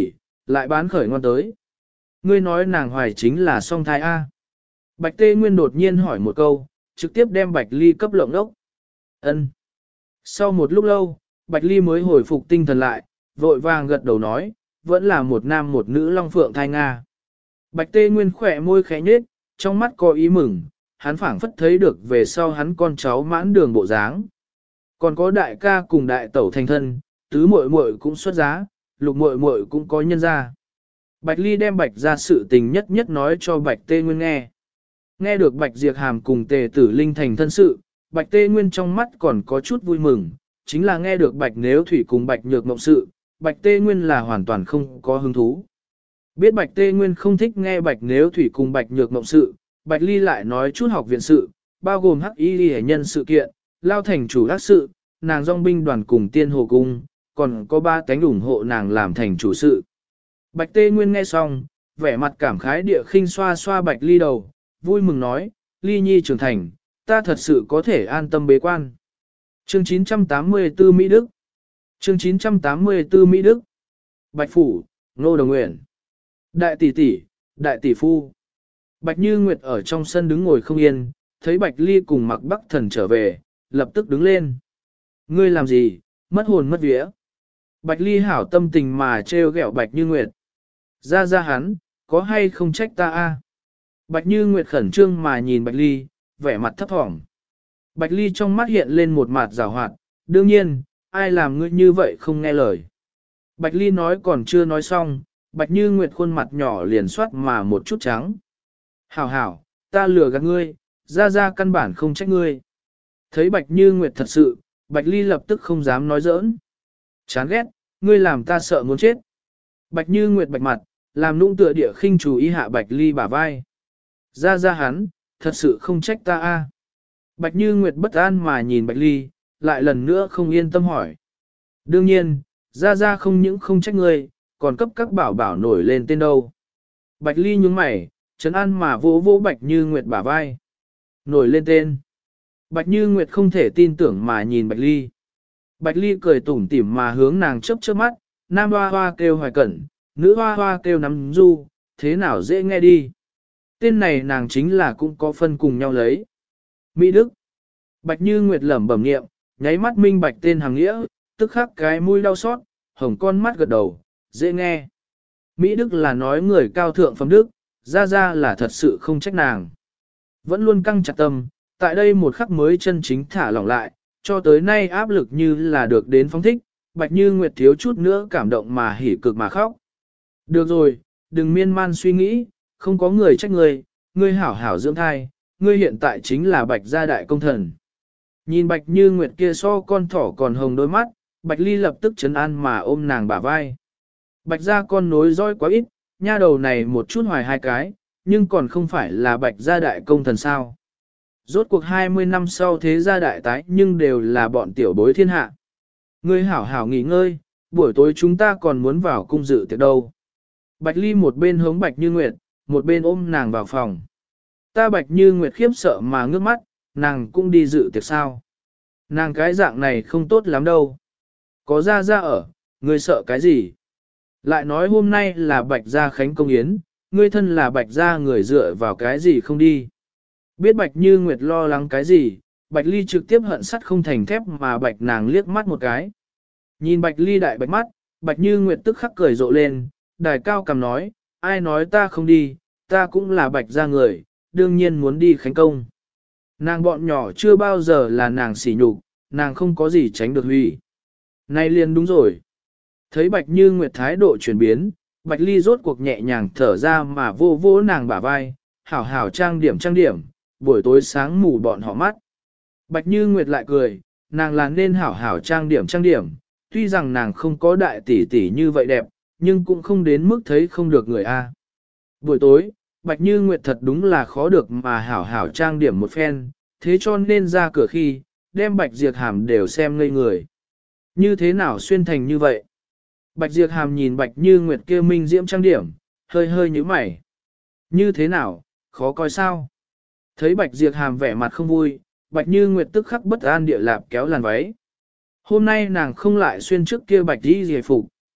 lại bán khởi ngon tới. Ngươi nói nàng hoài chính là song thai A. Bạch Tê Nguyên đột nhiên hỏi một câu, trực tiếp đem Bạch Ly cấp lộng đốc. Ân. Sau một lúc lâu, Bạch Ly mới hồi phục tinh thần lại, vội vàng gật đầu nói, vẫn là một nam một nữ long phượng thai Nga. Bạch Tê Nguyên khỏe môi khẽ nhếch, trong mắt có ý mừng, hắn phảng phất thấy được về sau hắn con cháu mãn đường bộ dáng. Còn có đại ca cùng đại tẩu thành thân, tứ muội muội cũng xuất giá, lục muội muội cũng có nhân gia. Bạch Ly đem Bạch ra sự tình nhất nhất nói cho Bạch Tê Nguyên nghe. Nghe được Bạch Diệp Hàm cùng Tề Tử Linh thành thân sự, Bạch Tê Nguyên trong mắt còn có chút vui mừng, chính là nghe được Bạch Nếu Thủy cùng Bạch Nhược Mộng sự, Bạch Tê Nguyên là hoàn toàn không có hứng thú. Biết Bạch Tê Nguyên không thích nghe Bạch Nếu Thủy cùng Bạch Nhược Mộng sự, Bạch Ly lại nói chút học viện sự, bao gồm hắc y hệ nhân sự kiện, lao thành chủ đắc sự, nàng dòng binh đoàn cùng tiên hồ cung, còn có 3 cánh ủng hộ nàng làm thành chủ sự. Bạch Tê Nguyên nghe xong, vẻ mặt cảm khái địa khinh xoa xoa Bạch Ly đầu, vui mừng nói, Ly Nhi trưởng thành, ta thật sự có thể an tâm bế quan. Chương 984 Mỹ Đức Chương 984 Mỹ Đức Bạch Phủ, Ngô Đồng Nguyện Đại tỷ tỷ, đại tỷ phu. Bạch Như Nguyệt ở trong sân đứng ngồi không yên, thấy Bạch Ly cùng Mặc Bắc Thần trở về, lập tức đứng lên. Ngươi làm gì, mất hồn mất vía. Bạch Ly hảo tâm tình mà trêu ghẹo Bạch Như Nguyệt. Ra hắn, có hay không trách ta a? Bạch Như Nguyệt khẩn trương mà nhìn Bạch Ly, vẻ mặt thấp thỏm. Bạch Ly trong mắt hiện lên một mặt giảo hoạt, đương nhiên, ai làm ngươi như vậy không nghe lời. Bạch Ly nói còn chưa nói xong, Bạch Như Nguyệt khuôn mặt nhỏ liền soát mà một chút trắng. Hảo, ta lừa gạt ngươi, ra căn bản không trách ngươi. Thấy Bạch Như Nguyệt thật sự, Bạch Ly lập tức không dám nói giỡn. Chán ghét, ngươi làm ta sợ muốn chết. Bạch Như Nguyệt bạch mặt, làm nũng tựa địa khinh chú ý hạ Bạch Ly bả vai. Ra hắn, thật sự không trách ta a. Bạch Như Nguyệt bất an mà nhìn Bạch Ly, lại lần nữa không yên tâm hỏi. Đương nhiên, ra không những không trách ngươi, còn cấp các bảo bảo nổi lên tên đâu. Bạch Ly nhướng mày, trấn an mà vỗ Bạch Như Nguyệt bả vai. Nổi lên tên. Bạch Như Nguyệt không thể tin tưởng mà nhìn Bạch Ly. Bạch Ly cười tủm tỉm mà hướng nàng chớp mắt, nam hoa hoa kêu Hoài Cẩn, nữ hoa hoa kêu Nắm Du, thế nào dễ nghe đi. Tên này nàng chính là cũng có phân cùng nhau lấy. Mỹ Đức. Bạch Như Nguyệt lẩm bẩm niệm, nháy mắt minh bạch tên hàng nghĩa, tức khắc cái mũi đau xót, hồng con mắt gật đầu, dễ nghe. Mỹ Đức là nói người cao thượng phẩm đức, ra là thật sự không trách nàng. Vẫn luôn căng chặt tâm, tại đây một khắc mới chân chính thả lỏng lại, cho tới nay áp lực như là được đến phóng thích, Bạch Như Nguyệt thiếu chút nữa cảm động mà hỉ cực mà khóc. Được rồi, đừng miên man suy nghĩ, không có người trách ngươi hảo hảo dưỡng thai, ngươi hiện tại chính là Bạch gia đại công thần. Nhìn Bạch Như Nguyệt kia so con thỏ còn hồng đôi mắt, Bạch Ly lập tức trấn an mà ôm nàng bả vai. Bạch gia con nối dõi quá ít, nha đầu này một chút hoài 2 cái, nhưng còn không phải là Bạch gia đại công thần sao. Rốt cuộc 20 năm sau thế gia đại tái nhưng đều là bọn tiểu bối thiên hạ. Ngươi hảo hảo nghỉ ngơi, buổi tối chúng ta còn muốn vào cung dự tiệc đâu. Bạch Ly một bên hống Bạch Như Nguyệt, một bên ôm nàng vào phòng. Ta Bạch Như Nguyệt khiếp sợ mà ngước mắt, nàng cũng đi dự tiệc sao. Nàng cái dạng này không tốt lắm đâu. Có ra ở, ngươi sợ cái gì? Lại nói hôm nay là Bạch gia khánh công yến, ngươi thân là Bạch gia người dựa vào cái gì không đi. Biết Bạch Như Nguyệt lo lắng cái gì, Bạch Ly trực tiếp hận sắt không thành thép mà Bạch nàng liếc mắt một cái. Nhìn Bạch Ly đại bạch mắt, Bạch Như Nguyệt tức khắc cười rộ lên, đài cao cầm nói, ai nói ta không đi, ta cũng là Bạch gia người, đương nhiên muốn đi khánh công. Nàng bọn nhỏ chưa bao giờ là nàng sỉ nhục, nàng không có gì tránh được hủy. Nay liền đúng rồi. Thấy Bạch Như Nguyệt thái độ chuyển biến, Bạch Ly rốt cuộc nhẹ nhàng thở ra mà vô nàng bả vai, hảo hảo trang điểm, buổi tối sáng mù bọn họ mắt. Bạch Như Nguyệt lại cười, nàng là nên hảo hảo trang điểm, tuy rằng nàng không có đại tỷ tỷ như vậy đẹp, nhưng cũng không đến mức thấy không được người a. Buổi tối, Bạch Như Nguyệt thật đúng là khó được mà hảo hảo trang điểm một phen, thế cho nên ra cửa khi, đem Bạch Diệp Hàm đều xem ngây người. Như thế nào xuyên thành như vậy? Bạch Diệp Hàm nhìn Bạch Như Nguyệt kia minh diễm trang điểm, hơi nhíu mày. Như thế nào, khó coi sao? Thấy Bạch Diệp Hàm vẻ mặt không vui, Bạch Như Nguyệt tức khắc bất an địa lạp kéo làn váy. Hôm nay nàng không lại xuyên trước kia Bạch đi giải phục,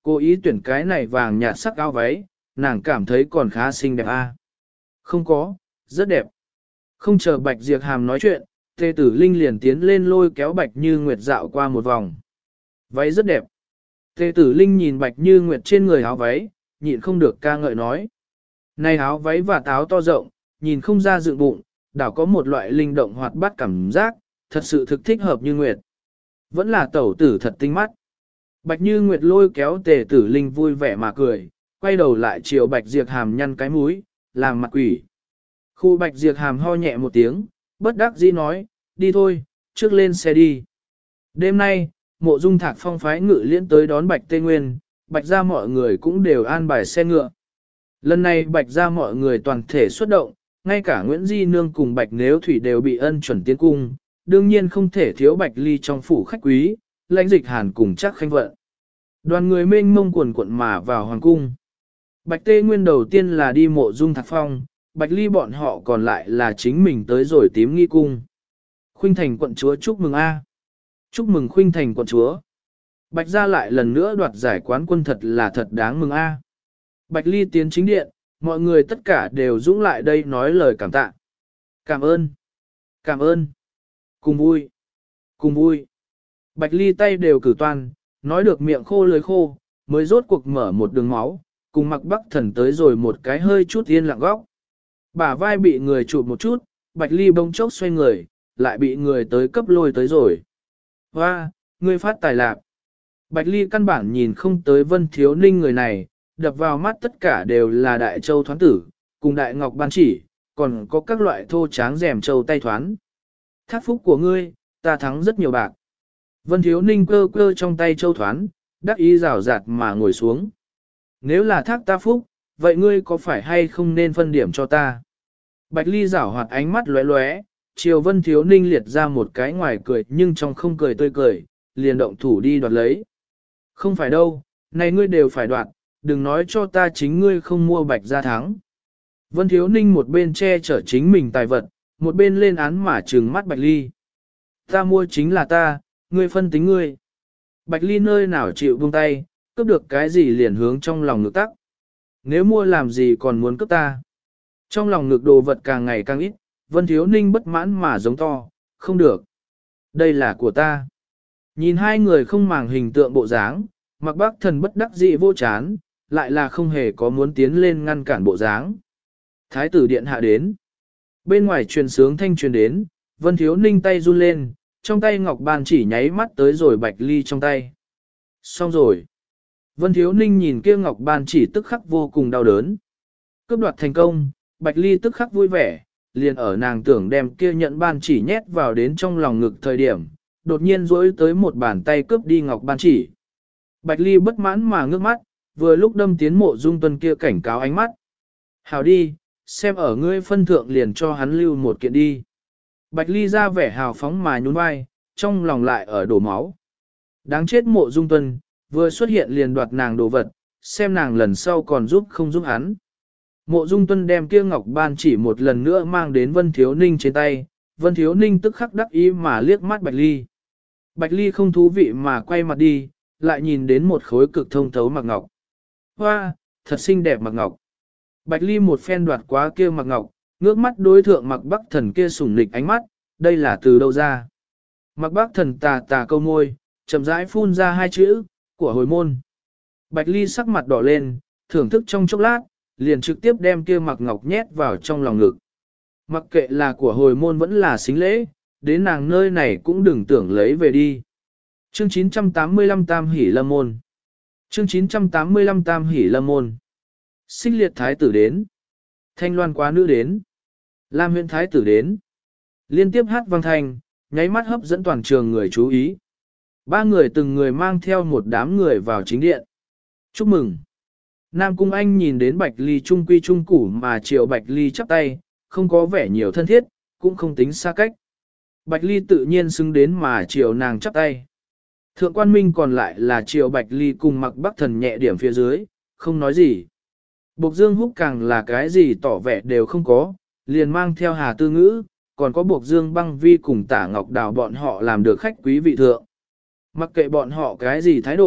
Cố ý tuyển cái này vàng nhạt sắc áo váy, nàng cảm thấy còn khá xinh đẹp a. Không có, rất đẹp. Không chờ Bạch Diệp Hàm nói chuyện, Tề Tử Linh liền tiến lên lôi kéo Bạch Như Nguyệt dạo qua một vòng. Váy rất đẹp. Tề Tử Linh nhìn Bạch Như Nguyệt trên người áo váy, nhịn không được ca ngợi nói. Này áo váy và áo to rộng, nhìn không ra dựng bụng, đảo có một loại linh động hoạt bát cảm giác, thật sự thực thích hợp Như Nguyệt. Vẫn là tẩu tử thật tinh mắt. Bạch Như Nguyệt lôi kéo Tề Tử Linh vui vẻ mà cười, quay đầu lại chiều Bạch Diệp Hàm nhăn cái mũi, làm mặt quỷ. Khu Bạch Diệp Hàm ho nhẹ một tiếng, bất đắc dĩ nói, đi thôi, trước lên xe đi. Đêm nay, Mộ Dung Thạc Phong phái ngự liễn tới đón Bạch Tê Nguyên, Bạch ra mọi người cũng đều an bài xe ngựa. Lần này Bạch ra mọi người toàn thể xuất động, ngay cả Nguyễn Di Nương cùng Bạch Nếu Thủy đều bị ân chuẩn tiến cung, đương nhiên không thể thiếu Bạch Ly trong phủ khách quý, lãnh dịch hàn cùng chắc khanh vận. Đoàn người mênh mông quần quận mà vào hoàng cung. Bạch Tê Nguyên đầu tiên là đi Mộ Dung Thạc Phong, Bạch Ly bọn họ còn lại là chính mình tới rồi tím nghi cung. Khuynh Thành quận chúa chúc mừng a. Chúc mừng Khuynh Thành quận chúa. Bạch gia lại lần nữa đoạt giải quán quân thật là thật đáng mừng a. Bạch Ly tiến chính điện, mọi người tất cả đều dũng lại đây nói lời cảm tạ. Cảm ơn. Cảm ơn. Cùng vui. Cùng vui. Bạch Ly tay đều cử toan, nói được miệng khô lưỡi khô, mới rốt cuộc mở một đường máu, cùng Mặc Bắc Thần tới rồi một cái hơi chút yên lặng góc. Bả vai bị người chụp một chút, Bạch Ly bỗng chốc xoay người, lại bị người tới cấp lôi tới rồi. Hoa, ngươi phát tài lạc. Bạch Ly căn bản nhìn không tới Vân Thiếu Ninh người này, đập vào mắt tất cả đều là Đại Châu Thoán Tử, cùng Đại Ngọc Ban Chỉ, còn có các loại thô tráng rèm châu tay thoán. Thác phúc của ngươi, ta thắng rất nhiều bạc. Vân Thiếu Ninh cơ cơ trong tay châu thoán, đắc ý rào rạt mà ngồi xuống. Nếu là thác ta phúc, vậy ngươi có phải hay không nên phân điểm cho ta? Bạch Ly rảo hoạt ánh mắt lóe lóe, chiều Vân Thiếu Ninh liệt ra một cái ngoài cười nhưng trong không cười tươi cười, liền động thủ đi đoạt lấy. Không phải đâu, này ngươi đều phải đoạt, đừng nói cho ta chính ngươi không mua Bạch gia thắng. Vân Thiếu Ninh một bên che chở chính mình tài vật, một bên lên án mà trừng mắt Bạch Ly. Ta mua chính là ta, ngươi phân tính ngươi. Bạch Ly nơi nào chịu buông tay, cướp được cái gì liền hướng trong lòng ngực tắc. Nếu mua làm gì còn muốn cướp ta. Trong lòng ngực đồ vật càng ngày càng ít, Vân Thiếu Ninh bất mãn mà giống to, không được. Đây là của ta. Nhìn hai người không màng hình tượng bộ dáng, Mặc Bắc Thần bất đắc dĩ vô chán, lại là không hề có muốn tiến lên ngăn cản bộ dáng. Thái tử điện hạ đến. Bên ngoài truyền sướng thanh truyền đến, Vân Thiếu Ninh tay run lên, trong tay Ngọc Ban Chỉ nháy mắt tới rồi Bạch Ly trong tay. Xong rồi. Vân Thiếu Ninh nhìn kia Ngọc Ban Chỉ tức khắc vô cùng đau đớn. Cướp đoạt thành công, Bạch Ly tức khắc vui vẻ, liền ở nàng tưởng đem kia nhận ban chỉ nhét vào đến trong lòng ngực thời điểm, đột nhiên rỗi tới một bàn tay cướp đi Ngọc Ban Chỉ. Bạch Ly bất mãn mà ngước mắt, vừa lúc đâm tiến Mộ Dung Tuân kia cảnh cáo ánh mắt. Hào đi, xem ở ngươi phân thượng liền cho hắn lưu một kiện đi. Bạch Ly ra vẻ hào phóng mà nhún vai, trong lòng lại ở đổ máu. Đáng chết Mộ Dung Tuân, vừa xuất hiện liền đoạt nàng đồ vật, xem nàng lần sau còn giúp không giúp hắn. Mộ Dung Tuân đem kia Ngọc Ban Chỉ một lần nữa mang đến Vân Thiếu Ninh trên tay, Vân Thiếu Ninh tức khắc đắc ý mà liếc mắt Bạch Ly. Bạch Ly không thú vị mà quay mặt đi, lại nhìn đến một khối cực thông thấu mặc ngọc. Hoa, thật xinh đẹp mặc ngọc. Bạch Ly một phen đoạt quá kia mặc ngọc, ngước mắt đối thượng Mặc Bắc Thần kia sủng nịch ánh mắt, đây là từ đâu ra? Mặc Bắc Thần tà tà câu môi, chậm rãi phun ra hai chữ, của hồi môn. Bạch Ly sắc mặt đỏ lên, thưởng thức trong chốc lát, liền trực tiếp đem kia mặc ngọc nhét vào trong lòng ngực. Mặc kệ là của hồi môn vẫn là xính lễ, đến nàng nơi này cũng đừng tưởng lấy về đi. Chương 985 Tam Hỷ Lâm Môn. Chương 985 Tam Hỷ Lâm Môn. Xích Liệt Thái tử đến. Thanh Loan Quá Nữ đến. Lam Huyện Thái tử đến. Liên tiếp hát vang thanh, nháy mắt hấp dẫn toàn trường người chú ý. Ba người từng người mang theo một đám người vào chính điện. Chúc mừng. Nam Cung Anh nhìn đến Bạch Ly trung quy trung củ mà chiều Bạch Ly chắp tay, không có vẻ nhiều thân thiết, cũng không tính xa cách. Bạch Ly tự nhiên xứng đến mà chiều nàng chắp tay. Thượng quan minh còn lại là chiều Bạch Ly cùng Mặc Bắc Thần nhẹ điểm phía dưới, không nói gì. Bộc Dương Húc càng là cái gì tỏ vẻ đều không có, liền mang theo Hà Tư Ngữ, còn có Bộc Dương Băng Vi cùng Tả Ngọc Đào bọn họ làm được khách quý vị thượng. Mặc kệ bọn họ cái gì thái độ,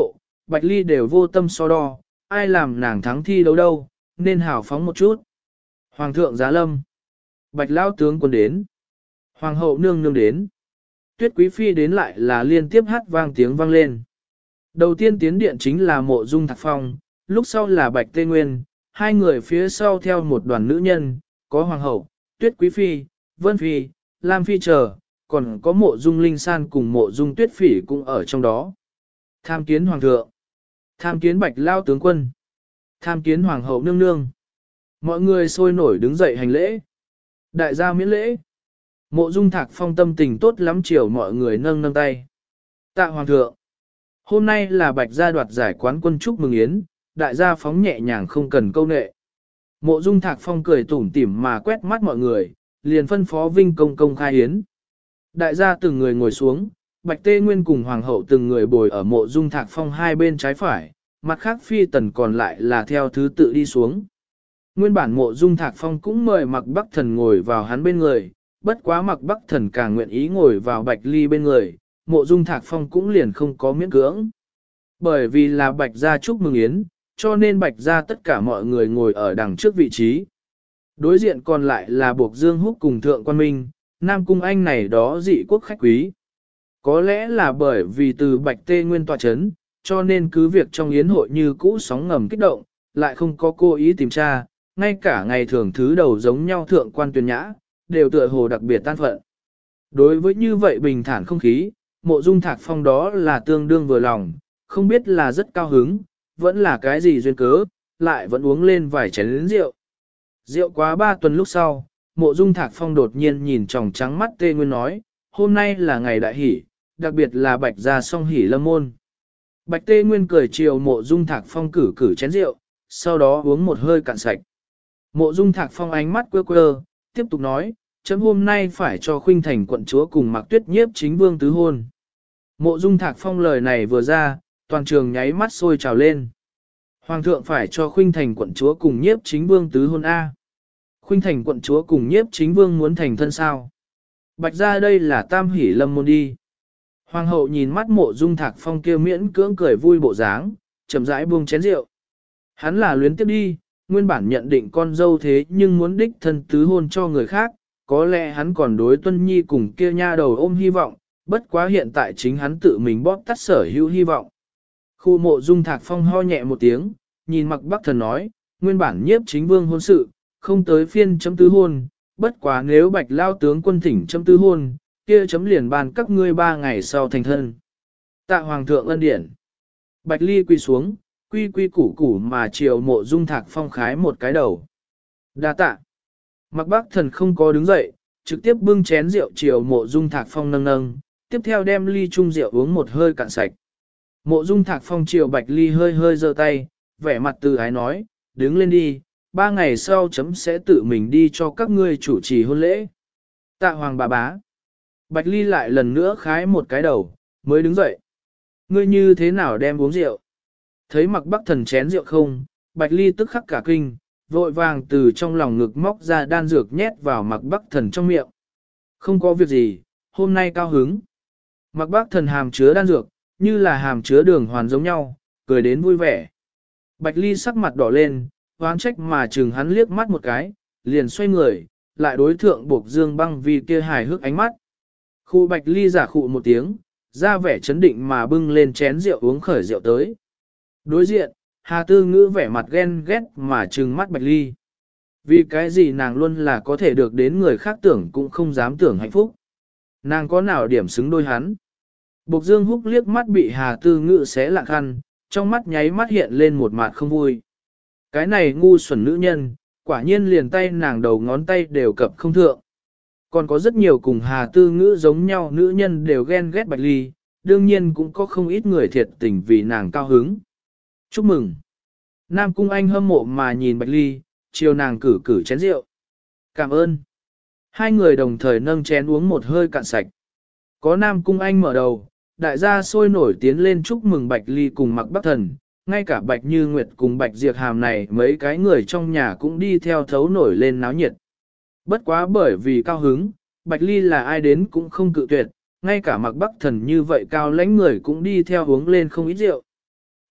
Bạch Ly đều vô tâm so đo, ai làm nàng thắng thi đấu đâu, nên hào phóng một chút. Hoàng thượng giá lâm. Bạch Lao tướng quân đến. Hoàng hậu nương nương đến. Tuyết Quý Phi đến lại là liên tiếp hát vang tiếng vang lên. Đầu tiên tiến điện chính là Mộ Dung Thạc Phong, lúc sau là Bạch Tê Nguyên, hai người phía sau theo một đoàn nữ nhân, có Hoàng hậu, Tuyết Quý Phi, Vân Phi, Lam Phi chờ, còn có Mộ Dung Linh San cùng Mộ Dung Tuyết Phỉ cũng ở trong đó. Tham kiến Hoàng thượng, tham kiến Bạch Lao tướng quân, tham kiến Hoàng hậu nương nương. Mọi người sôi nổi đứng dậy hành lễ. Đại gia miễn lễ. Mộ Dung Thạc Phong tâm tình tốt lắm, chiều mọi người nâng nâng tay. Tạ Hoàng thượng. Hôm nay là Bạch gia đoạt giải quán quân chúc mừng yến, đại gia phóng nhẹ nhàng không cần câu nệ. Mộ Dung Thạc Phong cười tủm tỉm mà quét mắt mọi người, liền phân phó Vinh công công khai yến. Đại gia từng người ngồi xuống, Bạch Tê Nguyên cùng Hoàng hậu từng người bồi ở Mộ Dung Thạc Phong hai bên trái phải, mặt khác phi tần còn lại là theo thứ tự đi xuống. Nguyên bản Mộ Dung Thạc Phong cũng mời Mạc Bắc Thần ngồi vào hắn bên người, bất quá Mạc Bắc Thần càng nguyện ý ngồi vào Bạch Ly bên người, Mộ Dung Thạc Phong cũng liền không có miễn cưỡng. Bởi vì là Bạch gia chúc mừng yến, cho nên Bạch gia tất cả mọi người ngồi ở đằng trước vị trí. Đối diện còn lại là Buộc Dương Húc cùng Thượng Quan Minh, Nam Cung Anh này đó dị quốc khách quý. Có lẽ là bởi vì từ Bạch Tê Nguyên tọa chấn, cho nên cứ việc trong yến hội như cũ sóng ngầm kích động, lại không có cố ý tìm tra, ngay cả ngày thường thứ đầu giống nhau Thượng Quan Tuyền Nhã, đều tựa hồ đặc biệt tan phận. Đối với như vậy bình thản không khí, Mộ Dung Thạc Phong đó là tương đương vừa lòng, không biết là rất cao hứng, vẫn là cái gì duyên cớ, lại vẫn uống lên vài chén rượu. Rượu quá 3 tuần lúc sau, Mộ Dung Thạc Phong đột nhiên nhìn tròng trắng mắt Tê Nguyên nói, hôm nay là ngày đại hỷ, đặc biệt là Bạch gia song hỷ lâm môn. Bạch Tê Nguyên cười chiều Mộ Dung Thạc Phong cử chén rượu, sau đó uống một hơi cạn sạch. Mộ Dung Thạc Phong ánh mắt quơ quơ, tiếp tục nói, chấm hôm nay phải cho Khuynh Thành quận chúa cùng Mạc Tuyết Nhiếp chính vương tứ hôn. Mộ Dung Thạc Phong lời này vừa ra, toàn trường nháy mắt sôi trào lên. Hoàng thượng phải cho Khuynh Thành quận chúa cùng Nhiếp chính vương tứ hôn A. Khuynh Thành quận chúa cùng Nhiếp chính vương muốn thành thân sao? Bạch gia đây là tam hỷ lâm môn đi. Hoàng hậu nhìn mắt Mộ Dung Thạc Phong kia miễn cưỡng cười vui bộ dáng, chậm rãi buông chén rượu. Hắn là luyến tiếp đi, nguyên bản nhận định con dâu thế nhưng muốn đích thân tứ hôn cho người khác, có lẽ hắn còn đối Tuân Nhi cùng kia nha đầu ôm hy vọng, bất quá hiện tại chính hắn tự mình bóp tắt sở hữu hy vọng. Khu Mộ Dung Thạc Phong ho nhẹ một tiếng, nhìn Mạc Bắc Thần nói, nguyên bản Nhiếp chính vương hôn sự, không tới phiên chấm tứ hôn, bất quá nếu Bạch Lao tướng quân thỉnh chấm tứ hôn, kia chấm liền bàn các ngươi 3 ngày sau thành thân. Tạ Hoàng thượng ân điển. Bạch Ly quỳ xuống, quy củ củ mà chiều Mộ Dung Thạc Phong khái một cái đầu. Đa tạ. Mạc Bắc Thần không có đứng dậy, trực tiếp bưng chén rượu chiều Mộ Dung Thạc Phong nâng nâng, tiếp theo đem ly chung rượu uống một hơi cạn sạch. Mộ Dung Thạc Phong chiều Bạch Ly hơi hơi giơ tay, vẻ mặt từ ái nói, đứng lên đi, 3 ngày sau chấm sẽ tự mình đi cho các ngươi chủ trì hôn lễ. Tạ Hoàng bà bá. Bạch Ly lại lần nữa khái một cái đầu, mới đứng dậy. Ngươi như thế nào đem uống rượu? Thấy Mạc Bắc Thần chén rượu không, Bạch Ly tức khắc cả kinh, vội vàng từ trong lòng ngực móc ra đan dược nhét vào Mạc Bắc Thần trong miệng. Không có việc gì, hôm nay cao hứng. Mạc Bắc Thần hàm chứa đan dược, như là hàm chứa đường hoàn giống nhau, cười đến vui vẻ. Bạch Ly sắc mặt đỏ lên, oán trách mà chừng hắn liếc mắt một cái, liền xoay người, lại đối thượng Buộc Dương Băng vì kia hài hước ánh mắt. Khu Bạch Ly giả khụ một tiếng, ra vẻ chấn định mà bưng lên chén rượu uống khởi rượu tới. Đối diện, Hà Tư Ngữ vẻ mặt ghen ghét mà trừng mắt Bạch Ly. Vì cái gì nàng luôn là có thể được đến người khác tưởng cũng không dám tưởng hạnh phúc. Nàng có nào điểm xứng đôi hắn. Bộc Dương Húc liếc mắt bị Hà Tư Ngữ xé lạng khăn, trong mắt nháy mắt hiện lên một mặt không vui. Cái này ngu xuẩn nữ nhân, quả nhiên liền tay nàng đầu ngón tay đều cập không thượng. Còn có rất nhiều cùng Hà Tư Ngữ giống nhau nữ nhân đều ghen ghét Bạch Ly, đương nhiên cũng có không ít người thiệt tình vì nàng cao hứng. Chúc mừng! Nam Cung Anh hâm mộ mà nhìn Bạch Ly, chiều nàng cử chén rượu. Cảm ơn! Hai người đồng thời nâng chén uống một hơi cạn sạch. Có Nam Cung Anh mở đầu, đại gia sôi nổi tiến lên chúc mừng Bạch Ly cùng Mạc Bắc Thần, ngay cả Bạch Như Nguyệt cùng Bạch Diệp Hàm này mấy cái người trong nhà cũng đi theo thấu nổi lên náo nhiệt. Bất quá bởi vì cao hứng, Bạch Ly là ai đến cũng không cự tuyệt, ngay cả Mạc Bắc Thần như vậy cao lãnh người cũng đi theo uống lên không ít rượu.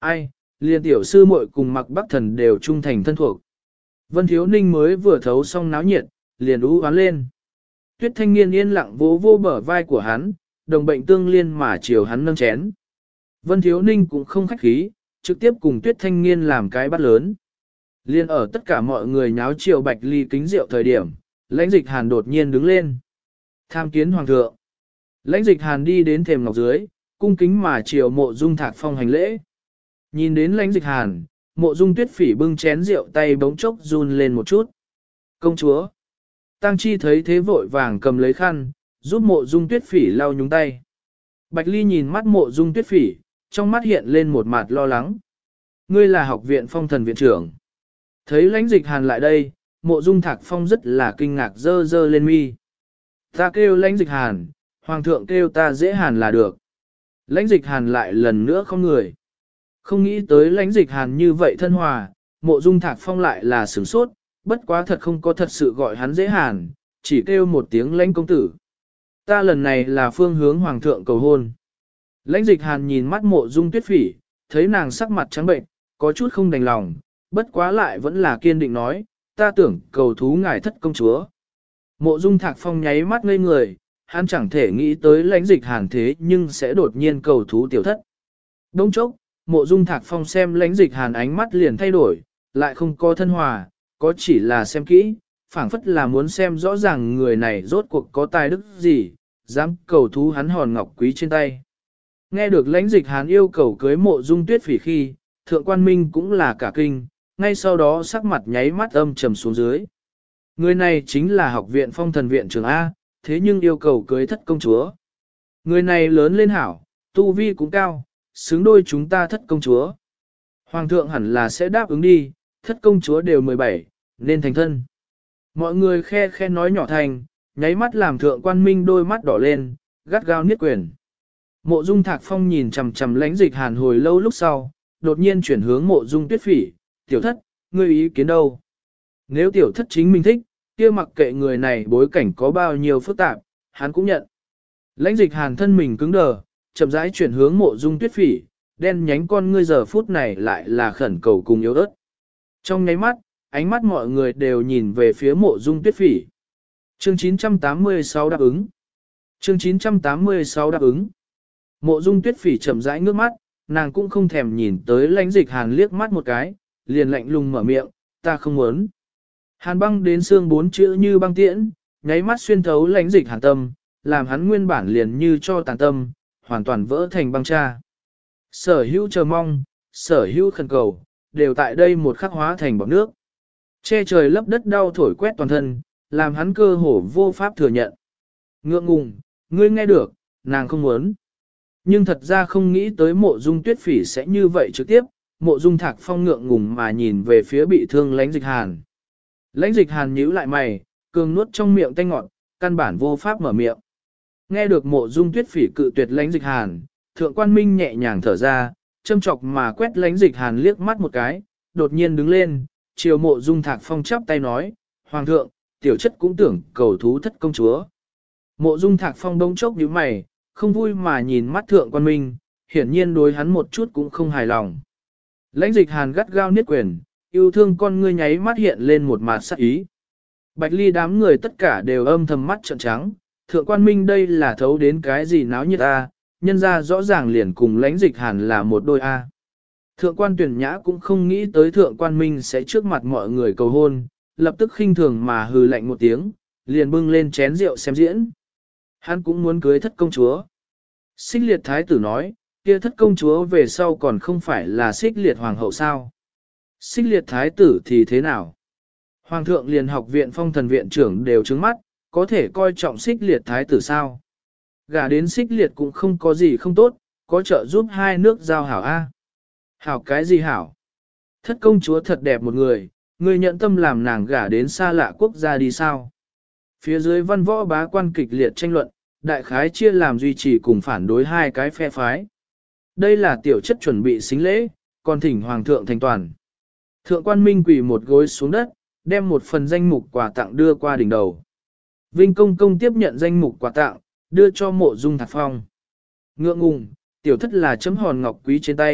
Ai, liền tiểu sư muội cùng Mặc Bắc Thần đều trung thành thân thuộc. Vân Thiếu Ninh mới vừa thấu xong náo nhiệt, liền ú hoán lên. Tuyết Thanh Niên yên lặng vỗ vô bờ vai của hắn, đồng bệnh tương liên mà chiều hắn nâng chén. Vân Thiếu Ninh cũng không khách khí, trực tiếp cùng Tuyết Thanh Niên làm cái bát lớn. Liên ở tất cả mọi người nháo chiều Bạch Ly kính rượu thời điểm, Lãnh Dịch Hàn đột nhiên đứng lên. Tham kiến hoàng thượng. Lãnh Dịch Hàn đi đến thềm ngọc dưới, cung kính mà chiều Mộ Dung Thạc Phong hành lễ. Nhìn đến Lãnh Dịch Hàn, Mộ Dung Tuyết Phỉ bưng chén rượu tay bỗng chốc run lên một chút. Công chúa. Tăng Chi thấy thế vội vàng cầm lấy khăn, giúp Mộ Dung Tuyết Phỉ lau nhúng tay. Bạch Ly nhìn mắt Mộ Dung Tuyết Phỉ, trong mắt hiện lên một mặt lo lắng. Ngươi là học viện Phong Thần viện trưởng. Thấy Lãnh Dịch Hàn lại đây, Mộ Dung Thạc Phong rất là kinh ngạc dơ dơ lên mi. Ta kêu Lãnh Dịch Hàn, hoàng thượng kêu ta dễ hàn là được. Lãnh Dịch Hàn lại lần nữa không người. Không nghĩ tới Lãnh Dịch Hàn như vậy thân hòa, Mộ Dung Thạc Phong lại là sửng sốt, bất quá thật không có thật sự gọi hắn dễ hàn, chỉ kêu một tiếng Lãnh công tử. Ta lần này là phương hướng hoàng thượng cầu hôn. Lãnh Dịch Hàn nhìn mắt Mộ Dung Tuyết Phỉ, thấy nàng sắc mặt trắng bệnh, có chút không đành lòng, bất quá lại vẫn là kiên định nói, ta tưởng cầu thú ngài thất công chúa. Mộ Dung Thạc Phong nháy mắt ngây người, hắn chẳng thể nghĩ tới Lãnh Dịch Hàn thế nhưng sẽ đột nhiên cầu thú tiểu thất. Đông chốc, Mộ Dung Thạc Phong xem Lãnh Dịch Hàn ánh mắt liền thay đổi, lại không có thân hòa, có chỉ là xem kỹ, phảng phất là muốn xem rõ ràng người này rốt cuộc có tài đức gì, dám cầu thú hắn hòn ngọc quý trên tay. Nghe được Lãnh Dịch Hàn yêu cầu cưới Mộ Dung Tuyết Phỉ khi, Thượng Quan Minh cũng là cả kinh, ngay sau đó sắc mặt nháy mắt âm trầm xuống dưới. Người này chính là học viện Phong Thần viện trưởng A, thế nhưng yêu cầu cưới thất công chúa. Người này lớn lên hảo, tu vi cũng cao, xứng đôi chúng ta thất công chúa. Hoàng thượng hẳn là sẽ đáp ứng đi, thất công chúa đều 17, nên thành thân. Mọi người khe khe nói nhỏ thành, nháy mắt làm Thượng Quan Minh đôi mắt đỏ lên, gắt gao niết quyền. Mộ Dung Thạc Phong nhìn chằm chằm Lãnh Dịch Hàn hồi lâu lúc sau, đột nhiên chuyển hướng Mộ Dung Tuyết Phỉ, tiểu thất, ngươi ý kiến đâu? Nếu tiểu thất chính mình thích, kia mặc kệ người này bối cảnh có bao nhiêu phức tạp, hắn cũng nhận. Lãnh Dịch Hàn thân mình cứng đờ, chậm rãi chuyển hướng Mộ Dung Tuyết Phỉ, đen nhánh con ngươi giờ phút này lại là khẩn cầu cùng yếu ớt. Trong nháy mắt, ánh mắt mọi người đều nhìn về phía Mộ Dung Tuyết Phỉ. Chương 986 đáp ứng. Chương 986 đáp ứng. Mộ Dung Tuyết Phỉ chậm rãi ngước mắt, nàng cũng không thèm nhìn tới Lãnh Dịch Hàn liếc mắt một cái, liền lạnh lùng mở miệng, ta không muốn. Hàn băng đến xương 4 chữ như băng tiễn, nháy mắt xuyên thấu Lãnh Dịch Hàn tâm, làm hắn nguyên bản liền như cho tàn tâm, hoàn toàn vỡ thành băng cha. Sở hữu chờ mong, sở hữu khẩn cầu, đều tại đây một khắc hóa thành bọt nước. Che trời lấp đất đau thổi quét toàn thân, làm hắn cơ hồ vô pháp thừa nhận. Ngượng ngùng, ngươi nghe được, nàng không muốn. Nhưng thật ra không nghĩ tới Mộ Dung Tuyết Phỉ sẽ như vậy trực tiếp, Mộ Dung Thạc Phong ngượng ngùng mà nhìn về phía bị thương Lãnh Dịch Hàn. Lãnh Dịch Hàn nhíu lại mày, cường nuốt trong miệng tanh ngọt, căn bản vô pháp mở miệng. Nghe được Mộ Dung Tuyết Phỉ cự tuyệt Lãnh Dịch Hàn, Thượng Quan Minh nhẹ nhàng thở ra, châm chọc mà quét Lãnh Dịch Hàn liếc mắt một cái, đột nhiên đứng lên, chiều Mộ Dung Thạc Phong chắp tay nói, Hoàng thượng, tiểu chất cũng tưởng cầu thú thất công chúa. Mộ Dung Thạc Phong đông chốc nhíu mày, không vui mà nhìn mắt Thượng Quan Minh, hiển nhiên đối hắn một chút cũng không hài lòng. Lãnh Dịch Hàn gắt gao niết quyền, yêu thương con ngươi nháy mắt hiện lên một mặt sắc ý. Bạch Ly đám người tất cả đều âm thầm mắt trợn trắng, Thượng Quan Minh đây là thấu đến cái gì náo nhiệt a, nhân ra rõ ràng liền cùng Lãnh Dịch Hàn là một đôi a. Thượng Quan Tuyển Nhã cũng không nghĩ tới Thượng Quan Minh sẽ trước mặt mọi người cầu hôn, lập tức khinh thường mà hừ lạnh một tiếng, liền bưng lên chén rượu xem diễn. Hắn cũng muốn cưới thất công chúa. Xích Liệt Thái tử nói, kia thất công chúa về sau còn không phải là Xích Liệt Hoàng hậu sao? Xích Liệt Thái tử thì thế nào? Hoàng thượng liền học viện Phong Thần viện trưởng đều trứng mắt, có thể coi trọng Xích Liệt Thái tử sao? Gả đến Xích Liệt cũng không có gì không tốt, có trợ giúp hai nước giao hảo A. Hảo cái gì hảo? Thất công chúa thật đẹp một người, người nhận tâm làm nàng gả đến xa lạ quốc gia đi sao? Phía dưới văn võ bá quan kịch liệt tranh luận, đại khái chia làm duy trì cùng phản đối hai cái phe phái. Đây là tiểu chất chuẩn bị xính lễ, còn thỉnh hoàng thượng thành toàn. Thượng Quan Minh quỳ một gối xuống đất, đem một phần danh mục quà tặng đưa qua đỉnh đầu. Vinh công công tiếp nhận danh mục quà tặng, đưa cho Mộ Dung Thạc Phong. Ngượng ngùng, tiểu thất là chấm hòn ngọc quý trên tay,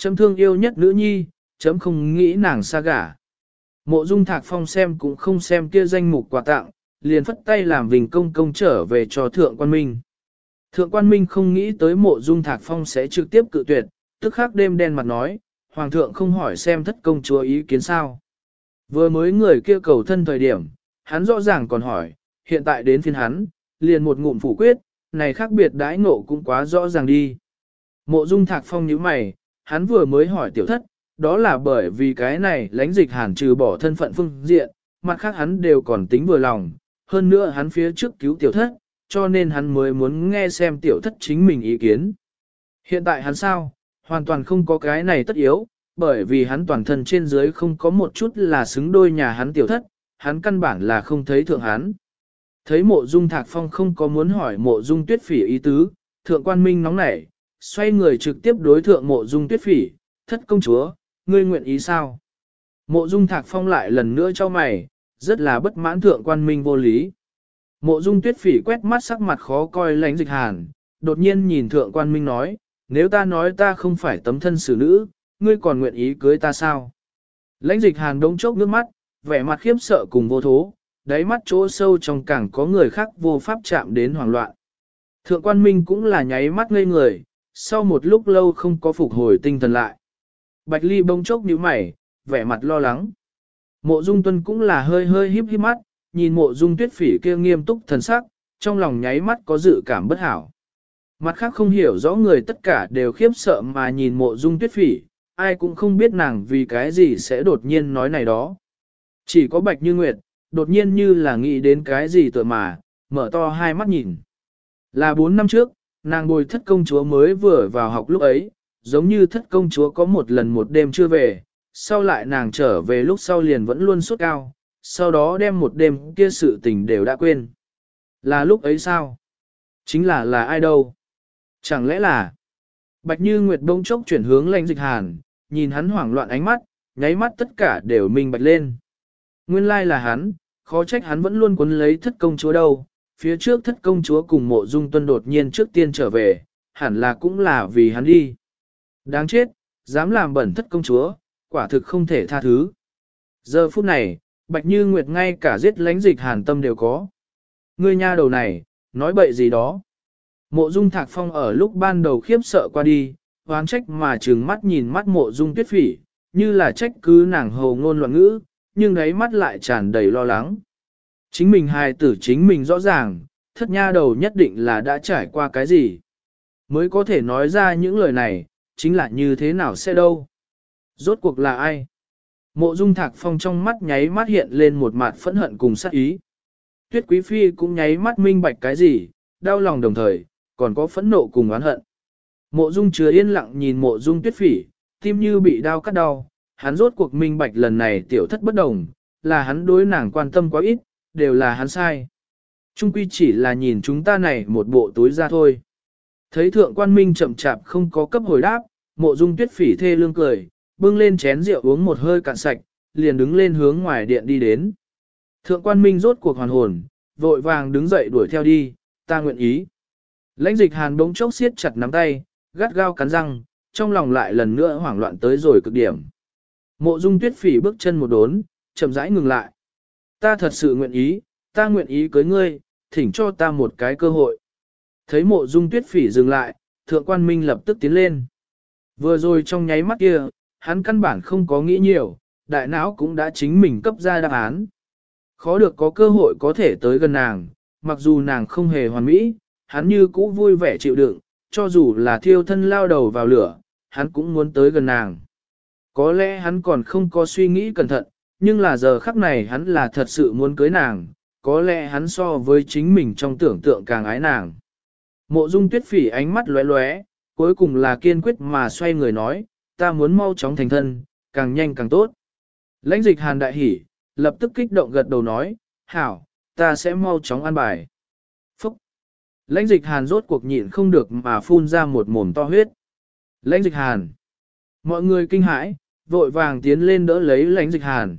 chấm thương yêu nhất nữ nhi, chấm không nghĩ nàng xa gả. Mộ Dung Thạc Phong xem cũng không xem kia danh mục quà tặng, liền phất tay làm Vinh Công Công trở về cho Thượng Quan Minh. Thượng Quan Minh không nghĩ tới Mộ Dung Thạc Phong sẽ trực tiếp cự tuyệt, tức khắc đêm đen mặt nói, Hoàng thượng không hỏi xem thất công chúa ý kiến sao. Vừa mới người kia cầu thân thời điểm, hắn rõ ràng còn hỏi, hiện tại đến phiên hắn, liền một ngụm phủ quyết, này khác biệt đãi ngộ cũng quá rõ ràng đi. Mộ Dung Thạc Phong nhíu mày, hắn vừa mới hỏi tiểu thất, đó là bởi vì cái này lãnh dịch hàn trừ bỏ thân phận phương diện, mặt khác hắn đều còn tính vừa lòng, hơn nữa hắn phía trước cứu tiểu thất, cho nên hắn mới muốn nghe xem tiểu thất chính mình ý kiến. Hiện tại hắn sao, hoàn toàn không có cái này tất yếu, bởi vì hắn toàn thân trên dưới không có một chút là xứng đôi nhà hắn tiểu thất, hắn căn bản là không thấy thượng hắn. Thấy Mộ Dung Thạc Phong không có muốn hỏi Mộ Dung Tuyết Phỉ ý tứ, Thượng Quan Minh nóng nảy, xoay người trực tiếp đối thượng Mộ Dung Tuyết Phỉ, thất công chúa, ngươi nguyện ý sao? Mộ Dung Thạc Phong lại lần nữa cho mày, rất là bất mãn Thượng Quan Minh vô lý. Mộ Dung Tuyết Phỉ quét mắt sắc mặt khó coi lãnh dịch hàn, đột nhiên nhìn Thượng Quan Minh nói, nếu ta nói ta không phải tấm thân xử nữ, ngươi còn nguyện ý cưới ta sao? Lãnh dịch hàn đống chốc nước mắt, vẻ mặt khiếp sợ cùng vô thố, đáy mắt chỗ sâu trong càng có người khác vô pháp chạm đến hoảng loạn. Thượng Quan Minh cũng là nháy mắt ngây người, sau một lúc lâu không có phục hồi tinh thần lại. Bạch Ly bỗng chốc nhíu mày, vẻ mặt lo lắng. Mộ Dung Tuân cũng là hơi hơi híp híp mắt, nhìn Mộ Dung Tuyết Phỉ kia nghiêm túc thần sắc, trong lòng nháy mắt có dự cảm bất hảo. Mặt khác không hiểu rõ người tất cả đều khiếp sợ mà nhìn Mộ Dung Tuyết Phỉ, ai cũng không biết nàng vì cái gì sẽ đột nhiên nói này đó. Chỉ có Bạch Như Nguyệt, đột nhiên như là nghĩ đến cái gì tựa mà, mở to hai mắt nhìn. Là 4 năm trước, nàng bồi thất công chúa mới vừa vào học lúc ấy, giống như thất công chúa có một lần một đêm chưa về, sau lại nàng trở về lúc sau liền vẫn luôn sốt cao, sau đó đem một đêm kia sự tình đều đã quên. Là lúc ấy sao? Chính là ai đâu? Chẳng lẽ là... Bạch Như Nguyệt bỗng chốc chuyển hướng lãnh dịch hàn, nhìn hắn hoảng loạn ánh mắt, nháy mắt tất cả đều minh bạch lên. Nguyên lai là hắn, khó trách hắn vẫn luôn quấn lấy thất công chúa đâu, phía trước thất công chúa cùng Mộ Dung Tuân đột nhiên trước tiên trở về, hẳn là cũng là vì hắn đi. Đáng chết, dám làm bẩn thất công chúa, quả thực không thể tha thứ. Giờ phút này, Bạch Như Nguyệt ngay cả giết lãnh dịch hàn tâm đều có. Ngươi nha đầu này, nói bậy gì đó. Mộ Dung Thạc Phong ở lúc ban đầu khiếp sợ qua đi, hoán trách mà trừng mắt nhìn mắt Mộ Dung Tuyết Phỉ, như là trách cứ nàng hồ ngôn loạn ngữ, nhưng đáy mắt lại tràn đầy lo lắng. Chính mình hài tử chính mình rõ ràng, thất nha đầu nhất định là đã trải qua cái gì. Mới có thể nói ra những lời này, chính là như thế nào sẽ đâu. Rốt cuộc là ai? Mộ Dung Thạc Phong trong mắt nháy mắt hiện lên một mặt phẫn hận cùng sát ý. Tuyết Quý Phi cũng nháy mắt minh bạch cái gì, đau lòng đồng thời, còn có phẫn nộ cùng oán hận. Mộ Dung chứa yên lặng nhìn Mộ Dung Tuyết Phỉ, tim như bị đau cắt đau, hắn rốt cuộc minh bạch lần này tiểu thất bất đồng, là hắn đối nàng quan tâm quá ít, đều là hắn sai. Trung quy chỉ là nhìn chúng ta này một bộ túi ra thôi. Thấy Thượng Quan Minh chậm chạp không có cấp hồi đáp, Mộ Dung Tuyết Phỉ thê lương cười, bưng lên chén rượu uống một hơi cạn sạch, liền đứng lên hướng ngoài điện đi đến. Thượng Quan Minh rốt cuộc hoàn hồn, vội vàng đứng dậy đuổi theo đi, ta nguyện ý. Lãnh dịch hàn bỗng chốc siết chặt nắm tay, gắt gao cắn răng, trong lòng lại lần nữa hoảng loạn tới rồi cực điểm. Mộ Dung Tuyết Phỉ bước chân một đốn, chậm rãi ngừng lại. Ta thật sự nguyện ý, ta nguyện ý cưới ngươi, thỉnh cho ta một cái cơ hội. Thấy Mộ Dung Tuyết Phỉ dừng lại, Thượng Quan Minh lập tức tiến lên. Vừa rồi trong nháy mắt kia, hắn căn bản không có nghĩ nhiều, đại não cũng đã chính mình cấp ra đáp án. Khó được có cơ hội có thể tới gần nàng, mặc dù nàng không hề hoàn mỹ, hắn như cũ vui vẻ chịu đựng, cho dù là thiêu thân lao đầu vào lửa, hắn cũng muốn tới gần nàng. Có lẽ hắn còn không có suy nghĩ cẩn thận, nhưng là giờ khắc này hắn là thật sự muốn cưới nàng, có lẽ hắn so với chính mình trong tưởng tượng càng ái nàng. Mộ Dung Tuyết Phỉ ánh mắt lóe lóe, cuối cùng là kiên quyết mà xoay người nói, ta muốn mau chóng thành thân, càng nhanh càng tốt. Lãnh dịch hàn đại hỉ, lập tức kích động gật đầu nói, hảo, ta sẽ mau chóng an bài. Phúc! Lãnh dịch hàn rốt cuộc nhịn không được mà phun ra một mồm to huyết. Lãnh dịch hàn! Mọi người kinh hãi, vội vàng tiến lên đỡ lấy lãnh dịch hàn.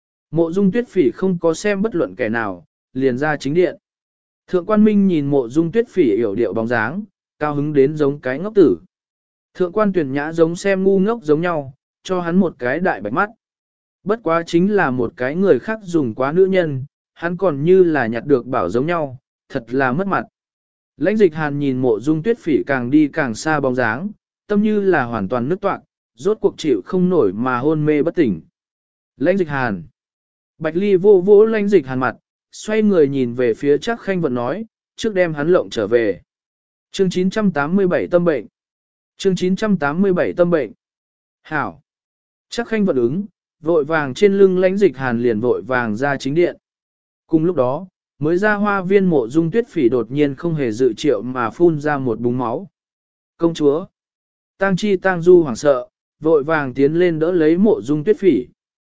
Mộ Dung Tuyết Phỉ không có xem bất luận kẻ nào, liền ra chính điện. Thượng Quan Minh nhìn Mộ Dung Tuyết Phỉ yểu điệu bóng dáng, cao hứng đến giống cái ngốc tử. Thượng quan Tuyển Nhã giống xem ngu ngốc giống nhau, cho hắn một cái đại bạch mắt. Bất quá chính là một cái người khác dùng quá nữ nhân, hắn còn như là nhặt được bảo giống nhau, thật là mất mặt. Lãnh Dịch Hàn nhìn Mộ Dung Tuyết Phỉ càng đi càng xa bóng dáng, tâm như là hoàn toàn nứt toạc, rốt cuộc chịu không nổi mà hôn mê bất tỉnh. Lãnh Dịch Hàn. Bạch Ly vô vỗ Lãnh Dịch Hàn mặt, xoay người nhìn về phía Trác Khanh Vận nói, trước đem hắn lộng trở về. Chương 987 tâm bệnh. Chương 987 tâm bệnh. Hảo. Trác Khanh Vận ứng, vội vàng trên lưng Lãnh Dịch Hàn liền vội vàng ra chính điện. Cùng lúc đó, mới ra hoa viên Mộ Dung Tuyết Phỉ đột nhiên không hề dự triệu mà phun ra một búng máu. Công chúa. Tang Chi Tang Du hoảng sợ, vội vàng tiến lên đỡ lấy Mộ Dung Tuyết Phỉ.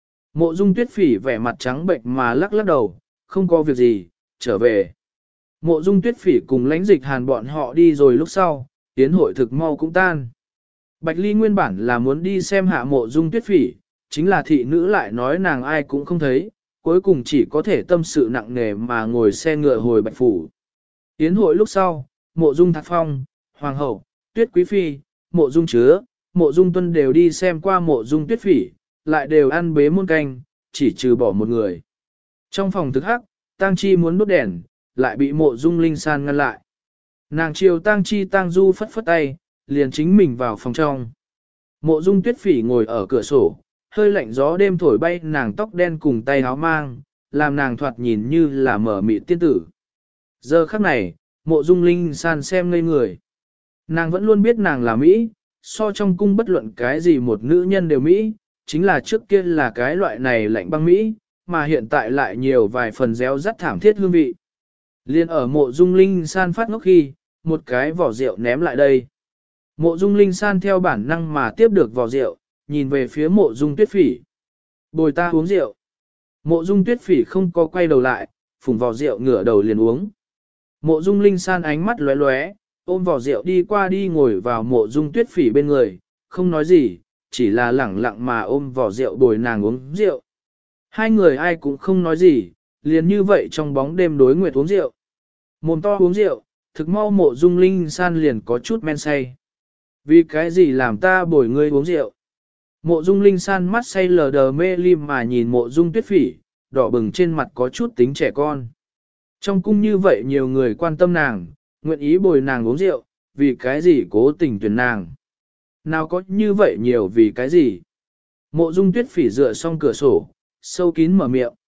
Mộ Dung Tuyết Phỉ vẻ mặt trắng bệnh mà lắc lắc đầu, không có việc gì, trở về. Mộ Dung Tuyết Phỉ cùng Lãnh Dịch Hàn bọn họ đi rồi lúc sau, tiến hội thực mau cũng tan. Bạch Ly nguyên bản là muốn đi xem hạ Mộ Dung Tuyết Phỉ, chính là thị nữ lại nói nàng ai cũng không thấy, cuối cùng chỉ có thể tâm sự nặng nề mà ngồi xe ngựa hồi Bạch Phủ. Tiến hội lúc sau, Mộ Dung Thạc Phong, Hoàng hậu, Tuyết Quý Phi, Mộ Dung Chứa, Mộ Dung Tuân đều đi xem qua Mộ Dung Tuyết Phỉ, lại đều ăn bế muôn canh, chỉ trừ bỏ một người. Trong phòng thực hắc, Tang Chi muốn đốt đèn, lại bị Mộ Dung Linh San ngăn lại. Nàng chiều Tang Chi Tang Du phất phất tay, liền chính mình vào phòng trong. Mộ Dung Tuyết Phỉ ngồi ở cửa sổ, hơi lạnh gió đêm thổi bay nàng tóc đen cùng tay áo mang, làm nàng thoạt nhìn như là mở mịt tiên tử. Giờ khắc này, Mộ Dung Linh San xem ngây người. Nàng vẫn luôn biết nàng là Mỹ, so trong cung bất luận cái gì một nữ nhân đều Mỹ, chính là trước kia là cái loại này lạnh băng Mỹ, mà hiện tại lại nhiều vài phần réo rắt thảm thiết hương vị. Liên ở Mộ Dung Linh San phát ngốc khi, một cái vỏ rượu ném lại đây. Mộ Dung Linh San theo bản năng mà tiếp được vỏ rượu, nhìn về phía Mộ Dung Tuyết Phỉ. Bồi ta uống rượu. Mộ Dung Tuyết Phỉ không có quay đầu lại, phùng vỏ rượu ngửa đầu liền uống. Mộ Dung Linh San ánh mắt lóe lóe, ôm vỏ rượu đi qua đi ngồi vào Mộ Dung Tuyết Phỉ bên người, không nói gì, chỉ là lẳng lặng mà ôm vỏ rượu bồi nàng uống rượu. Hai người ai cũng không nói gì, liền như vậy trong bóng đêm đối nguyệt uống rượu. Mồm to uống rượu, thực mau Mộ Dung Linh San liền có chút men say. Vì cái gì làm ta bồi ngươi uống rượu? Mộ Dung Linh San mắt say lờ đờ mê lim mà nhìn Mộ Dung Tuyết Phỉ, đỏ bừng trên mặt có chút tính trẻ con. Trong cung như vậy nhiều người quan tâm nàng, nguyện ý bồi nàng uống rượu, vì cái gì cố tình tuyển nàng? Nào có như vậy nhiều vì cái gì? Mộ Dung Tuyết Phỉ dựa xong cửa sổ, sâu kín mở miệng.